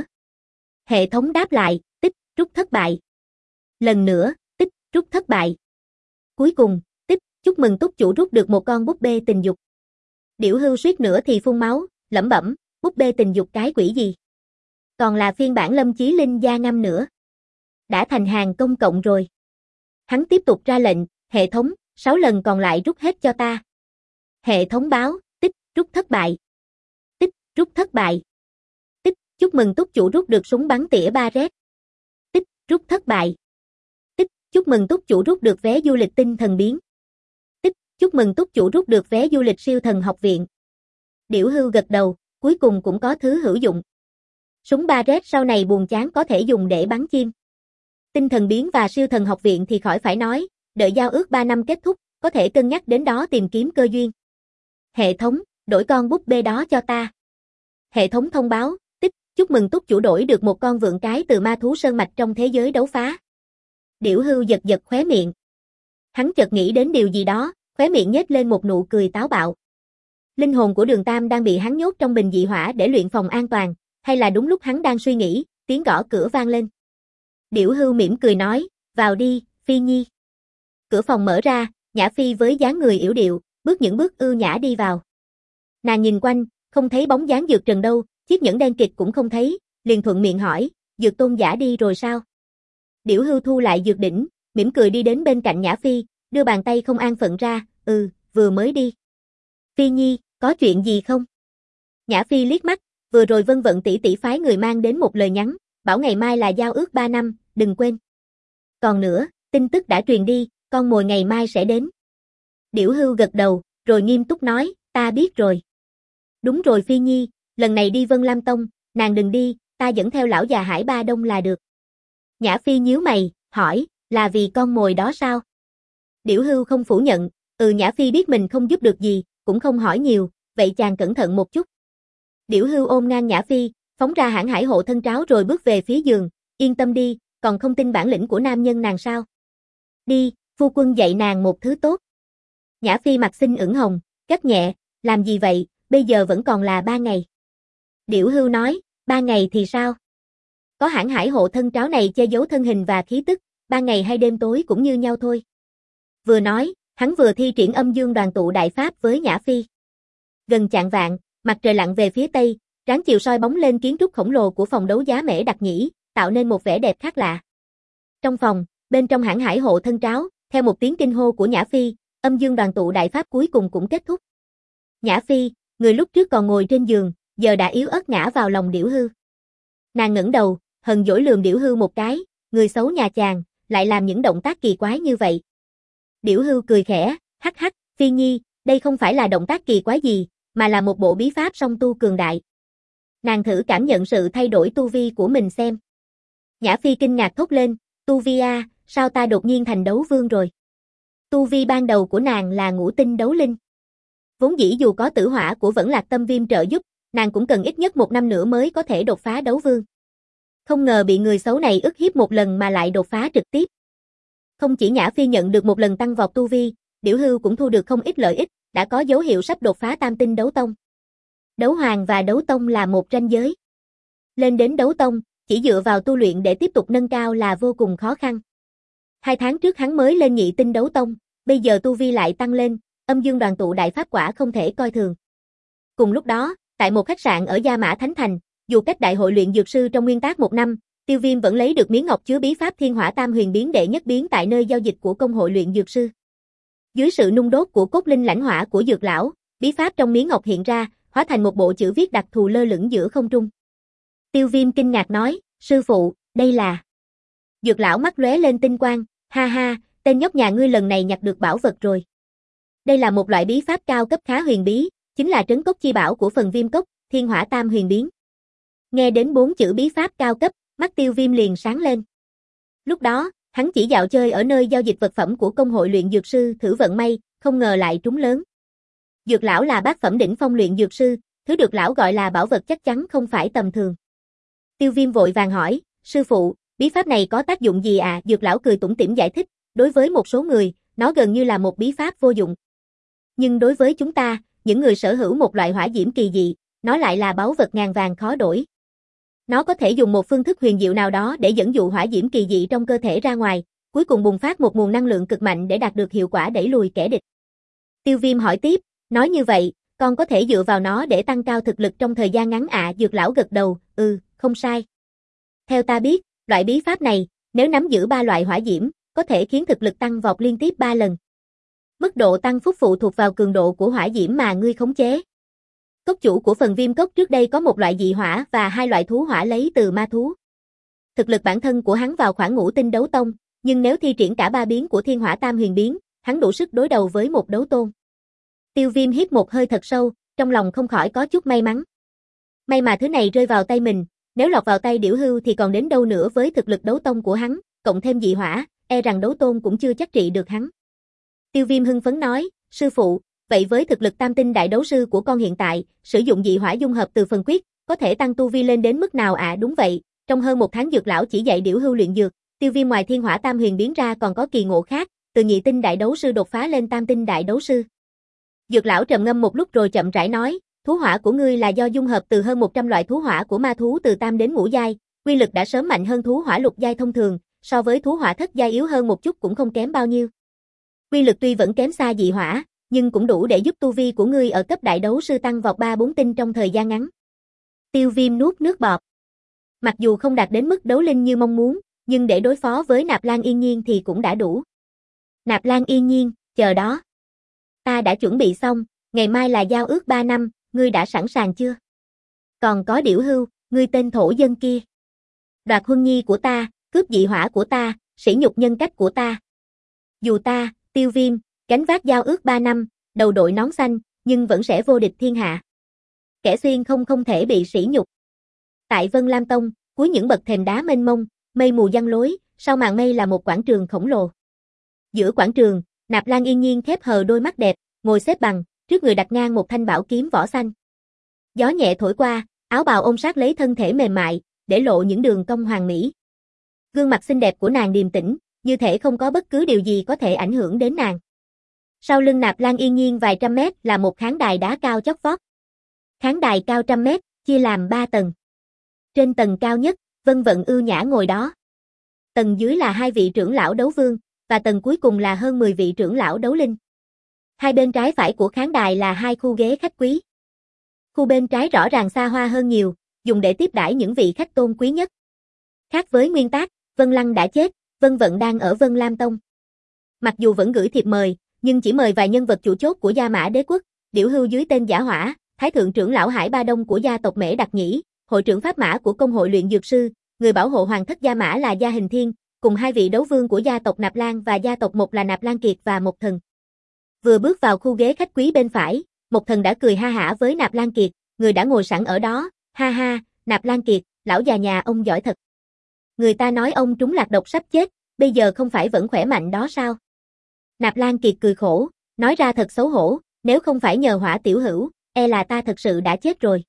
Hệ thống đáp lại, tích, rút thất bại. Lần nữa, tích, rút thất bại. Cuối cùng, tích, chúc mừng túc chủ rút được một con búp bê tình dục. Điểu Hưu suýt nữa thì phun máu, lẩm bẩm, búp bê tình dục cái quỷ gì? Còn là phiên bản Lâm Chí Linh gia ngâm nữa. Đã thành hàng công cộng rồi. Hắn tiếp tục ra lệnh, hệ thống, sáu lần còn lại rút hết cho ta. Hệ thống báo, tích, rút thất bại. Tích, rút thất bại. Tích, chúc mừng túc chủ rút được súng bắn tỉa ba rét. Tích, rút thất bại. Tích, chúc mừng túc chủ rút được vé du lịch tinh thần biến. Tích, chúc mừng túc chủ rút được vé du lịch siêu thần học viện. Điểu Hưu gật đầu, cuối cùng cũng có thứ hữu dụng. Súng ba rét sau này buồn chán có thể dùng để bắn chim. Tinh thần biến và siêu thần học viện thì khỏi phải nói, đợi giao ước ba năm kết thúc, có thể cân nhắc đến đó tìm kiếm cơ duyên. Hệ thống, đổi con búp bê đó cho ta. Hệ thống thông báo, tích, chúc mừng túc chủ đổi được một con vượn cái từ ma thú sơn mạch trong thế giới đấu phá. Điểu Hưu giật giật khóe miệng. Hắn chợt nghĩ đến điều gì đó, khóe miệng nhếch lên một nụ cười táo bạo. Linh hồn của Đường Tam đang bị hắn nhốt trong bình dị hỏa để luyện phòng an toàn, hay là đúng lúc hắn đang suy nghĩ, tiếng gõ cửa vang lên. Điểu Hưu mỉm cười nói, vào đi, Phi Nhi. Cửa phòng mở ra, Nhã Phi với dáng người yểu điệu, bước những bước ưu nhã đi vào. Nàng nhìn quanh, không thấy bóng dáng Dược Trần đâu, chiếc nhẫn đen kịt cũng không thấy, liền thuận miệng hỏi, Dược Tôn giả đi rồi sao? Điểu Hưu thu lại dược đỉnh, mỉm cười đi đến bên cạnh Nhã Phi, đưa bàn tay không an phận ra, ừ, vừa mới đi. Phi Nhi, có chuyện gì không? Nhã Phi liếc mắt, vừa rồi Vân Vận tỷ tỷ phái người mang đến một lời nhắn, bảo ngày mai là giao ước ba năm, đừng quên. Còn nữa, tin tức đã truyền đi, con mồi ngày mai sẽ đến. Điểu Hưu gật đầu, rồi nghiêm túc nói, ta biết rồi. Đúng rồi Phi Nhi, lần này đi Vân Lam Tông, nàng đừng đi, ta dẫn theo lão già Hải Ba Đông là được. Nhã Phi nhíu mày, hỏi, là vì con mồi đó sao? Điểu Hưu không phủ nhận, ừ Nhã Phi biết mình không giúp được gì, cũng không hỏi nhiều, vậy chàng cẩn thận một chút. Điểu Hưu ôm ngang Nhã Phi, phóng ra hãn hải hộ thân tráo rồi bước về phía giường, yên tâm đi, còn không tin bản lĩnh của nam nhân nàng sao? Đi, phu quân dạy nàng một thứ tốt. Nhã Phi mặt xinh ửng hồng, gắt nhẹ, làm gì vậy, bây giờ vẫn còn là ba ngày. Điểu Hưu nói, ba ngày thì sao? Có hãn hải hộ thân tráo này che giấu thân hình và khí tức, ba ngày hay đêm tối cũng như nhau thôi. Vừa nói, hắn vừa thi triển âm dương đoàn tụ đại pháp với Nhã Phi. Gần chạng vạng, mặt trời lặn về phía tây, ráng chiều soi bóng lên kiến trúc khổng lồ của phòng đấu giá Mễ Đặc Nhĩ, tạo nên một vẻ đẹp khác lạ. Trong phòng, bên trong hãn hải hộ thân tráo, theo một tiếng kinh hô của Nhã Phi, âm dương đoàn tụ đại pháp cuối cùng cũng kết thúc. Nhã Phi, người lúc trước còn ngồi trên giường, giờ đã yếu ớt ngã vào lòng Điểu Hưu. Nàng ngẩng đầu, hờn dỗi lườm Điểu Hưu một cái, người xấu nhà chàng, lại làm những động tác kỳ quái như vậy. Điểu Hưu cười khẽ, hắc hắc, Phi Nhi, đây không phải là động tác kỳ quái gì, mà là một bộ bí pháp song tu cường đại. Nàng thử cảm nhận sự thay đổi tu vi của mình xem. Nhã Phi kinh ngạc thốt lên, tu vi a, sao ta đột nhiên thành đấu vương rồi? Tu vi ban đầu của nàng là ngũ tinh đấu linh. Vốn dĩ dù có tử hỏa của Vẫn Lạc Tâm Viêm trợ giúp, nàng cũng cần ít nhất một năm nữa mới có thể đột phá đấu vương. Không ngờ bị người xấu này ức hiếp một lần mà lại đột phá trực tiếp. Không chỉ Nhã Phi nhận được một lần tăng vọt tu vi, Điểu Hưu cũng thu được không ít lợi ích, đã có dấu hiệu sắp đột phá tam tinh đấu tông. Đấu hoàng và đấu tông là một ranh giới. Lên đến đấu tông, chỉ dựa vào tu luyện để tiếp tục nâng cao là vô cùng khó khăn. Hai tháng trước hắn mới lên nhị tinh đấu tông, bây giờ tu vi lại tăng lên, âm dương đoàn tụ đại pháp quả không thể coi thường. Cùng lúc đó, tại một khách sạn ở Gia Mã Thánh Thành, dù cách đại hội luyện dược sư trong nguyên tắc một năm, Tiêu Viêm vẫn lấy được miếng ngọc chứa bí pháp Thiên Hỏa Tam Huyền biến đệ nhất biến tại nơi giao dịch của công hội luyện dược sư. Dưới sự nung đốt của cốt linh lãnh hỏa của dược lão, bí pháp trong miếng ngọc hiện ra, hóa thành một bộ chữ viết đặc thù lơ lửng giữa không trung. Tiêu Viêm kinh ngạc nói, sư phụ, đây là... Dược lão mắt lóe lên tinh quang, ha ha, tên nhóc nhà ngươi lần này nhặt được bảo vật rồi. Đây là một loại bí pháp cao cấp khá huyền bí, chính là trấn cốc chi bảo của phần Viêm cốc, Thiên Hỏa Tam Huyền biến. Nghe đến bốn chữ bí pháp cao cấp, mắt Tiêu Viêm liền sáng lên. Lúc đó, hắn chỉ dạo chơi ở nơi giao dịch vật phẩm của công hội luyện dược sư thử vận may, không ngờ lại trúng lớn. Dược lão là bát phẩm đỉnh phong luyện dược sư, thứ được lão gọi là bảo vật chắc chắn không phải tầm thường. Tiêu Viêm vội vàng hỏi, sư phụ, bí pháp này có tác dụng gì à? Dược lão cười tủm tỉm giải thích, đối với một số người, nó gần như là một bí pháp vô dụng. Nhưng đối với chúng ta, những người sở hữu một loại hỏa diễm kỳ dị, nó lại là báu vật ngàn vàng khó đổi. Nó có thể dùng một phương thức huyền diệu nào đó để dẫn dụ hỏa diễm kỳ dị trong cơ thể ra ngoài, cuối cùng bùng phát một nguồn năng lượng cực mạnh để đạt được hiệu quả đẩy lùi kẻ địch. Tiêu Viêm hỏi tiếp, nói như vậy, con có thể dựa vào nó để tăng cao thực lực trong thời gian ngắn ạ? À? Dược lão gật đầu, ừ, không sai. Theo ta biết, loại bí pháp này, nếu nắm giữ ba loại hỏa diễm, có thể khiến thực lực tăng vọt liên tiếp ba lần. Mức độ tăng phúc phụ thuộc vào cường độ của hỏa diễm mà ngươi khống chế. Cốc chủ của phần Viêm cốc trước đây có một loại dị hỏa và hai loại thú hỏa lấy từ ma thú. Thực lực bản thân của hắn vào khoảng ngũ tinh đấu tông, nhưng nếu thi triển cả ba biến của Thiên Hỏa Tam Huyền biến, hắn đủ sức đối đầu với một đấu tôn. Tiêu Viêm hít một hơi thật sâu, trong lòng không khỏi có chút may mắn. May mà thứ này rơi vào tay mình, nếu lọt vào tay Điểu Hưu thì còn đến đâu nữa với thực lực đấu tông của hắn, cộng thêm dị hỏa, e rằng đấu tôn cũng chưa chắc trị được hắn. Tiêu Viêm hưng phấn nói, sư phụ, vậy với thực lực tam tinh đại đấu sư của con hiện tại, sử dụng dị hỏa dung hợp từ phần quyết, có thể tăng tu vi lên đến mức nào ạ? À? Đúng vậy, trong hơn một tháng dược lão chỉ dạy Điểu Hưu luyện dược, Tiêu Viêm ngoài Thiên Hỏa Tam Huyền biến ra còn có kỳ ngộ khác, từ nhị tinh đại đấu sư đột phá lên tam tinh đại đấu sư. Dược lão trầm ngâm một lúc rồi chậm rãi nói, thú hỏa của ngươi là do dung hợp từ hơn một trăm loại thú hỏa của ma thú từ tam đến ngũ giai, quy lực đã sớm mạnh hơn thú hỏa lục giai thông thường, so với thú hỏa thất giai yếu hơn một chút cũng không kém bao nhiêu. Quy lực tuy vẫn kém xa dị hỏa, nhưng cũng đủ để giúp tu vi của ngươi ở cấp đại đấu sư tăng vọt ba bốn tinh trong thời gian ngắn. Tiêu Viêm nuốt nước bọt. Mặc dù không đạt đến mức đấu linh như mong muốn, nhưng để đối phó với Nạp Lan Yên Nhiên thì cũng đã đủ. Nạp Lan Yên Nhiên, chờ đó. Ta đã chuẩn bị xong, ngày mai là giao ước ba năm, ngươi đã sẵn sàng chưa? Còn có Điểu Hưu, ngươi tên thổ dân kia. Đoạt huân nhi của ta, cướp dị hỏa của ta, sỉ nhục nhân cách của ta. Dù ta, Tiêu Viêm, gánh vác giao ước ba năm, đầu đội nón xanh, nhưng vẫn sẽ vô địch thiên hạ. Kẻ xuyên không không thể bị sỉ nhục. Tại Vân Lam Tông, cuối những bậc thềm đá mênh mông, mây mù giăng lối, sau màn mây là một quảng trường khổng lồ. Giữa quảng trường, Nạp Lan Yên Nhiên khép hờ đôi mắt đẹp, ngồi xếp bằng, trước người đặt ngang một thanh bảo kiếm vỏ xanh. Gió nhẹ thổi qua, áo bào ôm sát lấy thân thể mềm mại, để lộ những đường cong hoàn mỹ. Gương mặt xinh đẹp của nàng điềm tĩnh, như thể không có bất cứ điều gì có thể ảnh hưởng đến nàng. Sau lưng Nạp Lan Yên Nhiên vài trăm mét là một khán đài đá cao chót vót. Khán đài cao trăm mét, chia làm ba tầng. Trên tầng cao nhất, Vân Vận ưu nhã ngồi đó. Tầng dưới là hai vị trưởng lão đấu vương, và tầng cuối cùng là hơn mười vị trưởng lão đấu linh. Hai bên trái phải của khán đài là hai khu ghế khách quý. Khu bên trái rõ ràng xa hoa hơn nhiều, dùng để tiếp đãi những vị khách tôn quý nhất. Khác với nguyên tắc, Vân Lăng đã chết, Vân Vận đang ở Vân Lam Tông. Mặc dù vẫn gửi thiệp mời, nhưng chỉ mời vài nhân vật chủ chốt của Gia Mã Đế quốc, Điểu Hưu dưới tên Giả Hỏa, Thái thượng trưởng lão Hải Ba Đông của gia tộc Mễ Đặc Nhĩ, hội trưởng pháp mã của công hội luyện dược sư, người bảo hộ hoàng thất Gia Mã là Gia Hình Thiên, cùng hai vị đấu vương của gia tộc Nạp Lan và gia tộc Mộc là Nạp Lan Kiệt và Mộc Thần. Vừa bước vào khu ghế khách quý bên phải, Mộc Thần đã cười ha hả với Nạp Lan Kiệt, người đã ngồi sẵn ở đó, ha ha, Nạp Lan Kiệt, lão già nhà ông giỏi thật. Người ta nói ông trúng lạc độc sắp chết, bây giờ không phải vẫn khỏe mạnh đó sao? Nạp Lan Kiệt cười khổ, nói ra thật xấu hổ, nếu không phải nhờ Hỏa tiểu hữu, e là ta thật sự đã chết rồi.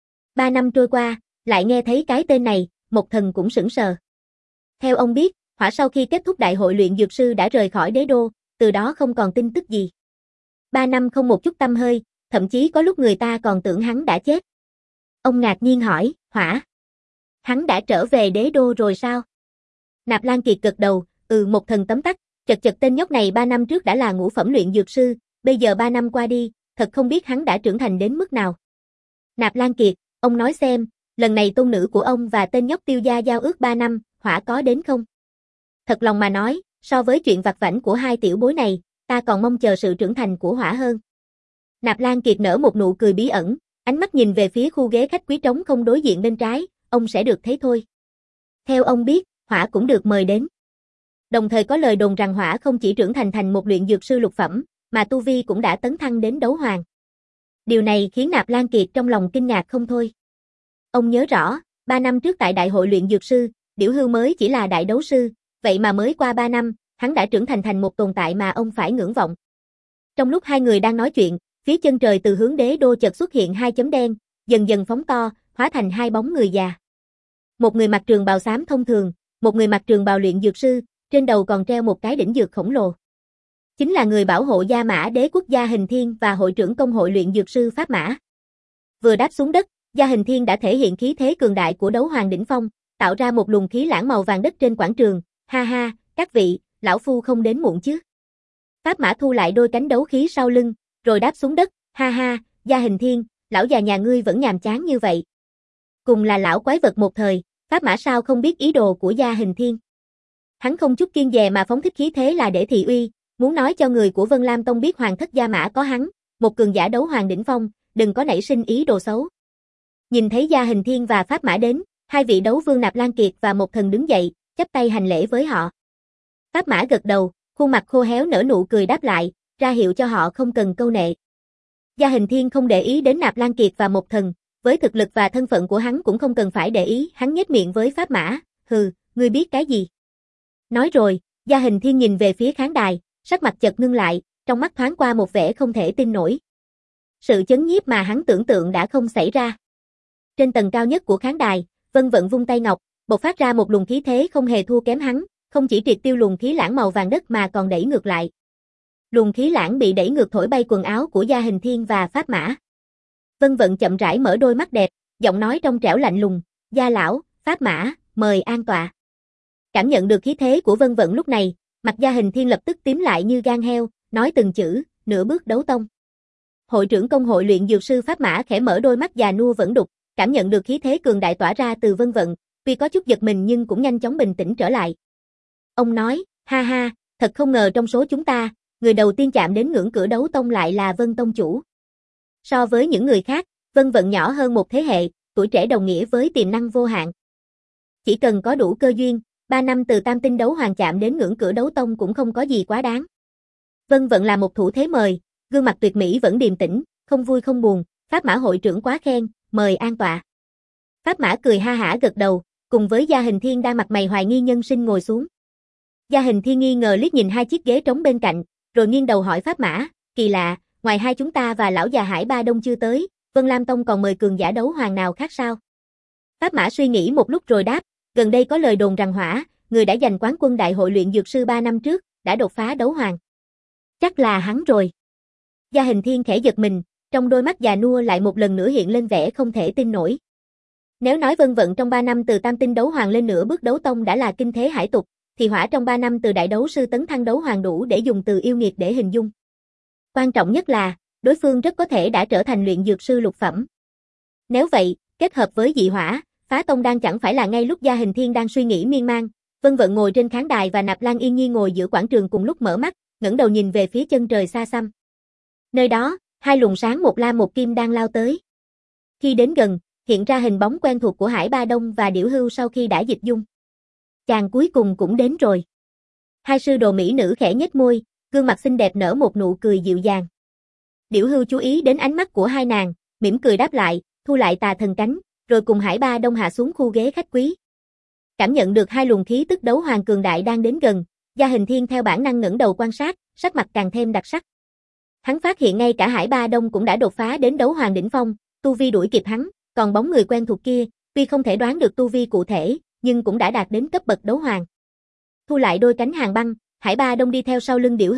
Ba năm trôi qua, lại nghe thấy cái tên này, Mộc Thần cũng sững sờ. Theo ông biết, Hỏa sau khi kết thúc đại hội luyện dược sư đã rời khỏi đế đô, từ đó không còn tin tức gì. Ba năm không một chút tăm hơi, thậm chí có lúc người ta còn tưởng hắn đã chết. Ông ngạc nhiên hỏi, Hỏa, hắn đã trở về đế đô rồi sao? Nạp Lan Kiệt gật đầu, ừ, một thần tấm tắc, chật chật tên nhóc này ba năm trước đã là ngũ phẩm luyện dược sư, bây giờ ba năm qua đi, thật không biết hắn đã trưởng thành đến mức nào. Nạp Lan Kiệt, ông nói xem, lần này tôn nữ của ông và tên nhóc Tiêu gia giao ước ba năm, Hỏa có đến không? Thật lòng mà nói, so với chuyện vặt vãnh của hai tiểu bối này, ta còn mong chờ sự trưởng thành của Hỏa hơn. Nạp Lan Kiệt nở một nụ cười bí ẩn, ánh mắt nhìn về phía khu ghế khách quý trống không đối diện bên trái, ông sẽ được thấy thôi. Theo ông biết, Hỏa cũng được mời đến. Đồng thời có lời đồn rằng Hỏa không chỉ trưởng thành thành một luyện dược sư lục phẩm, mà tu vi cũng đã tấn thăng đến đấu hoàng. Điều này khiến Nạp Lan Kiệt trong lòng kinh ngạc không thôi. Ông nhớ rõ, ba năm trước tại đại hội luyện dược sư, Điểu Hưu mới chỉ là đại đấu sư, vậy mà mới qua ba năm, hắn đã trưởng thành thành một tồn tại mà ông phải ngưỡng vọng. Trong lúc hai người đang nói chuyện, phía chân trời từ hướng đế đô chợt xuất hiện hai chấm đen, dần dần phóng to, hóa thành hai bóng người già. Một người mặc trường bào xám thông thường, một người mặc trường bào luyện dược sư, trên đầu còn treo một cái đỉnh dược khổng lồ. Chính là người bảo hộ Gia Mã Đế quốc Gia Hình Thiên và hội trưởng công hội luyện dược sư Pháp Mã. Vừa đáp xuống đất, Gia Hình Thiên đã thể hiện khí thế cường đại của đấu hoàng đỉnh phong, tạo ra một luồng khí lãng màu vàng đất trên quảng trường, ha ha, các vị, lão phu không đến muộn chứ. Pháp Mã thu lại đôi cánh đấu khí sau lưng, rồi đáp xuống đất, ha ha, Gia Hình Thiên, lão già nhà ngươi vẫn nhàm chán như vậy. Cùng là lão quái vật một thời, Pháp Mã sao không biết ý đồ của Gia Hình Thiên. Hắn không chút kiêng dè mà phóng thích khí thế là để thị uy, muốn nói cho người của Vân Lam Tông biết hoàng thất Gia Mã có hắn, một cường giả đấu hoàng đỉnh phong, đừng có nảy sinh ý đồ xấu. Nhìn thấy Gia Hình Thiên và Pháp Mã đến, hai vị đấu vương Nạp Lan Kiệt và một thần đứng dậy, chắp tay hành lễ với họ. Pháp Mã gật đầu, khuôn mặt khô héo nở nụ cười đáp lại, ra hiệu cho họ không cần câu nệ. Gia Hình Thiên không để ý đến Nạp Lan Kiệt và một thần, với thực lực và thân phận của hắn cũng không cần phải để ý, hắn nhếch miệng với Pháp Mã, hừ, ngươi biết cái gì? Nói rồi, Gia Hình Thiên nhìn về phía khán đài, sắc mặt chợt ngưng lại, trong mắt thoáng qua một vẻ không thể tin nổi. Sự chấn nhiếp mà hắn tưởng tượng đã không xảy ra. Trên tầng cao nhất của khán đài, Vân Vận vung tay ngọc, bộc phát ra một luồng khí thế không hề thua kém hắn, không chỉ triệt tiêu luồng khí lãng màu vàng đất mà còn đẩy ngược lại. Luồng khí lãng bị đẩy ngược thổi bay quần áo của Gia Hình Thiên và Pháp Mã. Vân Vận chậm rãi mở đôi mắt đẹp, giọng nói trong trẻo lạnh lùng, Gia lão, Pháp Mã, mời an tọa. Cảm nhận được khí thế của Vân Vận lúc này, mặt Gia Hình Thiên lập tức tím lại như gan heo, nói từng chữ, nửa bước đấu tông. Hội trưởng công hội luyện dược sư Pháp Mã khẽ mở đôi mắt già nua vẫn đục, cảm nhận được khí thế cường đại tỏa ra từ Vân Vận, tuy có chút giật mình nhưng cũng nhanh chóng bình tĩnh trở lại. Ông nói, ha ha, thật không ngờ trong số chúng ta, người đầu tiên chạm đến ngưỡng cửa đấu tông lại là Vân tông chủ. So với những người khác, Vân Vận nhỏ hơn một thế hệ, tuổi trẻ đồng nghĩa với tiềm năng vô hạn. Chỉ cần có đủ cơ duyên, ba năm từ tam tinh đấu hoàng chạm đến ngưỡng cửa đấu tông cũng không có gì quá đáng. Vân Vận là một thủ thế mời, gương mặt tuyệt mỹ vẫn điềm tĩnh, không vui không buồn, Pháp Mã hội trưởng quá khen, mời an tọa. Pháp Mã cười ha hả gật đầu, cùng với Gia Hình Thiên đang mặt mày hoài nghi nhân sinh ngồi xuống. Gia Hình Thiên nghi ngờ liếc nhìn hai chiếc ghế trống bên cạnh, rồi nghiêng đầu hỏi Pháp Mã, kỳ lạ, ngoài hai chúng ta và lão già Hải Ba Đông chưa tới, Vân Lam Tông còn mời cường giả đấu hoàng nào khác sao? Pháp Mã suy nghĩ một lúc rồi đáp, gần đây có lời đồn rằng Hỏa, người đã giành quán quân đại hội luyện dược sư ba năm trước, đã đột phá đấu hoàng. Chắc là hắn rồi. Gia Hình Thiên khẽ giật mình, trong đôi mắt già nua lại một lần nữa hiện lên vẻ không thể tin nổi. Nếu nói Vân Vận trong ba năm từ tam tinh đấu hoàng lên nửa bước đấu tông đã là kinh thế hải tục, thì Hỏa trong ba năm từ đại đấu sư tấn thăng đấu hoàng đủ để dùng từ yêu nghiệt để hình dung. Quan trọng nhất là, đối phương rất có thể đã trở thành luyện dược sư lục phẩm. Nếu vậy, kết hợp với dị hỏa, phá tông đang chẳng phải là ngay lúc Gia Hình Thiên đang suy nghĩ miên man, Vân Vận ngồi trên khán đài và Nạp Lan Yên Nhi ngồi giữa quảng trường cùng lúc mở mắt, ngẩng đầu nhìn về phía chân trời xa xăm. Nơi đó, hai luồng sáng một lam một kim đang lao tới. Khi đến gần, hiện ra hình bóng quen thuộc của Hải Ba Đông và Điểu Hưu sau khi đã dịch dung. Chàng cuối cùng cũng đến rồi. Hai sư đồ mỹ nữ khẽ nhếch môi, gương mặt xinh đẹp nở một nụ cười dịu dàng. Điểu Hưu chú ý đến ánh mắt của hai nàng, mỉm cười đáp lại, thu lại tà thần cánh, rồi cùng Hải Ba Đông hạ xuống khu ghế khách quý. Cảm nhận được hai luồng khí tức đấu hoàng cường đại đang đến gần, Gia Hình Thiên theo bản năng ngẩng đầu quan sát, sắc mặt càng thêm đặc sắc. Hắn phát hiện ngay cả Hải Ba Đông cũng đã đột phá đến đấu hoàng đỉnh phong, tu vi đuổi kịp hắn, còn bóng người quen thuộc kia, tuy không thể đoán được tu vi cụ thể, nhưng cũng đã đạt đến cấp bậc đấu hoàng. Thu lại đôi cánh hàng băng, Hải Ba Đông đi theo sau lưng Điểu Hưu,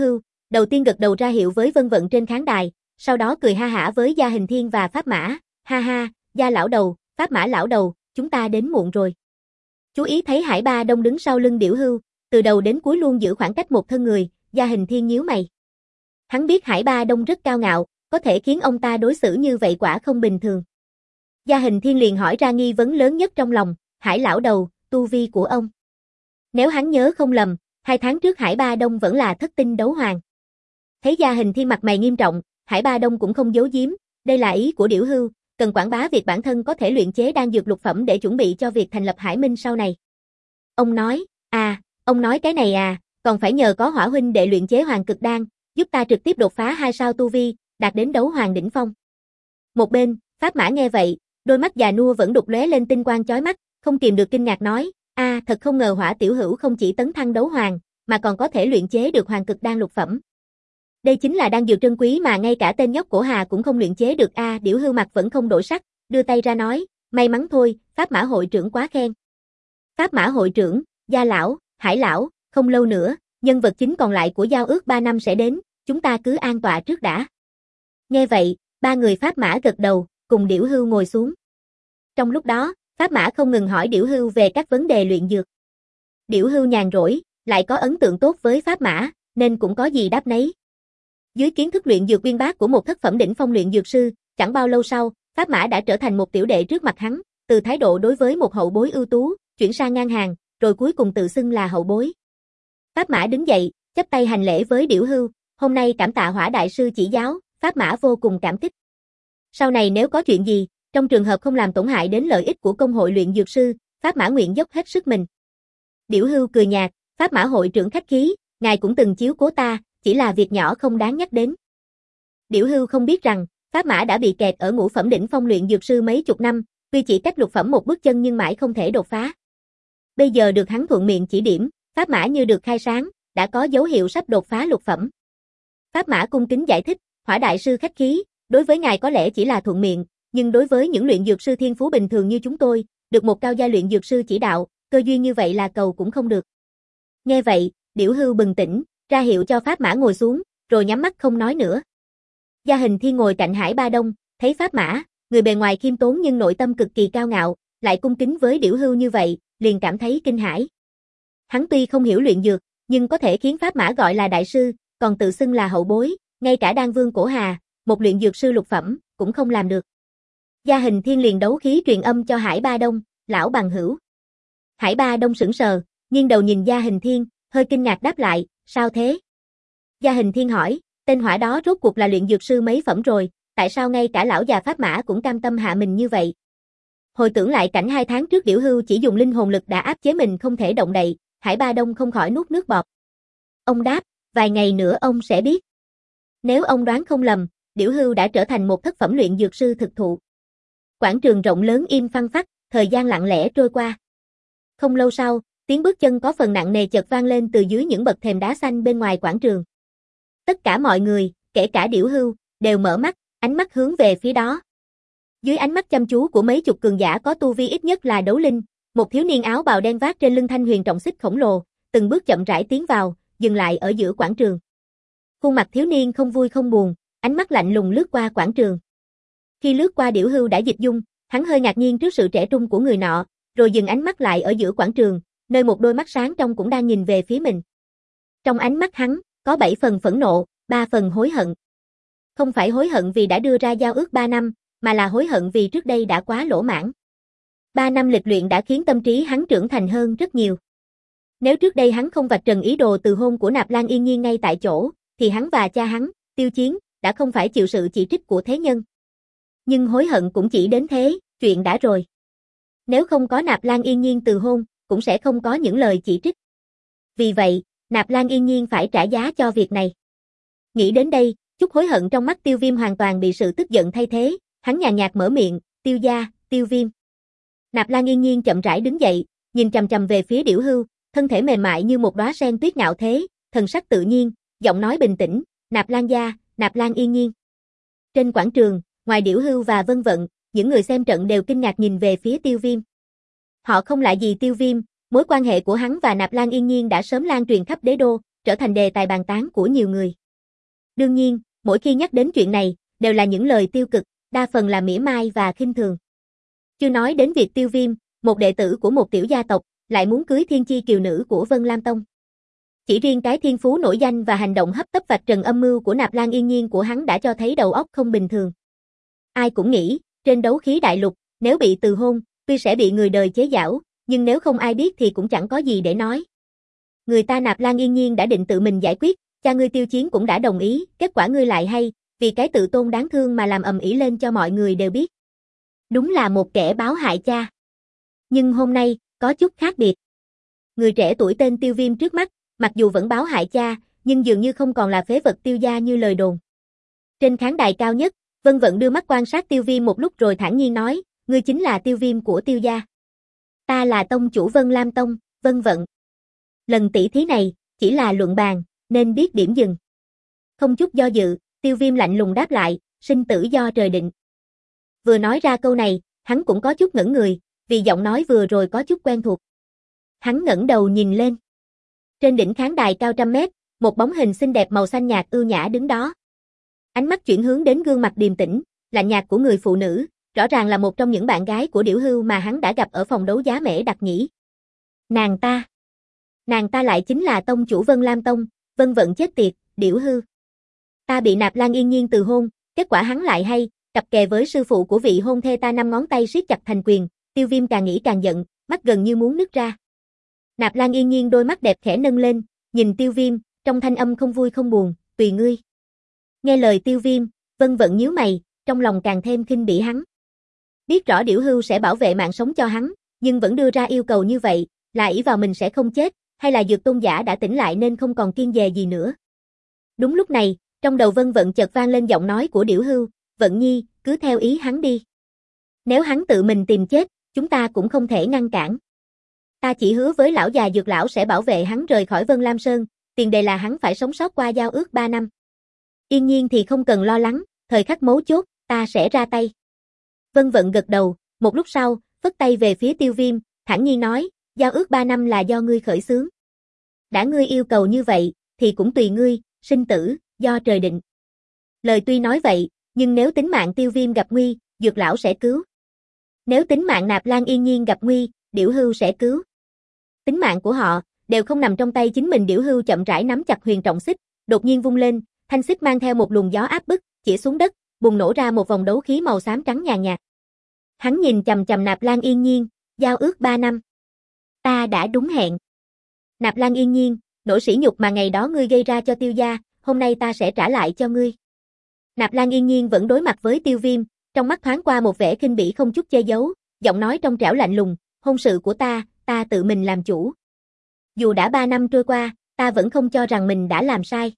đầu tiên gật đầu ra hiệu với Vân Vận trên khán đài, sau đó cười ha hả với Gia Hình Thiên và Pháp Mã, ha ha, Gia lão đầu, Pháp Mã lão đầu, chúng ta đến muộn rồi. Chú ý thấy Hải Ba Đông đứng sau lưng Điểu Hưu, từ đầu đến cuối luôn giữ khoảng cách một thân người, Gia Hình Thiên nhíu mày. Hắn biết Hải Ba Đông rất cao ngạo, có thể khiến ông ta đối xử như vậy quả không bình thường. Gia Hình Thiên liền hỏi ra nghi vấn lớn nhất trong lòng, Hải lão đầu, tu vi của ông. Nếu hắn nhớ không lầm, hai tháng trước Hải Ba Đông vẫn là thất tinh đấu hoàng. Thấy Gia Hình Thiên mặt mày nghiêm trọng, Hải Ba Đông cũng không giấu giếm, đây là ý của Điểu Hưu, cần quảng bá việc bản thân có thể luyện chế đan dược lục phẩm để chuẩn bị cho việc thành lập Hải Minh sau này. Ông nói, à, ông nói cái này à, còn phải nhờ có Hỏa huynh để luyện chế Hoàng Cực Đan, giúp ta trực tiếp đột phá hai sao tu vi, đạt đến đấu hoàng đỉnh phong. Một bên, Pháp Mã nghe vậy, đôi mắt già nua vẫn đục lóe lên tinh quang chói mắt, không kìm được kinh ngạc nói, a, à, thật không ngờ Hỏa tiểu hữu không chỉ tấn thăng đấu hoàng, mà còn có thể luyện chế được Hoàng Cực Đan lục phẩm. Đây chính là đan dược trân quý mà ngay cả tên nhóc Cổ Hà cũng không luyện chế được a, à, Điểu Hưu mặt vẫn không đổi sắc, đưa tay ra nói, may mắn thôi, Pháp Mã hội trưởng quá khen. Pháp Mã hội trưởng, Gia lão, Hải lão, không lâu nữa, nhân vật chính còn lại của giao ước ba năm sẽ đến, chúng ta cứ an tọa trước đã. Nghe vậy, ba người Pháp Mã gật đầu, cùng Điểu Hưu ngồi xuống. Trong lúc đó, Pháp Mã không ngừng hỏi Điểu Hưu về các vấn đề luyện dược. Điểu Hưu nhàn rỗi, lại có ấn tượng tốt với Pháp Mã, nên cũng có gì đáp nấy. Dưới kiến thức luyện dược uyên bác của một thất phẩm đỉnh phong luyện dược sư, chẳng bao lâu sau, Pháp Mã đã trở thành một tiểu đệ trước mặt hắn, từ thái độ đối với một hậu bối ưu tú, chuyển sang ngang hàng, rồi cuối cùng tự xưng là hậu bối. Pháp Mã đứng dậy, chắp tay hành lễ với Điểu Hưu, hôm nay cảm tạ Hỏa đại sư chỉ giáo, Pháp Mã vô cùng cảm kích. Sau này nếu có chuyện gì, trong trường hợp không làm tổn hại đến lợi ích của công hội luyện dược sư, Pháp Mã nguyện dốc hết sức mình. Điểu Hưu cười nhạt, Pháp Mã hội trưởng khách khí, ngài cũng từng chiếu cố ta, chỉ là việc nhỏ không đáng nhắc đến. Điểu Hưu không biết rằng, Pháp Mã đã bị kẹt ở ngũ phẩm đỉnh phong luyện dược sư mấy chục năm, tuy chỉ cách lục phẩm một bước chân nhưng mãi không thể đột phá. Bây giờ được hắn thuận miệng chỉ điểm, Pháp Mã như được khai sáng, đã có dấu hiệu sắp đột phá lục phẩm. Pháp Mã cung kính giải thích, Hỏa đại sư khách khí, đối với ngài có lẽ chỉ là thuận miệng, nhưng đối với những luyện dược sư thiên phú bình thường như chúng tôi, được một cao gia luyện dược sư chỉ đạo, cơ duyên như vậy là cầu cũng không được. Nghe vậy, Điểu Hưu bừng tỉnh, ra hiệu cho Pháp Mã ngồi xuống, rồi nhắm mắt không nói nữa. Gia Hình Thiên ngồi cạnh Hải Ba Đông, thấy Pháp Mã, người bề ngoài khiêm tốn nhưng nội tâm cực kỳ cao ngạo, lại cung kính với Điểu Hưu như vậy, liền cảm thấy kinh hãi. Hắn tuy không hiểu luyện dược, nhưng có thể khiến Pháp Mã gọi là đại sư, còn tự xưng là hậu bối, ngay cả Đan Vương Cổ Hà, một luyện dược sư lục phẩm, cũng không làm được. Gia Hình Thiên liền đấu khí truyền âm cho Hải Ba Đông, lão bằng hữu. Hải Ba Đông sững sờ, nghiêng đầu nhìn Gia Hình Thiên, hơi kinh ngạc đáp lại, sao thế? Gia Hình Thiên hỏi, tên Hỏa đó rốt cuộc là luyện dược sư mấy phẩm rồi, tại sao ngay cả lão già Pháp Mã cũng cam tâm hạ mình như vậy? Hồi tưởng lại cảnh hai tháng trước Điểu Hưu chỉ dùng linh hồn lực đã áp chế mình không thể động đậy, Hải Ba Đông không khỏi nuốt nước bọt. Ông đáp, vài ngày nữa ông sẽ biết. Nếu ông đoán không lầm, Điểu Hưu đã trở thành một thất phẩm luyện dược sư thực thụ. Quảng trường rộng lớn im phăng phắc, thời gian lặng lẽ trôi qua. Không lâu sau, tiếng bước chân có phần nặng nề chợt vang lên từ dưới những bậc thềm đá xanh bên ngoài quảng trường. Tất cả mọi người, kể cả Điểu Hưu, đều mở mắt, ánh mắt hướng về phía đó. Dưới ánh mắt chăm chú của mấy chục cường giả có tu vi ít nhất là đấu linh, một thiếu niên áo bào đen vác trên lưng thanh huyền trọng xích khổng lồ, từng bước chậm rãi tiến vào, dừng lại ở giữa quảng trường. Khuôn mặt thiếu niên không vui không buồn, ánh mắt lạnh lùng lướt qua quảng trường. Khi lướt qua Điểu Hưu đã dịch dung, hắn hơi ngạc nhiên trước sự trẻ trung của người nọ, rồi dừng ánh mắt lại ở giữa quảng trường, nơi một đôi mắt sáng trong cũng đang nhìn về phía mình. Trong ánh mắt hắn, có bảy phần phẫn nộ, ba phần hối hận. Không phải hối hận vì đã đưa ra giao ước ba năm, mà là hối hận vì trước đây đã quá lỗ mãn. Ba năm lịch luyện đã khiến tâm trí hắn trưởng thành hơn rất nhiều. Nếu trước đây hắn không vạch trần ý đồ từ hôn của Nạp Lan Yên Nhiên ngay tại chỗ, thì hắn và cha hắn, Tiêu Chiến, đã không phải chịu sự chỉ trích của thế nhân. Nhưng hối hận cũng chỉ đến thế, chuyện đã rồi. Nếu không có Nạp Lan Yên Nhiên từ hôn, cũng sẽ không có những lời chỉ trích. Vì vậy, Nạp Lan Yên Nhiên phải trả giá cho việc này. Nghĩ đến đây, chút hối hận trong mắt Tiêu Viêm hoàn toàn bị sự tức giận thay thế, hắn nhàn nhạt mở miệng, Tiêu gia, Tiêu Viêm. Nạp Lan Yên Nhiên chậm rãi đứng dậy, nhìn chằm chằm về phía Điểu Hưu, thân thể mềm mại như một đóa sen tuyết ngạo thế, thần sắc tự nhiên, giọng nói bình tĩnh, Nạp Lan gia, Nạp Lan Yên Nhiên. Trên quảng trường, ngoài Điểu Hưu và Vân Vận, những người xem trận đều kinh ngạc nhìn về phía Tiêu Viêm. Họ không lạ gì Tiêu Viêm, mối quan hệ của hắn và Nạp Lan Yên Nhiên đã sớm lan truyền khắp đế đô, trở thành đề tài bàn tán của nhiều người. Đương nhiên, mỗi khi nhắc đến chuyện này, đều là những lời tiêu cực, đa phần là mỉa mai và khinh thường. Chưa nói đến việc Tiêu Viêm, một đệ tử của một tiểu gia tộc, lại muốn cưới thiên chi kiều nữ của Vân Lam Tông. Chỉ riêng cái thiên phú nổi danh và hành động hấp tấp vạch trần âm mưu của Nạp Lan Yên Nhiên của hắn đã cho thấy đầu óc không bình thường. Ai cũng nghĩ, trên đấu khí đại lục, nếu bị từ hôn, tuy sẽ bị người đời chế giễu, nhưng nếu không ai biết thì cũng chẳng có gì để nói. Người ta Nạp Lan Yên Nhiên đã định tự mình giải quyết, cha ngươi Tiêu Chiến cũng đã đồng ý, kết quả ngươi lại hay, vì cái tự tôn đáng thương mà làm ầm ĩ lên cho mọi người đều biết. Đúng là một kẻ báo hại cha. Nhưng hôm nay, có chút khác biệt. Người trẻ tuổi tên Tiêu Viêm trước mắt, mặc dù vẫn báo hại cha, nhưng dường như không còn là phế vật Tiêu gia như lời đồn. Trên khán đài cao nhất, Vân Vận đưa mắt quan sát Tiêu Viêm một lúc rồi thản nhiên nói, ngươi chính là Tiêu Viêm của Tiêu gia. Ta là tông chủ Vân Lam Tông, Vân Vận. Lần tỷ thí này, chỉ là luận bàn, nên biết điểm dừng. Không chút do dự, Tiêu Viêm lạnh lùng đáp lại, sinh tử do trời định. Vừa nói ra câu này, hắn cũng có chút ngẩn người, vì giọng nói vừa rồi có chút quen thuộc. Hắn ngẩng đầu nhìn lên. Trên đỉnh khán đài cao trăm mét, một bóng hình xinh đẹp màu xanh nhạt ưu nhã đứng đó. Ánh mắt chuyển hướng đến gương mặt điềm tĩnh, lạnh nhạt của người phụ nữ, rõ ràng là một trong những bạn gái của Điểu Hưu mà hắn đã gặp ở phòng đấu giá Mễ Đặc Nhĩ. Nàng ta. Nàng ta lại chính là tông chủ Vân Lam Tông, Vân Vận chết tiệt, Điểu Hưu. Ta bị Nạp Lan Yên Nhiên từ hôn, kết quả hắn lại hay, cặp kè với sư phụ của vị hôn thê ta năm ngón tay siết chặt thành quyền, Tiêu Viêm càng nghĩ càng giận, mắt gần như muốn nứt ra. Nạp Lan Yên Nhiên đôi mắt đẹp khẽ nâng lên, nhìn Tiêu Viêm, trong thanh âm không vui không buồn, tùy ngươi. Nghe lời Tiêu Viêm, Vân Vận nhíu mày, trong lòng càng thêm khinh bỉ hắn. Biết rõ Điểu Hưu sẽ bảo vệ mạng sống cho hắn, nhưng vẫn đưa ra yêu cầu như vậy, là ỷ vào mình sẽ không chết, hay là Dược Tôn giả đã tỉnh lại nên không còn kiêng dè gì nữa. Đúng lúc này, trong đầu Vân Vận chợt vang lên giọng nói của Điểu Hưu, Vận Nhi, cứ theo ý hắn đi. Nếu hắn tự mình tìm chết, chúng ta cũng không thể ngăn cản. Ta chỉ hứa với lão già Dược lão sẽ bảo vệ hắn rời khỏi Vân Lam Sơn, tiền đề là hắn phải sống sót qua giao ước ba năm. Yên Nhiên thì không cần lo lắng, thời khắc mấu chốt, ta sẽ ra tay. Vân Vận gật đầu, một lúc sau, phất tay về phía Tiêu Viêm, thản nhiên nói, giao ước ba năm là do ngươi khởi xướng. Đã ngươi yêu cầu như vậy, thì cũng tùy ngươi, sinh tử, do trời định. Lời tuy nói vậy, nhưng nếu tính mạng Tiêu Viêm gặp nguy, Dược lão sẽ cứu. Nếu tính mạng Nạp Lan Yên Nhiên gặp nguy, Điểu Hưu sẽ cứu. Tính mạng của họ, đều không nằm trong tay chính mình. Điểu Hưu chậm rãi nắm chặt huyền trọng xích, đột nhiên vung lên, thanh xích mang theo một luồng gió áp bức, chỉ xuống đất, bùng nổ ra một vòng đấu khí màu xám trắng nhàn nhạt. Hắn nhìn chằm chằm Nạp Lan Yên Nhiên, giao ước ba năm. Ta đã đúng hẹn. Nạp Lan Yên Nhiên, nỗi sỉ nhục mà ngày đó ngươi gây ra cho Tiêu gia, hôm nay ta sẽ trả lại cho ngươi. Nạp Lan Yên Nhiên vẫn đối mặt với Tiêu Viêm, trong mắt thoáng qua một vẻ khinh bỉ không chút che giấu, giọng nói trong trẻo lạnh lùng, hôn sự của ta, ta tự mình làm chủ. Dù đã ba năm trôi qua, ta vẫn không cho rằng mình đã làm sai.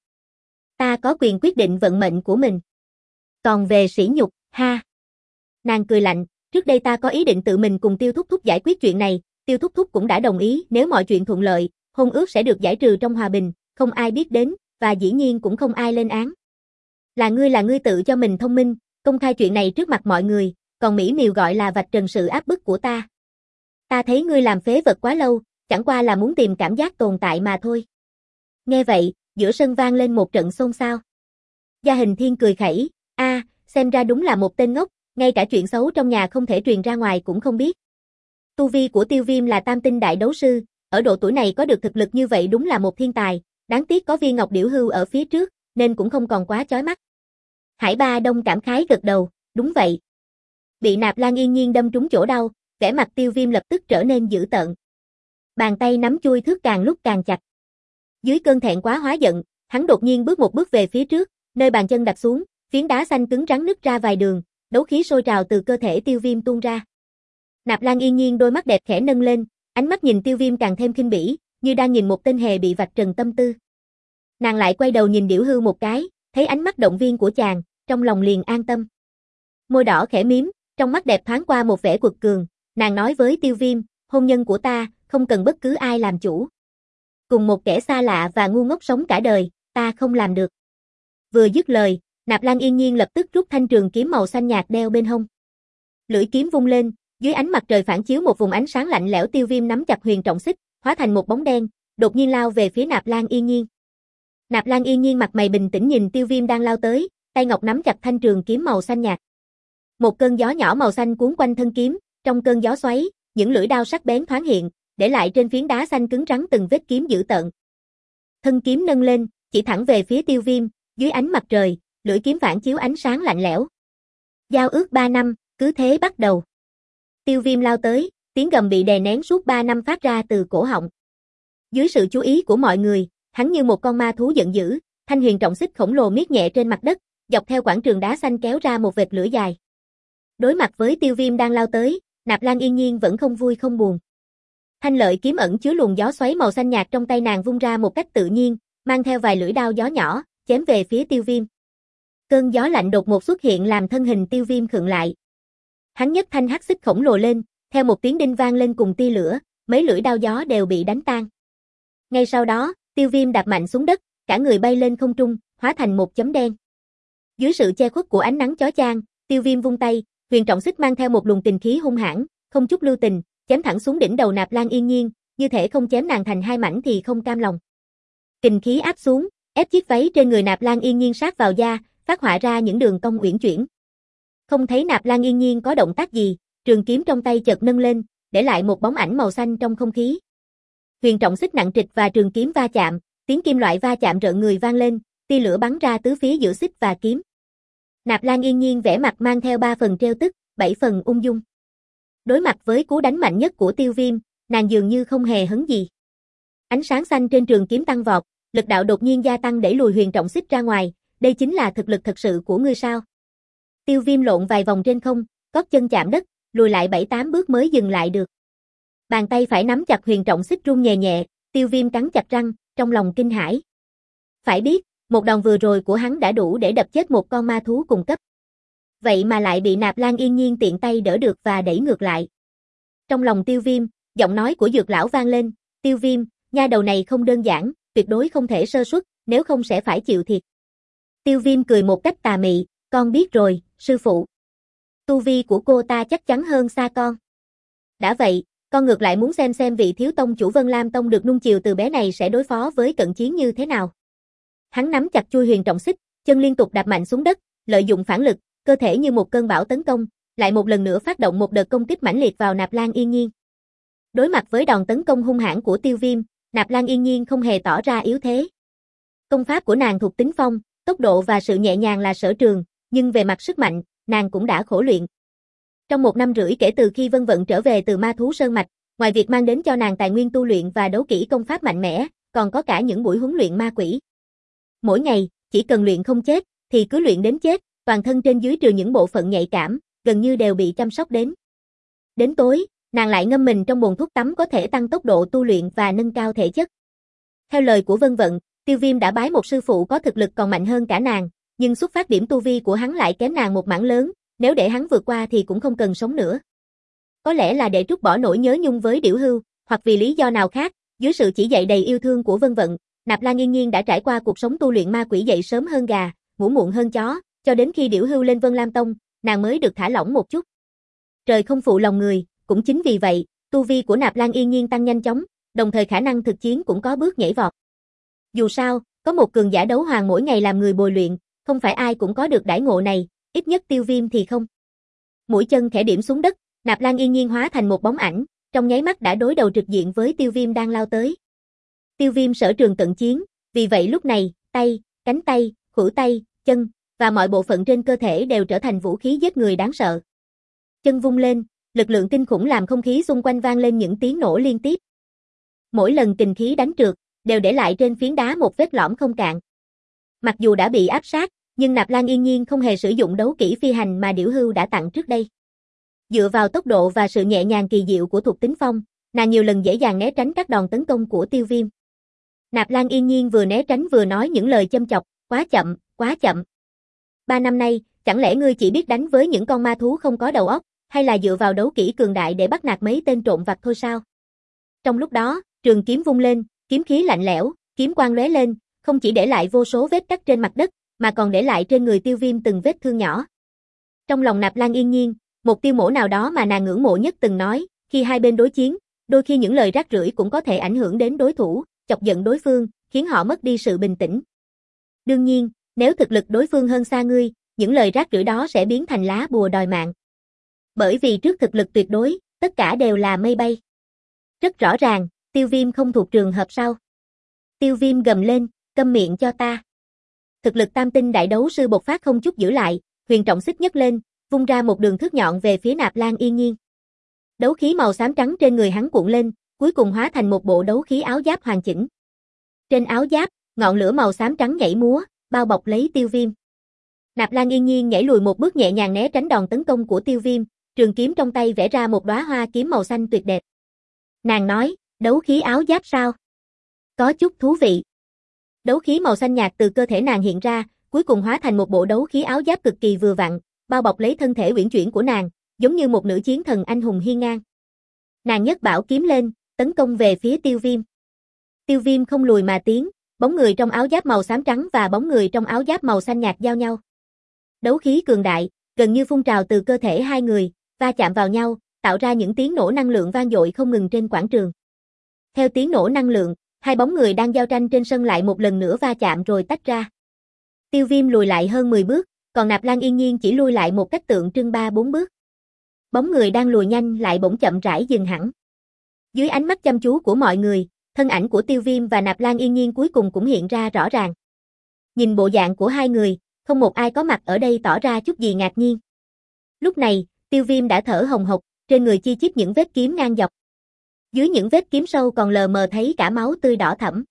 Ta có quyền quyết định vận mệnh của mình. Còn về sỉ nhục, ha. Nàng cười lạnh, trước đây ta có ý định tự mình cùng Tiêu Thúc Thúc giải quyết chuyện này, Tiêu Thúc Thúc cũng đã đồng ý, nếu mọi chuyện thuận lợi, hôn ước sẽ được giải trừ trong hòa bình, không ai biết đến, và dĩ nhiên cũng không ai lên án. Là ngươi là ngươi tự cho mình thông minh, công khai chuyện này trước mặt mọi người, còn mỹ miều gọi là vạch trần sự áp bức của ta. Ta thấy ngươi làm phế vật quá lâu, chẳng qua là muốn tìm cảm giác tồn tại mà thôi. Nghe vậy, giữa sân vang lên một trận xôn xao. Gia Hình Thiên cười khẩy, a, xem ra đúng là một tên ngốc, ngay cả chuyện xấu trong nhà không thể truyền ra ngoài cũng không biết. Tu vi của Tiêu Viêm là tam tinh đại đấu sư, ở độ tuổi này có được thực lực như vậy đúng là một thiên tài, đáng tiếc có viên ngọc Điểu Hưu ở phía trước, nên cũng không còn quá chói mắt. Hải Ba Đông cảm khái gật đầu, đúng vậy. Bị Nạp Lan Yên Nhiên đâm trúng chỗ đau, vẻ mặt Tiêu Viêm lập tức trở nên dữ tợn. Bàn tay nắm chui thước càng lúc càng chặt. Dưới cơn thẹn quá hóa giận, hắn đột nhiên bước một bước về phía trước, nơi bàn chân đặt xuống, phiến đá xanh cứng rắn nứt ra vài đường, đấu khí sôi trào từ cơ thể Tiêu Viêm tuôn ra. Nạp Lan Yên Nhiên đôi mắt đẹp khẽ nâng lên, ánh mắt nhìn Tiêu Viêm càng thêm khinh bỉ, như đang nhìn một tên hề bị vạch trần tâm tư. Nàng lại quay đầu nhìn Điểu Hưu một cái, thấy ánh mắt động viên của chàng, trong lòng liền an tâm. Môi đỏ khẽ mím, trong mắt đẹp thoáng qua một vẻ quật cường, nàng nói với Tiêu Viêm, hôn nhân của ta, không cần bất cứ ai làm chủ. Cùng một kẻ xa lạ và ngu ngốc sống cả đời, ta không làm được. Vừa dứt lời, Nạp Lan Yên Nhiên lập tức rút thanh trường kiếm màu xanh nhạt đeo bên hông. Lưỡi kiếm vung lên, dưới ánh mặt trời phản chiếu một vùng ánh sáng lạnh lẽo. Tiêu Viêm nắm chặt huyền trọng xích, hóa thành một bóng đen, đột nhiên lao về phía Nạp Lan Yên Nhiên. Nạp Lan yên nhiên mặt mày bình tĩnh nhìn Tiêu Viêm đang lao tới, tay ngọc nắm chặt thanh trường kiếm màu xanh nhạt. Một cơn gió nhỏ màu xanh cuốn quanh thân kiếm, trong cơn gió xoáy, những lưỡi đao sắc bén thoáng hiện, để lại trên phiến đá xanh cứng rắn từng vết kiếm dữ tợn. Thân kiếm nâng lên, chỉ thẳng về phía Tiêu Viêm, dưới ánh mặt trời, lưỡi kiếm phản chiếu ánh sáng lạnh lẽo. Giao ước ba năm, cứ thế bắt đầu. Tiêu Viêm lao tới, tiếng gầm bị đè nén suốt ba năm phát ra từ cổ họng. Dưới sự chú ý của mọi người, hắn như một con ma thú giận dữ, thanh huyền trọng xích khổng lồ miết nhẹ trên mặt đất, dọc theo quảng trường đá xanh kéo ra một vệt lửa dài. Đối mặt với Tiêu Viêm đang lao tới, Nạp Lan yên nhiên vẫn không vui không buồn. Thanh lợi kiếm ẩn chứa luồng gió xoáy màu xanh nhạt trong tay nàng vung ra một cách tự nhiên, mang theo vài lưỡi đao gió nhỏ, chém về phía Tiêu Viêm. Cơn gió lạnh đột ngột xuất hiện làm thân hình Tiêu Viêm khựng lại. Hắn nhấc thanh hắc xích khổng lồ lên, theo một tiếng đinh vang lên cùng tia lửa, mấy lưỡi đao gió đều bị đánh tan. Ngay sau đó, Tiêu Viêm đạp mạnh xuống đất, cả người bay lên không trung, hóa thành một chấm đen. Dưới sự che khuất của ánh nắng chói chang, Tiêu Viêm vung tay, huyền trọng xích mang theo một luồng kình khí hung hãn, không chút lưu tình, chém thẳng xuống đỉnh đầu Nạp Lan yên nhiên, như thể không chém nàng thành hai mảnh thì không cam lòng. Kình khí áp xuống, ép chiếc váy trên người Nạp Lan yên nhiên sát vào da, phát họa ra những đường cong uyển chuyển. Không thấy Nạp Lan yên nhiên có động tác gì, trường kiếm trong tay chợt nâng lên, để lại một bóng ảnh màu xanh trong không khí. Huyền trọng xích nặng trịch và trường kiếm va chạm, tiếng kim loại va chạm rợn người vang lên, tia lửa bắn ra tứ phía giữa xích và kiếm. Nạp Lan yên nhiên vẻ mặt mang theo ba phần trêu tức, bảy phần ung dung. Đối mặt với cú đánh mạnh nhất của Tiêu Viêm, nàng dường như không hề hấn gì. Ánh sáng xanh trên trường kiếm tăng vọt, lực đạo đột nhiên gia tăng đẩy lùi huyền trọng xích ra ngoài, đây chính là thực lực thật sự của ngươi sao? Tiêu Viêm lộn vài vòng trên không, gót chân chạm đất, lùi lại bảy tám bước mới dừng lại được. Bàn tay phải nắm chặt huyền trọng xích run nhẹ nhẹ, Tiêu Viêm cắn chặt răng, trong lòng kinh hãi. Phải biết, một đòn vừa rồi của hắn đã đủ để đập chết một con ma thú cùng cấp. Vậy mà lại bị Nạp Lan yên nhiên tiện tay đỡ được và đẩy ngược lại. Trong lòng Tiêu Viêm, giọng nói của Dược lão vang lên, Tiêu Viêm, nha đầu này không đơn giản, tuyệt đối không thể sơ suất, nếu không sẽ phải chịu thiệt. Tiêu Viêm cười một cách tà mị, con biết rồi, sư phụ. Tu vi của cô ta chắc chắn hơn xa con. Đã vậy, con ngược lại muốn xem xem vị thiếu tông chủ Vân Lam Tông được nung chiều từ bé này sẽ đối phó với cận chiến như thế nào. Hắn nắm chặt chuôi huyền trọng xích, chân liên tục đạp mạnh xuống đất, lợi dụng phản lực, cơ thể như một cơn bão tấn công, lại một lần nữa phát động một đợt công kích mãnh liệt vào Nạp Lan yên nhiên. Đối mặt với đòn tấn công hung hãn của Tiêu Viêm, Nạp Lan yên nhiên không hề tỏ ra yếu thế. Công pháp của nàng thuộc tính phong, tốc độ và sự nhẹ nhàng là sở trường, nhưng về mặt sức mạnh, nàng cũng đã khổ luyện. Trong một năm rưỡi kể từ khi Vân Vận trở về từ Ma Thú Sơn Mạch, ngoài việc mang đến cho nàng tài nguyên tu luyện và đấu kỹ công pháp mạnh mẽ, còn có cả những buổi huấn luyện ma quỷ. Mỗi ngày, chỉ cần luyện không chết, thì cứ luyện đến chết, toàn thân trên dưới trừ những bộ phận nhạy cảm, gần như đều bị chăm sóc đến. Đến tối, nàng lại ngâm mình trong bồn thuốc tắm có thể tăng tốc độ tu luyện và nâng cao thể chất. Theo lời của Vân Vận, Tiêu Viêm đã bái một sư phụ có thực lực còn mạnh hơn cả nàng, nhưng xuất phát điểm tu vi của hắn lại kém nàng một mảng lớn, nếu để hắn vượt qua thì cũng không cần sống nữa. Có lẽ là để trút bỏ nỗi nhớ nhung với Điểu Hưu, hoặc vì lý do nào khác, dưới sự chỉ dạy đầy yêu thương của Vân Vận, Nạp Lan yên nhiên đã trải qua cuộc sống tu luyện ma quỷ dậy sớm hơn gà, ngủ muộn hơn chó, cho đến khi Điểu Hưu lên Vân Lam Tông, nàng mới được thả lỏng một chút. Trời không phụ lòng người, cũng chính vì vậy, tu vi của Nạp Lan yên nhiên tăng nhanh chóng, đồng thời khả năng thực chiến cũng có bước nhảy vọt. Dù sao, có một cường giả đấu hoàng mỗi ngày làm người bồi luyện, không phải ai cũng có được đãi ngộ này, ít nhất Tiêu Viêm thì không. Mũi chân khẽ điểm xuống đất, Nạp Lan yên nhiên hóa thành một bóng ảnh, trong nháy mắt đã đối đầu trực diện với Tiêu Viêm đang lao tới. Tiêu Viêm sở trường cận chiến, vì vậy lúc này, tay, cánh tay, khuỷu tay, chân và mọi bộ phận trên cơ thể đều trở thành vũ khí giết người đáng sợ. Chân vung lên, lực lượng kinh khủng làm không khí xung quanh vang lên những tiếng nổ liên tiếp. Mỗi lần kình khí đánh trượt, đều để lại trên phiến đá một vết lõm không cạn. Mặc dù đã bị áp sát, nhưng Nạp Lan yên nhiên không hề sử dụng đấu kỹ phi hành mà Điểu Hưu đã tặng trước đây. Dựa vào tốc độ và sự nhẹ nhàng kỳ diệu của thuộc tính phong, nàng nhiều lần dễ dàng né tránh các đòn tấn công của Tiêu Viêm. Nạp Lan yên nhiên vừa né tránh vừa nói những lời châm chọc, quá chậm, quá chậm. Ba năm nay, chẳng lẽ ngươi chỉ biết đánh với những con ma thú không có đầu óc, hay là dựa vào đấu kỹ cường đại để bắt nạt mấy tên trộm vặt thôi sao? Trong lúc đó, trường kiếm vung lên, kiếm khí lạnh lẽo, kiếm quang lóe lên, không chỉ để lại vô số vết cắt trên mặt đất, mà còn để lại trên người Tiêu Viêm từng vết thương nhỏ. Trong lòng Nạp Lan yên nhiên, một tiêu mổ nào đó mà nàng ngưỡng mộ nhất từng nói, khi hai bên đối chiến, đôi khi những lời rác rưởi cũng có thể ảnh hưởng đến đối thủ, chọc giận đối phương, khiến họ mất đi sự bình tĩnh. Đương nhiên, nếu thực lực đối phương hơn xa ngươi, những lời rác rưởi đó sẽ biến thành lá bùa đòi mạng. Bởi vì trước thực lực tuyệt đối, tất cả đều là mây bay. Rất rõ ràng, Tiêu Viêm không thuộc trường hợp sau. Tiêu Viêm gầm lên, câm miệng cho ta. Thực lực tam tinh đại đấu sư bộc phát không chút giữ lại, huyền trọng xích nhấc lên, vung ra một đường thước nhọn về phía Nạp Lan Yên Nhiên. Đấu khí màu xám trắng trên người hắn cuộn lên, cuối cùng hóa thành một bộ đấu khí áo giáp hoàn chỉnh. Trên áo giáp, ngọn lửa màu xám trắng nhảy múa, bao bọc lấy Tiêu Viêm. Nạp Lan Yên Nhiên nhảy lùi một bước nhẹ nhàng né tránh đòn tấn công của Tiêu Viêm, trường kiếm trong tay vẽ ra một đóa hoa kiếm màu xanh tuyệt đẹp. Nàng nói, đấu khí áo giáp sao? Có chút thú vị. Đấu khí màu xanh nhạt từ cơ thể nàng hiện ra, cuối cùng hóa thành một bộ đấu khí áo giáp cực kỳ vừa vặn, bao bọc lấy thân thể uyển chuyển của nàng, giống như một nữ chiến thần anh hùng hiên ngang. Nàng nhấc bảo kiếm lên, tấn công về phía Tiêu Viêm. Tiêu Viêm không lùi mà tiến, bóng người trong áo giáp màu xám trắng và bóng người trong áo giáp màu xanh nhạt giao nhau. Đấu khí cường đại, gần như phun trào từ cơ thể hai người, va chạm vào nhau, tạo ra những tiếng nổ năng lượng vang dội không ngừng trên quảng trường. Theo tiếng nổ năng lượng, hai bóng người đang giao tranh trên sân lại một lần nữa va chạm rồi tách ra. Tiêu Viêm lùi lại hơn mười bước, còn Nạp Lan Yên Nhiên chỉ lui lại một cách tượng trưng ba bốn bước. Bóng người đang lùi nhanh lại bỗng chậm rãi dừng hẳn. Dưới ánh mắt chăm chú của mọi người, thân ảnh của Tiêu Viêm và Nạp Lan Yên Nhiên cuối cùng cũng hiện ra rõ ràng. Nhìn bộ dạng của hai người, không một ai có mặt ở đây tỏ ra chút gì ngạc nhiên. Lúc này, Tiêu Viêm đã thở hồng hộc, trên người chi chít những vết kiếm ngang dọc. Dưới những vết kiếm sâu còn lờ mờ thấy cả máu tươi đỏ thẫm.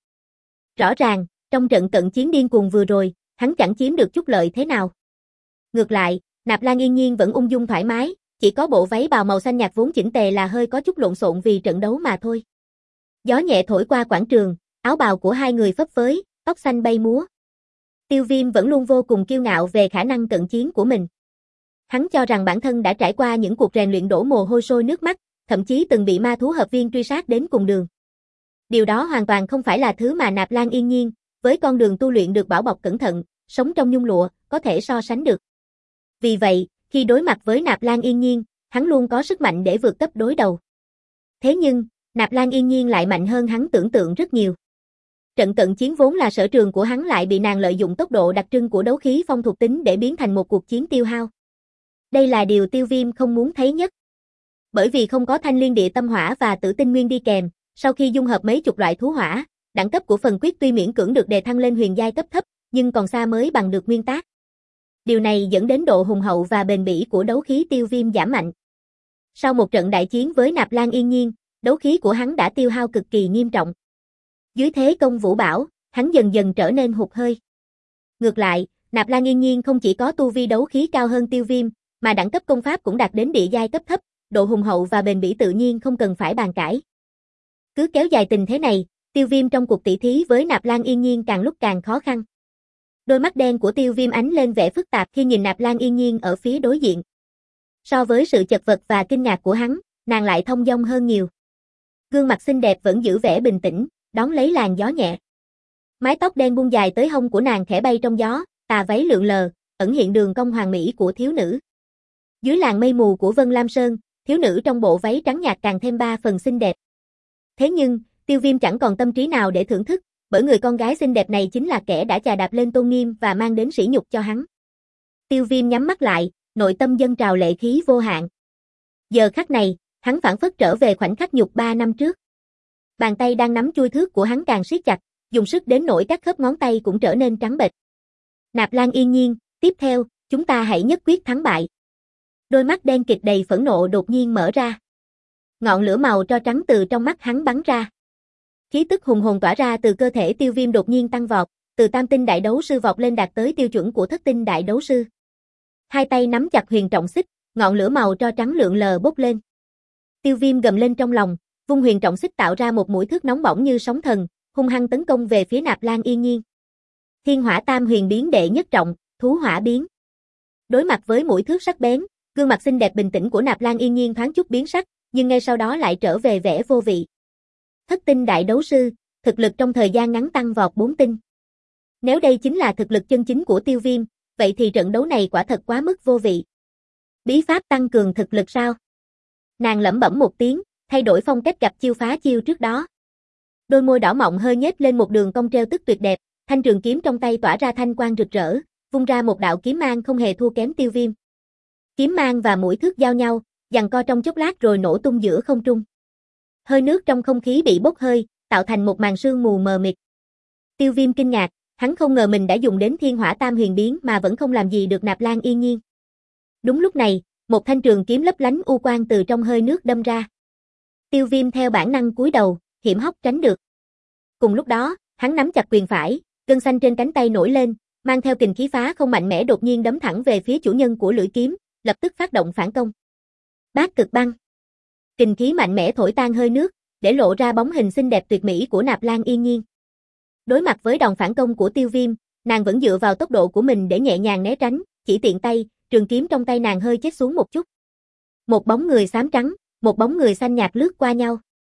Rõ ràng, trong trận cận chiến điên cuồng vừa rồi, hắn chẳng chiếm được chút lợi thế nào. Ngược lại, Nạp Lan Yên Nhiên vẫn ung dung thoải mái, chỉ có bộ váy bào màu xanh nhạt vốn chỉnh tề là hơi có chút lộn xộn vì trận đấu mà thôi. Gió nhẹ thổi qua quảng trường, áo bào của hai người phấp phới, tóc xanh bay múa. Tiêu Viêm vẫn luôn vô cùng kiêu ngạo về khả năng cận chiến của mình. Hắn cho rằng bản thân đã trải qua những cuộc rèn luyện đổ mồ hôi sôi nước mắt, thậm chí từng bị ma thú hợp viên truy sát đến cùng đường. Điều đó hoàn toàn không phải là thứ mà Nạp Lan Yên Nhiên, với con đường tu luyện được bảo bọc cẩn thận, sống trong nhung lụa, có thể so sánh được. Vì vậy, khi đối mặt với Nạp Lan Yên Nhiên, hắn luôn có sức mạnh để vượt cấp đối đầu. Thế nhưng, Nạp Lan Yên Nhiên lại mạnh hơn hắn tưởng tượng rất nhiều. Trận cận chiến vốn là sở trường của hắn lại bị nàng lợi dụng tốc độ đặc trưng của đấu khí phong thuộc tính để biến thành một cuộc chiến tiêu hao. Đây là điều Tiêu Viêm không muốn thấy nhất. Bởi vì không có thanh liên địa tâm hỏa và tử tinh nguyên đi kèm, sau khi dung hợp mấy chục loại thú hỏa, đẳng cấp của phần quyết tuy miễn cưỡng được đề thăng lên huyền giai cấp thấp, nhưng còn xa mới bằng được nguyên tác. Điều này dẫn đến độ hùng hậu và bền bỉ của đấu khí Tiêu Viêm giảm mạnh. Sau một trận đại chiến với Nạp Lan Yên Nhiên, đấu khí của hắn đã tiêu hao cực kỳ nghiêm trọng. Dưới thế công vũ bão, hắn dần dần trở nên hụt hơi. Ngược lại, Nạp Lan Yên Nhiên không chỉ có tu vi đấu khí cao hơn Tiêu Viêm, mà đẳng cấp công pháp cũng đạt đến địa giai cấp thấp, độ hùng hậu và bền bỉ tự nhiên không cần phải bàn cãi. Cứ kéo dài tình thế này, Tiêu Viêm trong cuộc tỷ thí với Nạp Lan Yên Nhiên càng lúc càng khó khăn. Đôi mắt đen của Tiêu Viêm ánh lên vẻ phức tạp khi nhìn Nạp Lan Yên Nhiên ở phía đối diện. So với sự chật vật và kinh ngạc của hắn, nàng lại thông dong hơn nhiều. Gương mặt xinh đẹp vẫn giữ vẻ bình tĩnh, đón lấy làn gió nhẹ. Mái tóc đen buông dài tới hông của nàng khẽ bay trong gió, tà váy lượn lờ, ẩn hiện đường cong hoàn mỹ của thiếu nữ. Dưới làn mây mù của Vân Lam Sơn, thiếu nữ trong bộ váy trắng nhạt càng thêm ba phần xinh đẹp. Thế nhưng, Tiêu Viêm chẳng còn tâm trí nào để thưởng thức, bởi người con gái xinh đẹp này chính là kẻ đã chà đạp lên tôn nghiêm và mang đến sỉ nhục cho hắn. Tiêu Viêm nhắm mắt lại, nội tâm dâng trào lệ khí vô hạn. Giờ khắc này, hắn phảng phất trở về khoảnh khắc nhục ba năm trước. Bàn tay đang nắm chuôi thước của hắn càng siết chặt, dùng sức đến nỗi các khớp ngón tay cũng trở nên trắng bệch. Nạp Lan Yên Nhiên, tiếp theo, chúng ta hãy nhất quyết thắng bại. Đôi mắt đen kịt đầy phẫn nộ đột nhiên mở ra. Ngọn lửa màu tro trắng từ trong mắt hắn bắn ra. Khí tức hùng hồn tỏa ra từ cơ thể Tiêu Viêm đột nhiên tăng vọt, từ tam tinh đại đấu sư vọt lên đạt tới tiêu chuẩn của thất tinh đại đấu sư. Hai tay nắm chặt huyền trọng xích, ngọn lửa màu tro trắng lượn lờ bốc lên. Tiêu Viêm gầm lên trong lòng, vung huyền trọng xích tạo ra một mũi thước nóng bỏng như sóng thần, hung hăng tấn công về phía Nạp Lan Yên Nhiên. Thiên hỏa tam huyền biến đệ nhất trọng, thú hỏa biến. Đối mặt với mũi thước sắc bén, gương mặt xinh đẹp bình tĩnh của Nạp Lan Yên Nhiên thoáng chút biến sắc, nhưng ngay sau đó lại trở về vẻ vô vị. Thất tinh đại đấu sư, thực lực trong thời gian ngắn tăng vọt bốn tinh. Nếu đây chính là thực lực chân chính của Tiêu Viêm, vậy thì trận đấu này quả thật quá mức vô vị. Bí pháp tăng cường thực lực sao? Nàng lẩm bẩm một tiếng, thay đổi phong cách gặp chiêu phá chiêu trước đó. Đôi môi đỏ mọng hơi nhếch lên một đường cong treo tức tuyệt đẹp, thanh trường kiếm trong tay tỏa ra thanh quang rực rỡ, vung ra một đạo kiếm mang không hề thua kém Tiêu Viêm. Kiếm mang và mũi thước giao nhau, giằng co trong chốc lát rồi nổ tung giữa không trung. Hơi nước trong không khí bị bốc hơi, tạo thành một màn sương mù mờ mịt. Tiêu Viêm kinh ngạc, hắn không ngờ mình đã dùng đến Thiên Hỏa Tam Huyền Biến mà vẫn không làm gì được Nạp Lan Yên Nhiên. Đúng lúc này, một thanh trường kiếm lấp lánh u quang từ trong hơi nước đâm ra. Tiêu Viêm theo bản năng cúi đầu, hiểm hóc tránh được. Cùng lúc đó, hắn nắm chặt quyền phải, gân xanh trên cánh tay nổi lên, mang theo kình khí phá không mạnh mẽ đột nhiên đấm thẳng về phía chủ nhân của lưỡi kiếm, lập tức phát động phản công. Bát Cực Băng. Kình khí mạnh mẽ thổi tan hơi nước, để lộ ra bóng hình xinh đẹp tuyệt mỹ của Nạp Lan Yên Nhiên. Đối mặt với đòn phản công của Tiêu Viêm, nàng vẫn dựa vào tốc độ của mình để nhẹ nhàng né tránh, chỉ tiện tay, trường kiếm trong tay nàng hơi chếch xuống một chút. Một bóng người xám trắng, một bóng người xanh nhạt lướt qua nhau.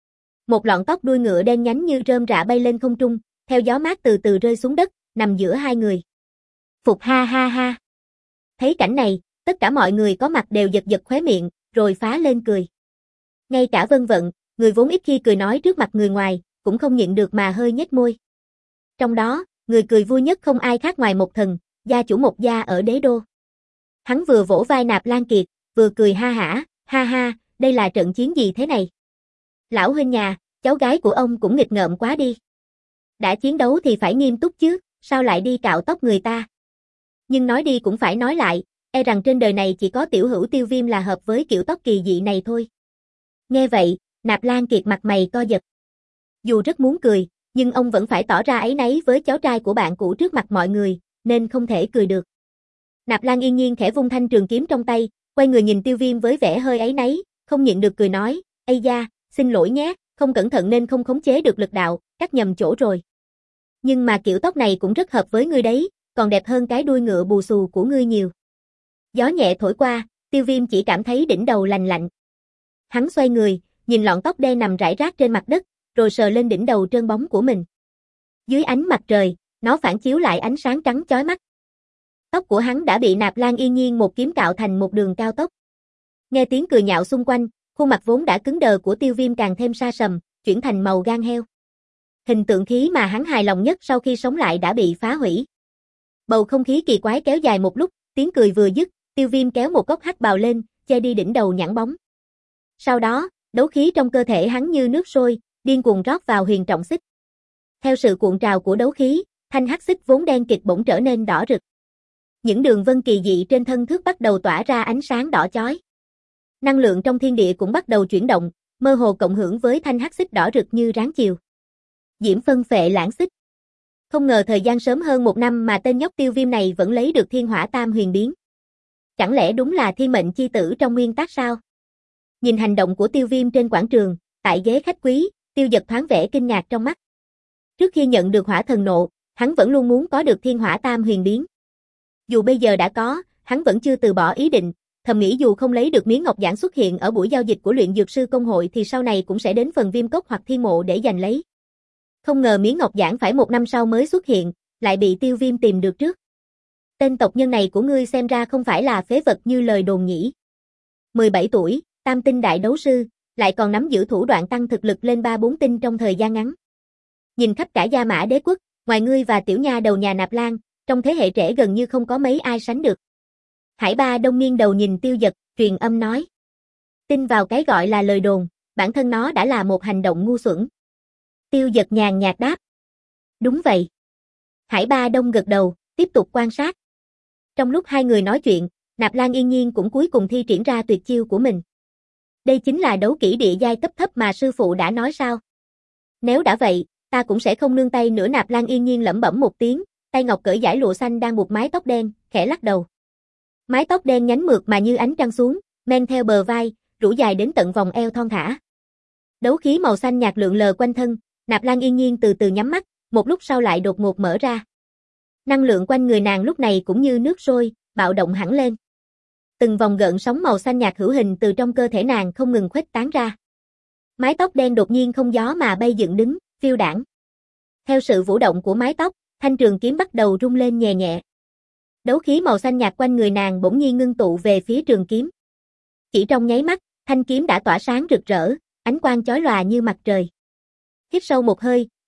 Một lọn tóc đuôi ngựa đen nhánh như rơm rạ bay lên không trung, theo gió mát từ từ rơi xuống đất, nằm giữa hai người. Phục ha ha ha. Thấy cảnh này, tất cả mọi người có mặt đều giật giật khóe miệng, rồi phá lên cười. Ngay cả Vân Vận, người vốn ít khi cười nói trước mặt người ngoài, cũng không nhịn được mà hơi nhếch môi. Trong đó, người cười vui nhất không ai khác ngoài Một Thần, gia chủ Một gia ở Đế Đô. Hắn vừa vỗ vai Nạp Lan Kiệt, vừa cười ha hả, ha ha, đây là trận chiến gì thế này? Lão huynh nhà, cháu gái của ông cũng nghịch ngợm quá đi. Đã chiến đấu thì phải nghiêm túc chứ, sao lại đi cạo tóc người ta? Nhưng nói đi cũng phải nói lại, e rằng trên đời này chỉ có tiểu hữu Tiêu Viêm là hợp với kiểu tóc kỳ dị này thôi. Nghe vậy, Nạp Lan Kiệt mặt mày co giật. Dù rất muốn cười, nhưng ông vẫn phải tỏ ra áy náy với cháu trai của bạn cũ trước mặt mọi người, nên không thể cười được. Nạp Lan Yên Nhiên khẽ vung thanh trường kiếm trong tay, quay người nhìn Tiêu Viêm với vẻ hơi áy náy, không nhịn được cười nói, ây da, xin lỗi nhé, không cẩn thận nên không khống chế được lực đạo, cắt nhầm chỗ rồi. Nhưng mà kiểu tóc này cũng rất hợp với ngươi đấy, còn đẹp hơn cái đuôi ngựa bù xù của ngươi nhiều. Gió nhẹ thổi qua, Tiêu Viêm chỉ cảm thấy đỉnh đầu lành lạnh. Hắn xoay người, nhìn lọn tóc đen nằm rải rác trên mặt đất, rồi sờ lên đỉnh đầu trơn bóng của mình. Dưới ánh mặt trời, nó phản chiếu lại ánh sáng trắng chói mắt. Tóc của hắn đã bị Nạp Lan Yên Nhiên một kiếm cạo thành một đường cao tốc. Nghe tiếng cười nhạo xung quanh, khuôn mặt vốn đã cứng đờ của Tiêu Viêm càng thêm sa sầm, chuyển thành màu gan heo. Hình tượng khí mà hắn hài lòng nhất sau khi sống lại đã bị phá hủy. Bầu không khí kỳ quái kéo dài một lúc, tiếng cười vừa dứt, Tiêu Viêm kéo một cốc hắc bào lên, che đi đỉnh đầu nhẵn bóng. Sau đó, đấu khí trong cơ thể hắn như nước sôi, điên cuồng rót vào huyền trọng xích. Theo sự cuộn trào của đấu khí, thanh hắc xích vốn đen kịt bỗng trở nên đỏ rực. Những đường vân kỳ dị trên thân thước bắt đầu tỏa ra ánh sáng đỏ chói. Năng lượng trong thiên địa cũng bắt đầu chuyển động, mơ hồ cộng hưởng với thanh hắc xích đỏ rực như ráng chiều. Diễm phân phệ lãng xích. Không ngờ thời gian sớm hơn một năm mà tên nhóc Tiêu Viêm này vẫn lấy được Thiên Hỏa Tam Huyền Biến. Chẳng lẽ đúng là thiên mệnh chi tử trong nguyên tác sao? Nhìn hành động của Tiêu Viêm trên quảng trường, tại ghế khách quý, Tiêu Dật thoáng vẻ kinh ngạc trong mắt. Trước khi nhận được hỏa thần nộ, hắn vẫn luôn muốn có được Thiên Hỏa Tam Huyền Biến. Dù bây giờ đã có, hắn vẫn chưa từ bỏ ý định, thầm nghĩ dù không lấy được miếng ngọc giản xuất hiện ở buổi giao dịch của luyện dược sư công hội thì sau này cũng sẽ đến phần Viêm Cốc hoặc Thiên Mộ để giành lấy. Không ngờ miếng ngọc giản phải một năm sau mới xuất hiện, lại bị Tiêu Viêm tìm được trước. Tên tộc nhân này của ngươi xem ra không phải là phế vật như lời đồn nhỉ. mười bảy tuổi, tam tinh đại đấu sư, lại còn nắm giữ thủ đoạn tăng thực lực lên ba bốn tinh trong thời gian ngắn. Nhìn khắp cả Gia Mã Đế quốc, ngoài ngươi và tiểu nha đầu nhà Nạp Lan, trong thế hệ trẻ gần như không có mấy ai sánh được. Hải Ba Đông nghiêng đầu nhìn Tiêu Dật, truyền âm nói. Tin vào cái gọi là lời đồn, bản thân nó đã là một hành động ngu xuẩn. Tiêu Dật nhàn nhạt đáp. Đúng vậy. Hải Ba Đông gật đầu, tiếp tục quan sát. Trong lúc hai người nói chuyện, Nạp Lan Yên Nhiên cũng cuối cùng thi triển ra tuyệt chiêu của mình. Đây chính là đấu kỹ địa giai cấp thấp mà sư phụ đã nói sao? Nếu đã vậy, ta cũng sẽ không nương tay nữa. Nạp Lan Yên Nhiên lẩm bẩm một tiếng, tay ngọc cởi giải lụa xanh đang buộc mái tóc đen, khẽ lắc đầu. Mái tóc đen nhánh mượt mà như ánh trăng xuống, men theo bờ vai, rủ dài đến tận vòng eo thon thả. Đấu khí màu xanh nhạt lượn lờ quanh thân, Nạp Lan Yên Nhiên từ từ nhắm mắt, một lúc sau lại đột ngột mở ra. Năng lượng quanh người nàng lúc này cũng như nước sôi, bạo động hẳn lên. Từng vòng gợn sóng màu xanh nhạt hữu hình từ trong cơ thể nàng không ngừng khuếch tán ra. Mái tóc đen đột nhiên không gió mà bay dựng đứng, phiêu đãng. Theo sự vũ động của mái tóc, thanh trường kiếm bắt đầu rung lên nhẹ nhẹ. Đấu khí màu xanh nhạt quanh người nàng bỗng nhiên ngưng tụ về phía trường kiếm. Chỉ trong nháy mắt, thanh kiếm đã tỏa sáng rực rỡ, ánh quang chói lòa như mặt trời. Hít sâu một hơi,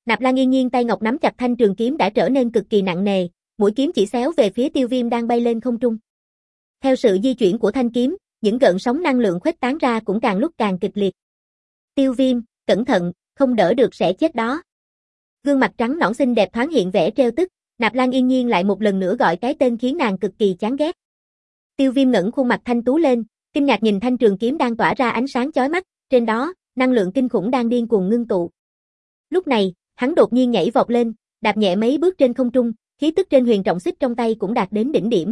Nạp Lan Yên Nhiên tay ngọc nắm chặt thanh trường kiếm đã trở nên cực kỳ nặng nề, mũi kiếm chỉ xéo về phía Tiêu Viêm đang bay lên không trung. Theo sự di chuyển của thanh kiếm, những gợn sóng năng lượng khuếch tán ra cũng càng lúc càng kịch liệt. Tiêu Viêm, cẩn thận, không đỡ được sẽ chết đó. Gương mặt trắng nõn xinh đẹp thoáng hiện vẻ trêu tức, Nạp Lan Yên Nhiên lại một lần nữa gọi cái tên khiến nàng cực kỳ chán ghét. Tiêu Viêm ngẩng khuôn mặt thanh tú lên, kinh ngạc nhìn thanh trường kiếm đang tỏa ra ánh sáng chói mắt, trên đó, năng lượng kinh khủng đang điên cuồng ngưng tụ. Lúc này, hắn đột nhiên nhảy vọt lên, đạp nhẹ mấy bước trên không trung, khí tức trên huyền trọng xích trong tay cũng đạt đến đỉnh điểm.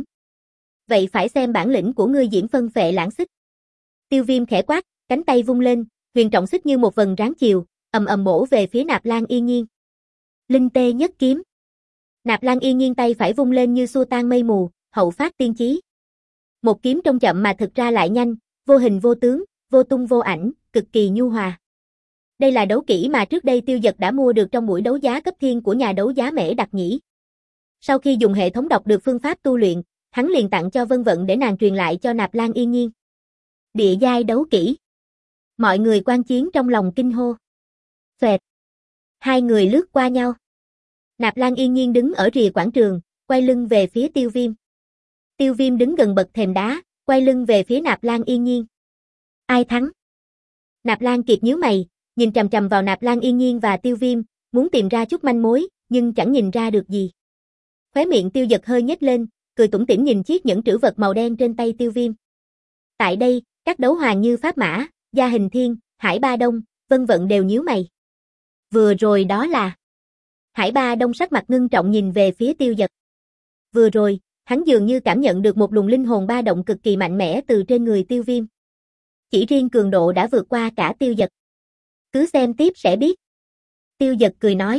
Vậy phải xem bản lĩnh của ngươi Diễm Phân Phệ Lãng Xích. Tiêu Viêm khẽ quát, cánh tay vung lên, huyền trọng xích như một vầng ráng chiều, ầm ầm bổ về phía Nạp Lan Yên Nhiên. Linh tê nhất kiếm. Nạp Lan Yên Nhiên tay phải vung lên như xua tan mây mù, hậu phát tiên chí. Một kiếm trông chậm mà thực ra lại nhanh, vô hình vô tướng, vô tung vô ảnh, cực kỳ nhu hòa. Đây là đấu kỹ mà trước đây Tiêu Dật đã mua được trong buổi đấu giá cấp thiên của nhà đấu giá Mễ Đặc Nhĩ. Sau khi dùng hệ thống đọc được phương pháp tu luyện, hắn liền tặng cho Vân Vận để nàng truyền lại cho Nạp Lan Yên Nhiên. Địa giai đấu kỹ. Mọi người quan chiến trong lòng kinh hô. Xoẹt. Hai người lướt qua nhau. Nạp Lan Yên Nhiên đứng ở rìa quảng trường, quay lưng về phía Tiêu Viêm. Tiêu Viêm đứng gần bậc thềm đá, quay lưng về phía Nạp Lan Yên Nhiên. Ai thắng? Nạp Lan Kiệt nhíu mày, nhìn trầm trầm vào Nạp Lan Yên Nhiên và Tiêu Viêm, muốn tìm ra chút manh mối, nhưng chẳng nhìn ra được gì. Khóe miệng Tiêu Dật hơi nhếch lên, cười tủm tỉm nhìn chiếc nhẫn trữ vật màu đen trên tay Tiêu Viêm. Tại đây, các đấu hoàng như Pháp Mã, Gia Hình Thiên, Hải Ba Đông, Vân Vận đều nhíu mày. Vừa rồi đó là... Hải Ba Đông sắc mặt ngưng trọng nhìn về phía Tiêu Dật. Vừa rồi, hắn dường như cảm nhận được một luồng linh hồn ba động cực kỳ mạnh mẽ từ trên người Tiêu Viêm. Chỉ riêng cường độ đã vượt qua cả Tiêu Dật. Cứ xem tiếp sẽ biết. Tiêu Dật cười nói.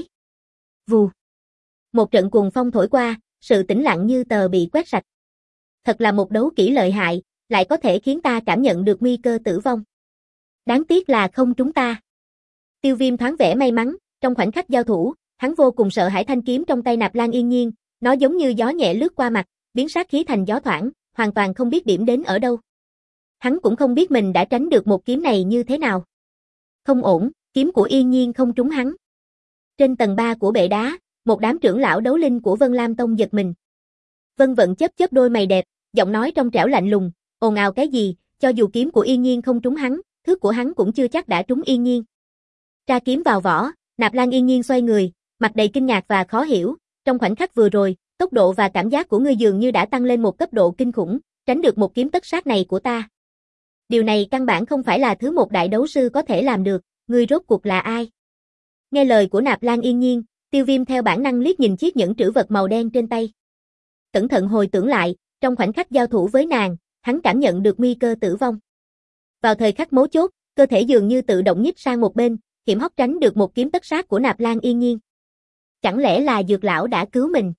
Vù. Một trận cuồng phong thổi qua, sự tĩnh lặng như tờ bị quét sạch. Thật là một đấu kỹ lợi hại, lại có thể khiến ta cảm nhận được nguy cơ tử vong. Đáng tiếc là không trúng ta. Tiêu Viêm thoáng vẻ may mắn, trong khoảnh khắc giao thủ, hắn vô cùng sợ hãi thanh kiếm trong tay Nạp Lan Yên Nhiên, nó giống như gió nhẹ lướt qua mặt, biến sát khí thành gió thoảng, hoàn toàn không biết điểm đến ở đâu. Hắn cũng không biết mình đã tránh được một kiếm này như thế nào. Không ổn, kiếm của Yên Nhiên không trúng hắn. Trên tầng ba của bệ đá, một đám trưởng lão đấu linh của Vân Lam Tông giật mình. Vân Vận chớp chớp đôi mày đẹp, giọng nói trong trẻo lạnh lùng, ồn ào cái gì, cho dù kiếm của Yên Nhiên không trúng hắn, thước của hắn cũng chưa chắc đã trúng Yên Nhiên. Tra kiếm vào vỏ, Nạp Lan Yên Nhiên xoay người, mặt đầy kinh ngạc và khó hiểu, trong khoảnh khắc vừa rồi, tốc độ và cảm giác của ngươi dường như đã tăng lên một cấp độ kinh khủng, tránh được một kiếm tất sát này của ta. Điều này căn bản không phải là thứ một đại đấu sư có thể làm được, ngươi rốt cuộc là ai? Nghe lời của Nạp Lan Yên Nhiên, Tiêu Viêm theo bản năng liếc nhìn chiếc nhẫn trữ vật màu đen trên tay. Cẩn thận hồi tưởng lại, trong khoảnh khắc giao thủ với nàng, hắn cảm nhận được nguy cơ tử vong. Vào thời khắc mấu chốt, cơ thể dường như tự động nhích sang một bên, hiểm hóc tránh được một kiếm tất sát của Nạp Lan Yên Nhiên. Chẳng lẽ là Dược lão đã cứu mình?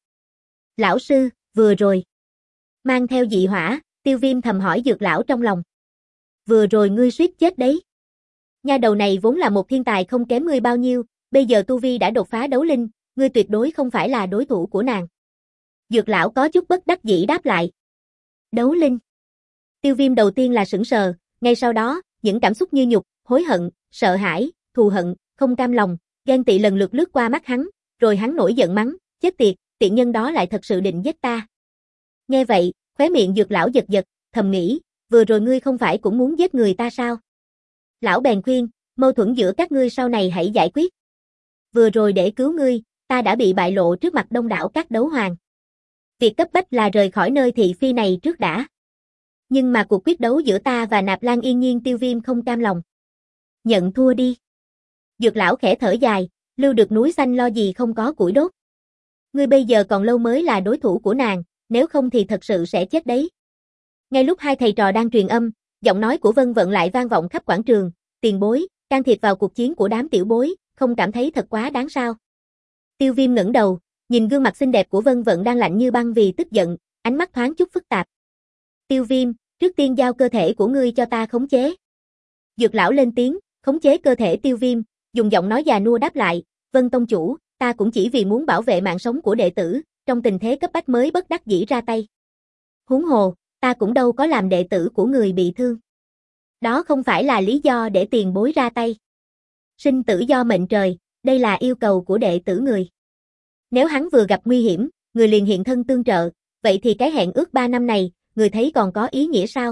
Lão sư, vừa rồi. Mang theo dị hỏa, Tiêu Viêm thầm hỏi Dược lão trong lòng. Vừa rồi ngươi suýt chết đấy. Nha đầu này vốn là một thiên tài không kém ngươi bao nhiêu, bây giờ tu vi đã đột phá đấu linh, ngươi tuyệt đối không phải là đối thủ của nàng. Dược lão có chút bất đắc dĩ đáp lại. Đấu linh. Tiêu Viêm đầu tiên là sững sờ, ngay sau đó, những cảm xúc như nhục, hối hận, sợ hãi, thù hận, không cam lòng, ghen tị lần lượt lướt qua mắt hắn, rồi hắn nổi giận mắng, chết tiệt, tiện nhân đó lại thật sự định giết ta. Nghe vậy, khóe miệng Dược lão giật giật, thầm nghĩ, vừa rồi ngươi không phải cũng muốn giết người ta sao? Lão bèn khuyên, mâu thuẫn giữa các ngươi sau này hãy giải quyết. Vừa rồi để cứu ngươi, ta đã bị bại lộ trước mặt đông đảo các đấu hoàng. Việc cấp bách là rời khỏi nơi thị phi này trước đã. Nhưng mà cuộc quyết đấu giữa ta và Nạp Lan Yên Nhiên Tiêu Viêm không cam lòng. Nhận thua đi. Dược lão khẽ thở dài, lưu được núi xanh lo gì không có củi đốt. Ngươi bây giờ còn lâu mới là đối thủ của nàng, nếu không thì thật sự sẽ chết đấy. Ngay lúc hai thầy trò đang truyền âm, giọng nói của Vân Vận lại vang vọng khắp quảng trường, tiền bối, can thiệp vào cuộc chiến của đám tiểu bối, không cảm thấy thật quá đáng sao? Tiêu Viêm ngẩng đầu, nhìn gương mặt xinh đẹp của Vân Vận đang lạnh như băng vì tức giận, ánh mắt thoáng chút phức tạp. Tiêu Viêm, trước tiên giao cơ thể của ngươi cho ta khống chế. Dược lão lên tiếng, khống chế cơ thể Tiêu Viêm, dùng giọng nói già nua đáp lại, Vân tông chủ, ta cũng chỉ vì muốn bảo vệ mạng sống của đệ tử, trong tình thế cấp bách mới bất đắc dĩ ra tay. Huống hồ, ta cũng đâu có làm đệ tử của người bị thương. Đó không phải là lý do để tiền bối ra tay. Sinh tử do mệnh trời, Đây là yêu cầu của đệ tử người. Nếu hắn vừa gặp nguy hiểm, người liền hiện thân tương trợ, vậy thì cái hẹn ước ba năm này, người thấy còn có ý nghĩa sao?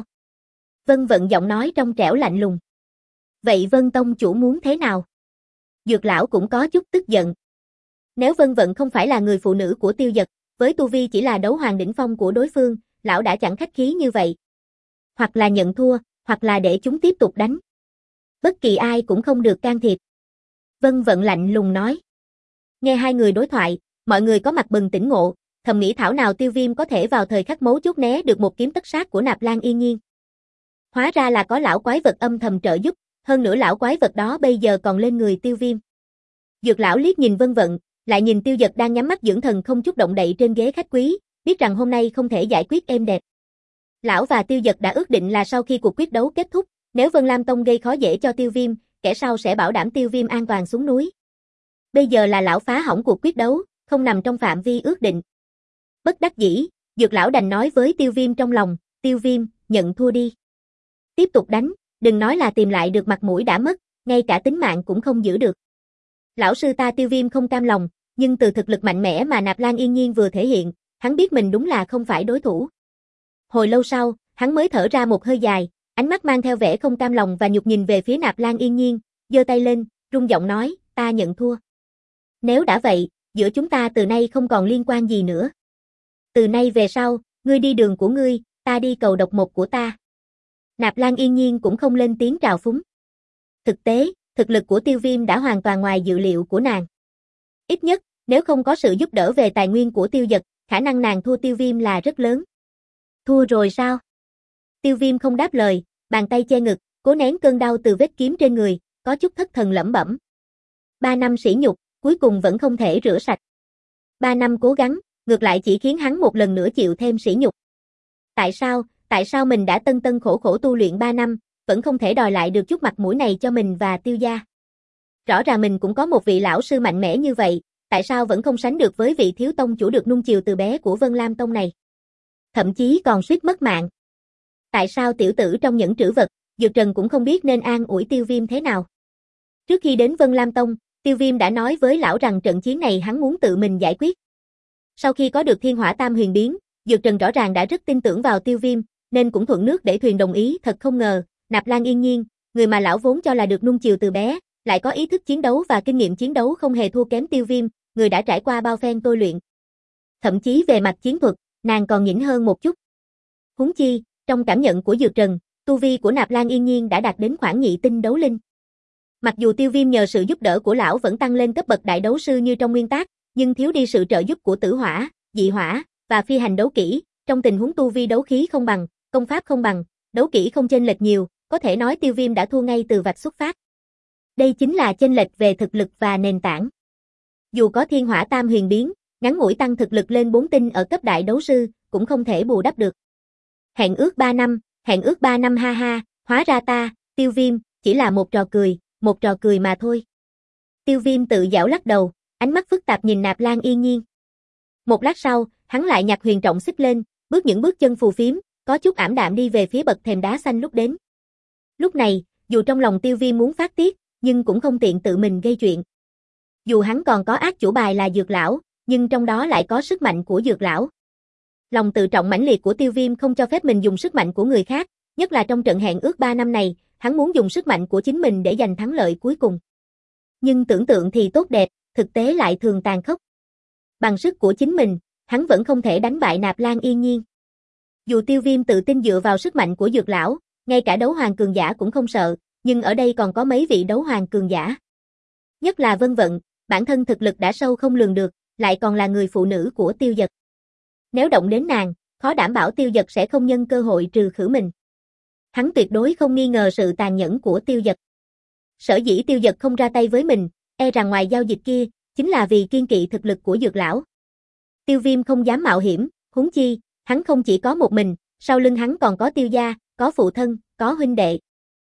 Vân Vận giọng nói trong trẻo lạnh lùng. Vậy Vân tông chủ muốn thế nào? Dược lão cũng có chút tức giận. Nếu Vân Vận không phải là người phụ nữ của Tiêu Dật, với tu vi chỉ là đấu hoàng đỉnh phong của đối phương, lão đã chẳng khách khí như vậy. Hoặc là nhận thua, hoặc là để chúng tiếp tục đánh. Bất kỳ ai cũng không được can thiệp. Vân Vận lạnh lùng nói. Nghe hai người đối thoại, mọi người có mặt bừng tỉnh ngộ, thầm nghĩ thảo nào Tiêu Viêm có thể vào thời khắc mấu chốt né được một kiếm tất sát của Nạp Lan Yên Nhiên. Hóa ra là có lão quái vật âm thầm trợ giúp, hơn nữa lão quái vật đó bây giờ còn lên người Tiêu Viêm. Dược lão liếc nhìn Vân Vận, lại nhìn Tiêu Dật đang nhắm mắt dưỡng thần không chút động đậy trên ghế khách quý, biết rằng hôm nay không thể giải quyết êm đẹp. Lão và Tiêu Dật đã ước định là sau khi cuộc quyết đấu kết thúc, nếu Vân Lam Tông gây khó dễ cho Tiêu Viêm, kẻ sau sẽ bảo đảm Tiêu Viêm an toàn xuống núi. Bây giờ là lão phá hỏng cuộc quyết đấu, không nằm trong phạm vi ước định. Bất đắc dĩ, Dược lão đành nói với Tiêu Viêm trong lòng, Tiêu Viêm, nhận thua đi. Tiếp tục đánh, đừng nói là tìm lại được mặt mũi đã mất, ngay cả tính mạng cũng không giữ được. Lão sư ta Tiêu Viêm không cam lòng, nhưng từ thực lực mạnh mẽ mà Nạp Lan Yên Nhiên vừa thể hiện, hắn biết mình đúng là không phải đối thủ. Hồi lâu sau, hắn mới thở ra một hơi dài, ánh mắt mang theo vẻ không cam lòng và nhục nhìn về phía Nạp Lan Yên Nhiên, giơ tay lên, rung giọng nói, ta nhận thua. Nếu đã vậy, giữa chúng ta từ nay không còn liên quan gì nữa. Từ nay về sau, ngươi đi đường của ngươi, ta đi cầu độc một của ta. Nạp Lan Yên Nhiên cũng không lên tiếng trào phúng. Thực tế, thực lực của Tiêu Viêm đã hoàn toàn ngoài dự liệu của nàng. Ít nhất, nếu không có sự giúp đỡ về tài nguyên của Tiêu Dật, khả năng nàng thua Tiêu Viêm là rất lớn. Thua rồi sao? Tiêu Viêm không đáp lời, bàn tay che ngực, cố nén cơn đau từ vết kiếm trên người, có chút thất thần lẩm bẩm. Ba năm sỉ nhục, cuối cùng vẫn không thể rửa sạch. Ba năm cố gắng, ngược lại chỉ khiến hắn một lần nữa chịu thêm sỉ nhục. Tại sao, tại sao mình đã tân tân khổ khổ tu luyện ba năm, vẫn không thể đòi lại được chút mặt mũi này cho mình và Tiêu gia? Rõ ràng mình cũng có một vị lão sư mạnh mẽ như vậy, tại sao vẫn không sánh được với vị thiếu tông chủ được nuông chiều từ bé của Vân Lam Tông này? Thậm chí còn suýt mất mạng. Tại sao tiểu tử trong những trữ vật, Dược Trần cũng không biết nên an ủi Tiêu Viêm thế nào? Trước khi đến Vân Lam Tông, Tiêu Viêm đã nói với lão rằng trận chiến này hắn muốn tự mình giải quyết. Sau khi có được Thiên Hỏa Tam Huyền Biến, Dược Trần rõ ràng đã rất tin tưởng vào Tiêu Viêm, nên cũng thuận nước để thuyền đồng ý. Thật không ngờ, Nạp Lan Yên Nhiên, người mà lão vốn cho là được nuông chiều từ bé, lại có ý thức chiến đấu và kinh nghiệm chiến đấu không hề thua kém Tiêu Viêm, người đã trải qua bao phen tôi luyện. Thậm chí về mặt chiến thuật, nàng còn nhỉnh hơn một chút. Huống chi, trong cảm nhận của Dược Trần, tu vi của Nạp Lan Yên Nhiên đã đạt đến khoảng nhị tinh đấu linh. Mặc dù Tiêu Viêm nhờ sự giúp đỡ của lão vẫn tăng lên cấp bậc đại đấu sư như trong nguyên tác, nhưng thiếu đi sự trợ giúp của Tử Hỏa, Dị Hỏa và phi hành đấu kỹ, trong tình huống tu vi đấu khí không bằng, công pháp không bằng, đấu kỹ không chênh lệch nhiều, có thể nói Tiêu Viêm đã thua ngay từ vạch xuất phát. Đây chính là chênh lệch về thực lực và nền tảng. Dù có Thiên Hỏa Tam Huyền Biến, ngắn ngủi tăng thực lực lên bốn tinh ở cấp đại đấu sư, cũng không thể bù đắp được. Hẹn ước ba năm, hẹn ước ba năm ha ha, hóa ra ta, Tiêu Viêm, chỉ là một trò cười, một trò cười mà thôi. Tiêu Viêm tự giảo lắc đầu, ánh mắt phức tạp nhìn Nạp Lan Yên Nhiên. Một lát sau, hắn lại nhặt huyền trọng xích lên, bước những bước chân phù phiếm, có chút ảm đạm đi về phía bậc thềm đá xanh lúc đến. Lúc này, dù trong lòng Tiêu Viêm muốn phát tiết, nhưng cũng không tiện tự mình gây chuyện. Dù hắn còn có ác chủ bài là Dược lão, nhưng trong đó lại có sức mạnh của Dược lão. Lòng tự trọng mãnh liệt của Tiêu Viêm không cho phép mình dùng sức mạnh của người khác, nhất là trong trận hẹn ước ba năm này, hắn muốn dùng sức mạnh của chính mình để giành thắng lợi cuối cùng. Nhưng tưởng tượng thì tốt đẹp, thực tế lại thường tàn khốc. Bằng sức của chính mình, hắn vẫn không thể đánh bại Nạp Lan Yên Nhiên. Dù Tiêu Viêm tự tin dựa vào sức mạnh của Dược lão, ngay cả đấu hoàng cường giả cũng không sợ, nhưng ở đây còn có mấy vị đấu hoàng cường giả. Nhất là Vân Vận, bản thân thực lực đã sâu không lường được, lại còn là người phụ nữ của Tiêu Dật. Nếu động đến nàng, khó đảm bảo Tiêu Dật sẽ không nhân cơ hội trừ khử mình. Hắn tuyệt đối không nghi ngờ sự tàn nhẫn của Tiêu Dật. Sở dĩ Tiêu Dật không ra tay với mình, e rằng ngoài giao dịch kia, chính là vì kiên kỵ thực lực của Dược lão. Tiêu Viêm không dám mạo hiểm, huống chi, hắn không chỉ có một mình, sau lưng hắn còn có Tiêu gia, có phụ thân, có huynh đệ.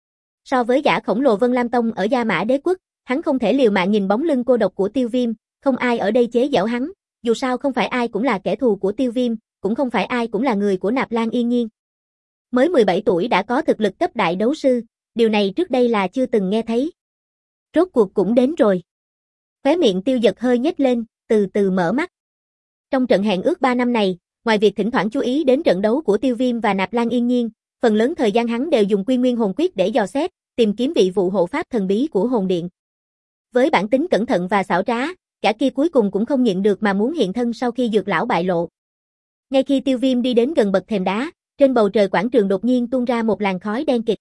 So với gã khổng lồ Vân Lam Tông ở Gia Mã Đế Quốc, hắn không thể liều mạng nhìn bóng lưng cô độc của Tiêu Viêm, không ai ở đây chế giễu hắn, dù sao không phải ai cũng là kẻ thù của Tiêu Viêm, cũng không phải ai cũng là người của Nạp Lan Yên Nhiên. Mới mười bảy tuổi đã có thực lực cấp đại đấu sư, điều này trước đây là chưa từng nghe thấy. Rốt cuộc cũng đến rồi. Khóe miệng Tiêu Dật hơi nhếch lên, từ từ mở mắt. Trong trận hẹn ước ba năm này, ngoài việc thỉnh thoảng chú ý đến trận đấu của Tiêu Viêm và Nạp Lan Yên Nhiên, phần lớn thời gian hắn đều dùng Quy Nguyên Hồn Quyết để dò xét, tìm kiếm vị vụ hộ pháp thần bí của hồn điện. Với bản tính cẩn thận và xảo trá, gã kia cuối cùng cũng không nhịn được mà muốn hiện thân sau khi Dược lão bại lộ. Ngay khi Tiêu Viêm đi đến gần bậc thềm đá, trên bầu trời quảng trường đột nhiên tuôn ra một làn khói đen kịt.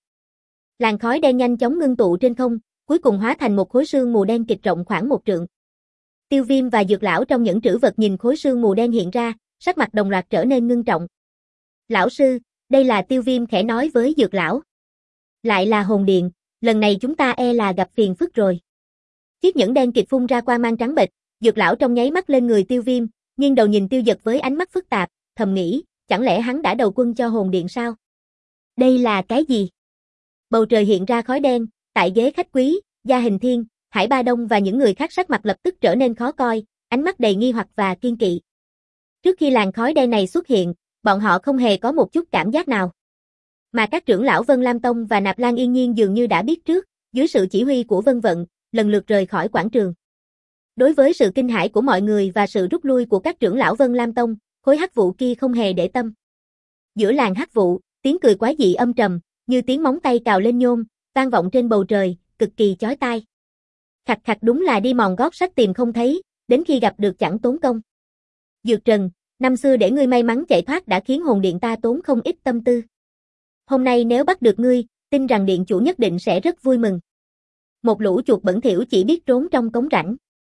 Làn khói đen nhanh chóng ngưng tụ trên không, cuối cùng hóa thành một khối sương mù đen kịt rộng khoảng một trượng. Tiêu Viêm và Dược lão trong những trữ vật nhìn khối sương mù đen hiện ra, sắc mặt đồng loạt trở nên ngưng trọng. "Lão sư, đây là..." Tiêu Viêm khẽ nói với Dược lão. "Lại là hồn điện, lần này chúng ta e là gặp phiền phức rồi." Chiếc nhẫn đen kịt phun ra quang mang trắng bệch, Dược lão trong nháy mắt lên người Tiêu Viêm, nghiêng đầu nhìn Tiêu Dật với ánh mắt phức tạp, thầm nghĩ, chẳng lẽ hắn đã đầu quân cho hồn điện sao? Đây là cái gì? Bầu trời hiện ra khói đen, tại ghế khách quý, Gia Hình Thiên, Hải Ba Đông và những người khác sắc mặt lập tức trở nên khó coi, ánh mắt đầy nghi hoặc và kiên kỵ. Trước khi làn khói đen này xuất hiện, bọn họ không hề có một chút cảm giác nào. Mà các trưởng lão Vân Lam Tông và Nạp Lan Yên Nhiên dường như đã biết trước, dưới sự chỉ huy của Vân Vận, lần lượt rời khỏi quảng trường. Đối với sự kinh hãi của mọi người và sự rút lui của các trưởng lão Vân Lam Tông, khối hắc vụ kia không hề để tâm. Giữa làn hắc vụ, tiếng cười quái dị âm trầm, như tiếng móng tay cào lên nhôm, vang vọng trên bầu trời, cực kỳ chói tai. Khạch khạch, đúng là đi mòn gót sách tìm không thấy, đến khi gặp được chẳng tốn công. Dược Trần, năm xưa để ngươi may mắn chạy thoát đã khiến hồn điện ta tốn không ít tâm tư. Hôm nay nếu bắt được ngươi, tin rằng điện chủ nhất định sẽ rất vui mừng. Một lũ chuột bẩn thỉu chỉ biết trốn trong cống rãnh.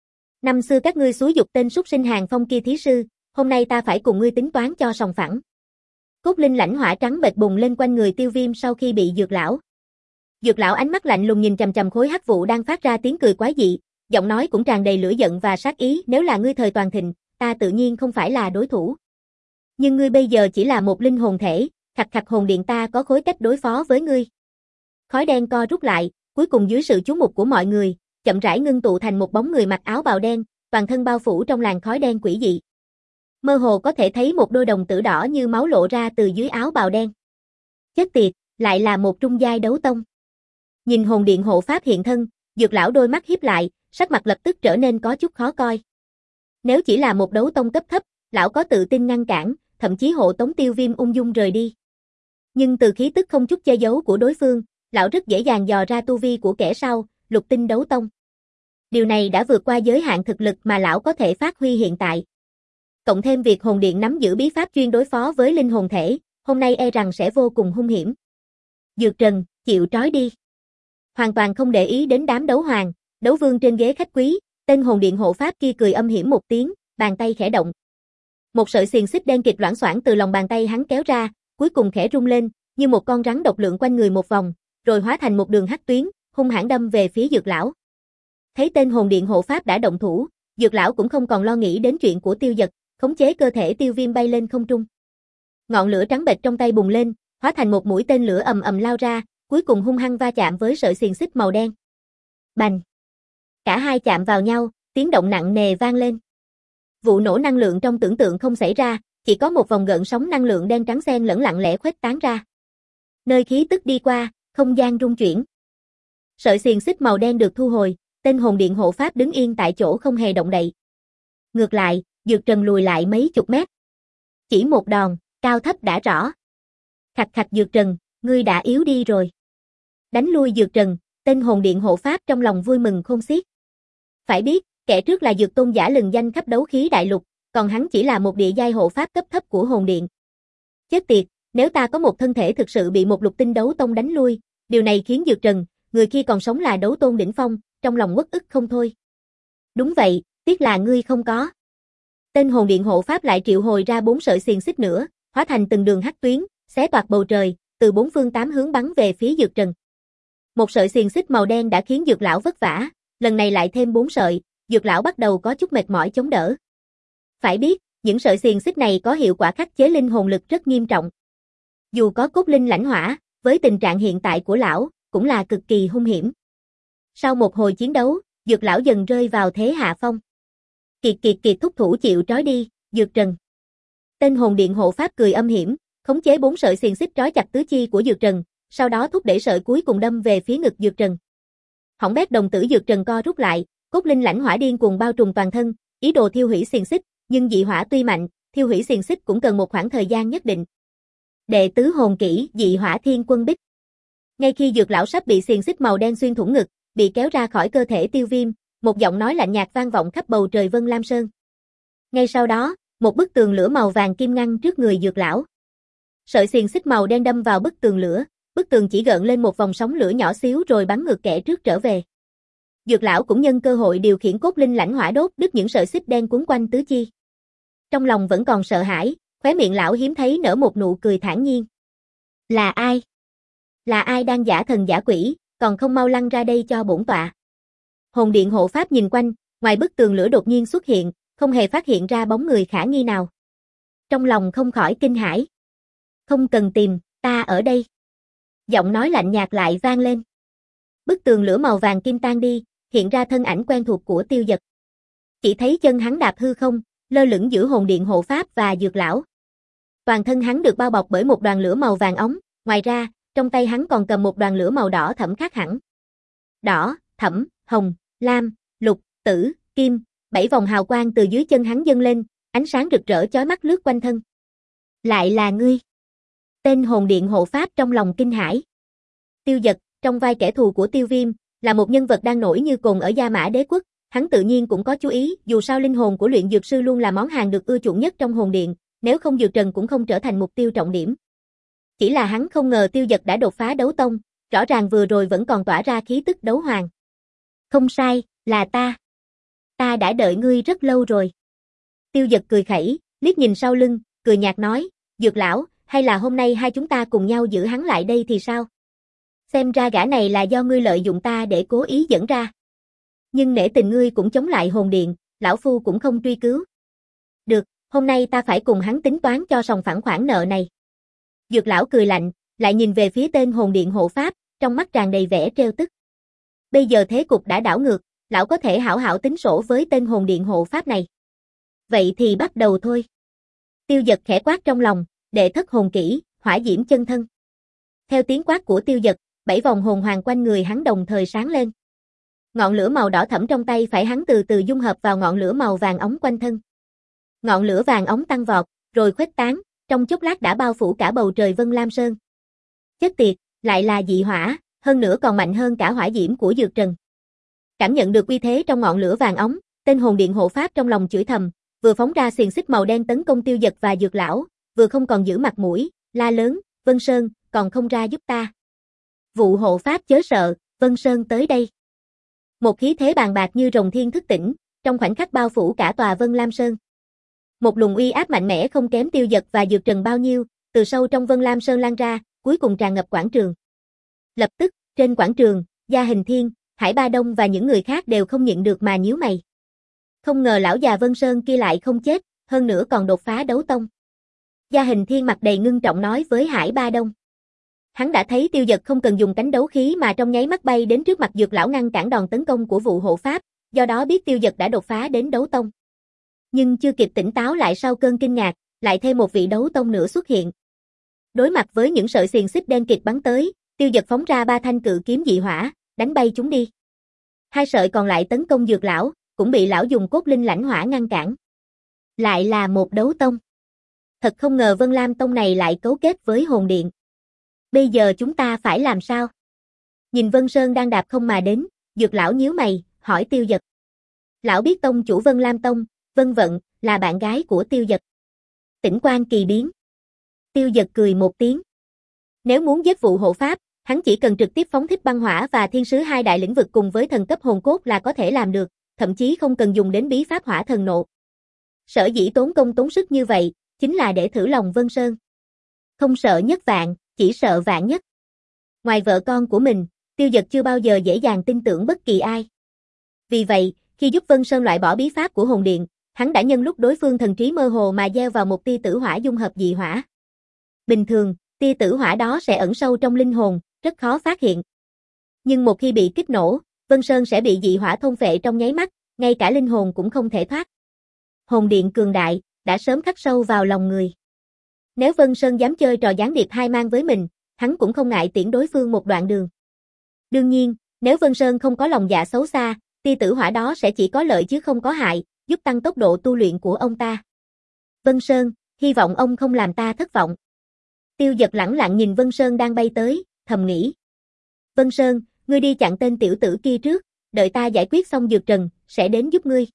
Năm xưa các ngươi xúi giục tên súc sinh Hàng Phong kia thí sư, hôm nay ta phải cùng ngươi tính toán cho sòng phẳng. Cốt linh lãnh hỏa trắng bệch bùng lên quanh người Tiêu Viêm sau khi bị Dược lão. Dược lão ánh mắt lạnh lùng nhìn chằm chằm khối hắc vụ đang phát ra tiếng cười quái dị, giọng nói cũng tràn đầy lửa giận và sát ý, nếu là ngươi thời toàn thịnh, ta tự nhiên không phải là đối thủ. Nhưng ngươi bây giờ chỉ là một linh hồn thể, khạch khạch, hồn điện ta có khối cách đối phó với ngươi. Khói đen co rút lại, cuối cùng dưới sự chú mục của mọi người, chậm rãi ngưng tụ thành một bóng người mặc áo bào đen, toàn thân bao phủ trong làn khói đen quỷ dị. Mơ hồ có thể thấy một đôi đồng tử đỏ như máu lộ ra từ dưới áo bào đen. Chết tiệt, lại là một trung giai đấu tông. Nhìn hồn điện hộ pháp hiện thân, Dược lão đôi mắt híp lại, sắc mặt lập tức trở nên có chút khó coi. Nếu chỉ là một đấu tông cấp thấp, lão có tự tin ngăn cản, thậm chí hộ tống Tiêu Viêm ung dung rời đi. Nhưng từ khí tức không chút che giấu của đối phương, lão rất dễ dàng dò ra tu vi của kẻ sau, lục tinh đấu tông. Điều này đã vượt qua giới hạn thực lực mà lão có thể phát huy hiện tại. Cộng thêm việc hồn điện nắm giữ bí pháp chuyên đối phó với linh hồn thể, hôm nay e rằng sẽ vô cùng hung hiểm. Dược Trần, chịu trói đi. Hoàn toàn không để ý đến đám đấu hoàng, đấu vương trên ghế khách quý, tên hồn điện hộ pháp kia cười âm hiểm một tiếng, bàn tay khẽ động. Một sợi xiềng xích đen kịt loảng xoảng từ lòng bàn tay hắn kéo ra, cuối cùng khẽ rung lên, như một con rắn độc lượn quanh người một vòng, rồi hóa thành một đường hắc tuyến, hung hãn đâm về phía Dược lão. Thấy tên hồn điện hộ pháp đã động thủ, Dược lão cũng không còn lo nghĩ đến chuyện của Tiêu Dật, khống chế cơ thể Tiêu Viêm bay lên không trung. Ngọn lửa trắng bệch trong tay bùng lên, hóa thành một mũi tên lửa ầm ầm lao ra, cuối cùng hung hăng va chạm với sợi xiềng xích màu đen. Bành! Cả hai chạm vào nhau, tiếng động nặng nề vang lên. Vụ nổ năng lượng trong tưởng tượng không xảy ra, chỉ có một vòng gợn sóng năng lượng đen trắng xen lẫn lặng lẽ khuếch tán ra. Nơi khí tức đi qua, không gian rung chuyển. Sợi xiềng xích màu đen được thu hồi, tên hồn điện hộ pháp đứng yên tại chỗ không hề động đậy. Ngược lại, Dược Trần lùi lại mấy chục mét. Chỉ một đòn, cao thấp đã rõ. Khạch khạch, Dược Trần, ngươi đã yếu đi rồi. Đánh lui Dược Trần, tên hồn điện hộ pháp trong lòng vui mừng khôn xiết. Phải biết, kẻ trước là Dược tôn giả lừng danh khắp đấu khí đại lục, còn hắn chỉ là một địa giai hộ pháp cấp thấp của hồn điện. Chết tiệt, nếu ta có một thân thể thực sự bị một lục tinh đấu tông đánh lui, điều này khiến Dược Trần, người khi còn sống là đấu tôn đỉnh phong, trong lòng uất ức không thôi. Đúng vậy, tiếc là ngươi không có. Tên hồn điện hộ pháp lại triệu hồi ra bốn sợi xiềng xích nữa, hóa thành từng đường hắc tuyến, xé toạc bầu trời, từ bốn phương tám hướng bắn về phía Dược Trần. Một sợi xiềng xích màu đen đã khiến Dược lão vất vả, lần này lại thêm bốn sợi, Dược lão bắt đầu có chút mệt mỏi chống đỡ. Phải biết, những sợi xiềng xích này có hiệu quả khắc chế linh hồn lực rất nghiêm trọng. Dù có cốt linh lãnh hỏa, với tình trạng hiện tại của lão, cũng là cực kỳ hung hiểm. Sau một hồi chiến đấu, Dược lão dần rơi vào thế hạ phong. Kiệt kiệt kiệt, thúc thủ chịu trói đi, Dược Trần. Tên hồn điện hộ pháp cười âm hiểm, khống chế bốn sợi xiềng xích trói chặt tứ chi của Dược Trần, sau đó thúc đẩy sợi cuối cùng đâm về phía ngực Dược Trần. Hỏng bét, đồng tử Dược Trần co rút lại, Cốt linh lãnh hỏa điên cuồng bao trùm toàn thân, ý đồ thiêu hủy xiềng xích, nhưng dị hỏa tuy mạnh, thiêu hủy xiềng xích cũng cần một khoảng thời gian nhất định. Đệ tứ hồn kỹ, dị hỏa thiên quân bích. Ngay khi Dược lão sắp bị xiềng xích màu đen xuyên thủng ngực, bị kéo ra khỏi cơ thể Tiêu Viêm, một giọng nói lạnh nhạt vang vọng khắp bầu trời Vân Lam Sơn. Ngay sau đó, một bức tường lửa màu vàng kim ngăn trước người Dược lão. Sợi xiềng xích màu đen đâm vào bức tường lửa, bức tường chỉ gợn lên một vòng sóng lửa nhỏ xíu rồi bắn ngược kẻ trước trở về. Dược lão cũng nhân cơ hội điều khiển cốt linh lãnh hỏa đốt đứt những sợi xích đen quấn quanh tứ chi. Trong lòng vẫn còn sợ hãi, khóe miệng lão hiếm thấy nở một nụ cười thản nhiên. Là ai? Là ai đang giả thần giả quỷ, còn không mau lăn ra đây cho bổn tọa. Hồn điện hộ pháp nhìn quanh, ngoài bức tường lửa đột nhiên xuất hiện, không hề phát hiện ra bóng người khả nghi nào. Trong lòng không khỏi kinh hãi. Không cần tìm, ta ở đây. Giọng nói lạnh nhạt lại vang lên. Bức tường lửa màu vàng kim tan đi, hiện ra thân ảnh quen thuộc của Tiêu Dật. Chỉ thấy chân hắn đạp hư không, lơ lửng giữa hồn điện hộ pháp và Dược lão. Toàn thân hắn được bao bọc bởi một đoàn lửa màu vàng óng, ngoài ra, trong tay hắn còn cầm một đoàn lửa màu đỏ thẫm khác hẳn. Đỏ, thẫm, hồng, lam, lục, tử, kim, bảy vòng hào quang từ dưới chân hắn dâng lên, ánh sáng rực rỡ chói mắt lướt quanh thân. Lại là ngươi. Tên hồn điện hộ pháp trong lòng kinh hãi. Tiêu Dật, trong vai kẻ thù của Tiêu Viêm, là một nhân vật đang nổi như cồn ở Gia Mã Đế quốc, hắn tự nhiên cũng có chú ý, dù sao linh hồn của luyện dược sư luôn là món hàng được ưa chuộng nhất trong hồn điện, nếu không Dược Trần cũng không trở thành mục tiêu trọng điểm. Chỉ là hắn không ngờ Tiêu Dật đã đột phá đấu tông, rõ ràng vừa rồi vẫn còn tỏa ra khí tức đấu hoàng. Không sai, là ta. Ta đã đợi ngươi rất lâu rồi. Tiêu Dật cười khẩy, liếc nhìn sau lưng, cười nhạt nói, Dược lão, hay là hôm nay hai chúng ta cùng nhau giữ hắn lại đây thì sao? Xem ra gã này là do ngươi lợi dụng ta để cố ý dẫn ra. Nhưng nể tình ngươi cũng chống lại hồn điện, lão phu cũng không truy cứu. Được, hôm nay ta phải cùng hắn tính toán cho sòng phẳng khoản nợ này. Dược lão cười lạnh, lại nhìn về phía tên hồn điện hộ pháp, trong mắt tràn đầy vẻ trêu tức. Bây giờ thế cục đã đảo ngược, lão có thể hảo hảo tính sổ với tên hồn điện hộ pháp này. Vậy thì bắt đầu thôi. Tiêu Dật khẽ quát trong lòng, đệ thất hồn kỹ, hỏa diễm chân thân. Theo tiếng quát của Tiêu Dật, bảy vòng hồn hoàng quanh người hắn đồng thời sáng lên. Ngọn lửa màu đỏ thẫm trong tay phải hắn từ từ dung hợp vào ngọn lửa màu vàng óng quanh thân. Ngọn lửa vàng óng tăng vọt, rồi khuếch tán, trong chốc lát đã bao phủ cả bầu trời Vân Lam Sơn. Chết tiệt, lại là dị hỏa, hơn nữa còn mạnh hơn cả hỏa diễm của Dược Trần. Cảm nhận được uy thế trong ngọn lửa vàng óng, tên hồn điện hộ pháp trong lòng chửi thầm, vừa phóng ra xiềng xích màu đen tấn công Tiêu Dật và Dược lão, vừa không còn giữ mặt mũi, la lớn, Vân Sơn, còn không ra giúp ta. Vụ hộ pháp chớ sợ, Vân Sơn tới đây. Một khí thế bàn bạc như rồng thiên thức tỉnh, trong khoảnh khắc bao phủ cả tòa Vân Lam Sơn. Một luồng uy áp mạnh mẽ không kém Tiêu Dật và Dược Trần bao nhiêu, từ sâu trong Vân Lam Sơn lan ra, cuối cùng tràn ngập quảng trường. Lập tức, trên quảng trường, Gia Hình Thiên, Hải Ba Đông và những người khác đều không nhịn được mà nhíu mày. Không ngờ lão già Vân Sơn kia lại không chết, hơn nữa còn đột phá đấu tông. Gia Hình Thiên mặt đầy ngưng trọng nói với Hải Ba Đông. Hắn đã thấy Tiêu Dật không cần dùng cánh đấu khí mà trong nháy mắt bay đến trước mặt Dược lão ngăn cản đòn tấn công của vụ hộ pháp, do đó biết Tiêu Dật đã đột phá đến đấu tông. Nhưng chưa kịp tỉnh táo lại sau cơn kinh ngạc, lại thêm một vị đấu tông nữa xuất hiện. Đối mặt với những sợi xiềng xích đen kịt bắn tới, Tiêu Dật phóng ra ba thanh cự kiếm dị hỏa, đánh bay chúng đi. Hai sợi còn lại tấn công Dược lão, cũng bị lão dùng cốt linh lãnh hỏa ngăn cản. Lại là một đấu tông. Thật không ngờ Vân Lam tông này lại cấu kết với hồn điện. Bây giờ chúng ta phải làm sao? Nhìn Vân Sơn đang đạp không mà đến, Dược lão nhíu mày, hỏi Tiêu Dật. Lão biết tông chủ Vân Lam tông, Vân Vận, là bạn gái của Tiêu Dật. Tỉnh quan kỳ biến. Tiêu Dật cười một tiếng. Nếu muốn giết vụ hộ pháp, hắn chỉ cần trực tiếp phóng thích băng hỏa và thiên sứ hai đại lĩnh vực cùng với thần cấp hồn cốt là có thể làm được, thậm chí không cần dùng đến bí pháp hỏa thần nộ. Sở dĩ tốn công tốn sức như vậy, chính là để thử lòng Vân Sơn. Không sợ nhất vạn, chỉ sợ vạn nhất. Ngoài vợ con của mình, Tiêu Dật chưa bao giờ dễ dàng tin tưởng bất kỳ ai. Vì vậy, khi giúp Vân Sơn loại bỏ bí pháp của hồn điện, hắn đã nhân lúc đối phương thần trí mơ hồ mà gieo vào một tia tử hỏa dung hợp dị hỏa. Bình thường, tia tử hỏa đó sẽ ẩn sâu trong linh hồn, rất khó phát hiện. Nhưng một khi bị kích nổ, Vân Sơn sẽ bị dị hỏa thôn phệ trong nháy mắt, ngay cả linh hồn cũng không thể thoát. Hồn điện cường đại, đã sớm khắc sâu vào lòng người. Nếu Vân Sơn dám chơi trò gián điệp hai mang với mình, hắn cũng không ngại tiễn đối phương một đoạn đường. Đương nhiên, nếu Vân Sơn không có lòng dạ xấu xa, Tia tử hỏa đó sẽ chỉ có lợi chứ không có hại, giúp tăng tốc độ tu luyện của ông ta. Vân Sơn, hy vọng ông không làm ta thất vọng. Tiêu Dật lẳng lặng nhìn Vân Sơn đang bay tới, thầm nghĩ. Vân Sơn, ngươi đi chặn tên tiểu tử kia trước, đợi ta giải quyết xong Dược Trần, sẽ đến giúp ngươi.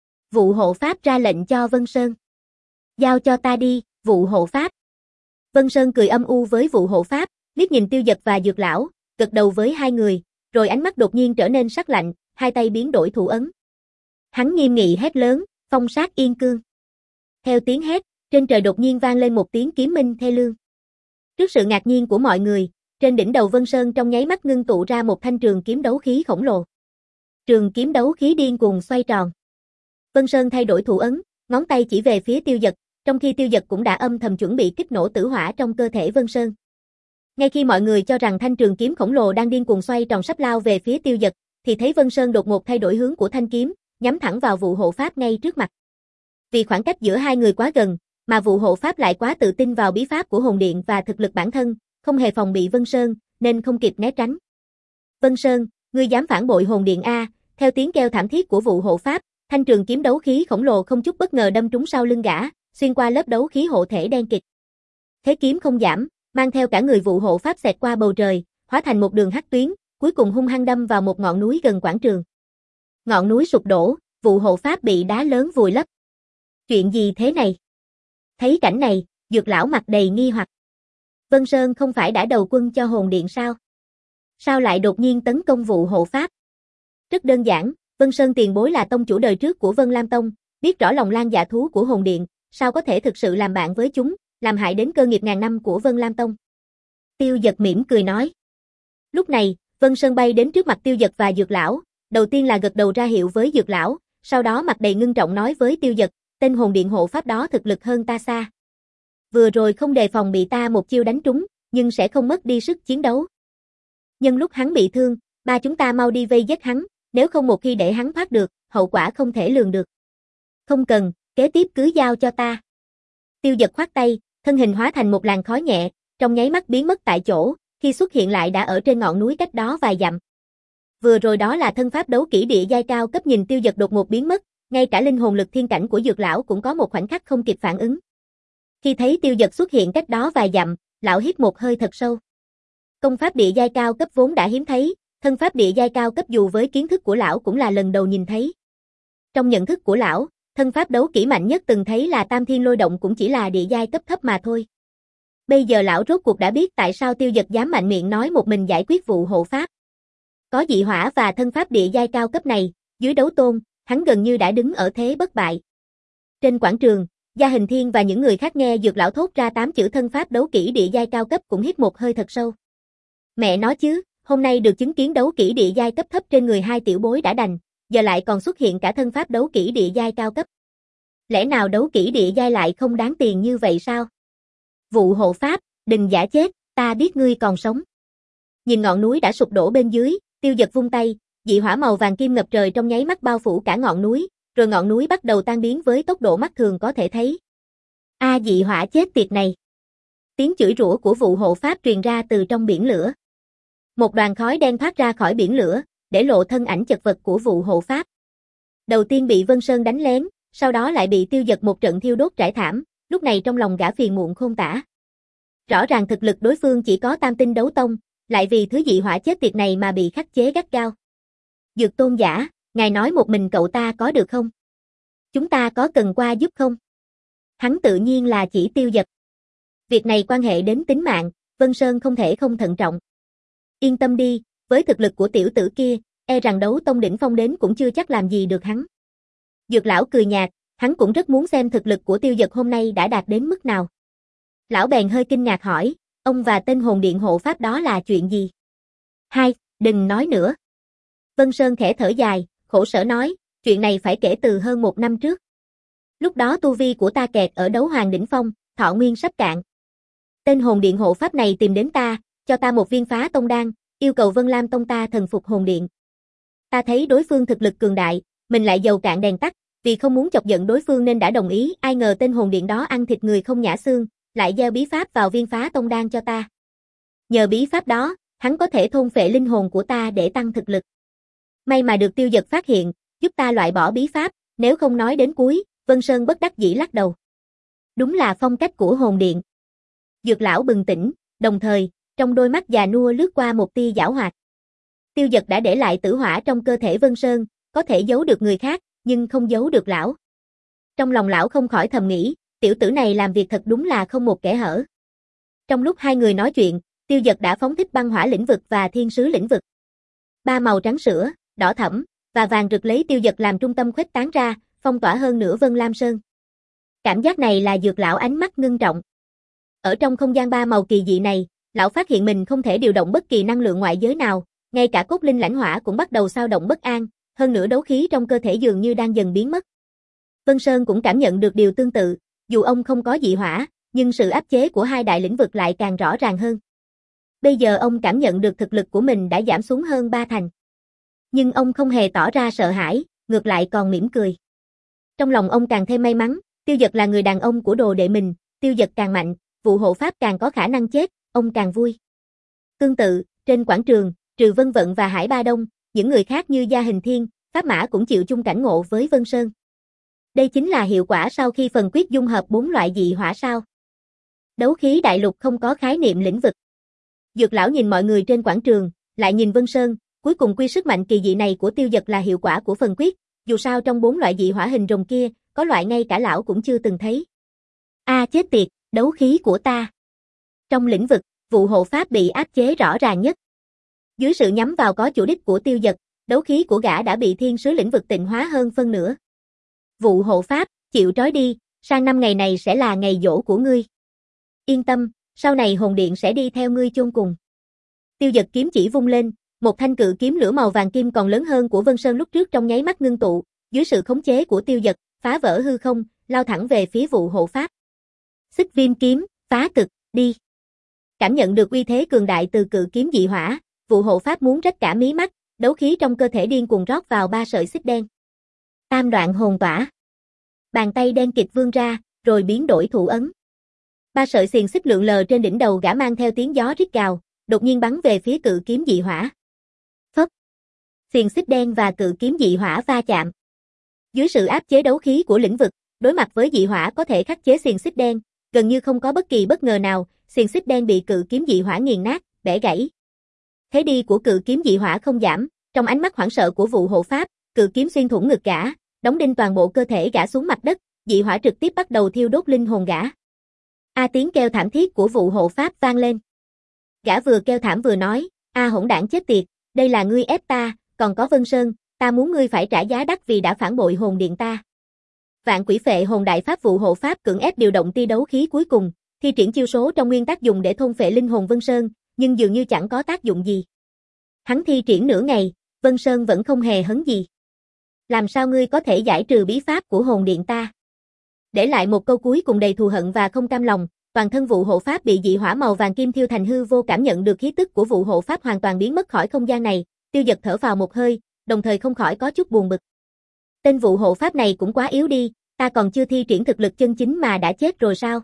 Vụ hộ pháp ra lệnh cho Vân Sơn. Giao cho ta đi, vụ hộ pháp. Vân Sơn cười âm u với vụ hộ pháp, liếc nhìn Tiêu Dật và Dược Lão, gật đầu với hai người, rồi ánh mắt đột nhiên trở nên sắc lạnh, hai tay biến đổi thủ ấn. Hắn nghiêm nghị hét lớn, phong sát yên cương. Theo tiếng hét, trên trời đột nhiên vang lên một tiếng kiếm minh thê lương. Trước sự ngạc nhiên của mọi người, trên đỉnh đầu Vân Sơn trong nháy mắt ngưng tụ ra một thanh trường kiếm đấu khí khổng lồ. Trường kiếm đấu khí điên cuồng xoay tròn. Vân Sơn thay đổi thủ ấn, ngón tay chỉ về phía Tiêu Dật, trong khi Tiêu Dật cũng đã âm thầm chuẩn bị kích nổ tử hỏa trong cơ thể Vân Sơn. Ngay khi mọi người cho rằng thanh trường kiếm khổng lồ đang điên cuồng xoay tròn sắp lao về phía Tiêu Dật, thì thấy Vân Sơn đột ngột thay đổi hướng của thanh kiếm, nhắm thẳng vào vụ hộ pháp ngay trước mặt. Vì khoảng cách giữa hai người quá gần, mà vụ hộ pháp lại quá tự tin vào bí pháp của hồn điện và thực lực bản thân, không hề phòng bị Vân Sơn, nên không kịp né tránh. Vân Sơn, ngươi dám phản bội hồn điện a? Theo tiếng kêu thảm thiết của vụ hộ pháp, thanh trường kiếm đấu khí khổng lồ không chút bất ngờ đâm trúng sau lưng gã, xuyên qua lớp đấu khí hộ thể đen kịt. Thế kiếm không giảm, mang theo cả người vụ hộ pháp xẹt qua bầu trời, hóa thành một đường hắc tuyến, cuối cùng hung hăng đâm vào một ngọn núi gần quảng trường. Ngọn núi sụp đổ, vụ hộ pháp bị đá lớn vùi lấp. Chuyện gì thế này? Thấy cảnh này, Dược Lão mặt đầy nghi hoặc. Vân Sơn không phải đã đầu quân cho hồn điện sao? Sao lại đột nhiên tấn công vụ hộ pháp? Rất đơn giản, Vân Sơn tiền bối là tông chủ đời trước của Vân Lam Tông, biết rõ lòng lan dạ thú của hồn điện, sao có thể thực sự làm bạn với chúng, làm hại đến cơ nghiệp ngàn năm của Vân Lam Tông. Tiêu Dật mỉm cười nói. Lúc này, Vân Sơn bay đến trước mặt Tiêu Dật và Dược Lão, đầu tiên là gật đầu ra hiệu với Dược Lão, sau đó mặt đầy ngưng trọng nói với Tiêu Dật, tên hồn điện hộ pháp đó thực lực hơn ta xa. Vừa rồi không đề phòng bị ta một chiêu đánh trúng, nhưng sẽ không mất đi sức chiến đấu. Nhân lúc hắn bị thương, ba chúng ta mau đi vây giết hắn, nếu không một khi để hắn thoát được, hậu quả không thể lường được. Không cần, kế tiếp cứ giao cho ta. Tiêu Dật khoát tay, thân hình hóa thành một làn khói nhẹ, trong nháy mắt biến mất tại chỗ, khi xuất hiện lại đã ở trên ngọn núi cách đó vài dặm. Vừa rồi đó là thân pháp đấu kỹ địa giai cao cấp, nhìn Tiêu Dật đột ngột biến mất, ngay cả linh hồn lực thiên cảnh của Dược Lão cũng có một khoảnh khắc không kịp phản ứng. Khi thấy Tiêu Dật xuất hiện cách đó vài dặm, lão hít một hơi thật sâu. Công pháp địa giai cao cấp vốn đã hiếm thấy, thân pháp địa giai cao cấp dù với kiến thức của lão cũng là lần đầu nhìn thấy. Trong nhận thức của lão, thân pháp đấu kỹ mạnh nhất từng thấy là Tam Thiên Lôi Động cũng chỉ là địa giai cấp thấp mà thôi. Bây giờ lão rốt cuộc đã biết tại sao Tiêu Dật dám mạnh miệng nói một mình giải quyết vụ hộ pháp. Có dị hỏa và thân pháp địa giai cao cấp này, dưới đấu tôn, hắn gần như đã đứng ở thế bất bại. Trên quảng trường, Gia Hình Thiên và những người khác nghe Dược Lão thốt ra tám chữ thân pháp đấu kỹ địa giai cao cấp cũng hít một hơi thật sâu. Mẹ nói chứ, hôm nay được chứng kiến đấu kỹ địa giai cấp thấp trên người hai tiểu bối đã đành, giờ lại còn xuất hiện cả thân pháp đấu kỹ địa giai cao cấp. Lẽ nào đấu kỹ địa giai lại không đáng tiền như vậy sao? Vụ hộ pháp, đừng giả chết, ta biết ngươi còn sống. Nhìn ngọn núi đã sụp đổ bên dưới, Tiêu Dật vung tay, dị hỏa màu vàng kim ngập trời trong nháy mắt bao phủ cả ngọn núi, rồi ngọn núi bắt đầu tan biến với tốc độ mắt thường có thể thấy. A dị hỏa chết tiệt này. Tiếng chửi rủa của vụ hộ pháp truyền ra từ trong biển lửa. Một đoàn khói đen thoát ra khỏi biển lửa, để lộ thân ảnh chật vật của vụ hộ pháp. Đầu tiên bị Vân Sơn đánh lén, sau đó lại bị Tiêu Dật một trận thiêu đốt trải thảm, lúc này trong lòng gã phiền muộn khôn tả. Rõ ràng thực lực đối phương chỉ có tam tinh đấu tông, lại vì thứ dị hỏa chết tiệt này mà bị khắc chế gắt gao. Dược tôn giả, ngài nói một mình cậu ta có được không? Chúng ta có cần qua giúp không? Hắn tự nhiên là chỉ Tiêu Dật. Việc này quan hệ đến tính mạng, Vân Sơn không thể không thận trọng. Yên tâm đi, với thực lực của tiểu tử kia, e rằng đấu tông đỉnh phong đến cũng chưa chắc làm gì được hắn. Dược Lão cười nhạt, hắn cũng rất muốn xem thực lực của Tiêu Dật hôm nay đã đạt đến mức nào. Lão bèn hơi kinh ngạc hỏi, ông và tên hồn điện hộ pháp đó là chuyện gì? Hai, đừng nói nữa. Vân Sơn khẽ thở dài, khổ sở nói, chuyện này phải kể từ hơn một năm trước. Lúc đó tu vi của ta kẹt ở đấu hoàng đỉnh phong, thọ nguyên sắp cạn. Tên hồn điện hộ pháp này tìm đến ta, cho ta một viên phá tông đan, yêu cầu Vân Lam Tông ta thần phục hồn điện. Ta thấy đối phương thực lực cường đại, mình lại dầu cạn đèn tắt, vì không muốn chọc giận đối phương nên đã đồng ý, ai ngờ tên hồn điện đó ăn thịt người không nhả xương, lại gieo bí pháp vào viên phá tông đan cho ta. Nhờ bí pháp đó, hắn có thể thôn phệ linh hồn của ta để tăng thực lực. May mà được Tiêu Dật phát hiện, giúp ta loại bỏ bí pháp, nếu không nói đến cuối, Vân Sơn bất đắc dĩ lắc đầu. Đúng là phong cách của hồn điện. Dược lão bừng tỉnh, đồng thời, trong đôi mắt già nua lướt qua một tia giảo hoạt. Tiêu Dật đã để lại tử hỏa trong cơ thể Vân Sơn, có thể giấu được người khác, nhưng không giấu được lão. Trong lòng lão không khỏi thầm nghĩ, tiểu tử này làm việc thật đúng là không một kẽ hở. Trong lúc hai người nói chuyện, Tiêu Dật đã phóng thích băng hỏa lĩnh vực và thiên sứ lĩnh vực. Ba màu trắng sữa, đỏ thẫm và vàng rực lấy Tiêu Dật làm trung tâm khuếch tán ra, phong tỏa hơn nửa Vân Lam Sơn. Cảm giác này là Dược lão ánh mắt ngưng trọng. Ở trong không gian ba màu kỳ dị này, lão phát hiện mình không thể điều động bất kỳ năng lượng ngoại giới nào, ngay cả cốt linh lãnh hỏa cũng bắt đầu xao động bất an, hơn nữa đấu khí trong cơ thể dường như đang dần biến mất. Vân Sơn cũng cảm nhận được điều tương tự, dù ông không có dị hỏa, nhưng sự áp chế của hai đại lĩnh vực lại càng rõ ràng hơn. Bây giờ ông cảm nhận được thực lực của mình đã giảm xuống hơn ba thành. Nhưng ông không hề tỏ ra sợ hãi, ngược lại còn mỉm cười. Trong lòng ông càng thêm may mắn, Tiêu Dật là người đàn ông của đồ đệ mình, Tiêu Dật càng mạnh, vụ hộ pháp càng có khả năng chết, ông càng vui. Tương tự, trên quảng trường, trừ Vân Vận và Hải Ba Đông, những người khác như Gia Hình Thiên, Pháp Mã cũng chịu chung cảnh ngộ với Vân Sơn. Đây chính là hiệu quả sau khi phần quyết dung hợp bốn loại dị hỏa sao. Đấu khí đại lục không có khái niệm lĩnh vực. Dược lão nhìn mọi người trên quảng trường, lại nhìn Vân Sơn, cuối cùng quy sức mạnh kỳ dị này của Tiêu Dật là hiệu quả của phần quyết, dù sao trong bốn loại dị hỏa hình rồng kia, có loại ngay cả lão cũng chưa từng thấy. A à, chết tiệt, đấu khí của ta. Trong lĩnh vực, vụ hộ pháp bị áp chế rõ ràng nhất. Dưới sự nhắm vào có chủ đích của Tiêu Dật, đấu khí của gã đã bị thiên sứ lĩnh vực tịnh hóa hơn phân nửa. Vụ hộ pháp, chịu trói đi, sang năm ngày này sẽ là ngày giỗ của ngươi. Yên tâm, sau này hồn điện sẽ đi theo ngươi chôn cùng. Tiêu Dật kiếm chỉ vung lên, một thanh cự kiếm lửa màu vàng kim còn lớn hơn của Vân Sơn lúc trước trong nháy mắt ngưng tụ, dưới sự khống chế của Tiêu Dật, phá vỡ hư không, lao thẳng về phía vụ hộ pháp. Xích viêm kiếm, phá cực, đi. Cảm nhận được uy thế cường đại từ cự kiếm dị hỏa, vụ hộ pháp muốn rách cả mí mắt, đấu khí trong cơ thể điên cuồng rót vào ba sợi xích đen. Tam đoạn hồn tỏa. Bàn tay đen kịt vươn ra, rồi biến đổi thủ ấn. Ba sợi xiềng xích lượn lờ trên đỉnh đầu gã mang theo tiếng gió rít gào, đột nhiên bắn về phía cự kiếm dị hỏa. Phất. Xiềng xích đen và cự kiếm dị hỏa va chạm. Dưới sự áp chế đấu khí của lĩnh vực, đối mặt với dị hỏa có thể khắc chế xiềng xích đen, gần như không có bất kỳ bất ngờ nào, xiềng xích đen bị cự kiếm dị hỏa nghiền nát, bẻ gãy. Thế đi của cự kiếm dị hỏa không giảm, trong ánh mắt hoảng sợ của vụ hộ pháp, cự kiếm xuyên thủng ngực gã, đóng đinh toàn bộ cơ thể gã xuống mặt đất, dị hỏa trực tiếp bắt đầu thiêu đốt linh hồn gã. A tiếng kêu thảm thiết của vụ hộ pháp vang lên. Gã vừa kêu thảm vừa nói, a hỗn đản chết tiệt, đây là ngươi ép ta, còn có Vân Sơn, ta muốn ngươi phải trả giá đắt vì đã phản bội hồn điện ta. Vạn quỷ phệ hồn đại pháp vụ hộ pháp cưỡng ép điều động tia đấu khí cuối cùng, thi triển chiêu số trong nguyên tắc dùng để thôn phệ linh hồn Vân Sơn, nhưng dường như chẳng có tác dụng gì. Hắn thi triển nửa ngày, Vân Sơn vẫn không hề hấn gì. Làm sao ngươi có thể giải trừ bí pháp của hồn điện ta? Để lại một câu cuối cùng đầy thù hận và không cam lòng, toàn thân vụ hộ pháp bị dị hỏa màu vàng kim thiêu thành hư vô, cảm nhận được khí tức của vụ hộ pháp hoàn toàn biến mất khỏi không gian này, Tiêu Dật thở vào một hơi, đồng thời không khỏi có chút buồn bực. Tên vụ hộ pháp này cũng quá yếu đi, ta còn chưa thi triển thực lực chân chính mà đã chết rồi sao?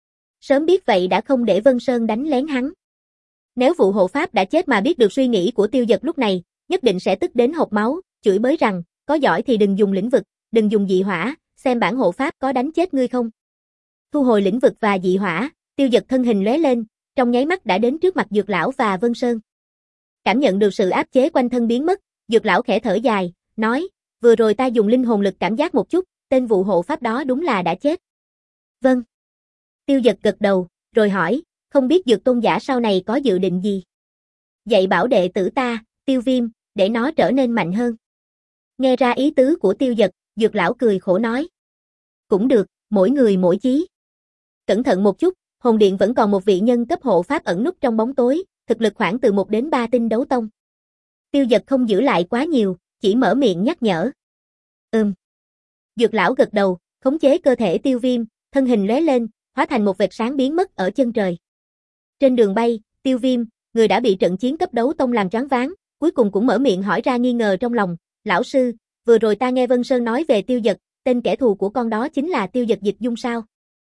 Sớm biết vậy đã không để Vân Sơn đánh lén hắn. Nếu vụ hộ pháp đã chết mà biết được suy nghĩ của Tiêu Dật lúc này, nhất định sẽ tức đến hộc máu, chửi bới rằng, có giỏi thì đừng dùng lĩnh vực, đừng dùng dị hỏa, xem bản hộ pháp có đánh chết ngươi không. Thu hồi lĩnh vực và dị hỏa, Tiêu Dật thân hình lóe lên, trong nháy mắt đã đến trước mặt Dược lão và Vân Sơn. Cảm nhận được sự áp chế quanh thân biến mất, Dược lão khẽ thở dài, nói, vừa rồi ta dùng linh hồn lực cảm giác một chút, tên vụ hộ pháp đó đúng là đã chết. Vâng. Tiêu Dật gật đầu, rồi hỏi, không biết Dược tôn giả sau này có dự định gì? Dạy bảo đệ tử ta, Tiêu Viêm, để nó trở nên mạnh hơn. Nghe ra ý tứ của Tiêu Dật, Dược lão cười khổ nói. Cũng được, mỗi người mỗi chí. Cẩn thận một chút, hồn điện vẫn còn một vị nhân cấp hộ pháp ẩn núp trong bóng tối, thực lực khoảng từ một đến ba tinh đấu tông. Tiêu Dật không giữ lại quá nhiều, chỉ mở miệng nhắc nhở. Ừm. Dược lão gật đầu, khống chế cơ thể Tiêu Viêm, thân hình lóe lên, hóa thành một vệt sáng biến mất ở chân trời. Trên đường bay, Tiêu Viêm, người đã bị trận chiến cấp đấu tông làm choáng váng, cuối cùng cũng mở miệng hỏi ra nghi ngờ trong lòng, lão sư, vừa rồi ta nghe Vân Sơn nói về Tiêu Dật, tên kẻ thù của con đó chính là Tiêu Dật Dịch Dung sao?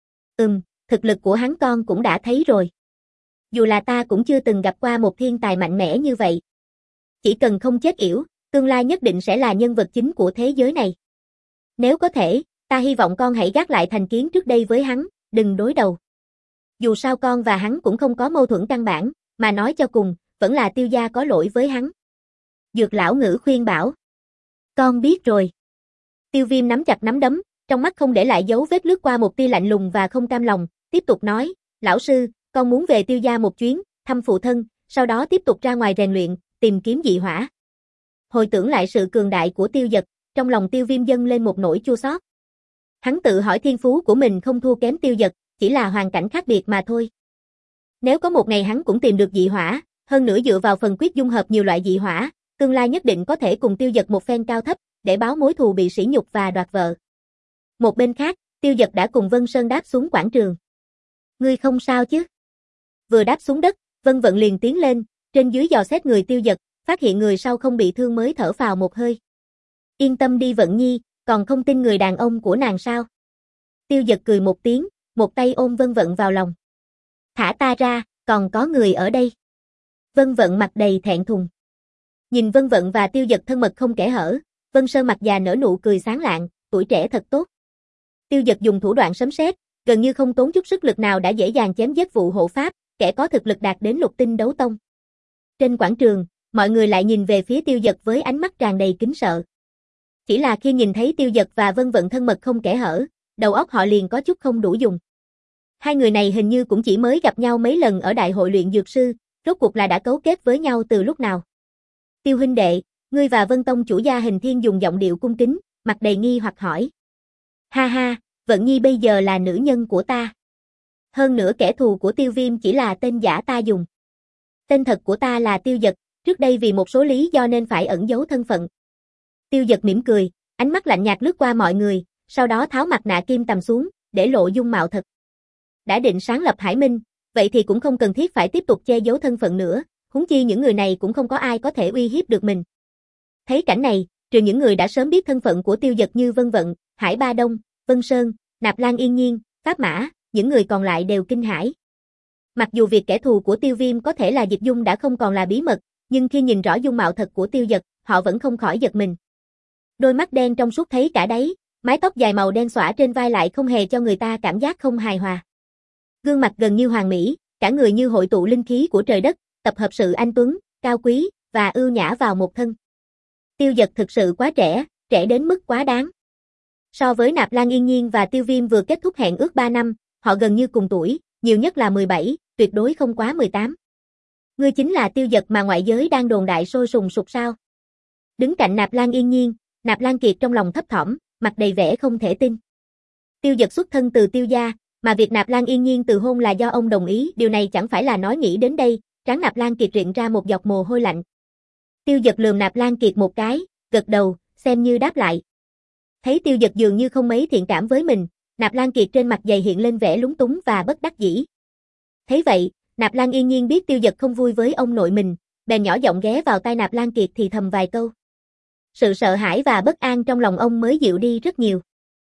Ừm, thực lực của hắn con cũng đã thấy rồi. Dù là ta cũng chưa từng gặp qua một thiên tài mạnh mẽ như vậy. Chỉ cần không chết yểu, Tương lai nhất định sẽ là nhân vật chính của thế giới này. Nếu có thể, ta hy vọng con hãy gác lại thành kiến trước đây với hắn, đừng đối đầu. Dù sao con và hắn cũng không có mâu thuẫn căn bản, mà nói cho cùng, vẫn là Tiêu gia có lỗi với hắn. Dược lão ngữ khuyên bảo. Con biết rồi. Tiêu Viêm nắm chặt nắm đấm, trong mắt không để lại dấu vết lướt qua một tia lạnh lùng và không cam lòng, tiếp tục nói, lão sư, con muốn về Tiêu gia một chuyến, thăm phụ thân, sau đó tiếp tục ra ngoài rèn luyện, tìm kiếm dị hỏa. Hồi tưởng lại sự cường đại của Tiêu Dật, trong lòng Tiêu Viêm dâng lên một nỗi chua xót. Hắn tự hỏi thiên phú của mình không thua kém Tiêu Dật, chỉ là hoàn cảnh khác biệt mà thôi. Nếu có một ngày hắn cũng tìm được dị hỏa, hơn nữa dựa vào phần quyết dung hợp nhiều loại dị hỏa, tương lai nhất định có thể cùng Tiêu Dật một phen cao thấp, để báo mối thù bị sỉ nhục và đoạt vợ. Một bên khác, Tiêu Dật đã cùng Vân Sơn đáp xuống quảng trường. Ngươi không sao chứ? Vừa đáp xuống đất, Vân Vận liền tiến lên, trên dưới dò xét người Tiêu Dật, phát hiện người sau không bị thương mới thở phào một hơi. Yên tâm đi Vận Nhi, còn không tin người đàn ông của nàng sao? Tiêu Dật cười một tiếng, một tay ôm Vân Vận vào lòng. Thả ta ra, còn có người ở đây. Vân Vận mặt đầy thẹn thùng. Nhìn Vân Vận và Tiêu Dật thân mật không kẽ hở, Vân Sơn mặt già nở nụ cười sáng lạng, tuổi trẻ thật tốt. Tiêu Dật dùng thủ đoạn sấm sét, gần như không tốn chút sức lực nào đã dễ dàng chém giết vụ hộ pháp, kẻ có thực lực đạt đến lục tinh đấu tông. Trên quảng trường, mọi người lại nhìn về phía Tiêu Dật với ánh mắt tràn đầy kính sợ. Chỉ là khi nhìn thấy Tiêu Dật và Vân Vận thân mật không kẽ hở, đầu óc họ liền có chút không đủ dùng. Hai người này hình như cũng chỉ mới gặp nhau mấy lần ở đại hội luyện dược sư, rốt cuộc là đã cấu kết với nhau từ lúc nào. Tiêu huynh đệ, ngươi và Vân Tông chủ gia Hình Thiên dùng giọng điệu cung kính, mặt đầy nghi hoặc hỏi. Ha ha, Vận Nhi bây giờ là nữ nhân của ta. Hơn nữa kẻ thù của Tiêu Viêm chỉ là tên giả ta dùng. Tên thật của ta là Tiêu Dật, trước đây vì một số lý do nên phải ẩn giấu thân phận. Tiêu Dật mỉm cười, ánh mắt lạnh nhạt lướt qua mọi người, sau đó tháo mặt nạ kim tầm xuống, để lộ dung mạo thật. Đã định sáng lập Hải Minh, vậy thì cũng không cần thiết phải tiếp tục che giấu thân phận nữa, huống chi những người này cũng không có ai có thể uy hiếp được mình. Thấy cảnh này, trừ những người đã sớm biết thân phận của Tiêu Dật như Vân Vận, Hải Ba Đông, Vân Sơn, Nạp Lan Yên Nhiên, Pháp Mã, những người còn lại đều kinh hãi. Mặc dù việc kẻ thù của Tiêu Viêm có thể là Dịch Dung đã không còn là bí mật, nhưng khi nhìn rõ dung mạo thật của Tiêu Dật, họ vẫn không khỏi giật mình. Đôi mắt đen trong suốt thấy cả đáy, mái tóc dài màu đen xõa trên vai lại không hề cho người ta cảm giác không hài hòa. Gương mặt gần như hoàn mỹ, cả người như hội tụ linh khí của trời đất, tập hợp sự anh tuấn, cao quý và ưu nhã vào một thân. Tiêu Dật thực sự quá trẻ, trẻ đến mức quá đáng. So với Nạp Lan Yên Nhiên và Tiêu Viêm vừa kết thúc hẹn ước ba năm, họ gần như cùng tuổi, nhiều nhất là mười bảy, tuyệt đối không quá mười tám. Ngươi chính là Tiêu Dật mà ngoại giới đang đồn đại sôi sùng sục sao? Đứng cạnh Nạp Lan Yên Nhiên, Nạp Lan Kiệt trong lòng thấp thỏm, mặt đầy vẻ không thể tin. Tiêu Dật xuất thân từ Tiêu gia, mà việc Nạp Lan Yên Nhiên từ hôn là do ông đồng ý, điều này chẳng phải là nói nghĩ đến đây, trán Nạp Lan Kiệt rịn ra một giọt mồ hôi lạnh. Tiêu Dật lườm Nạp Lan Kiệt một cái, gật đầu, xem như đáp lại. Thấy Tiêu Dật dường như không mấy thiện cảm với mình, Nạp Lan Kiệt trên mặt dày hiện lên vẻ lúng túng và bất đắc dĩ. Thấy vậy, Nạp Lan Yên Nhiên biết Tiêu Dật không vui với ông nội mình, bèn nhỏ giọng ghé vào tai Nạp Lan Kiệt thì thầm vài câu. Sự sợ hãi và bất an trong lòng ông mới dịu đi rất nhiều.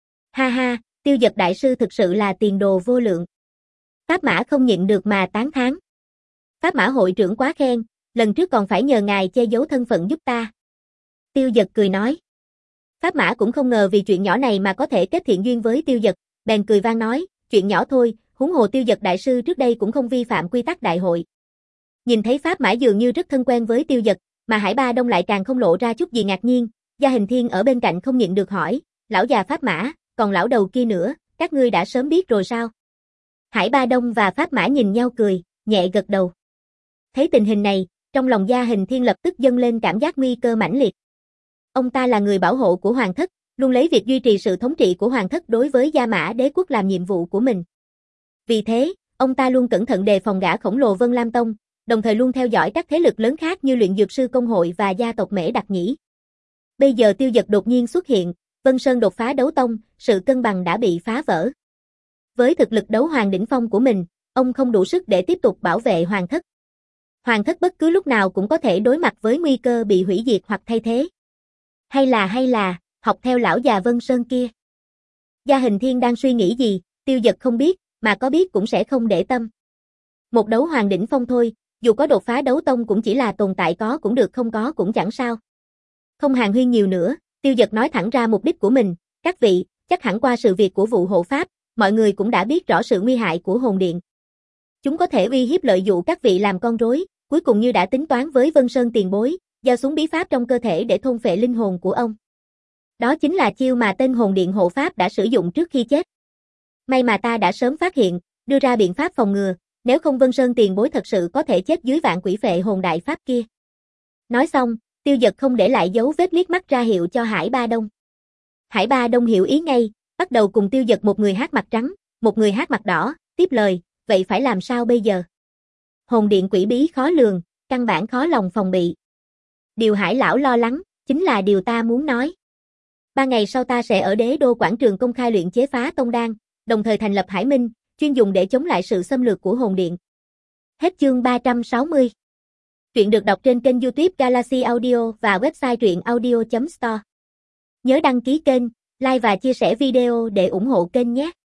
Ha ha, Tiêu Dật đại sư thực sự là tiền đồ vô lượng. Pháp Mã không nhịn được mà tán thán. Pháp Mã hội trưởng quá khen, lần trước còn phải nhờ ngài che giấu thân phận giúp ta. Tiêu Dật cười nói. Pháp Mã cũng không ngờ vì chuyện nhỏ này mà có thể kết thiện duyên với Tiêu Dật, bèn cười vang nói, chuyện nhỏ thôi, huống hồ Tiêu Dật đại sư trước đây cũng không vi phạm quy tắc đại hội. Nhìn thấy Pháp Mã dường như rất thân quen với Tiêu Dật, mà Hải Ba Đông lại càng không lộ ra chút gì ngạc nhiên, Gia Hình Thiên ở bên cạnh không nhịn được hỏi, lão già Pháp Mã, còn lão đầu kia nữa, các ngươi đã sớm biết rồi sao? Hải Ba Đông và Pháp Mã nhìn nhau cười, nhẹ gật đầu. Thấy tình hình này, trong lòng Gia Hình Thiên lập tức dâng lên cảm giác nguy cơ mãnh liệt. Ông ta là người bảo hộ của Hoàng thất, luôn lấy việc duy trì sự thống trị của Hoàng thất đối với Gia Mã đế quốc làm nhiệm vụ của mình. Vì thế, ông ta luôn cẩn thận đề phòng gã khổng lồ Vân Lam Tông, đồng thời luôn theo dõi các thế lực lớn khác như luyện dược sư công hội và gia tộc Mễ Đặc Nhĩ. Bây giờ Tiêu Dật đột nhiên xuất hiện, Vân Sơn đột phá đấu tông, sự cân bằng đã bị phá vỡ. Với thực lực đấu hoàng đỉnh phong của mình, ông không đủ sức để tiếp tục bảo vệ Hoàng thất. Hoàng thất bất cứ lúc nào cũng có thể đối mặt với nguy cơ bị hủy diệt hoặc thay thế. Hay là hay là, học theo lão già Vân Sơn kia. Gia Hình Thiên đang suy nghĩ gì, Tiêu Dật không biết, mà có biết cũng sẽ không để tâm. Một đấu hoàng đỉnh phong thôi, dù có đột phá đấu tông cũng chỉ là tồn tại có cũng được không có cũng chẳng sao. Không hàn huyên nhiều nữa, Tiêu Dật nói thẳng ra mục đích của mình, các vị, chắc hẳn qua sự việc của vụ hộ pháp, mọi người cũng đã biết rõ sự nguy hại của hồn điện. Chúng có thể uy hiếp lợi dụ các vị làm con rối, cuối cùng như đã tính toán với Vân Sơn tiền bối, giao xuống bí pháp trong cơ thể để thôn phệ linh hồn của ông. Đó chính là chiêu mà tên hồn điện hộ pháp đã sử dụng trước khi chết. May mà ta đã sớm phát hiện, đưa ra biện pháp phòng ngừa, nếu không Vân Sơn tiền bối thật sự có thể chết dưới vạn quỷ phệ hồn đại pháp kia. Nói xong, Tiêu Dật không để lại dấu vết liếc mắt ra hiệu cho Hải Ba Đông. Hải Ba Đông hiểu ý ngay, bắt đầu cùng Tiêu Dật một người hát mặt trắng, một người hát mặt đỏ, tiếp lời, vậy phải làm sao bây giờ? Hồn điện quỷ bí khó lường, căn bản khó lòng phòng bị. Điều Hải lão lo lắng, chính là điều ta muốn nói. Ba ngày sau ta sẽ ở Đế Đô quảng trường công khai luyện chế phá tông đan, đồng thời thành lập Hải Minh, chuyên dùng để chống lại sự xâm lược của hồn điện. Hết chương ba trăm sáu mươi. Truyện được đọc trên kênh YouTube Galaxy Audio và website truyện audio chấm store. Nhớ đăng ký kênh, like và chia sẻ video để ủng hộ kênh nhé.